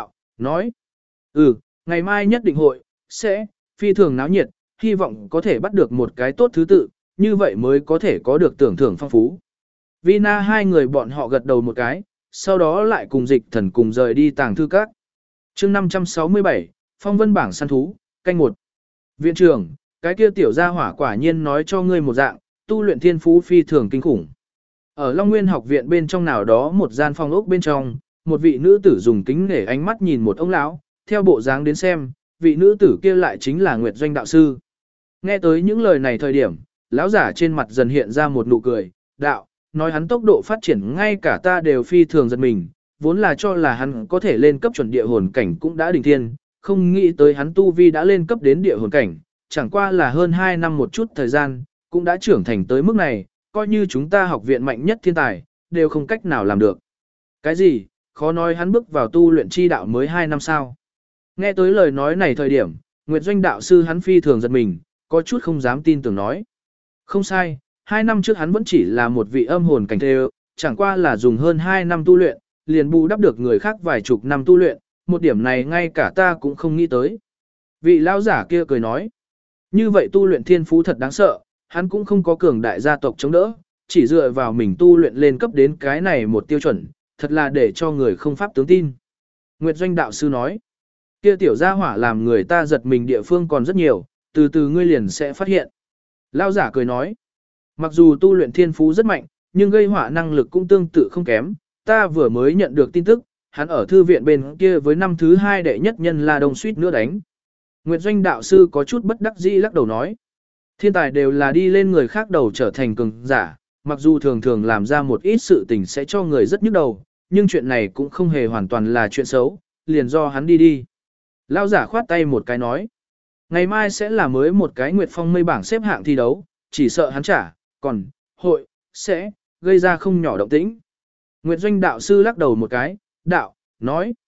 nói. Ngày mai nhất định hội, sẽ, phi thường náo nhiệt, hy vọng có thể bắt được một cái tốt thứ tự, như vậy mới có thể có được tưởng thưởng phong phú. Vina hai người bọn họ gật đầu một cái, sau đó lại cùng Dịch Thần cùng rời đi tàng thư các. chương 567, phong vân bảng săn thú, canh 1. Viện trưởng, cái kia tiểu gia hỏa quả nhiên nói cho ngươi một dạng, tu luyện thiên phú phi thường kinh khủng. Ở Long Nguyên học viện bên trong nào đó một gian phòng ốc bên trong, một vị nữ tử dùng kính nể ánh mắt nhìn một ông lão, theo bộ dáng đến xem, vị nữ tử kia lại chính là Nguyệt Doanh đạo sư. Nghe tới những lời này thời điểm, lão giả trên mặt dần hiện ra một nụ cười, nói hắn tốc độ phát triển ngay cả ta đều phi thường giật mình, vốn là cho là hắn có thể lên cấp chuẩn địa hồn cảnh cũng đã đỉnh thiên, không nghĩ tới hắn tu vi đã lên cấp đến địa hồn cảnh, chẳng qua là hơn 2 năm một chút thời gian, cũng đã trưởng thành tới mức này, coi như chúng ta học viện mạnh nhất thiên tài, đều không cách nào làm được. Cái gì, khó nói hắn bước vào tu luyện chi đạo mới 2 năm sao. Nghe tới lời nói này thời điểm, Nguyệt Doanh đạo sư hắn phi thường giật mình, có chút không dám tin tưởng nói. Không sai, 2 năm trước hắn vẫn chỉ là một vị âm hồn cảnh thê, chẳng qua là dùng hơn 2 năm tu luyện, liền bù đắp được người khác vài chục năm tu luyện, một điểm này ngay cả ta cũng không nghĩ tới. Vị lão giả kia cười nói, như vậy tu luyện thiên phú thật đáng sợ, hắn cũng không có cường đại gia tộc chống đỡ, chỉ dựa vào mình tu luyện lên cấp đến cái này một tiêu chuẩn, thật là để cho người không pháp tướng tin. Nguyệt Doanh đạo sư nói, kia tiểu gia hỏa làm người ta giật mình địa phương còn rất nhiều, từ từ ngươi liền sẽ phát hiện. Lão giả cười nói, mặc dù tu luyện thiên phú rất mạnh, nhưng gây họa năng lực cũng tương tự không kém, ta vừa mới nhận được tin tức, hắn ở thư viện bên kia với năm thứ 2 đệ nhất nhân La Đông suýt nữa đánh. Nguyệt Doanh đạo sư có chút bất đắc dĩ lắc đầu nói, thiên tài đều là đi lên người khác đầu trở thành cường giả, mặc dù thường thường làm ra một ít sự tình sẽ cho người rất nhức đầu, nhưng chuyện này cũng không hề hoàn toàn là chuyện xấu, liền do hắn đi. Lão giả khoát tay một cái nói, ngày mai sẽ là mới một cái Nguyệt Phong mây bảng xếp hạng thi đấu, chỉ sợ hắn còn, sẽ, gây ra không nhỏ động tĩnh. Nguyệt Doanh đạo sư lắc đầu một cái, nói,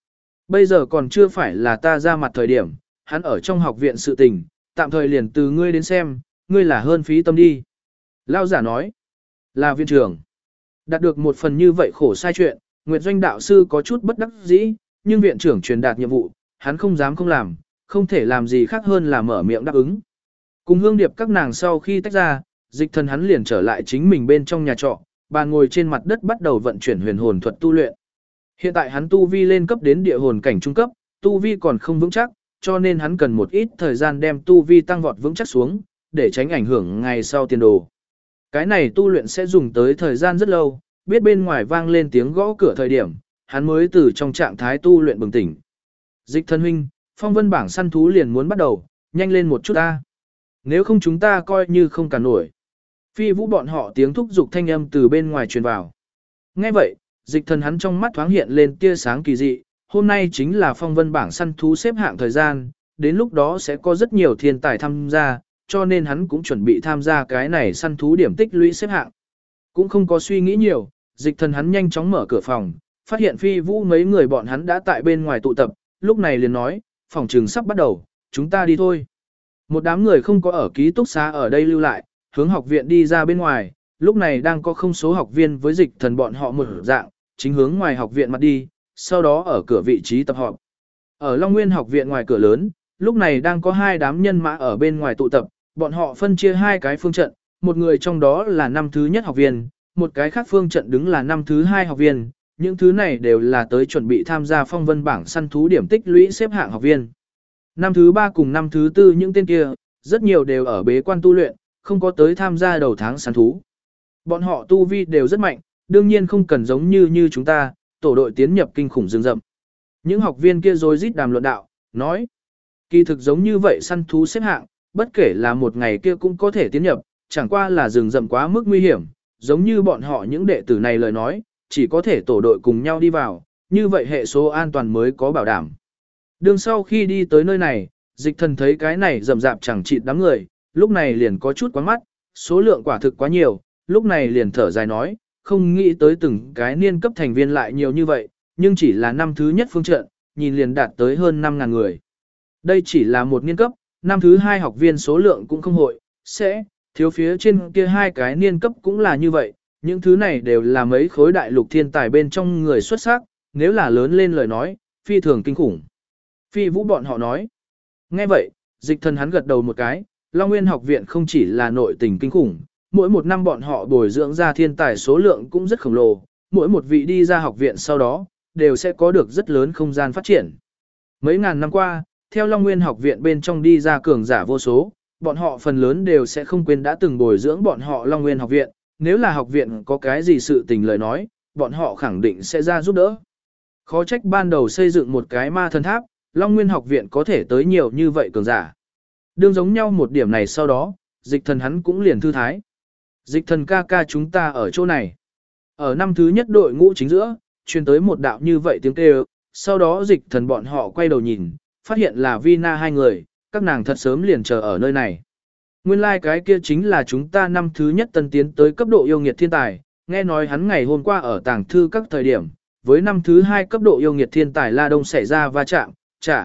Bây giờ còn chưa phải là ta ra mặt thời điểm, hắn ở trong học viện sự tình, tạm thời liền từ ngươi đến xem, ngươi là hơn phí tâm đi. Lao giả nói, là viện trưởng. Đạt được một phần như vậy khổ sai chuyện, Nguyệt Doanh đạo sư có chút bất đắc dĩ, nhưng viện trưởng truyền đạt nhiệm vụ, hắn không dám không làm, không thể làm gì khác hơn là mở miệng đáp ứng. Cùng Hương Điệp các nàng sau khi tách ra, Dịch Thần hắn liền trở lại chính mình bên trong nhà trọ, bàn ngồi trên mặt đất bắt đầu vận chuyển huyền hồn thuật tu luyện. Hiện tại hắn tu vi lên cấp đến địa hồn cảnh trung cấp, tu vi còn không vững chắc, cho nên hắn cần một ít thời gian đem tu vi tăng vọt vững chắc xuống, để tránh ảnh hưởng ngày sau tiền đồ. Cái này tu luyện sẽ dùng tới thời gian rất lâu, biết bên ngoài vang lên tiếng gõ cửa thời điểm, hắn mới từ trong trạng thái tu luyện bừng tỉnh. Dịch Thần huynh, phong vân bảng săn thú liền muốn bắt đầu, nhanh lên một chút ta. Nếu không chúng ta coi như không cả nổi. Phi Vũ bọn họ tiếng thúc giục thanh âm từ bên ngoài truyền vào. Nghe vậy, Dịch Thần hắn trong mắt thoáng hiện lên tia sáng kỳ dị, hôm nay chính là phong vân bảng săn thú xếp hạng thời gian, đến lúc đó sẽ có rất nhiều thiên tài tham gia, cho nên hắn cũng chuẩn bị tham gia cái này săn thú điểm tích lũy xếp hạng. Cũng không có suy nghĩ nhiều, Dịch Thần hắn nhanh chóng mở cửa phòng, phát hiện Phi Vũ mấy người bọn hắn đã tại bên ngoài tụ tập, lúc này liền nói, phòng trường sắp bắt đầu, chúng ta đi thôi. Một đám người không có ở ký túc xá ở đây lưu lại, hướng học viện đi ra bên ngoài, lúc này đang có không số học viên với Dịch Thần bọn họ một dạng, chính hướng ngoài học viện mặt đi, sau đó ở cửa vị trí tập họp. Ở Long Nguyên học viện ngoài cửa lớn, lúc này đang có hai đám nhân mã ở bên ngoài tụ tập, bọn họ phân chia hai cái phương trận, một người trong đó là năm thứ nhất học viên, một cái khác phương trận đứng là năm thứ hai học viên, những thứ này đều là tới chuẩn bị tham gia phong vân bảng săn thú điểm tích lũy xếp hạng học viên. Năm thứ ba cùng năm thứ tư những tên kia, rất nhiều đều ở bế quan tu luyện, không có tới tham gia đầu tháng săn thú. Bọn họ tu vi đều rất mạnh, đương nhiên không cần giống như chúng ta, tổ đội tiến nhập kinh khủng rừng rậm. Những học viên kia rồi rít đàm luận đạo, nói, kỳ thực giống như vậy săn thú xếp hạng, bất kể là một ngày kia cũng có thể tiến nhập, chẳng qua là rừng rậm quá mức nguy hiểm, giống như bọn họ những đệ tử này lời nói, chỉ có thể tổ đội cùng nhau đi vào, như vậy hệ số an toàn mới có bảo đảm. Đường sau khi đi tới nơi này, Dịch Thần thấy cái này rậm rạp chẳng chịt đám người, lúc này liền có chút quán mắt, số lượng quả thực quá nhiều, lúc này liền thở dài nói, không nghĩ tới từng cái niên cấp thành viên lại nhiều như vậy, nhưng chỉ là năm thứ nhất phương trận, nhìn liền đạt tới hơn 5.000 người. Đây chỉ là một niên cấp, năm thứ hai học viên số lượng cũng không hội, sẽ thiếu phía trên kia hai cái niên cấp cũng là như vậy, những thứ này đều là mấy khối đại lục thiên tài bên trong người xuất sắc, nếu là lớn lên lời nói, phi thường kinh khủng. Phi Vũ bọn họ nói. Nghe vậy, Dịch Thần hắn gật đầu một cái, Long Nguyên học viện không chỉ là nội tình kinh khủng, mỗi một năm bọn họ bồi dưỡng ra thiên tài số lượng cũng rất khổng lồ, mỗi một vị đi ra học viện sau đó, đều sẽ có được rất lớn không gian phát triển. Mấy ngàn năm qua, theo Long Nguyên học viện bên trong đi ra cường giả vô số, bọn họ phần lớn đều sẽ không quên đã từng bồi dưỡng bọn họ Long Nguyên học viện, nếu là học viện có cái gì sự tình lời nói, bọn họ khẳng định sẽ ra giúp đỡ. Khó trách ban đầu xây dựng một cái ma thần tháp, Long Nguyên học viện có thể tới nhiều như vậy cường giả. Đương giống nhau một điểm này sau đó, Dịch Thần hắn cũng liền thư thái. Dịch Thần ca ca chúng ta ở chỗ này. Ở năm thứ nhất đội ngũ chính giữa, truyền tới một đạo như vậy tiếng kêu, sau đó Dịch Thần bọn họ quay đầu nhìn, phát hiện là Vina hai người, các nàng thật sớm liền chờ ở nơi này. Nguyên lai cái kia chính là chúng ta năm thứ nhất tân tiến tới cấp độ yêu nghiệt thiên tài, nghe nói hắn ngày hôm qua ở tàng thư các thời điểm, với năm thứ hai cấp độ yêu nghiệt thiên tài La Đông xảy ra va chạm,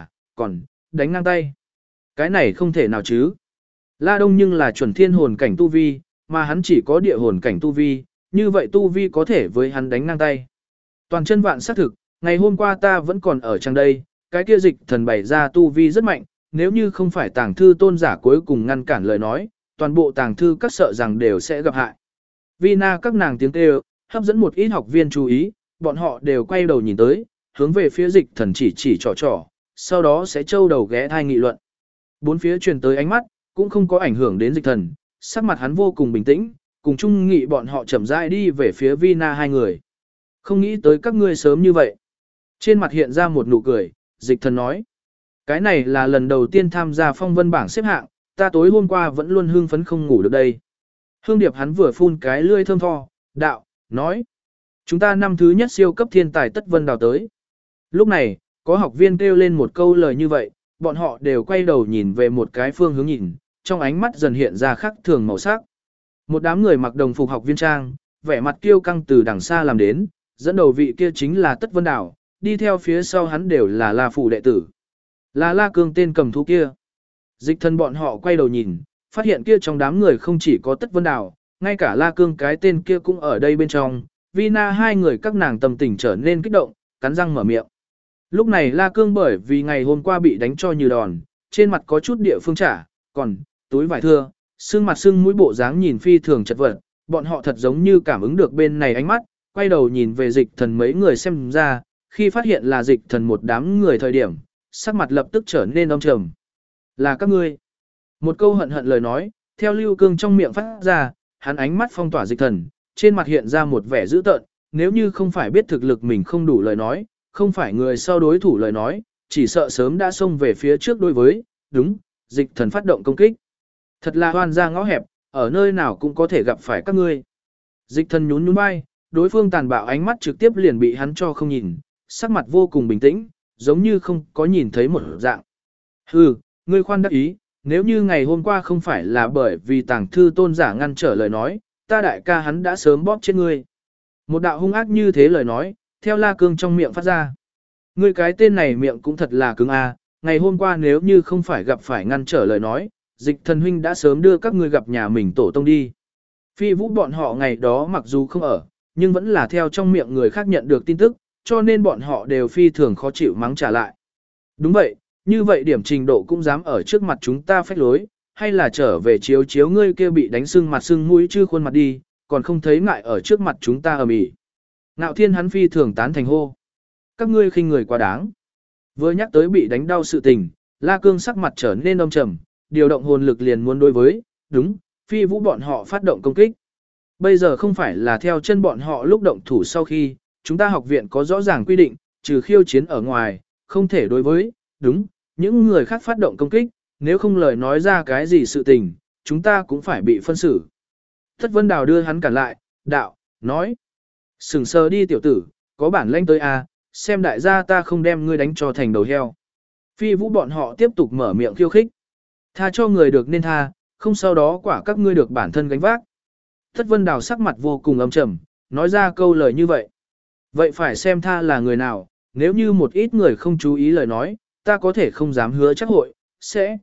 còn đánh ngang tay. Cái này không thể nào chứ. La Đông nhưng là chuẩn thiên hồn cảnh tu vi, mà hắn chỉ có địa hồn cảnh tu vi, như vậy tu vi có thể với hắn đánh ngang tay. Toàn chân vạn xác thực, ngày hôm qua ta vẫn còn ở trong đây, cái kia Dịch Thần bày ra tu vi rất mạnh, nếu như không phải tàng thư tôn giả cuối cùng ngăn cản lời nói, toàn bộ tàng thư các sợ rằng đều sẽ gặp hại. Vina các nàng tiếng kêu, hấp dẫn một ít học viên chú ý, bọn họ đều quay đầu nhìn tới, hướng về phía Dịch Thần chỉ trò, sau đó sẽ trâu đầu ghé thai nghị luận. Bốn phía truyền tới ánh mắt, cũng không có ảnh hưởng đến Dịch Thần, sắc mặt hắn vô cùng bình tĩnh, cùng chung nghị bọn họ chậm rãi đi về phía Vina hai người. Không nghĩ tới các ngươi sớm như vậy. Trên mặt hiện ra một nụ cười, Dịch Thần nói. Cái này là lần đầu tiên tham gia phong vân bảng xếp hạng, ta tối hôm qua vẫn luôn hưng phấn không ngủ được đây. Hương Điệp hắn vừa phun cái lươi thơm tho, đạo, nói. Chúng ta năm thứ nhất siêu cấp thiên tài tất vân đào tới. Lúc này, có học viên kêu lên một câu lời như vậy, bọn họ đều quay đầu nhìn về một cái phương hướng nhìn, trong ánh mắt dần hiện ra khác thường màu sắc. Một đám người mặc đồng phục học viên trang, vẻ mặt kiêu căng từ đằng xa làm đến, dẫn đầu vị kia chính là Tất Vân Đảo, đi theo phía sau hắn đều là La phủ đệ tử. Là La Cương tên cầm thú kia. Dịch thần bọn họ quay đầu nhìn, phát hiện kia trong đám người không chỉ có Tất Vân Đào, ngay cả La Cương cái tên kia cũng ở đây bên trong. Vina hai người các nàng tâm tình trở nên kích động, cắn răng mở miệng. Lúc này La Cương bởi vì ngày hôm qua bị đánh cho như đòn, trên mặt có chút địa phương trả, còn túi vải thưa, sưng mặt sưng mũi bộ dáng nhìn phi thường chật vật, bọn họ thật giống như cảm ứng được bên này ánh mắt, quay đầu nhìn về dịch thần mấy người xem ra, khi phát hiện là dịch thần một đám người thời điểm, sắc mặt lập tức trở nên âm trầm. Là các ngươi. Một câu hận hận lời nói, theo Lưu Cương trong miệng phát ra, hắn ánh mắt phong tỏa dịch thần, trên mặt hiện ra một vẻ dữ tợn, nếu như không phải biết thực lực mình không đủ lời nói, không phải người sau đối thủ lời nói, chỉ sợ sớm đã xông về phía trước đối với, đúng, dịch thần phát động công kích. Thật là hoan ra ngõ hẹp, ở nơi nào cũng có thể gặp phải các ngươi. Dịch thần nhún nhún vai, đối phương tàn bạo ánh mắt trực tiếp liền bị hắn cho không nhìn, sắc mặt vô cùng bình tĩnh, giống như không có nhìn thấy một dạng. Hừ, ngươi khoan đắc ý, nếu như ngày hôm qua không phải là bởi vì tàng thư tôn giả ngăn trở lời nói, ta đại ca hắn đã sớm bóp chết ngươi. Một đạo hung ác như thế lời nói, theo La Cương trong miệng phát ra. Ngươi cái tên này miệng cũng thật là cứng a, ngày hôm qua nếu như không phải gặp phải ngăn trở lời nói, dịch thần huynh đã sớm đưa các ngươi gặp nhà mình tổ tông đi. Phi vũ bọn họ ngày đó mặc dù không ở, nhưng vẫn là theo trong miệng người khác nhận được tin tức, cho nên bọn họ đều phi thường khó chịu mắng trả lại. Đúng vậy, như vậy điểm trình độ cũng dám ở trước mặt chúng ta phách lối, hay là trở về chiếu chiếu ngươi kia bị đánh sưng mặt sưng mũi chứ khuôn mặt đi, còn không thấy ngại ở trước mặt chúng ta ầm ĩ. Ngạo Thiên hắn phi thường tán thành hô. Các ngươi khinh người quá đáng. Vừa nhắc tới bị đánh đau sự tình, La Cương sắc mặt trở nên âm trầm, điều động hồn lực liền muốn đối với, đúng, phi vũ bọn họ phát động công kích. Bây giờ không phải là theo chân bọn họ lúc động thủ sau khi, chúng ta học viện có rõ ràng quy định, trừ khiêu chiến ở ngoài, không thể đối với, đúng, những người khác phát động công kích, nếu không lời nói ra cái gì sự tình, chúng ta cũng phải bị phân xử. Thất Vân Đào đưa hắn cản lại, đạo, nói. Sừng sờ đi tiểu tử, có bản lĩnh tới a, xem đại gia ta không đem ngươi đánh cho thành đầu heo. Phi vũ bọn họ tiếp tục mở miệng khiêu khích. Tha cho người được nên tha, không sau đó quả các ngươi được bản thân gánh vác. Thất Vân Đào sắc mặt vô cùng âm trầm, nói ra câu lời như vậy. Vậy phải xem tha là người nào, nếu như một ít người không chú ý lời nói, ta có thể không dám hứa chắc hội, sẽ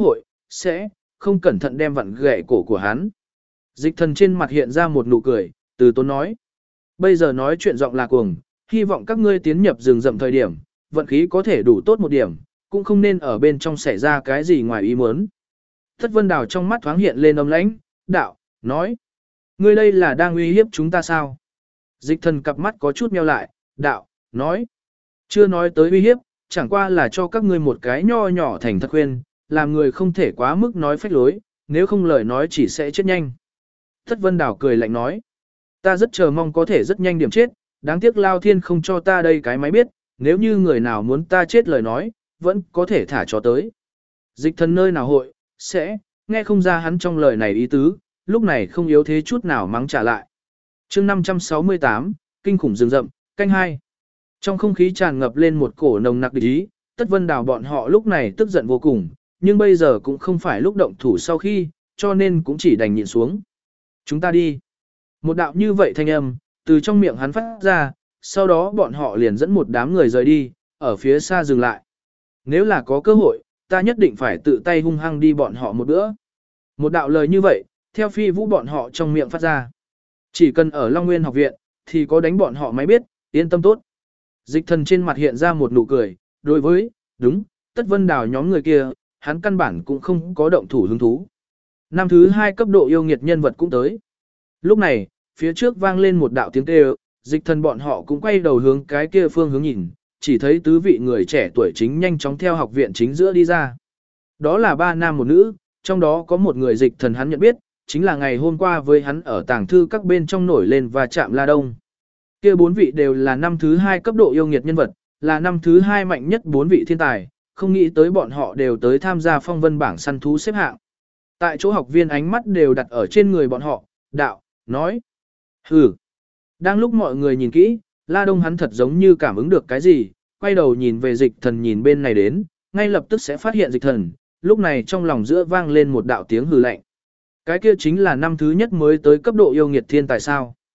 không cẩn thận đem vặn gãy cổ của hắn. Dịch thần trên mặt hiện ra một nụ cười, từ tốn nói. Bây giờ nói chuyện giọng là cuồng, hy vọng các ngươi tiến nhập rừng rậm thời điểm, vận khí có thể đủ tốt một điểm, cũng không nên ở bên trong xảy ra cái gì ngoài ý muốn. Thất Vân Đào trong mắt thoáng hiện lên âm lãnh, đạo, nói. Ngươi đây là đang uy hiếp chúng ta sao? Dịch thần cặp mắt có chút meo lại, đạo, nói. Chưa nói tới uy hiếp, chẳng qua là cho các ngươi một cái nho nhỏ thành thật khuyên, làm người không thể quá mức nói phách lối, nếu không lời nói chỉ sẽ chết nhanh. Thất Vân Đào cười lạnh nói. Ta rất chờ mong có thể rất nhanh điểm chết, đáng tiếc Lao Thiên không cho ta đây cái máy biết, nếu như người nào muốn ta chết lời nói, vẫn có thể thả cho tới. Dịch thần nơi nào hội, sẽ, nghe không ra hắn trong lời này ý tứ, lúc này không yếu thế chút nào mắng trả lại. chương 568, Kinh khủng rừng rậm, canh 2. Trong không khí tràn ngập lên một cổ nồng nặc địch ý, Tất Vân Đào bọn họ lúc này tức giận vô cùng, nhưng bây giờ cũng không phải lúc động thủ sau khi, cho nên cũng chỉ đành nhịn xuống. Chúng ta đi. Một đạo như vậy thanh âm, từ trong miệng hắn phát ra, sau đó bọn họ liền dẫn một đám người rời đi, ở phía xa dừng lại. Nếu là có cơ hội, ta nhất định phải tự tay hung hăng đi bọn họ một bữa. Một đạo lời như vậy, theo phi vũ bọn họ trong miệng phát ra. Chỉ cần ở Long Nguyên học viện, thì có đánh bọn họ máy biết, yên tâm tốt. Dịch thần trên mặt hiện ra một nụ cười, đối với, đúng, Tất Vân Đào nhóm người kia, hắn căn bản cũng không có động thủ hứng thú. Năm thứ 2 cấp độ yêu nghiệt nhân vật cũng tới. Lúc này, phía trước vang lên một đạo tiếng kêu, dịch thần bọn họ cũng quay đầu hướng cái kia phương hướng nhìn, chỉ thấy tứ vị người trẻ tuổi chính nhanh chóng theo học viện chính giữa đi ra. Đó là 3 nam một nữ, trong đó có một người dịch thần hắn nhận biết, chính là ngày hôm qua với hắn ở tàng thư các bên trong nổi lên và chạm La Đông. Kia 4 vị đều là năm thứ 2 cấp độ yêu nghiệt nhân vật, là năm thứ 2 mạnh nhất 4 vị thiên tài, không nghĩ tới bọn họ đều tới tham gia phong vân bảng săn thú xếp hạng. Tại chỗ học viên ánh mắt đều đặt ở trên người bọn họ, đạo, nói. Hừ. Đang lúc mọi người nhìn kỹ, La Đông hắn thật giống như cảm ứng được cái gì, quay đầu nhìn về dịch thần nhìn bên này đến, ngay lập tức sẽ phát hiện dịch thần, lúc này trong lòng giữa vang lên một đạo tiếng hừ lạnh. Cái kia chính là năm thứ nhất mới tới cấp độ yêu nghiệt thiên tài sao.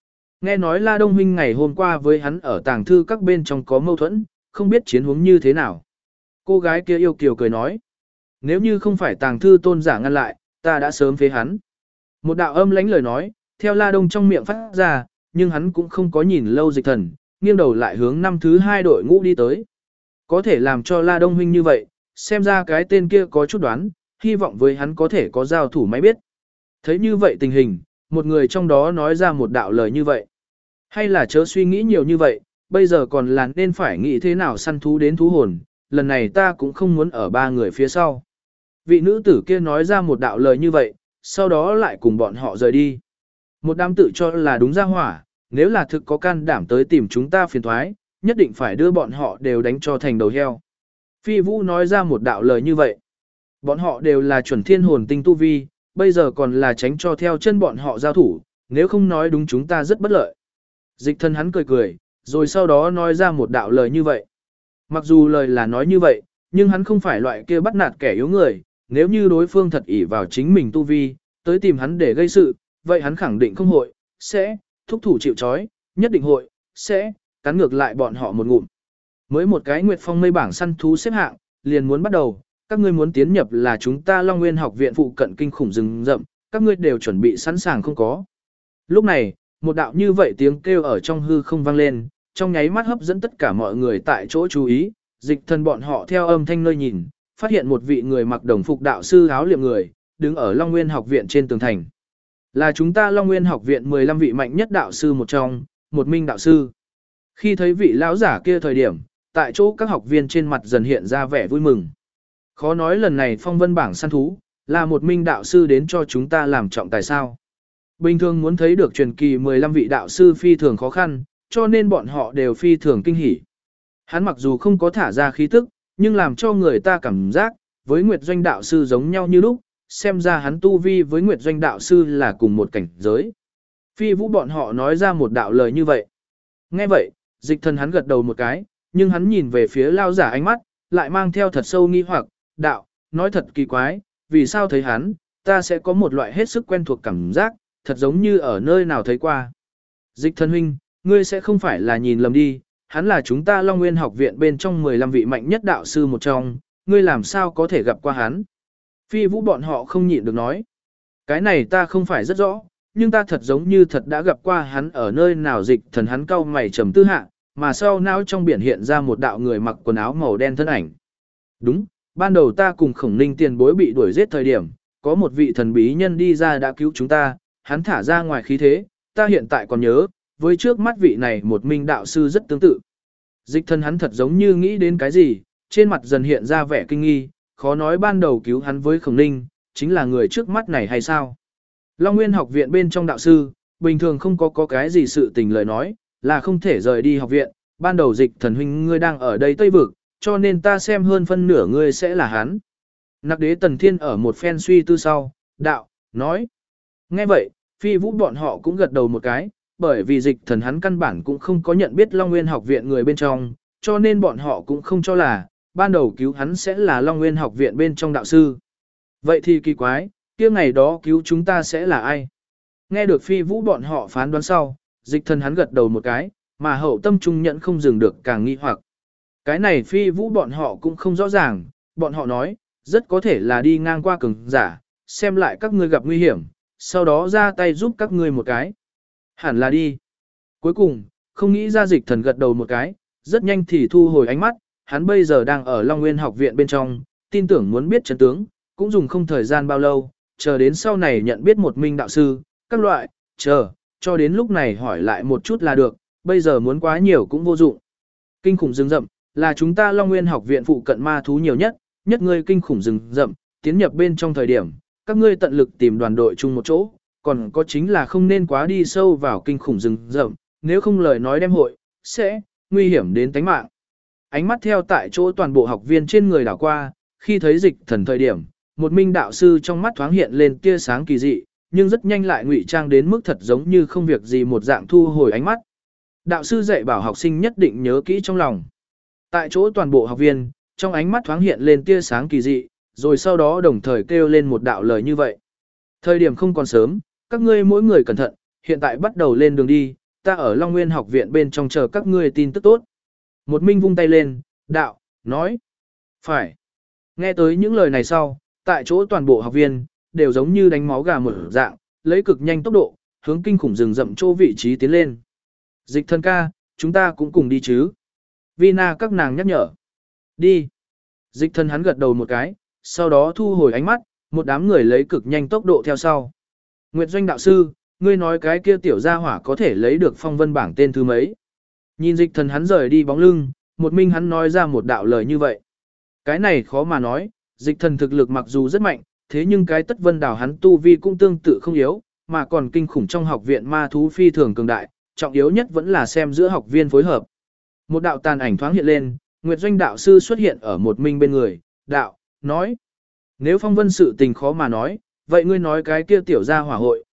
Nghe nói La Đông huynh ngày hôm qua với hắn ở tàng thư các bên trong có mâu thuẫn, không biết chiến huống như thế nào. Cô gái kia yêu kiều cười nói. Nếu như không phải tàng thư tôn giả ngăn lại, ta đã sớm phế hắn. Một đạo âm lãnh lời nói, theo La Đông trong miệng phát ra, nhưng hắn cũng không có nhìn lâu Dịch Thần, nghiêng đầu lại hướng năm thứ 2 đội ngũ đi tới. Có thể làm cho La Đông huynh như vậy, xem ra cái tên kia có chút đoán, hy vọng với hắn có thể có giao thủ máy biết. Thấy như vậy tình hình, một người trong đó nói ra một đạo lời như vậy. Hay là chớ suy nghĩ nhiều như vậy, bây giờ còn là nên phải nghĩ thế nào săn thú đến thú hồn, lần này ta cũng không muốn ở 3 người phía sau. Vị nữ tử kia nói ra một đạo lời như vậy, sau đó lại cùng bọn họ rời đi. Một đám tự cho là đúng ra hỏa, nếu là thực có can đảm tới tìm chúng ta phiền thoái, nhất định phải đưa bọn họ đều đánh cho thành đầu heo. Phi Vũ nói ra một đạo lời như vậy. Bọn họ đều là chuẩn thiên hồn tinh tu vi, bây giờ còn là tránh cho theo chân bọn họ giao thủ, nếu không nói đúng chúng ta rất bất lợi. Dịch Thần hắn cười cười, rồi sau đó nói ra một đạo lời như vậy. Mặc dù lời là nói như vậy, nhưng hắn không phải loại kia bắt nạt kẻ yếu người, nếu như đối phương thật ỷ vào chính mình tu vi, tới tìm hắn để gây sự, vậy hắn khẳng định không hội, sẽ, thúc thủ chịu trói, nhất định hội, sẽ, cắn ngược lại bọn họ một ngụm. Mới một cái Nguyệt Phong mây bảng săn thú xếp hạng, liền muốn bắt đầu, các ngươi muốn tiến nhập là chúng ta Long Nguyên học viện phụ cận kinh khủng rừng rậm, các ngươi đều chuẩn bị sẵn sàng không có. Lúc này, một đạo như vậy tiếng kêu ở trong hư không vang lên, trong nháy mắt hấp dẫn tất cả mọi người tại chỗ chú ý, Dịch Thần bọn họ theo âm thanh nơi nhìn, phát hiện một vị người mặc đồng phục đạo sư áo liệm người, đứng ở Long Nguyên học viện trên tường thành. Là chúng ta Long Nguyên học viện 15 vị mạnh nhất đạo sư một trong, một minh đạo sư. Khi thấy vị lão giả kia thời điểm, tại chỗ các học viên trên mặt dần hiện ra vẻ vui mừng. Khó nói lần này phong vân bảng săn thú, là một minh đạo sư đến cho chúng ta làm trọng tài sao. Bình thường muốn thấy được truyền kỳ 15 vị đạo sư phi thường khó khăn, cho nên bọn họ đều phi thường kinh hỉ. Hắn mặc dù không có thả ra khí tức, nhưng làm cho người ta cảm giác, với Nguyệt Doanh đạo sư giống nhau như lúc, xem ra hắn tu vi với Nguyệt Doanh đạo sư là cùng một cảnh giới. Phi Vũ bọn họ nói ra một đạo lời như vậy. Nghe vậy, Dịch Thần hắn gật đầu một cái, nhưng hắn nhìn về phía lao giả ánh mắt, lại mang theo thật sâu nghi hoặc, đạo, nói thật kỳ quái, vì sao thấy hắn, ta sẽ có một loại hết sức quen thuộc cảm giác, thật giống như ở nơi nào thấy qua. Dịch Thần huynh, ngươi sẽ không phải là nhìn lầm đi, hắn là chúng ta Long Nguyên học viện bên trong 15 vị mạnh nhất đạo sư một trong, ngươi làm sao có thể gặp qua hắn. Phi Vũ bọn họ không nhịn được nói. Cái này ta không phải rất rõ, nhưng ta thật giống như thật đã gặp qua hắn ở nơi nào. Dịch Thần hắn cau mày trầm tư hạ, mà sau não trong biển hiện ra một đạo người mặc quần áo màu đen thân ảnh. Đúng, ban đầu ta cùng Khổng Ninh tiền bối bị đuổi giết thời điểm, có một vị thần bí nhân đi ra đã cứu chúng ta, hắn thả ra ngoài khí thế, ta hiện tại còn nhớ, với trước mắt vị này một minh đạo sư rất tương tự. Dịch Thần hắn thật giống như nghĩ đến cái gì, trên mặt dần hiện ra vẻ kinh nghi, khó nói ban đầu cứu hắn với Khổng Ninh, chính là người trước mắt này hay sao? Long Nguyên học viện bên trong đạo sư, bình thường không có cái gì sự tình lời nói, là không thể rời đi học viện, ban đầu Dịch Thần huynh ngươi đang ở đây Tây Vực, cho nên ta xem hơn phân nửa ngươi sẽ là hắn. Nặc đế Tần Thiên ở một phen suy tư sau, đạo, nói. Nghe vậy, Phi Vũ bọn họ cũng gật đầu một cái, bởi vì Dịch Thần hắn căn bản cũng không có nhận biết Long Nguyên học viện người bên trong, cho nên bọn họ cũng không cho là, ban đầu cứu hắn sẽ là Long Nguyên học viện bên trong đạo sư. Vậy thì kỳ quái, kia ngày đó cứu chúng ta sẽ là ai? Nghe được Phi Vũ bọn họ phán đoán sau, Dịch Thần hắn gật đầu một cái, mà hậu tâm trung nhận không dừng được càng nghi hoặc. Cái này Phi Vũ bọn họ cũng không rõ ràng, bọn họ nói, rất có thể là đi ngang qua cường giả, xem lại các ngươi gặp nguy hiểm, sau đó ra tay giúp các ngươi một cái. Hẳn là đi. Cuối cùng, không nghĩ ra Dịch Thần gật đầu một cái, rất nhanh thì thu hồi ánh mắt, hắn bây giờ đang ở Long Nguyên học viện bên trong, tin tưởng muốn biết chân tướng, cũng dùng không thời gian bao lâu, chờ đến sau này nhận biết một minh đạo sư, các loại, cho đến lúc này hỏi lại một chút là được, bây giờ muốn quá nhiều cũng vô dụng. Kinh khủng rừng rậm, là chúng ta Long Nguyên học viện phụ cận ma thú nhiều nhất, nhất ngươi kinh khủng rừng rậm, tiến nhập bên trong thời điểm, các ngươi tận lực tìm đoàn đội chung một chỗ, còn có chính là không nên quá đi sâu vào kinh khủng rừng rậm, nếu không lời nói đem hội, sẽ nguy hiểm đến tính mạng. Ánh mắt theo tại chỗ toàn bộ học viên trên người đảo qua, khi thấy Dịch Thần thời điểm, một minh đạo sư trong mắt thoáng hiện lên tia sáng kỳ dị, nhưng rất nhanh lại ngụy trang đến mức thật giống như không việc gì một dạng thu hồi ánh mắt. Đạo sư dạy bảo học sinh nhất định nhớ kỹ trong lòng. Tại chỗ toàn bộ học viên, trong ánh mắt thoáng hiện lên tia sáng kỳ dị, rồi sau đó đồng thời kêu lên một đạo lời như vậy. Thời điểm không còn sớm, các ngươi mỗi người cẩn thận, hiện tại bắt đầu lên đường đi, ta ở Long Nguyên học viện bên trong chờ các ngươi tin tức tốt. Một Minh vung tay lên, đạo, nói. Phải. Nghe tới những lời này sau, tại chỗ toàn bộ học viên, đều giống như đánh máu gà mở dạng, lấy cực nhanh tốc độ, hướng kinh khủng rừng rậm chỗ vị trí tiến lên. Dịch thần ca, chúng ta cũng cùng đi chứ. Vina các nàng nhắc nhở. Đi. Dịch thần hắn gật đầu một cái, sau đó thu hồi ánh mắt, một đám người lấy cực nhanh tốc độ theo sau. Nguyệt Doanh đạo sư, ngươi nói cái kia tiểu gia hỏa có thể lấy được phong vân bảng tên thứ mấy. Nhìn dịch thần hắn rời đi bóng lưng, một mình hắn nói ra một đạo lời như vậy. Cái này khó mà nói, dịch thần thực lực mặc dù rất mạnh, thế nhưng cái tất vân đảo hắn tu vi cũng tương tự không yếu, mà còn kinh khủng trong học viện ma thú phi thường cường đại, trọng yếu nhất vẫn là xem giữa học viên phối hợp. Một đạo tàn ảnh thoáng hiện lên, Nguyệt Doanh đạo sư xuất hiện ở một mình bên người, đạo, nói. Nếu phong vân sự tình khó mà nói, vậy ngươi nói cái kia tiểu gia hỏa hội,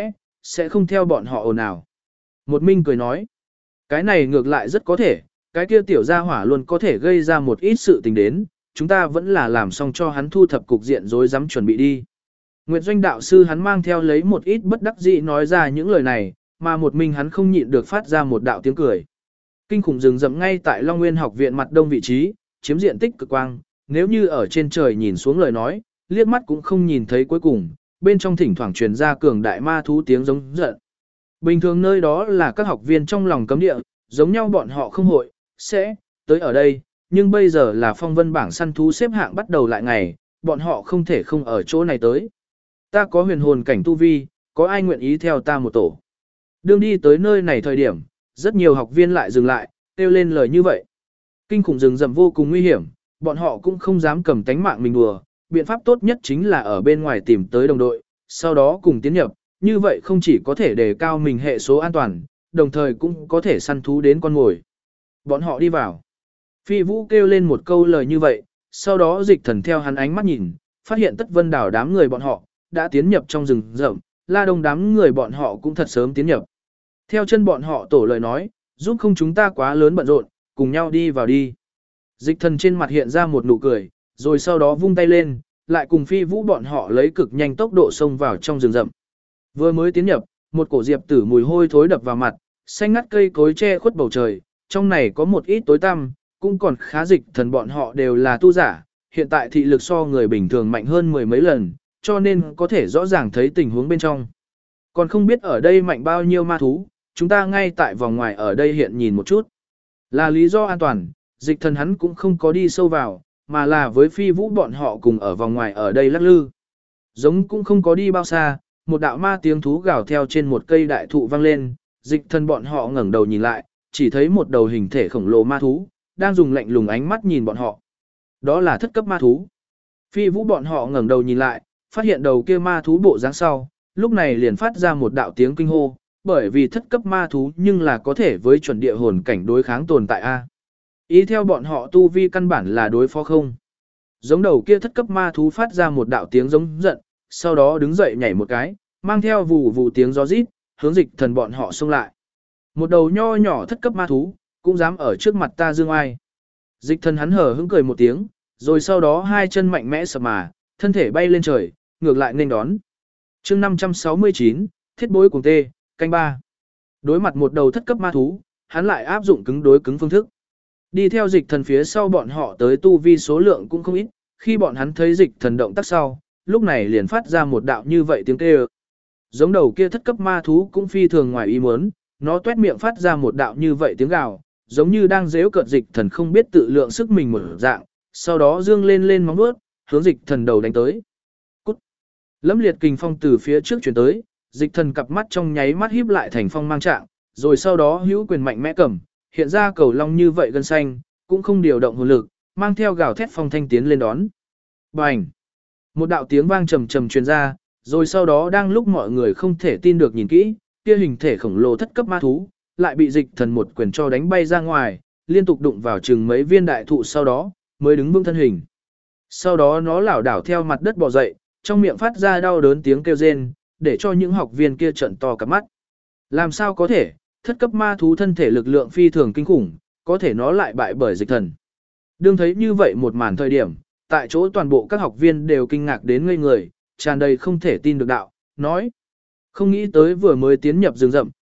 sẽ không theo bọn họ ồn ào. Một minh cười nói, cái này ngược lại rất có thể, cái kia tiểu gia hỏa luôn có thể gây ra một ít sự tình đến, chúng ta vẫn là làm xong cho hắn thu thập cục diện rối rắm chuẩn bị đi. Nguyệt Doanh đạo sư hắn mang theo lấy một ít bất đắc dĩ nói ra những lời này, mà một mình hắn không nhịn được phát ra một đạo tiếng cười. Kinh khủng rừng rậm ngay tại Long Nguyên học viện mặt đông vị trí, chiếm diện tích cực quang, nếu như ở trên trời nhìn xuống lời nói, liếc mắt cũng không nhìn thấy cuối cùng, bên trong thỉnh thoảng truyền ra cường đại ma thú tiếng giống giận. Bình thường nơi đó là các học viên trong lòng cấm địa, giống nhau bọn họ không hội, sẽ tới ở đây, nhưng bây giờ là phong vân bảng săn thú xếp hạng bắt đầu lại ngày, bọn họ không thể không ở chỗ này tới. Ta có huyền hồn cảnh tu vi, có ai nguyện ý theo ta một tổ. Đương đi tới nơi này thời điểm, rất nhiều học viên lại dừng lại, kêu lên lời như vậy. Kinh khủng rừng rậm vô cùng nguy hiểm, bọn họ cũng không dám cầm tánh mạng mình đùa, biện pháp tốt nhất chính là ở bên ngoài tìm tới đồng đội, sau đó cùng tiến nhập, như vậy không chỉ có thể đề cao mình hệ số an toàn, đồng thời cũng có thể săn thú đến con mồi. Bọn họ đi vào. Phi Vũ kêu lên một câu lời như vậy, sau đó dịch thần theo hắn ánh mắt nhìn, phát hiện tất vân đảo đám người bọn họ, đã tiến nhập trong rừng rậm, la đông đám người bọn họ cũng thật sớm tiến nhập. Theo chân bọn họ tổ lời nói, giúp không chúng ta quá lớn bận rộn, cùng nhau đi vào đi. Dịch thần trên mặt hiện ra một nụ cười, rồi sau đó vung tay lên, lại cùng Phi Vũ bọn họ lấy cực nhanh tốc độ xông vào trong rừng rậm. Vừa mới tiến nhập, một cổ diệp tử mùi hôi thối đập vào mặt, xanh ngắt cây cối che khuất bầu trời, trong này có một ít tối tăm, cũng còn khá dịch thần bọn họ đều là tu giả, hiện tại thị lực so người bình thường mạnh hơn mười mấy lần, cho nên có thể rõ ràng thấy tình huống bên trong. Còn không biết ở đây mạnh bao nhiêu ma thú, chúng ta ngay tại vòng ngoài ở đây hiện nhìn một chút. Là lý do an toàn, dịch thần hắn cũng không có đi sâu vào, mà là với Phi Vũ bọn họ cùng ở vòng ngoài ở đây lắc lư. Giống cũng không có đi bao xa, một đạo ma tiếng thú gào theo trên một cây đại thụ vang lên, dịch thần bọn họ ngẩng đầu nhìn lại, chỉ thấy một đầu hình thể khổng lồ ma thú, đang dùng lạnh lùng ánh mắt nhìn bọn họ. Đó là thất cấp ma thú. Phi Vũ bọn họ ngẩng đầu nhìn lại, phát hiện đầu kia ma thú bộ dáng sau, lúc này liền phát ra một đạo tiếng kinh hô, bởi vì thất cấp ma thú nhưng là có thể với chuẩn địa hồn cảnh đối kháng tồn tại a. Ý theo bọn họ tu vi căn bản là đối phó không. Giống đầu kia thất cấp ma thú phát ra một đạo tiếng giống giận, sau đó đứng dậy nhảy một cái, mang theo vù vù tiếng gió rít, hướng dịch thần bọn họ xông lại. Một đầu nho nhỏ thất cấp ma thú, cũng dám ở trước mặt ta dương ai. Dịch thần hắn hở hững cười một tiếng, rồi sau đó hai chân mạnh mẽ sập mà, thân thể bay lên trời, ngược lại nên đón. chương 569, thiết bối cùng tê, canh ba. Đối mặt một đầu thất cấp ma thú, hắn lại áp dụng cứng đối cứng phương thức. Đi theo dịch thần phía sau bọn họ tới tu vi số lượng cũng không ít, khi bọn hắn thấy dịch thần động tác sau, lúc này liền phát ra một đạo như vậy tiếng kêu. Giống đầu kia thất cấp ma thú cũng phi thường ngoài ý muốn, nó tuét miệng phát ra một đạo như vậy tiếng gào, giống như đang giễu cợt dịch thần không biết tự lượng sức mình một dạng, sau đó dương lên móng vuốt, hướng dịch thần đầu đánh tới. Cút! Lẫm liệt kình phong từ phía trước chuyển tới, dịch thần cặp mắt trong nháy mắt híp lại thành phong mang trạng, rồi sau đó hữu quyền mạnh mẽ cầm, hiện ra cầu long như vậy gân xanh, cũng không điều động hồn lực, mang theo gào thét phong thanh tiến lên đón. Bành! Một đạo tiếng vang trầm trầm truyền ra, rồi sau đó đang lúc mọi người không thể tin được nhìn kỹ, kia hình thể khổng lồ thất cấp ma thú, lại bị dịch thần một quyền cho đánh bay ra ngoài, liên tục đụng vào chừng mấy viên đại thụ sau đó, mới đứng vững thân hình. Sau đó nó lảo đảo theo mặt đất bò dậy, trong miệng phát ra đau đớn tiếng kêu rên, để cho những học viên kia trợn to cả mắt. Làm sao có thể, thất cấp ma thú thân thể lực lượng phi thường kinh khủng, có thể nó lại bại bởi dịch thần. Đương thấy như vậy một màn thời điểm, tại chỗ toàn bộ các học viên đều kinh ngạc đến ngây người, tràn đầy không thể tin được đạo, nói. Không nghĩ tới vừa mới tiến nhập rừng rậm,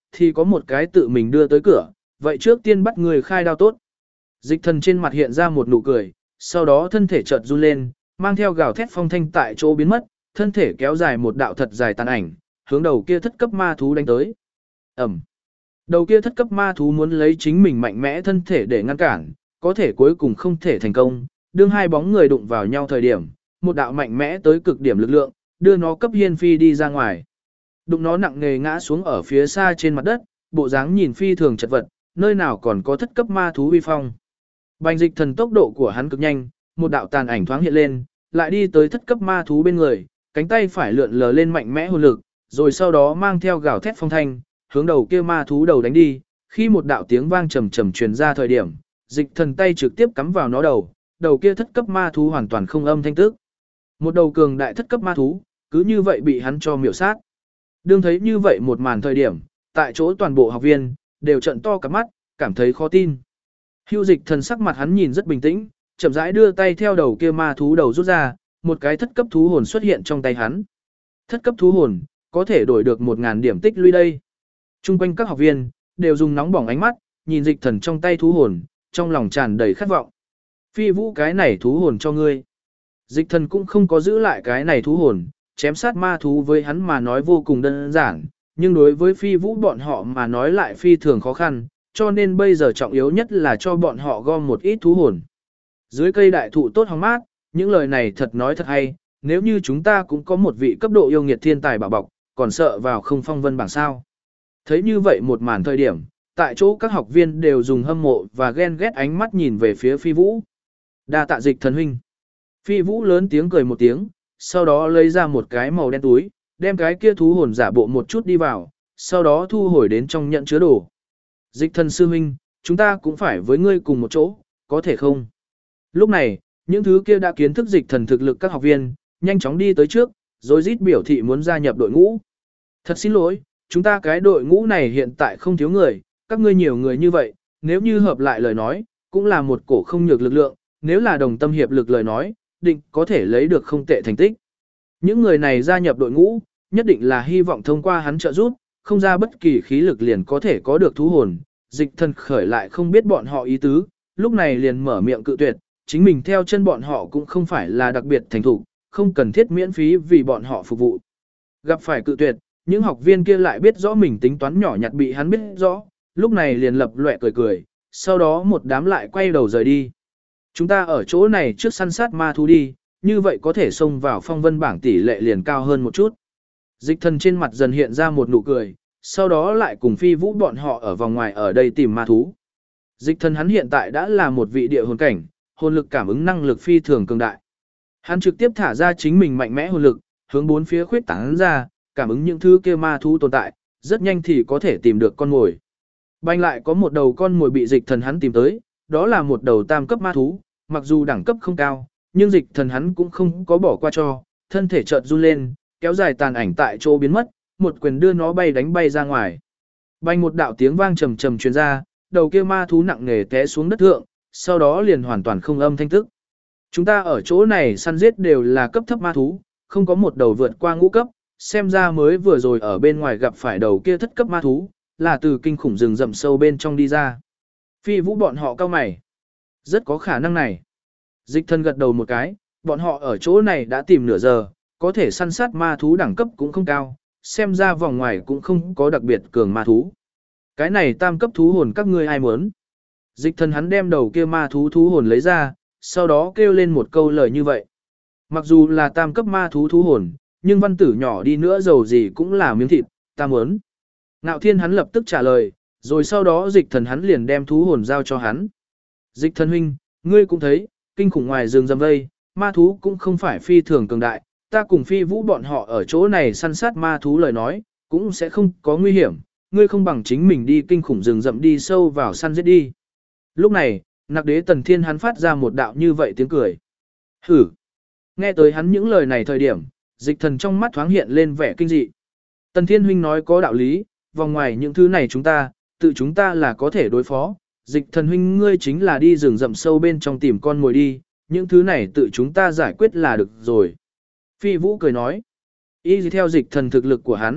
thì có một cái tự mình đưa tới cửa, vậy trước tiên bắt người khai đao tốt. Dịch thần trên mặt hiện ra một nụ cười, sau đó thân thể chợt run lên, mang theo gào thét phong thanh tại chỗ biến mất, thân thể kéo dài một đạo thật dài tàn ảnh, hướng đầu kia thất cấp ma thú đánh tới. Ẩm. Đầu kia thất cấp ma thú muốn lấy chính mình mạnh mẽ thân thể để ngăn cản, có thể cuối cùng không thể thành công, đương hai bóng người đụng vào nhau thời điểm, một đạo mạnh mẽ tới cực điểm lực lượng, đưa nó cấp hiên phi đi ra ngoài. Đụng nó nặng nề ngã xuống ở phía xa trên mặt đất, bộ dáng nhìn phi thường chật vật, nơi nào còn có thất cấp ma thú uy phong. Bành dịch thần tốc độ của hắn cực nhanh, một đạo tàn ảnh thoáng hiện lên, lại đi tới thất cấp ma thú bên người, cánh tay phải lượn lờ lên mạnh mẽ hồn lực, rồi sau đó mang theo gào thét phong thanh, hướng đầu kia ma thú đầu đánh đi, khi một đạo tiếng vang trầm trầm truyền ra thời điểm, dịch thần tay trực tiếp cắm vào nó đầu kia thất cấp ma thú hoàn toàn không âm thanh tức. Một đầu cường đại thất cấp ma thú, cứ như vậy bị hắn cho miểu sát. Đương thấy như vậy một màn thời điểm, tại chỗ toàn bộ học viên, đều trợn to cả mắt, cảm thấy khó tin. Hưu dịch thần sắc mặt hắn nhìn rất bình tĩnh, chậm rãi đưa tay theo đầu kia ma thú đầu rút ra, một cái thất cấp thú hồn xuất hiện trong tay hắn. Thất cấp thú hồn, có thể đổi được 1000 điểm tích lũy đây. Trung quanh các học viên, đều dùng nóng bỏng ánh mắt, nhìn dịch thần trong tay thú hồn, trong lòng tràn đầy khát vọng. Phi vũ cái này thú hồn cho ngươi. Dịch thần cũng không có giữ lại cái này thú hồn, chém sát ma thú với hắn mà nói vô cùng đơn giản, nhưng đối với phi vũ bọn họ mà nói lại phi thường khó khăn, cho nên bây giờ trọng yếu nhất là cho bọn họ gom một ít thú hồn. Dưới cây đại thụ tốt hóng mát, những lời này thật nói thật hay, nếu như chúng ta cũng có một vị cấp độ yêu nghiệt thiên tài bảo bọc, còn sợ vào không phong vân bảng sao. Thấy như vậy một màn thời điểm, tại chỗ các học viên đều dùng hâm mộ và ghen ghét ánh mắt nhìn về phía phi vũ. Đa tạ dịch thần huynh. Phi vũ lớn tiếng cười một tiếng, sau đó lấy ra một cái màu đen túi, đem cái kia thú hồn giả bộ một chút đi vào, sau đó thu hồi đến trong nhận chứa đồ. Dịch thần sư huynh, chúng ta cũng phải với ngươi cùng một chỗ, có thể không? Lúc này, những thứ kia đã kiến thức dịch thần thực lực các học viên, nhanh chóng đi tới trước, rồi rít biểu thị muốn gia nhập đội ngũ. Thật xin lỗi, chúng ta cái đội ngũ này hiện tại không thiếu người, các ngươi nhiều người như vậy, nếu như hợp lại lời nói, cũng là một cổ không nhược lực lượng, nếu là đồng tâm hiệp lực lời nói, định có thể lấy được không tệ thành tích. Những người này gia nhập đội ngũ, nhất định là hy vọng thông qua hắn trợ giúp, không ra bất kỳ khí lực liền có thể có được thú hồn. Dịch thần khởi lại không biết bọn họ ý tứ, lúc này liền mở miệng cự tuyệt, chính mình theo chân bọn họ cũng không phải là đặc biệt thành thủ, không cần thiết miễn phí vì bọn họ phục vụ. Gặp phải cự tuyệt, những học viên kia lại biết rõ mình tính toán nhỏ nhặt bị hắn biết rõ, lúc này liền lập loẹ cười cười, sau đó một đám lại quay đầu rời đi. Chúng ta ở chỗ này trước săn sát ma thú đi, như vậy có thể xông vào phong vân bảng tỷ lệ liền cao hơn một chút. Dịch thần trên mặt dần hiện ra một nụ cười, sau đó lại cùng phi vũ bọn họ ở vòng ngoài ở đây tìm ma thú. Dịch thần hắn hiện tại đã là một vị địa hồn cảnh, hồn lực cảm ứng năng lực phi thường cường đại. Hắn trực tiếp thả ra chính mình mạnh mẽ hồn lực, hướng bốn phía khuyết tán ra, cảm ứng những thứ kia ma thú tồn tại, rất nhanh thì có thể tìm được con mồi. Banh lại có một đầu con mồi bị dịch thần hắn tìm tới, đó là một đầu tam cấp ma thú, mặc dù đẳng cấp không cao, nhưng dịch thần hắn cũng không có bỏ qua cho, thân thể chợt run lên, kéo dài tàn ảnh tại chỗ biến mất, một quyền đưa nó bay đánh bay ra ngoài. Banh một đạo tiếng vang trầm trầm truyền ra, đầu kia ma thú nặng nề té xuống đất thượng, sau đó liền hoàn toàn không âm thanh tức. Chúng ta ở chỗ này săn giết đều là cấp thấp ma thú, không có một đầu vượt qua ngũ cấp, xem ra mới vừa rồi ở bên ngoài gặp phải đầu kia thất cấp ma thú, là từ kinh khủng rừng rậm sâu bên trong đi ra. Phi vũ bọn họ cao mày. Rất có khả năng này. Dịch thần gật đầu một cái, bọn họ ở chỗ này đã tìm nửa giờ, có thể săn sát ma thú đẳng cấp cũng không cao, xem ra vòng ngoài cũng không có đặc biệt cường ma thú. Cái này tam cấp thú hồn các ngươi ai muốn? Dịch thần hắn đem đầu kia ma thú thú hồn lấy ra, sau đó kêu lên một câu lời như vậy. Mặc dù là tam cấp ma thú thú hồn, nhưng văn tử nhỏ đi nữa dầu gì cũng là miếng thịt, ta muốn. Ngạo thiên hắn lập tức trả lời, rồi sau đó dịch thần hắn liền đem thú hồn giao cho hắn. Dịch thần huynh, ngươi cũng thấy, kinh khủng ngoài rừng rầm vây, ma thú cũng không phải phi thường cường đại, ta cùng phi vũ bọn họ ở chỗ này săn sát ma thú lời nói, cũng sẽ không có nguy hiểm, ngươi không bằng chính mình đi kinh khủng rừng rậm đi sâu vào săn giết đi. Lúc này, nặc đế tần thiên hắn phát ra một đạo như vậy tiếng cười. Hử! Nghe tới hắn những lời này thời điểm, dịch thần trong mắt thoáng hiện lên vẻ kinh dị. Tần thiên huynh nói có đạo lý, vòng ngoài những thứ này tự chúng ta là có thể đối phó. Dịch thần huynh ngươi chính là đi rừng rậm sâu bên trong tìm con mồi đi, những thứ này tự chúng ta giải quyết là được rồi. Phi vũ cười nói, y theo dịch thần thực lực của hắn,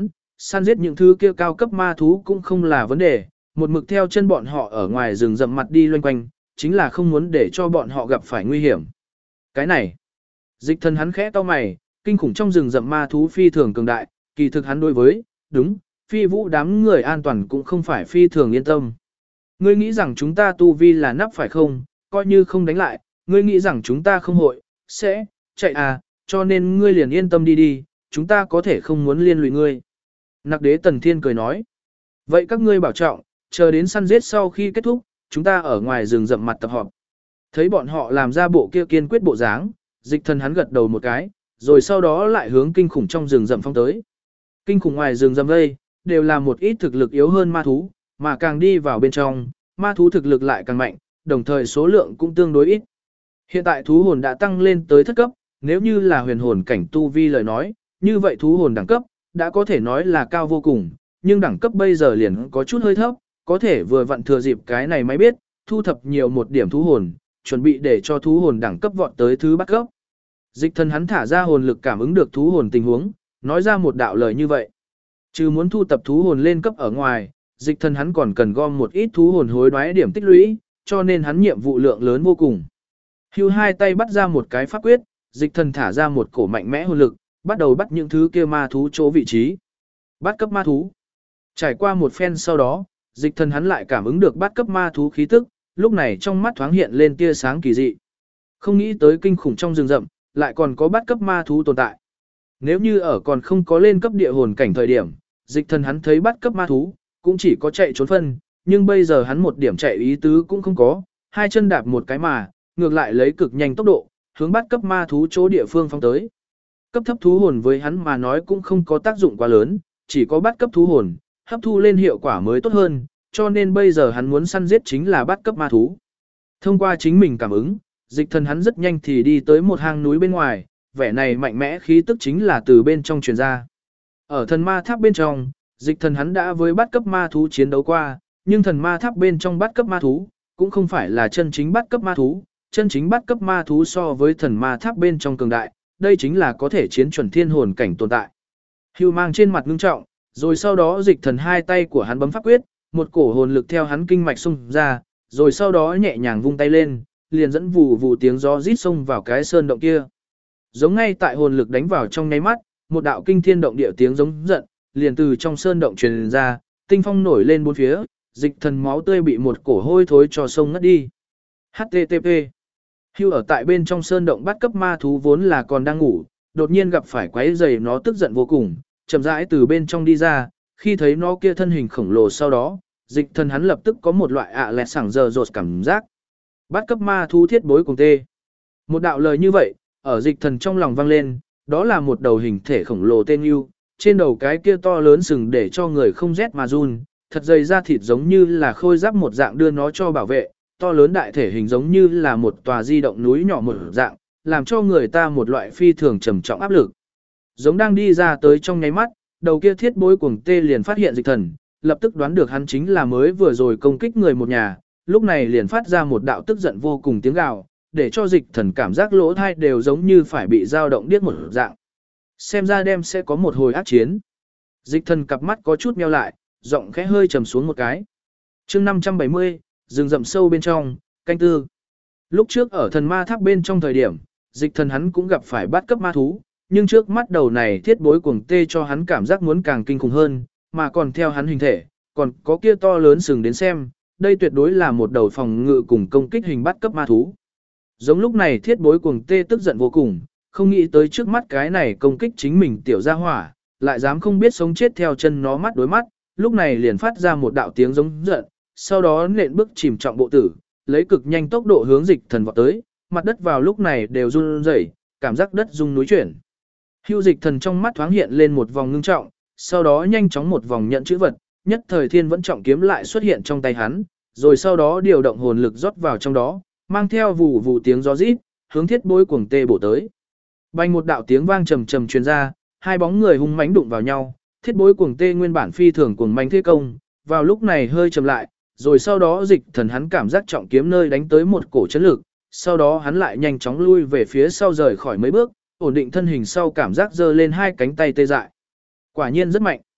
Săn giết những thứ kia cao cấp ma thú cũng không là vấn đề, một mực theo chân bọn họ ở ngoài rừng rậm mặt đi loanh quanh, chính là không muốn để cho bọn họ gặp phải nguy hiểm. Cái này, Dịch Thần hắn khẽ cau mày, kinh khủng trong rừng rậm ma thú phi thường cường đại, kỳ thực hắn đối với, đúng, phi vũ đám người an toàn cũng không phải phi thường yên tâm. Ngươi nghĩ rằng chúng ta tu vi là nắp phải không, coi như không đánh lại, ngươi nghĩ rằng chúng ta không hội, sẽ, chạy à, cho nên ngươi liền yên tâm đi đi, chúng ta có thể không muốn liên lụy ngươi. Nặc đế Tần Thiên cười nói, vậy các ngươi bảo trọng, chờ đến săn giết sau khi kết thúc, chúng ta ở ngoài rừng rậm mặt tập họp. Thấy bọn họ làm ra bộ kia kiên quyết bộ dáng, Dịch Thần hắn gật đầu một cái, rồi sau đó lại hướng kinh khủng trong rừng rậm phong tới. Kinh khủng ngoài rừng rậm đây, đều là một ít thực lực yếu hơn ma thú, mà càng đi vào bên trong, ma thú thực lực lại càng mạnh, đồng thời số lượng cũng tương đối ít. Hiện tại thú hồn đã tăng lên tới thất cấp, nếu như là huyền hồn cảnh tu vi lời nói, như vậy thú hồn đẳng cấp, đã có thể nói là cao vô cùng, nhưng đẳng cấp bây giờ liền có chút hơi thấp, có thể vừa vặn thừa dịp cái này mới biết, thu thập nhiều một điểm thú hồn, chuẩn bị để cho thú hồn đẳng cấp vọt tới thứ bắt cấp. Dịch Thần hắn thả ra hồn lực cảm ứng được thú hồn tình huống, nói ra một đạo lời như vậy. Trừ muốn thu tập thú hồn lên cấp ở ngoài, Dịch Thần hắn còn cần gom một ít thú hồn hối đoái điểm tích lũy, cho nên hắn nhiệm vụ lượng lớn vô cùng. Hưu hai tay bắt ra một cái pháp quyết, Dịch Thần thả ra một cổ mạnh mẽ hồn lực, bắt đầu bắt những thứ kia ma thú chỗ vị trí. Bắt cấp ma thú. Trải qua một phen sau đó, Dịch Thần hắn lại cảm ứng được bắt cấp ma thú khí tức, lúc này trong mắt thoáng hiện lên tia sáng kỳ dị. Không nghĩ tới kinh khủng trong rừng rậm, lại còn có bắt cấp ma thú tồn tại. Nếu như ở còn không có lên cấp địa hồn cảnh thời điểm, Dịch Thần hắn thấy bắt cấp ma thú, cũng chỉ có chạy trốn phân, nhưng bây giờ hắn một điểm chạy ý tứ cũng không có, hai chân đạp một cái mà, ngược lại lấy cực nhanh tốc độ, hướng bắt cấp ma thú chỗ địa phương phóng tới. Cấp thấp thú hồn với hắn mà nói cũng không có tác dụng quá lớn, chỉ có bắt cấp thú hồn, hấp thu lên hiệu quả mới tốt hơn, cho nên bây giờ hắn muốn săn giết chính là bắt cấp ma thú. Thông qua chính mình cảm ứng, Dịch Thần hắn rất nhanh thì đi tới một hang núi bên ngoài, vẻ này mạnh mẽ khí tức chính là từ bên trong truyền ra. Ở thần ma tháp bên trong, Dịch Thần hắn đã với bắt cấp ma thú chiến đấu qua, nhưng thần ma tháp bên trong bắt cấp ma thú, cũng không phải là chân chính bắt cấp ma thú, chân chính bắt cấp ma thú so với thần ma tháp bên trong cường đại, đây chính là có thể chiến chuẩn thiên hồn cảnh tồn tại. Hưu mang trên mặt ngưng trọng, rồi sau đó Dịch Thần hai tay của hắn bấm pháp quyết, một cổ hồn lực theo hắn kinh mạch xung ra, rồi sau đó nhẹ nhàng vung tay lên, liền dẫn vù vù tiếng gió rít xông vào cái sơn động kia. Giống ngay tại hồn lực đánh vào trong nháy mắt, một đạo kinh thiên động địa tiếng giống giận, liền từ trong sơn động truyền ra, tinh phong nổi lên bốn phía, Dịch Thần máu tươi bị một cổ hôi thối cho sông ngất đi. HTTP. Hưu ở tại bên trong sơn động bắt cấp ma thú vốn là còn đang ngủ, đột nhiên gặp phải quái rầy nó tức giận vô cùng, chậm rãi từ bên trong đi ra, khi thấy nó kia thân hình khổng lồ sau đó, Dịch Thần hắn lập tức có một loại lẹt sảng giờ rột cảm giác. Bắt cấp ma thú thiết bối cùng tê. Một đạo lời như vậy, ở Dịch Thần trong lòng vang lên, đó là một đầu hình thể khổng lồ tên yêu, trên đầu cái kia to lớn sừng để cho người không rét mà run, thật dày da thịt giống như là khôi giáp một dạng đưa nó cho bảo vệ, to lớn đại thể hình giống như là một tòa di động núi nhỏ một dạng, làm cho người ta một loại phi thường trầm trọng áp lực. Giống đang đi ra tới trong nháy mắt, đầu kia thiết bối cuồng tê liền phát hiện Dịch Thần, lập tức đoán được hắn chính là mới vừa rồi công kích người một nhà, lúc này liền phát ra một đạo tức giận vô cùng tiếng gào, để cho Dịch Thần cảm giác lỗ tai đều giống như phải bị dao động điếc một dạng. Xem ra đem sẽ có một hồi ác chiến. Dịch Thần cặp mắt có chút meo lại, giọng khẽ hơi trầm xuống một cái. Chương 570, rừng rậm sâu bên trong, canh tư. Lúc trước ở thần ma tháp bên trong thời điểm, Dịch Thần hắn cũng gặp phải bắt cấp ma thú, nhưng trước mắt đầu này thiết bối cuồng tê cho hắn cảm giác muốn càng kinh khủng hơn, mà còn theo hắn hình thể, còn có kia to lớn sừng đến xem, đây tuyệt đối là một đầu phòng ngự cùng công kích hình bắt cấp ma thú. Giống lúc này thiết bối cuồng tê tức giận vô cùng, không nghĩ tới trước mắt cái này công kích chính mình tiểu gia hỏa, lại dám không biết sống chết theo chân nó mắt đối mắt, lúc này liền phát ra một đạo tiếng giống giận, sau đó nện bước chìm trọng bộ tử, lấy cực nhanh tốc độ hướng Dịch Thần vọt tới, mặt đất vào lúc này đều run rẩy, cảm giác đất rung núi chuyển. Hưu Dịch Thần trong mắt thoáng hiện lên một vòng ngưng trọng, sau đó nhanh chóng một vòng nhận chữ vật, nhất thời thiên vẫn trọng kiếm lại xuất hiện trong tay hắn, rồi sau đó điều động hồn lực rót vào trong đó, mang theo vù vù tiếng gió rít, hướng thiết bối cuồng tê bổ tới. Bành một đạo tiếng vang trầm trầm truyền ra, hai bóng người hung mãnh đụng vào nhau, thiết bối cuồng tê nguyên bản phi thường cuồng manh thế công, vào lúc này hơi chậm lại, rồi sau đó Dịch Thần hắn cảm giác trọng kiếm nơi đánh tới một cổ chấn lực, sau đó hắn lại nhanh chóng lui về phía sau rời khỏi mấy bước, ổn định thân hình sau cảm giác giơ lên hai cánh tay tê dại. Quả nhiên rất mạnh.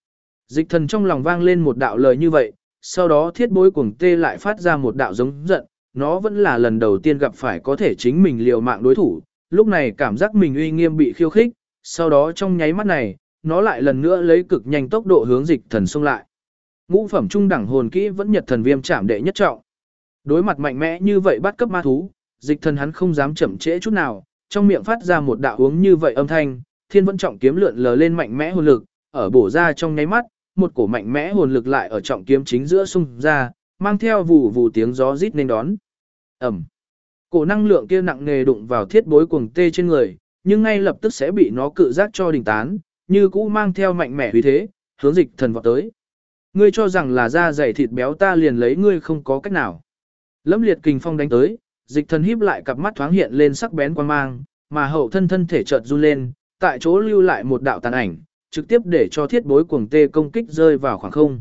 Dịch thần trong lòng vang lên một đạo lời như vậy, sau đó thiết bối cuồng tê lại phát ra một đạo giống giận, nó vẫn là lần đầu tiên gặp phải có thể chính mình liều mạng đối thủ, lúc này cảm giác mình uy nghiêm bị khiêu khích, sau đó trong nháy mắt này, nó lại lần nữa lấy cực nhanh tốc độ hướng dịch thần xông lại. Ngũ phẩm trung đẳng hồn kỹ vẫn nhật thần viêm chạm đệ nhất trọng. Đối mặt mạnh mẽ như vậy bắt cấp ma thú, dịch thần hắn không dám chậm trễ chút nào, trong miệng phát ra một đạo uống như vậy âm thanh, thiên vẫn trọng kiếm lượn lờ lên mạnh mẽ hồn lực, ở bổ ra trong nháy mắt, một cổ mạnh mẽ hồn lực lại ở trọng kiếm chính giữa xung ra, mang theo vù vù tiếng gió rít nên đón. Ẩm. Cổ năng lượng kia nặng nề đụng vào thiết bối cuồng tê trên người, nhưng ngay lập tức sẽ bị nó cự giác cho đình tán, như cũ mang theo mạnh mẽ uy thế, hướng dịch thần vọt tới. Ngươi cho rằng là da dày thịt béo ta liền lấy ngươi không có cách nào. Lẫm liệt kình phong đánh tới, dịch thần híp lại cặp mắt thoáng hiện lên sắc bén quan mang, mà hậu thân thể chợt run lên, tại chỗ lưu lại một đạo tàn ảnh, trực tiếp để cho thiết bối cuồng tê công kích rơi vào khoảng không.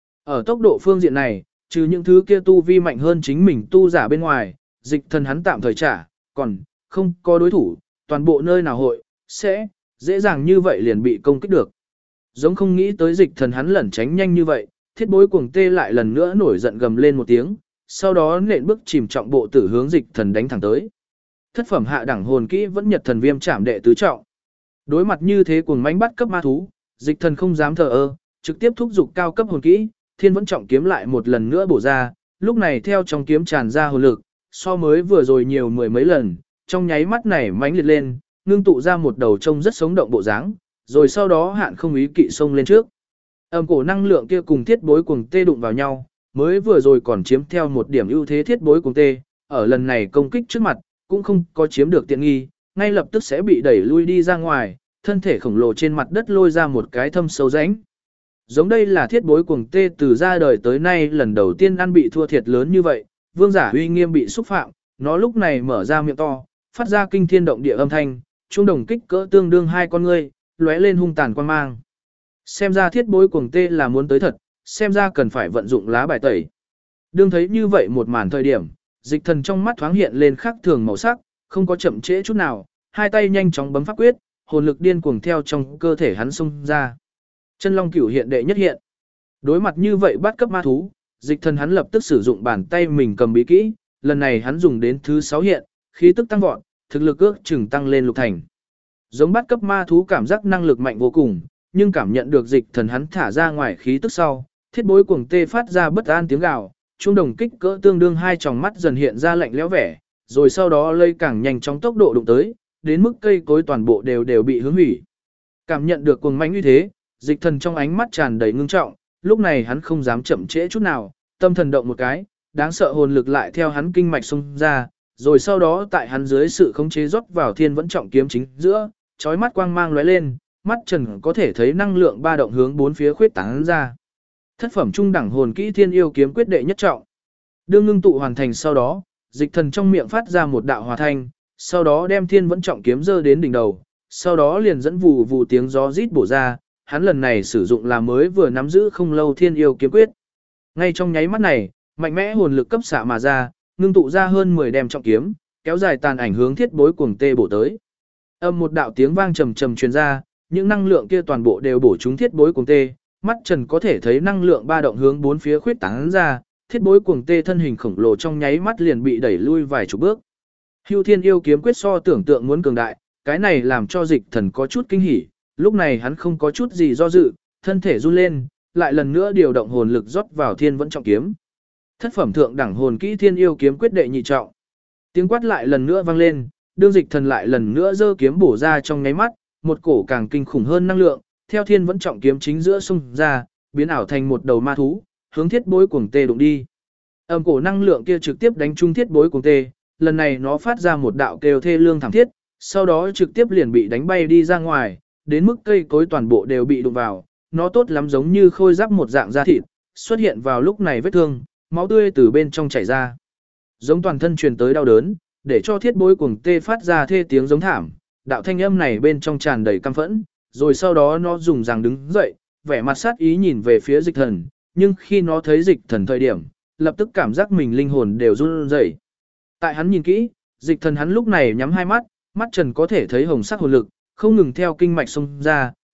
Ở tốc độ phương diện này, trừ những thứ kia tu vi mạnh hơn chính mình tu giả bên ngoài, dịch thần hắn tạm thời trả, còn không có đối thủ, toàn bộ nơi nào hội sẽ dễ dàng như vậy liền bị công kích được. Giống không nghĩ tới dịch thần hắn lẩn tránh nhanh như vậy, thiết bối cuồng tê lại lần nữa nổi giận gầm lên một tiếng, sau đó nện bước chìm trọng bộ tử hướng dịch thần đánh thẳng tới. Thất phẩm hạ đẳng hồn kỹ vẫn nhật thần viêm chạm đệ tứ trọng. Đối mặt như thế cuồng mãnh bắt cấp ma thú, dịch thần không dám thờ ơ, trực tiếp thúc giục cao cấp hồn kỹ, thiên vẫn trọng kiếm lại một lần nữa bổ ra, lúc này theo trong kiếm tràn ra hồn lực, so mới vừa rồi nhiều mười mấy lần, trong nháy mắt này mãnh liệt lên, ngưng tụ ra một đầu trông rất sống động bộ dáng, rồi sau đó hạn không ý kỵ xông lên trước. Cổ năng lượng kia cùng thiết bối cuồng tê đụng vào nhau, mới vừa rồi còn chiếm theo một điểm ưu thế thiết bối cuồng tê, ở lần này công kích trước mặt, cũng không có chiếm được tiện nghi, ngay lập tức sẽ bị đẩy lui đi ra ngoài, thân thể khổng lồ trên mặt đất lôi ra một cái thâm sâu rãnh. Giống đây là thiết bối cuồng tê từ ra đời tới nay lần đầu tiên ăn bị thua thiệt lớn như vậy, vương giả uy nghiêm bị xúc phạm, nó lúc này mở ra miệng to, phát ra kinh thiên động địa âm thanh, trung đồng kích cỡ tương đương hai con ngươi, lóe lên hung tàn quan mang. Xem ra thiết bối cuồng tê là muốn tới thật, xem ra cần phải vận dụng lá bài tẩy. Đương thấy như vậy một màn thời điểm, dịch thần trong mắt thoáng hiện lên khác thường màu sắc, không có chậm trễ chút nào, hai tay nhanh chóng bấm pháp quyết, hồn lực điên cuồng theo trong cơ thể hắn xông ra. Chân long cửu hiện đệ nhất hiện. Đối mặt như vậy bắt cấp ma thú, dịch thần hắn lập tức sử dụng bàn tay mình cầm bí kỹ, lần này hắn dùng đến thứ 6 hiện, khí tức tăng vọt, thực lực ước chừng tăng lên lục thành. Giống bắt cấp ma thú cảm giác năng lực mạnh vô cùng, nhưng cảm nhận được dịch thần hắn thả ra ngoài khí tức sau, thiết bối cuồng tê phát ra bất an tiếng gào, trung đồng kích cỡ tương đương hai tròng mắt dần hiện ra lạnh lẽo vẻ, rồi sau đó lây càng nhanh chóng tốc độ đụng tới, đến mức cây cối toàn bộ đều bị hướng hủy. Cảm nhận được cuồng mãnh như thế, dịch thần trong ánh mắt tràn đầy ngưng trọng, lúc này hắn không dám chậm trễ chút nào, tâm thần động một cái, đáng sợ hồn lực lại theo hắn kinh mạch xông ra, rồi sau đó tại hắn dưới sự khống chế rót vào thiên vẫn trọng kiếm chính giữa, chói mắt quang mang lóe lên, mắt trần có thể thấy năng lượng ba động hướng bốn phía khuyết tán ra. Thất phẩm trung đẳng hồn kỹ thiên yêu kiếm quyết đệ nhất trọng. Đương ngưng tụ hoàn thành sau đó, dịch thần trong miệng phát ra một đạo hòa thanh, sau đó đem thiên vẫn trọng kiếm giơ đến đỉnh đầu, sau đó liền dẫn vù vù tiếng gió rít bổ ra, hắn lần này sử dụng là mới vừa nắm giữ không lâu thiên yêu kiếm quyết. Ngay trong nháy mắt này, mạnh mẽ hồn lực cấp xạ mà ra, ngưng tụ ra hơn 10 đem trọng kiếm, kéo dài tàn ảnh hướng thiết bối cuồng tê bổ tới. Một đạo tiếng vang trầm trầm truyền ra, những năng lượng kia toàn bộ đều bổ trúng thiết bối cuồng tê, mắt trần có thể thấy năng lượng ba động hướng bốn phía khuyết tán ra, thiết bối cuồng tê thân hình khổng lồ trong nháy mắt liền bị đẩy lui vài chục bước. Hưu Thiên yêu kiếm quyết so tưởng tượng muốn cường đại, cái này làm cho dịch thần có chút kinh hỉ, lúc này hắn không có chút gì do dự, thân thể run lên, lại lần nữa điều động hồn lực rót vào thiên vẫn trọng kiếm. Thất phẩm thượng đẳng hồn kỹ thiên yêu kiếm quyết đệ nhị trọng. Tiếng quát lại lần nữa vang lên, đương dịch thần lại lần nữa giơ kiếm bổ ra trong nháy mắt, một cổ càng kinh khủng hơn năng lượng, theo thiên vẫn trọng kiếm chính giữa xung ra, biến ảo thành một đầu ma thú, hướng thiết bối cuồng tê đụng đi. Cổ năng lượng kia trực tiếp đánh trúng thiết bối cuồng tê, lần này nó phát ra một đạo kêu thê lương thảm thiết, sau đó trực tiếp liền bị đánh bay đi ra ngoài, đến mức cây cối toàn bộ đều bị đụng vào, nó tốt lắm giống như khôi giáp một dạng da thịt, xuất hiện vào lúc này vết thương, máu tươi từ bên trong chảy ra. Giống toàn thân truyền tới đau đớn, để cho thiết bối cuồng tê phát ra thê tiếng giống thảm, đạo thanh âm này bên trong tràn đầy căm phẫn, rồi sau đó nó dùng răng đứng dậy, vẻ mặt sát ý nhìn về phía dịch thần, nhưng khi nó thấy dịch thần thời điểm, lập tức cảm giác mình linh hồn đều run rẩy. Tại hắn nhìn kỹ, dịch thần hắn lúc này nhắm hai mắt, mắt trần có thể thấy hồng sắc hồn lực, không ngừng theo kinh mạch xông ra,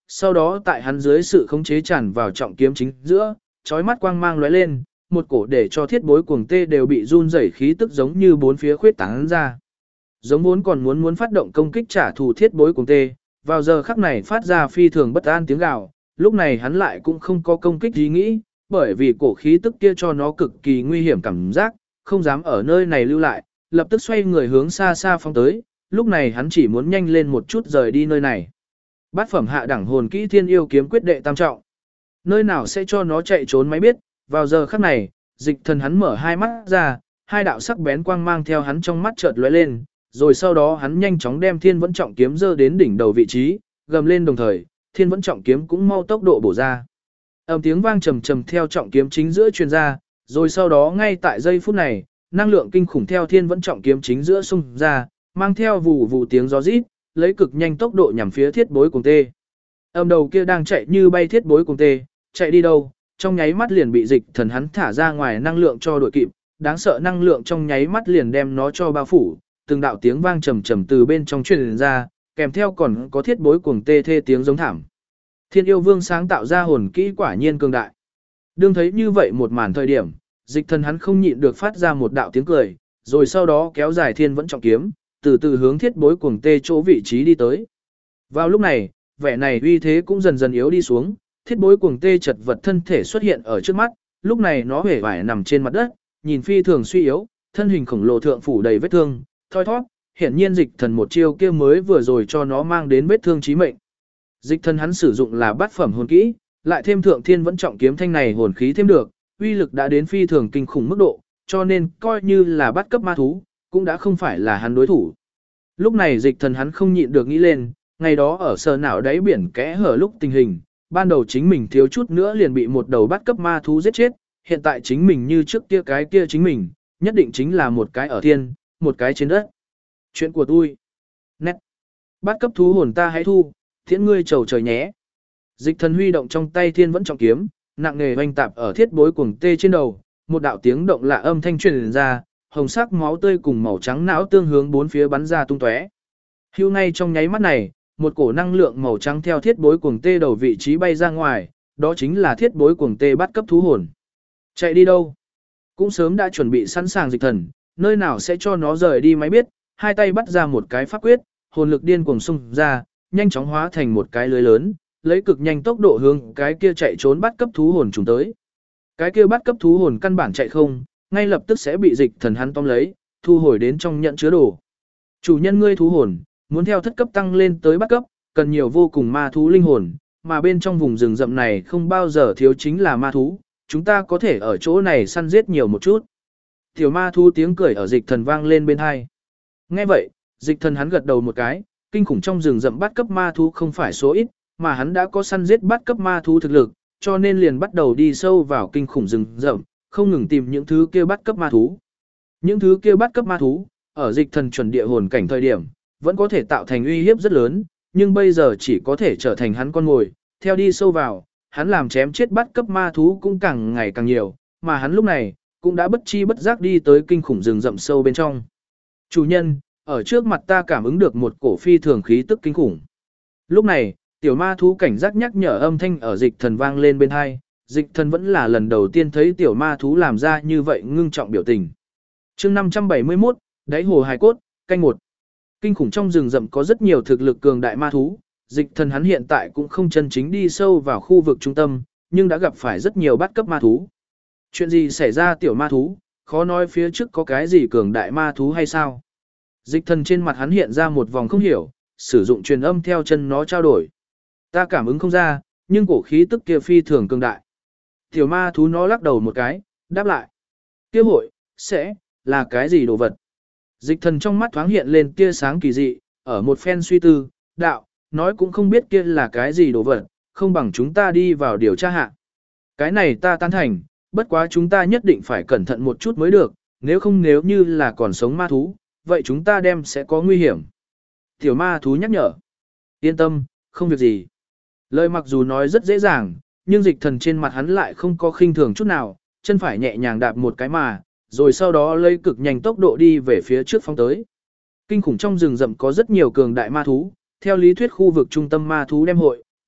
sau đó tại hắn dưới sự khống chế tràn vào trọng kiếm chính giữa, chói mắt quang mang lóe lên, một cổ để cho thiết bối cuồng tê đều bị run rẩy khí tức giống như bốn phía khuyết tán ra. Giống vốn còn muốn phát động công kích trả thù thiết bối cuồng tê, vào giờ khắc này phát ra phi thường bất an tiếng gào, lúc này hắn lại cũng không có công kích ý nghĩ, bởi vì cổ khí tức kia cho nó cực kỳ nguy hiểm cảm giác, không dám ở nơi này lưu lại, lập tức xoay người hướng xa xa phóng tới, lúc này hắn chỉ muốn nhanh lên một chút rời đi nơi này. Bát phẩm hạ đẳng hồn kỹ thiên yêu kiếm quyết đệ tam trọng. Nơi nào sẽ cho nó chạy trốn máy biết, vào giờ khắc này, dịch thần hắn mở hai mắt ra, hai đạo sắc bén quang mang theo hắn trong mắt chợt lóe lên, rồi sau đó hắn nhanh chóng đem thiên vẫn trọng kiếm giơ đến đỉnh đầu vị trí, gầm lên đồng thời, thiên vẫn trọng kiếm cũng mau tốc độ bổ ra. Âm tiếng vang trầm trầm theo trọng kiếm chính giữa truyền ra, rồi sau đó ngay tại giây phút này, năng lượng kinh khủng theo thiên vẫn trọng kiếm chính giữa xung ra, mang theo vù vù tiếng gió rít, lấy cực nhanh tốc độ nhằm phía thiết bối cuồng tê. Âm đầu kia đang chạy như bay thiết bối cuồng tê, chạy đi đâu, trong nháy mắt liền bị dịch thần hắn thả ra ngoài năng lượng cho đội kịp, đáng sợ năng lượng trong nháy mắt liền đem nó cho bao phủ, từng đạo tiếng vang trầm trầm từ bên trong truyền ra, kèm theo còn có thiết bối cuồng tê thê tiếng giống thảm. Thiên yêu vương sáng tạo ra hồn kỹ quả nhiên cường đại. Đương thấy như vậy một màn thời điểm, dịch thần hắn không nhịn được phát ra một đạo tiếng cười, rồi sau đó kéo dài thiên vẫn trọng kiếm, từ từ hướng thiết bối cuồng tê chỗ vị trí đi tới. Vào lúc này, vẻ này uy thế cũng dần dần yếu đi xuống, thiết bối cuồng tê chật vật thân thể xuất hiện ở trước mắt, lúc này nó hề vải nằm trên mặt đất, nhìn phi thường suy yếu, thân hình khổng lồ thượng phủ đầy vết thương, thoi thoát, hiển nhiên dịch thần một chiêu kia mới vừa rồi cho nó mang đến vết thương chí mệnh. Dịch thần hắn sử dụng là bát phẩm hồn kỹ, lại thêm thượng thiên vẫn trọng kiếm thanh này hồn khí thêm được, uy lực đã đến phi thường kinh khủng mức độ, cho nên coi như là bắt cấp ma thú, cũng đã không phải là hắn đối thủ. Lúc này dịch thần hắn không nhịn được nghĩ lên, ngày đó ở sờ não đáy biển kẽ hở lúc tình hình, ban đầu chính mình thiếu chút nữa liền bị một đầu bắt cấp ma thú giết chết, hiện tại chính mình như trước kia cái kia chính mình, nhất định chính là một cái ở thiên, một cái trên đất. Chuyện của tôi. Nét. Bắt cấp thú hồn ta hãy thu, thiện ngươi trầu trời nhé. Dịch thần huy động trong tay thiên vẫn trọng kiếm, nặng nề oanh tạp ở thiết bối cuồng tê trên đầu, một đạo tiếng động lạ âm thanh truyền ra, hồng sắc máu tươi cùng màu trắng não tương hướng bốn phía bắn ra tung tóe. Hưu ngay trong nháy mắt này, một cổ năng lượng màu trắng theo thiết bối cuồng tê đầu vị trí bay ra ngoài, đó chính là thiết bối cuồng tê bắt cấp thú hồn. Chạy đi đâu? Cũng sớm đã chuẩn bị sẵn sàng dịch thần, nơi nào sẽ cho nó rời đi máy biết, hai tay bắt ra một cái pháp quyết, hồn lực điên cuồng xung ra, nhanh chóng hóa thành một cái lưới lớn, lấy cực nhanh tốc độ hướng cái kia chạy trốn bắt cấp thú hồn trùng tới. Cái kia bắt cấp thú hồn căn bản chạy không, ngay lập tức sẽ bị dịch thần hắn tóm lấy, thu hồi đến trong nhận chứa đồ. Chủ nhân ngươi thú hồn, muốn theo thất cấp tăng lên tới bắt cấp, cần nhiều vô cùng ma thú linh hồn, mà bên trong vùng rừng rậm này không bao giờ thiếu chính là ma thú, chúng ta có thể ở chỗ này săn giết nhiều một chút. Tiểu ma thú tiếng cười ở dịch thần vang lên bên hai. Nghe vậy, dịch thần hắn gật đầu một cái, kinh khủng trong rừng rậm bắt cấp ma thú không phải số ít, mà hắn đã có săn giết bắt cấp ma thú thực lực, cho nên liền bắt đầu đi sâu vào kinh khủng rừng rậm, không ngừng tìm những thứ kia bắt cấp ma thú. Những thứ kia bắt cấp ma thú, ở dịch thần chuẩn địa hồn cảnh thời điểm, vẫn có thể tạo thành uy hiếp rất lớn, nhưng bây giờ chỉ có thể trở thành hắn con mồi, theo đi sâu vào, hắn làm chém chết bắt cấp ma thú cũng càng ngày càng nhiều, mà hắn lúc này, cũng đã bất chi bất giác đi tới kinh khủng rừng rậm sâu bên trong. Chủ nhân, ở trước mặt ta cảm ứng được một cổ phi thường khí tức kinh khủng. Lúc này, tiểu ma thú cảnh giác nhắc nhở âm thanh ở dịch thần vang lên bên hai, dịch thần vẫn là lần đầu tiên thấy tiểu ma thú làm ra như vậy ngưng trọng biểu tình. chương 571, đáy hồ hài cốt, canh một. Kinh khủng trong rừng rậm có rất nhiều thực lực cường đại ma thú, dịch thần hắn hiện tại cũng không chân chính đi sâu vào khu vực trung tâm, nhưng đã gặp phải rất nhiều bắt cấp ma thú. Chuyện gì xảy ra tiểu ma thú, khó nói phía trước có cái gì cường đại ma thú hay sao? Dịch thần trên mặt hắn hiện ra một vòng không hiểu, sử dụng truyền âm theo chân nó trao đổi. Ta cảm ứng không ra, nhưng cổ khí tức kia phi thường cường đại. Tiểu ma thú nó lắc đầu một cái, đáp lại. Kia hội, sẽ, là cái gì đồ vật? Dịch thần trong mắt thoáng hiện lên tia sáng kỳ dị, ở một phen suy tư, đạo, nói cũng không biết kia là cái gì đồ vật, không bằng chúng ta đi vào điều tra hạ. Cái này ta tán thành, bất quá chúng ta nhất định phải cẩn thận một chút mới được, nếu như là còn sống ma thú, vậy chúng ta đem sẽ có nguy hiểm. Tiểu ma thú nhắc nhở. Yên tâm, không việc gì. Lời mặc dù nói rất dễ dàng, nhưng dịch thần trên mặt hắn lại không có khinh thường chút nào, chân phải nhẹ nhàng đạp một cái mà, rồi sau đó lấy cực nhanh tốc độ đi về phía trước phóng tới. Kinh khủng trong rừng rậm có rất nhiều cường đại ma thú, theo lý thuyết khu vực trung tâm ma thú đem hội,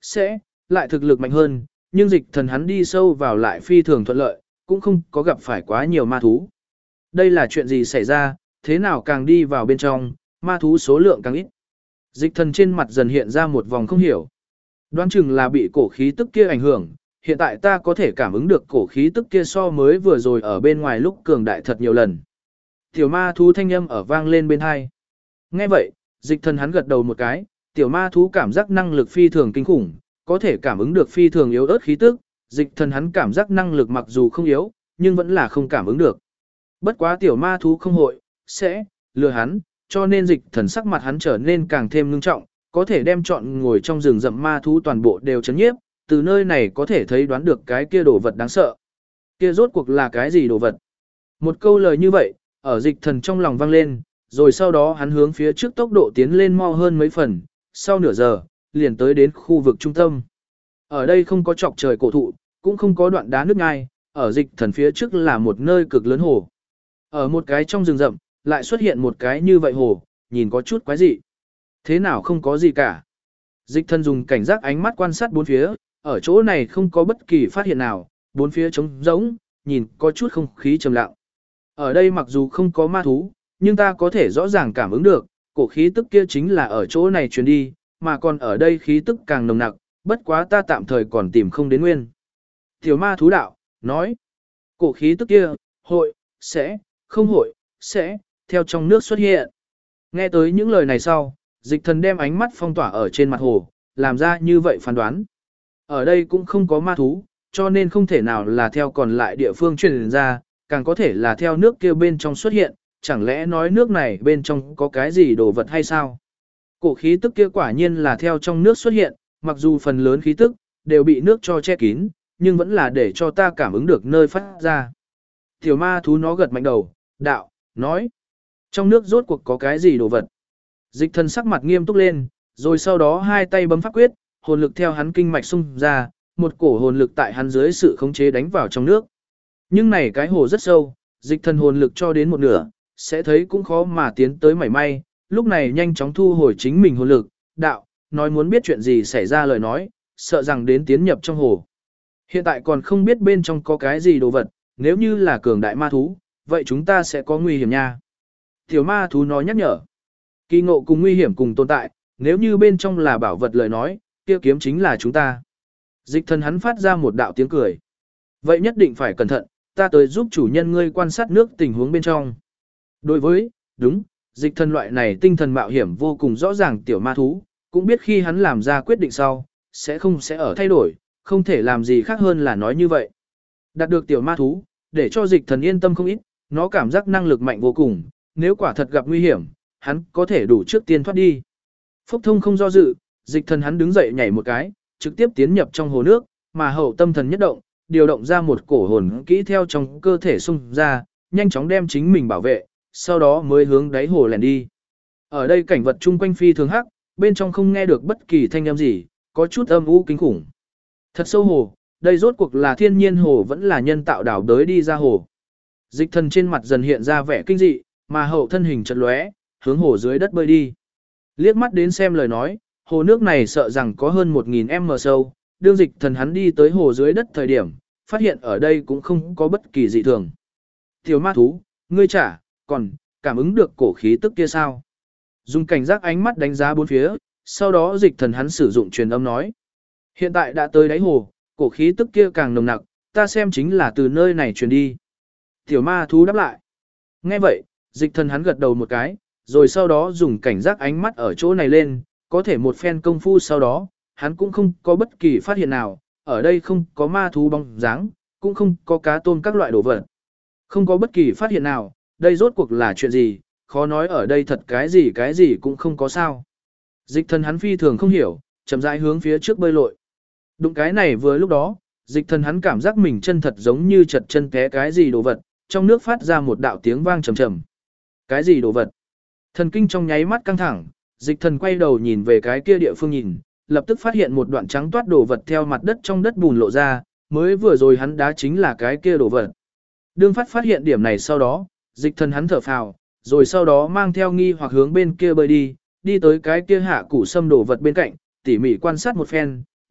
sẽ, lại thực lực mạnh hơn, nhưng dịch thần hắn đi sâu vào lại phi thường thuận lợi, cũng không có gặp phải quá nhiều ma thú. Đây là chuyện gì xảy ra, thế nào càng đi vào bên trong, ma thú số lượng càng ít. Dịch thần trên mặt dần hiện ra một vòng không hiểu. Đoán chừng là bị cổ khí tức kia ảnh hưởng, hiện tại ta có thể cảm ứng được cổ khí tức kia so mới vừa rồi ở bên ngoài lúc cường đại thật nhiều lần. Tiểu ma thú thanh âm ở vang lên bên hai. Nghe vậy, dịch thần hắn gật đầu một cái, tiểu ma thú cảm giác năng lực phi thường kinh khủng, có thể cảm ứng được phi thường yếu ớt khí tức, dịch thần hắn cảm giác năng lực mặc dù không yếu, nhưng vẫn là không cảm ứng được. Bất quá tiểu ma thú không hội, sẽ, lừa hắn, cho nên dịch thần sắc mặt hắn trở nên càng thêm ngưng trọng, có thể đem chọn ngồi trong rừng rậm ma thú toàn bộ đều chấn nhiếp, từ nơi này có thể thấy đoán được cái kia đồ vật đáng sợ. Kia rốt cuộc là cái gì đồ vật? Một câu lời như vậy, ở dịch thần trong lòng vang lên, rồi sau đó hắn hướng phía trước tốc độ tiến lên mau hơn mấy phần, sau nửa giờ, liền tới đến khu vực trung tâm. Ở đây không có chọc trời cổ thụ, cũng không có đoạn đá nước ngai, ở dịch thần phía trước là một nơi cực lớn hồ. Ở một cái trong rừng rậm, lại xuất hiện một cái như vậy hồ, nhìn có chút quái dị. Thế nào không có gì cả. Dịch thần dùng cảnh giác ánh mắt quan sát bốn phía, ở chỗ này không có bất kỳ phát hiện nào, bốn phía trống rỗng, nhìn có chút không khí trầm lặng. Ở đây mặc dù không có ma thú, nhưng ta có thể rõ ràng cảm ứng được, cổ khí tức kia chính là ở chỗ này truyền đi, mà còn ở đây khí tức càng nồng nặc, bất quá ta tạm thời còn tìm không đến nguyên. Tiểu ma thú đạo, nói, cổ khí tức kia, hội, sẽ, không hội, sẽ, theo trong nước xuất hiện. Nghe tới những lời này sau, dịch thần đem ánh mắt phong tỏa ở trên mặt hồ, làm ra như vậy phán đoán. Ở đây cũng không có ma thú, cho nên không thể nào là theo còn lại địa phương truyền ra, càng có thể là theo nước kia bên trong xuất hiện, chẳng lẽ nói nước này bên trong có cái gì đồ vật hay sao? Cổ khí tức kia quả nhiên là theo trong nước xuất hiện, mặc dù phần lớn khí tức đều bị nước cho che kín, nhưng vẫn là để cho ta cảm ứng được nơi phát ra. Tiểu ma thú nó gật mạnh đầu, đạo, nói, trong nước rốt cuộc có cái gì đồ vật? Dịch thần sắc mặt nghiêm túc lên, rồi sau đó hai tay bấm pháp quyết, hồn lực theo hắn kinh mạch xung ra, một cổ hồn lực tại hắn dưới sự khống chế đánh vào trong nước. Nhưng này cái hồ rất sâu, dịch thần hồn lực cho đến một nửa, sẽ thấy cũng khó mà tiến tới mảy may, lúc này nhanh chóng thu hồi chính mình hồn lực, đạo, nói muốn biết chuyện gì xảy ra lời nói, sợ rằng đến tiến nhập trong hồ. Hiện tại còn không biết bên trong có cái gì đồ vật, nếu như là cường đại ma thú, vậy chúng ta sẽ có nguy hiểm nha. Tiểu ma thú nói nhắc nhở, kỳ ngộ cùng nguy hiểm cùng tồn tại, nếu như bên trong là bảo vật lời nói, kia kiếm chính là chúng ta. Dịch thần hắn phát ra một đạo tiếng cười. Vậy nhất định phải cẩn thận, ta tới giúp chủ nhân ngươi quan sát nước tình huống bên trong. Đối với, đúng, dịch thần loại này tinh thần mạo hiểm vô cùng rõ ràng tiểu ma thú, cũng biết khi hắn làm ra quyết định sau, sẽ ở thay đổi, không thể làm gì khác hơn là nói như vậy. Đạt được tiểu ma thú, để cho dịch thần yên tâm không ít, nó cảm giác năng lực mạnh vô cùng, nếu quả thật gặp nguy hiểm, hắn có thể đủ trước tiên thoát đi. Phúc thông không do dự, dịch thần hắn đứng dậy nhảy một cái, trực tiếp tiến nhập trong hồ nước, mà hậu tâm thần nhất động, điều động ra một cổ hồn kỹ theo trong cơ thể xung ra, nhanh chóng đem chính mình bảo vệ, sau đó mới hướng đáy hồ lèn đi. Ở đây cảnh vật chung quanh phi thường hắc, bên trong không nghe được bất kỳ thanh âm gì, có chút âm u kinh khủng. Thật sâu hồ, đây rốt cuộc là thiên nhiên hồ vẫn là nhân tạo đảo đới đi ra hồ. Dịch thần trên mặt dần hiện ra vẻ kinh dị, mà hậu thân hình chật lóe, hướng hồ dưới đất bơi đi. Liếc mắt đến xem lời nói, hồ nước này sợ rằng có hơn 1000m sâu, đương dịch thần hắn đi tới hồ dưới đất thời điểm, phát hiện ở đây cũng không có bất kỳ dị thường. Tiểu ma thú, ngươi trả, còn, cảm ứng được cổ khí tức kia sao? Dùng cảnh giác ánh mắt đánh giá bốn phía, sau đó dịch thần hắn sử dụng truyền âm nói. Hiện tại đã tới đáy hồ, cổ khí tức kia càng nồng nặc, ta xem chính là từ nơi này truyền đi. Tiểu ma thú đáp lại. Nghe vậy, dịch thần hắn gật đầu một cái, rồi sau đó dùng cảnh giác ánh mắt ở chỗ này lên, có thể một phen công phu sau đó, hắn cũng không có bất kỳ phát hiện nào, ở đây không có ma thú bóng dáng, cũng không có cá tôm các loại đồ vật. Không có bất kỳ phát hiện nào, đây rốt cuộc là chuyện gì, khó nói ở đây thật cái gì cũng không có sao. Dịch thần hắn phi thường không hiểu, chậm rãi hướng phía trước bơi lội. Đụng cái này vừa lúc đó, dịch thần hắn cảm giác mình chân thật giống như chật chân té cái gì đồ vật, trong nước phát ra một đạo tiếng vang trầm trầm. Cái gì đồ vật? Thần kinh trong nháy mắt căng thẳng, dịch thần quay đầu nhìn về cái kia địa phương nhìn, lập tức phát hiện một đoạn trắng toát đồ vật theo mặt đất trong đất bùn lộ ra, mới vừa rồi hắn đá chính là cái kia đồ vật. Đương phát hiện điểm này sau đó, dịch thần hắn thở phào, rồi sau đó mang theo nghi hoặc hướng bên kia bơi đi, đi tới cái kia hạ củ sâm đồ vật bên cạnh, tỉ mỉ quan sát một phen,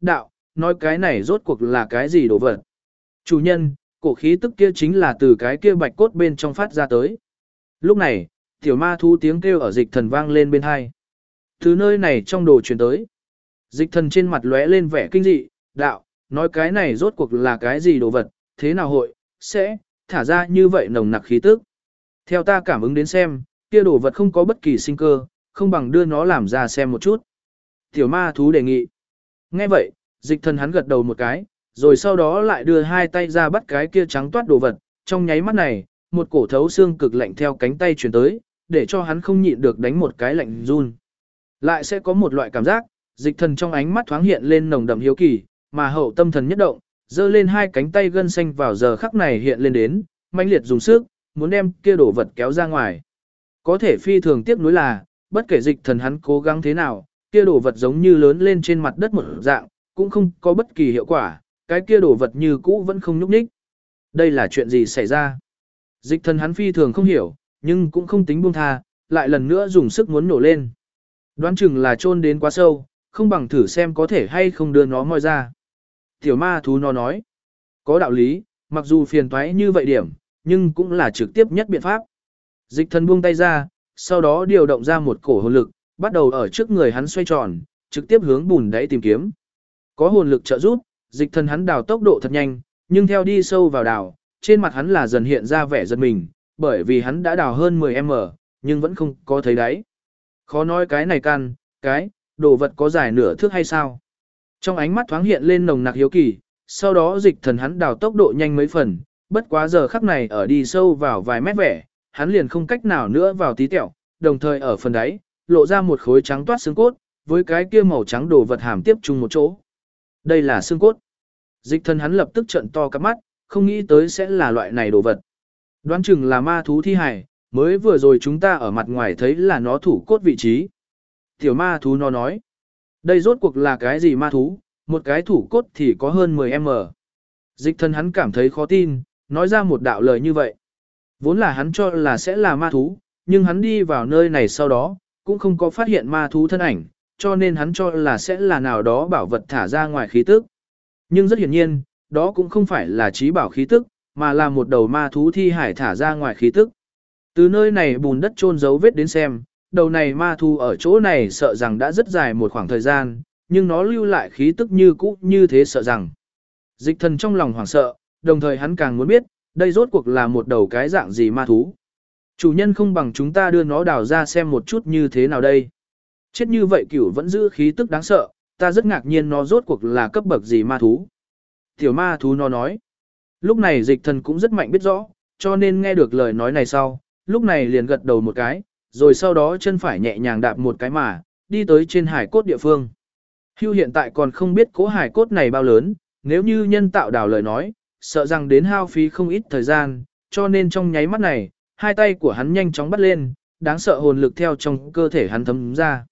đạo, nói cái này rốt cuộc là cái gì đồ vật. Chủ nhân, cổ khí tức kia chính là từ cái kia bạch cốt bên trong phát ra tới. Lúc này, tiểu ma thú tiếng kêu ở dịch thần vang lên bên hai. Từ nơi này trong đồ truyền tới. Dịch thần trên mặt lóe lên vẻ kinh dị, đạo, nói cái này rốt cuộc là cái gì đồ vật, thế nào hội, sẽ, thả ra như vậy nồng nặc khí tức. Theo ta cảm ứng đến xem, kia đồ vật không có bất kỳ sinh cơ, không bằng đưa nó làm ra xem một chút. Tiểu ma thú đề nghị. Nghe vậy, dịch thần hắn gật đầu một cái, rồi sau đó lại đưa hai tay ra bắt cái kia trắng toát đồ vật, trong nháy mắt này, một cổ thấu xương cực lạnh theo cánh tay truyền tới, để cho hắn không nhịn được đánh một cái lạnh run. Lại sẽ có một loại cảm giác, dịch thần trong ánh mắt thoáng hiện lên nồng đậm hiếu kỳ, mà hậu tâm thần nhất động, giơ lên hai cánh tay gân xanh vào giờ khắc này hiện lên đến, mãnh liệt dùng sức, muốn đem kia đồ vật kéo ra ngoài. Có thể phi thường tiếc nuối là, bất kể dịch thần hắn cố gắng thế nào, kia đồ vật giống như lớn lên trên mặt đất một dạng, cũng không có bất kỳ hiệu quả, cái kia đồ vật như cũ vẫn không nhúc nhích. Đây là chuyện gì xảy ra? Dịch thần hắn phi thường không hiểu, nhưng cũng không tính buông tha, lại lần nữa dùng sức muốn nổ lên. Đoán chừng là chôn đến quá sâu, không bằng thử xem có thể hay không đưa nó moi ra. Tiểu ma thú nó nói, có đạo lý, mặc dù phiền toái như vậy điểm, nhưng cũng là trực tiếp nhất biện pháp. Dịch thần buông tay ra, sau đó điều động ra một cổ hồn lực, bắt đầu ở trước người hắn xoay tròn, trực tiếp hướng bùn đáy tìm kiếm. Có hồn lực trợ giúp, dịch thần hắn đào tốc độ thật nhanh, nhưng theo đi sâu vào đào, trên mặt hắn là dần hiện ra vẻ giật mình, bởi vì hắn đã đào hơn 10m, nhưng vẫn không có thấy đáy. Khó nói cái này căn, cái, đồ vật có dài nửa thước hay sao? Trong ánh mắt thoáng hiện lên nồng nặc hiếu kỳ, sau đó dịch thần hắn đào tốc độ nhanh mấy phần, bất quá giờ khắc này ở đi sâu vào vài mét vẻ, hắn liền không cách nào nữa vào tí tẹo, đồng thời ở phần đáy, lộ ra một khối trắng toát xương cốt, với cái kia màu trắng đồ vật hàm tiếp chung một chỗ. Đây là xương cốt. Dịch thần hắn lập tức trợn to cắp mắt, không nghĩ tới sẽ là loại này đồ vật. Đoán chừng là ma thú thi hài, mới vừa rồi chúng ta ở mặt ngoài thấy là nó thủ cốt vị trí. Tiểu ma thú nó nói, đây rốt cuộc là cái gì ma thú, một cái thủ cốt thì có hơn 10m. Dịch thần hắn cảm thấy khó tin, nói ra một đạo lời như vậy. Vốn là hắn cho là sẽ là ma thú, nhưng hắn đi vào nơi này sau đó, cũng không có phát hiện ma thú thân ảnh, cho nên hắn cho là sẽ là nào đó bảo vật thả ra ngoài khí tức. Nhưng rất hiển nhiên, đó cũng không phải là trí bảo khí tức, mà là một đầu ma thú thi hải thả ra ngoài khí tức. Từ nơi này bùn đất chôn dấu vết đến xem, đầu này ma thú ở chỗ này sợ rằng đã rất dài một khoảng thời gian, nhưng nó lưu lại khí tức như cũ như thế sợ rằng. Dịch thần trong lòng hoảng sợ, đồng thời hắn càng muốn biết, đây rốt cuộc là một đầu cái dạng gì ma thú. Chủ nhân không bằng chúng ta đưa nó đào ra xem một chút như thế nào đây. Chết như vậy cửu vẫn giữ khí tức đáng sợ, ta rất ngạc nhiên nó rốt cuộc là cấp bậc gì ma thú. Tiểu ma thú nó nói. Lúc này dịch thần cũng rất mạnh biết rõ, cho nên nghe được lời nói này sau, lúc này liền gật đầu một cái, rồi sau đó chân phải nhẹ nhàng đạp một cái mà, đi tới trên hải cốt địa phương. Hưu hiện tại còn không biết cố hải cốt này bao lớn, nếu như nhân tạo đào lời nói, sợ rằng đến hao phí không ít thời gian, cho nên trong nháy mắt này, hai tay của hắn nhanh chóng bắt lên, đáng sợ hồn lực theo trong cơ thể hắn thấm ra.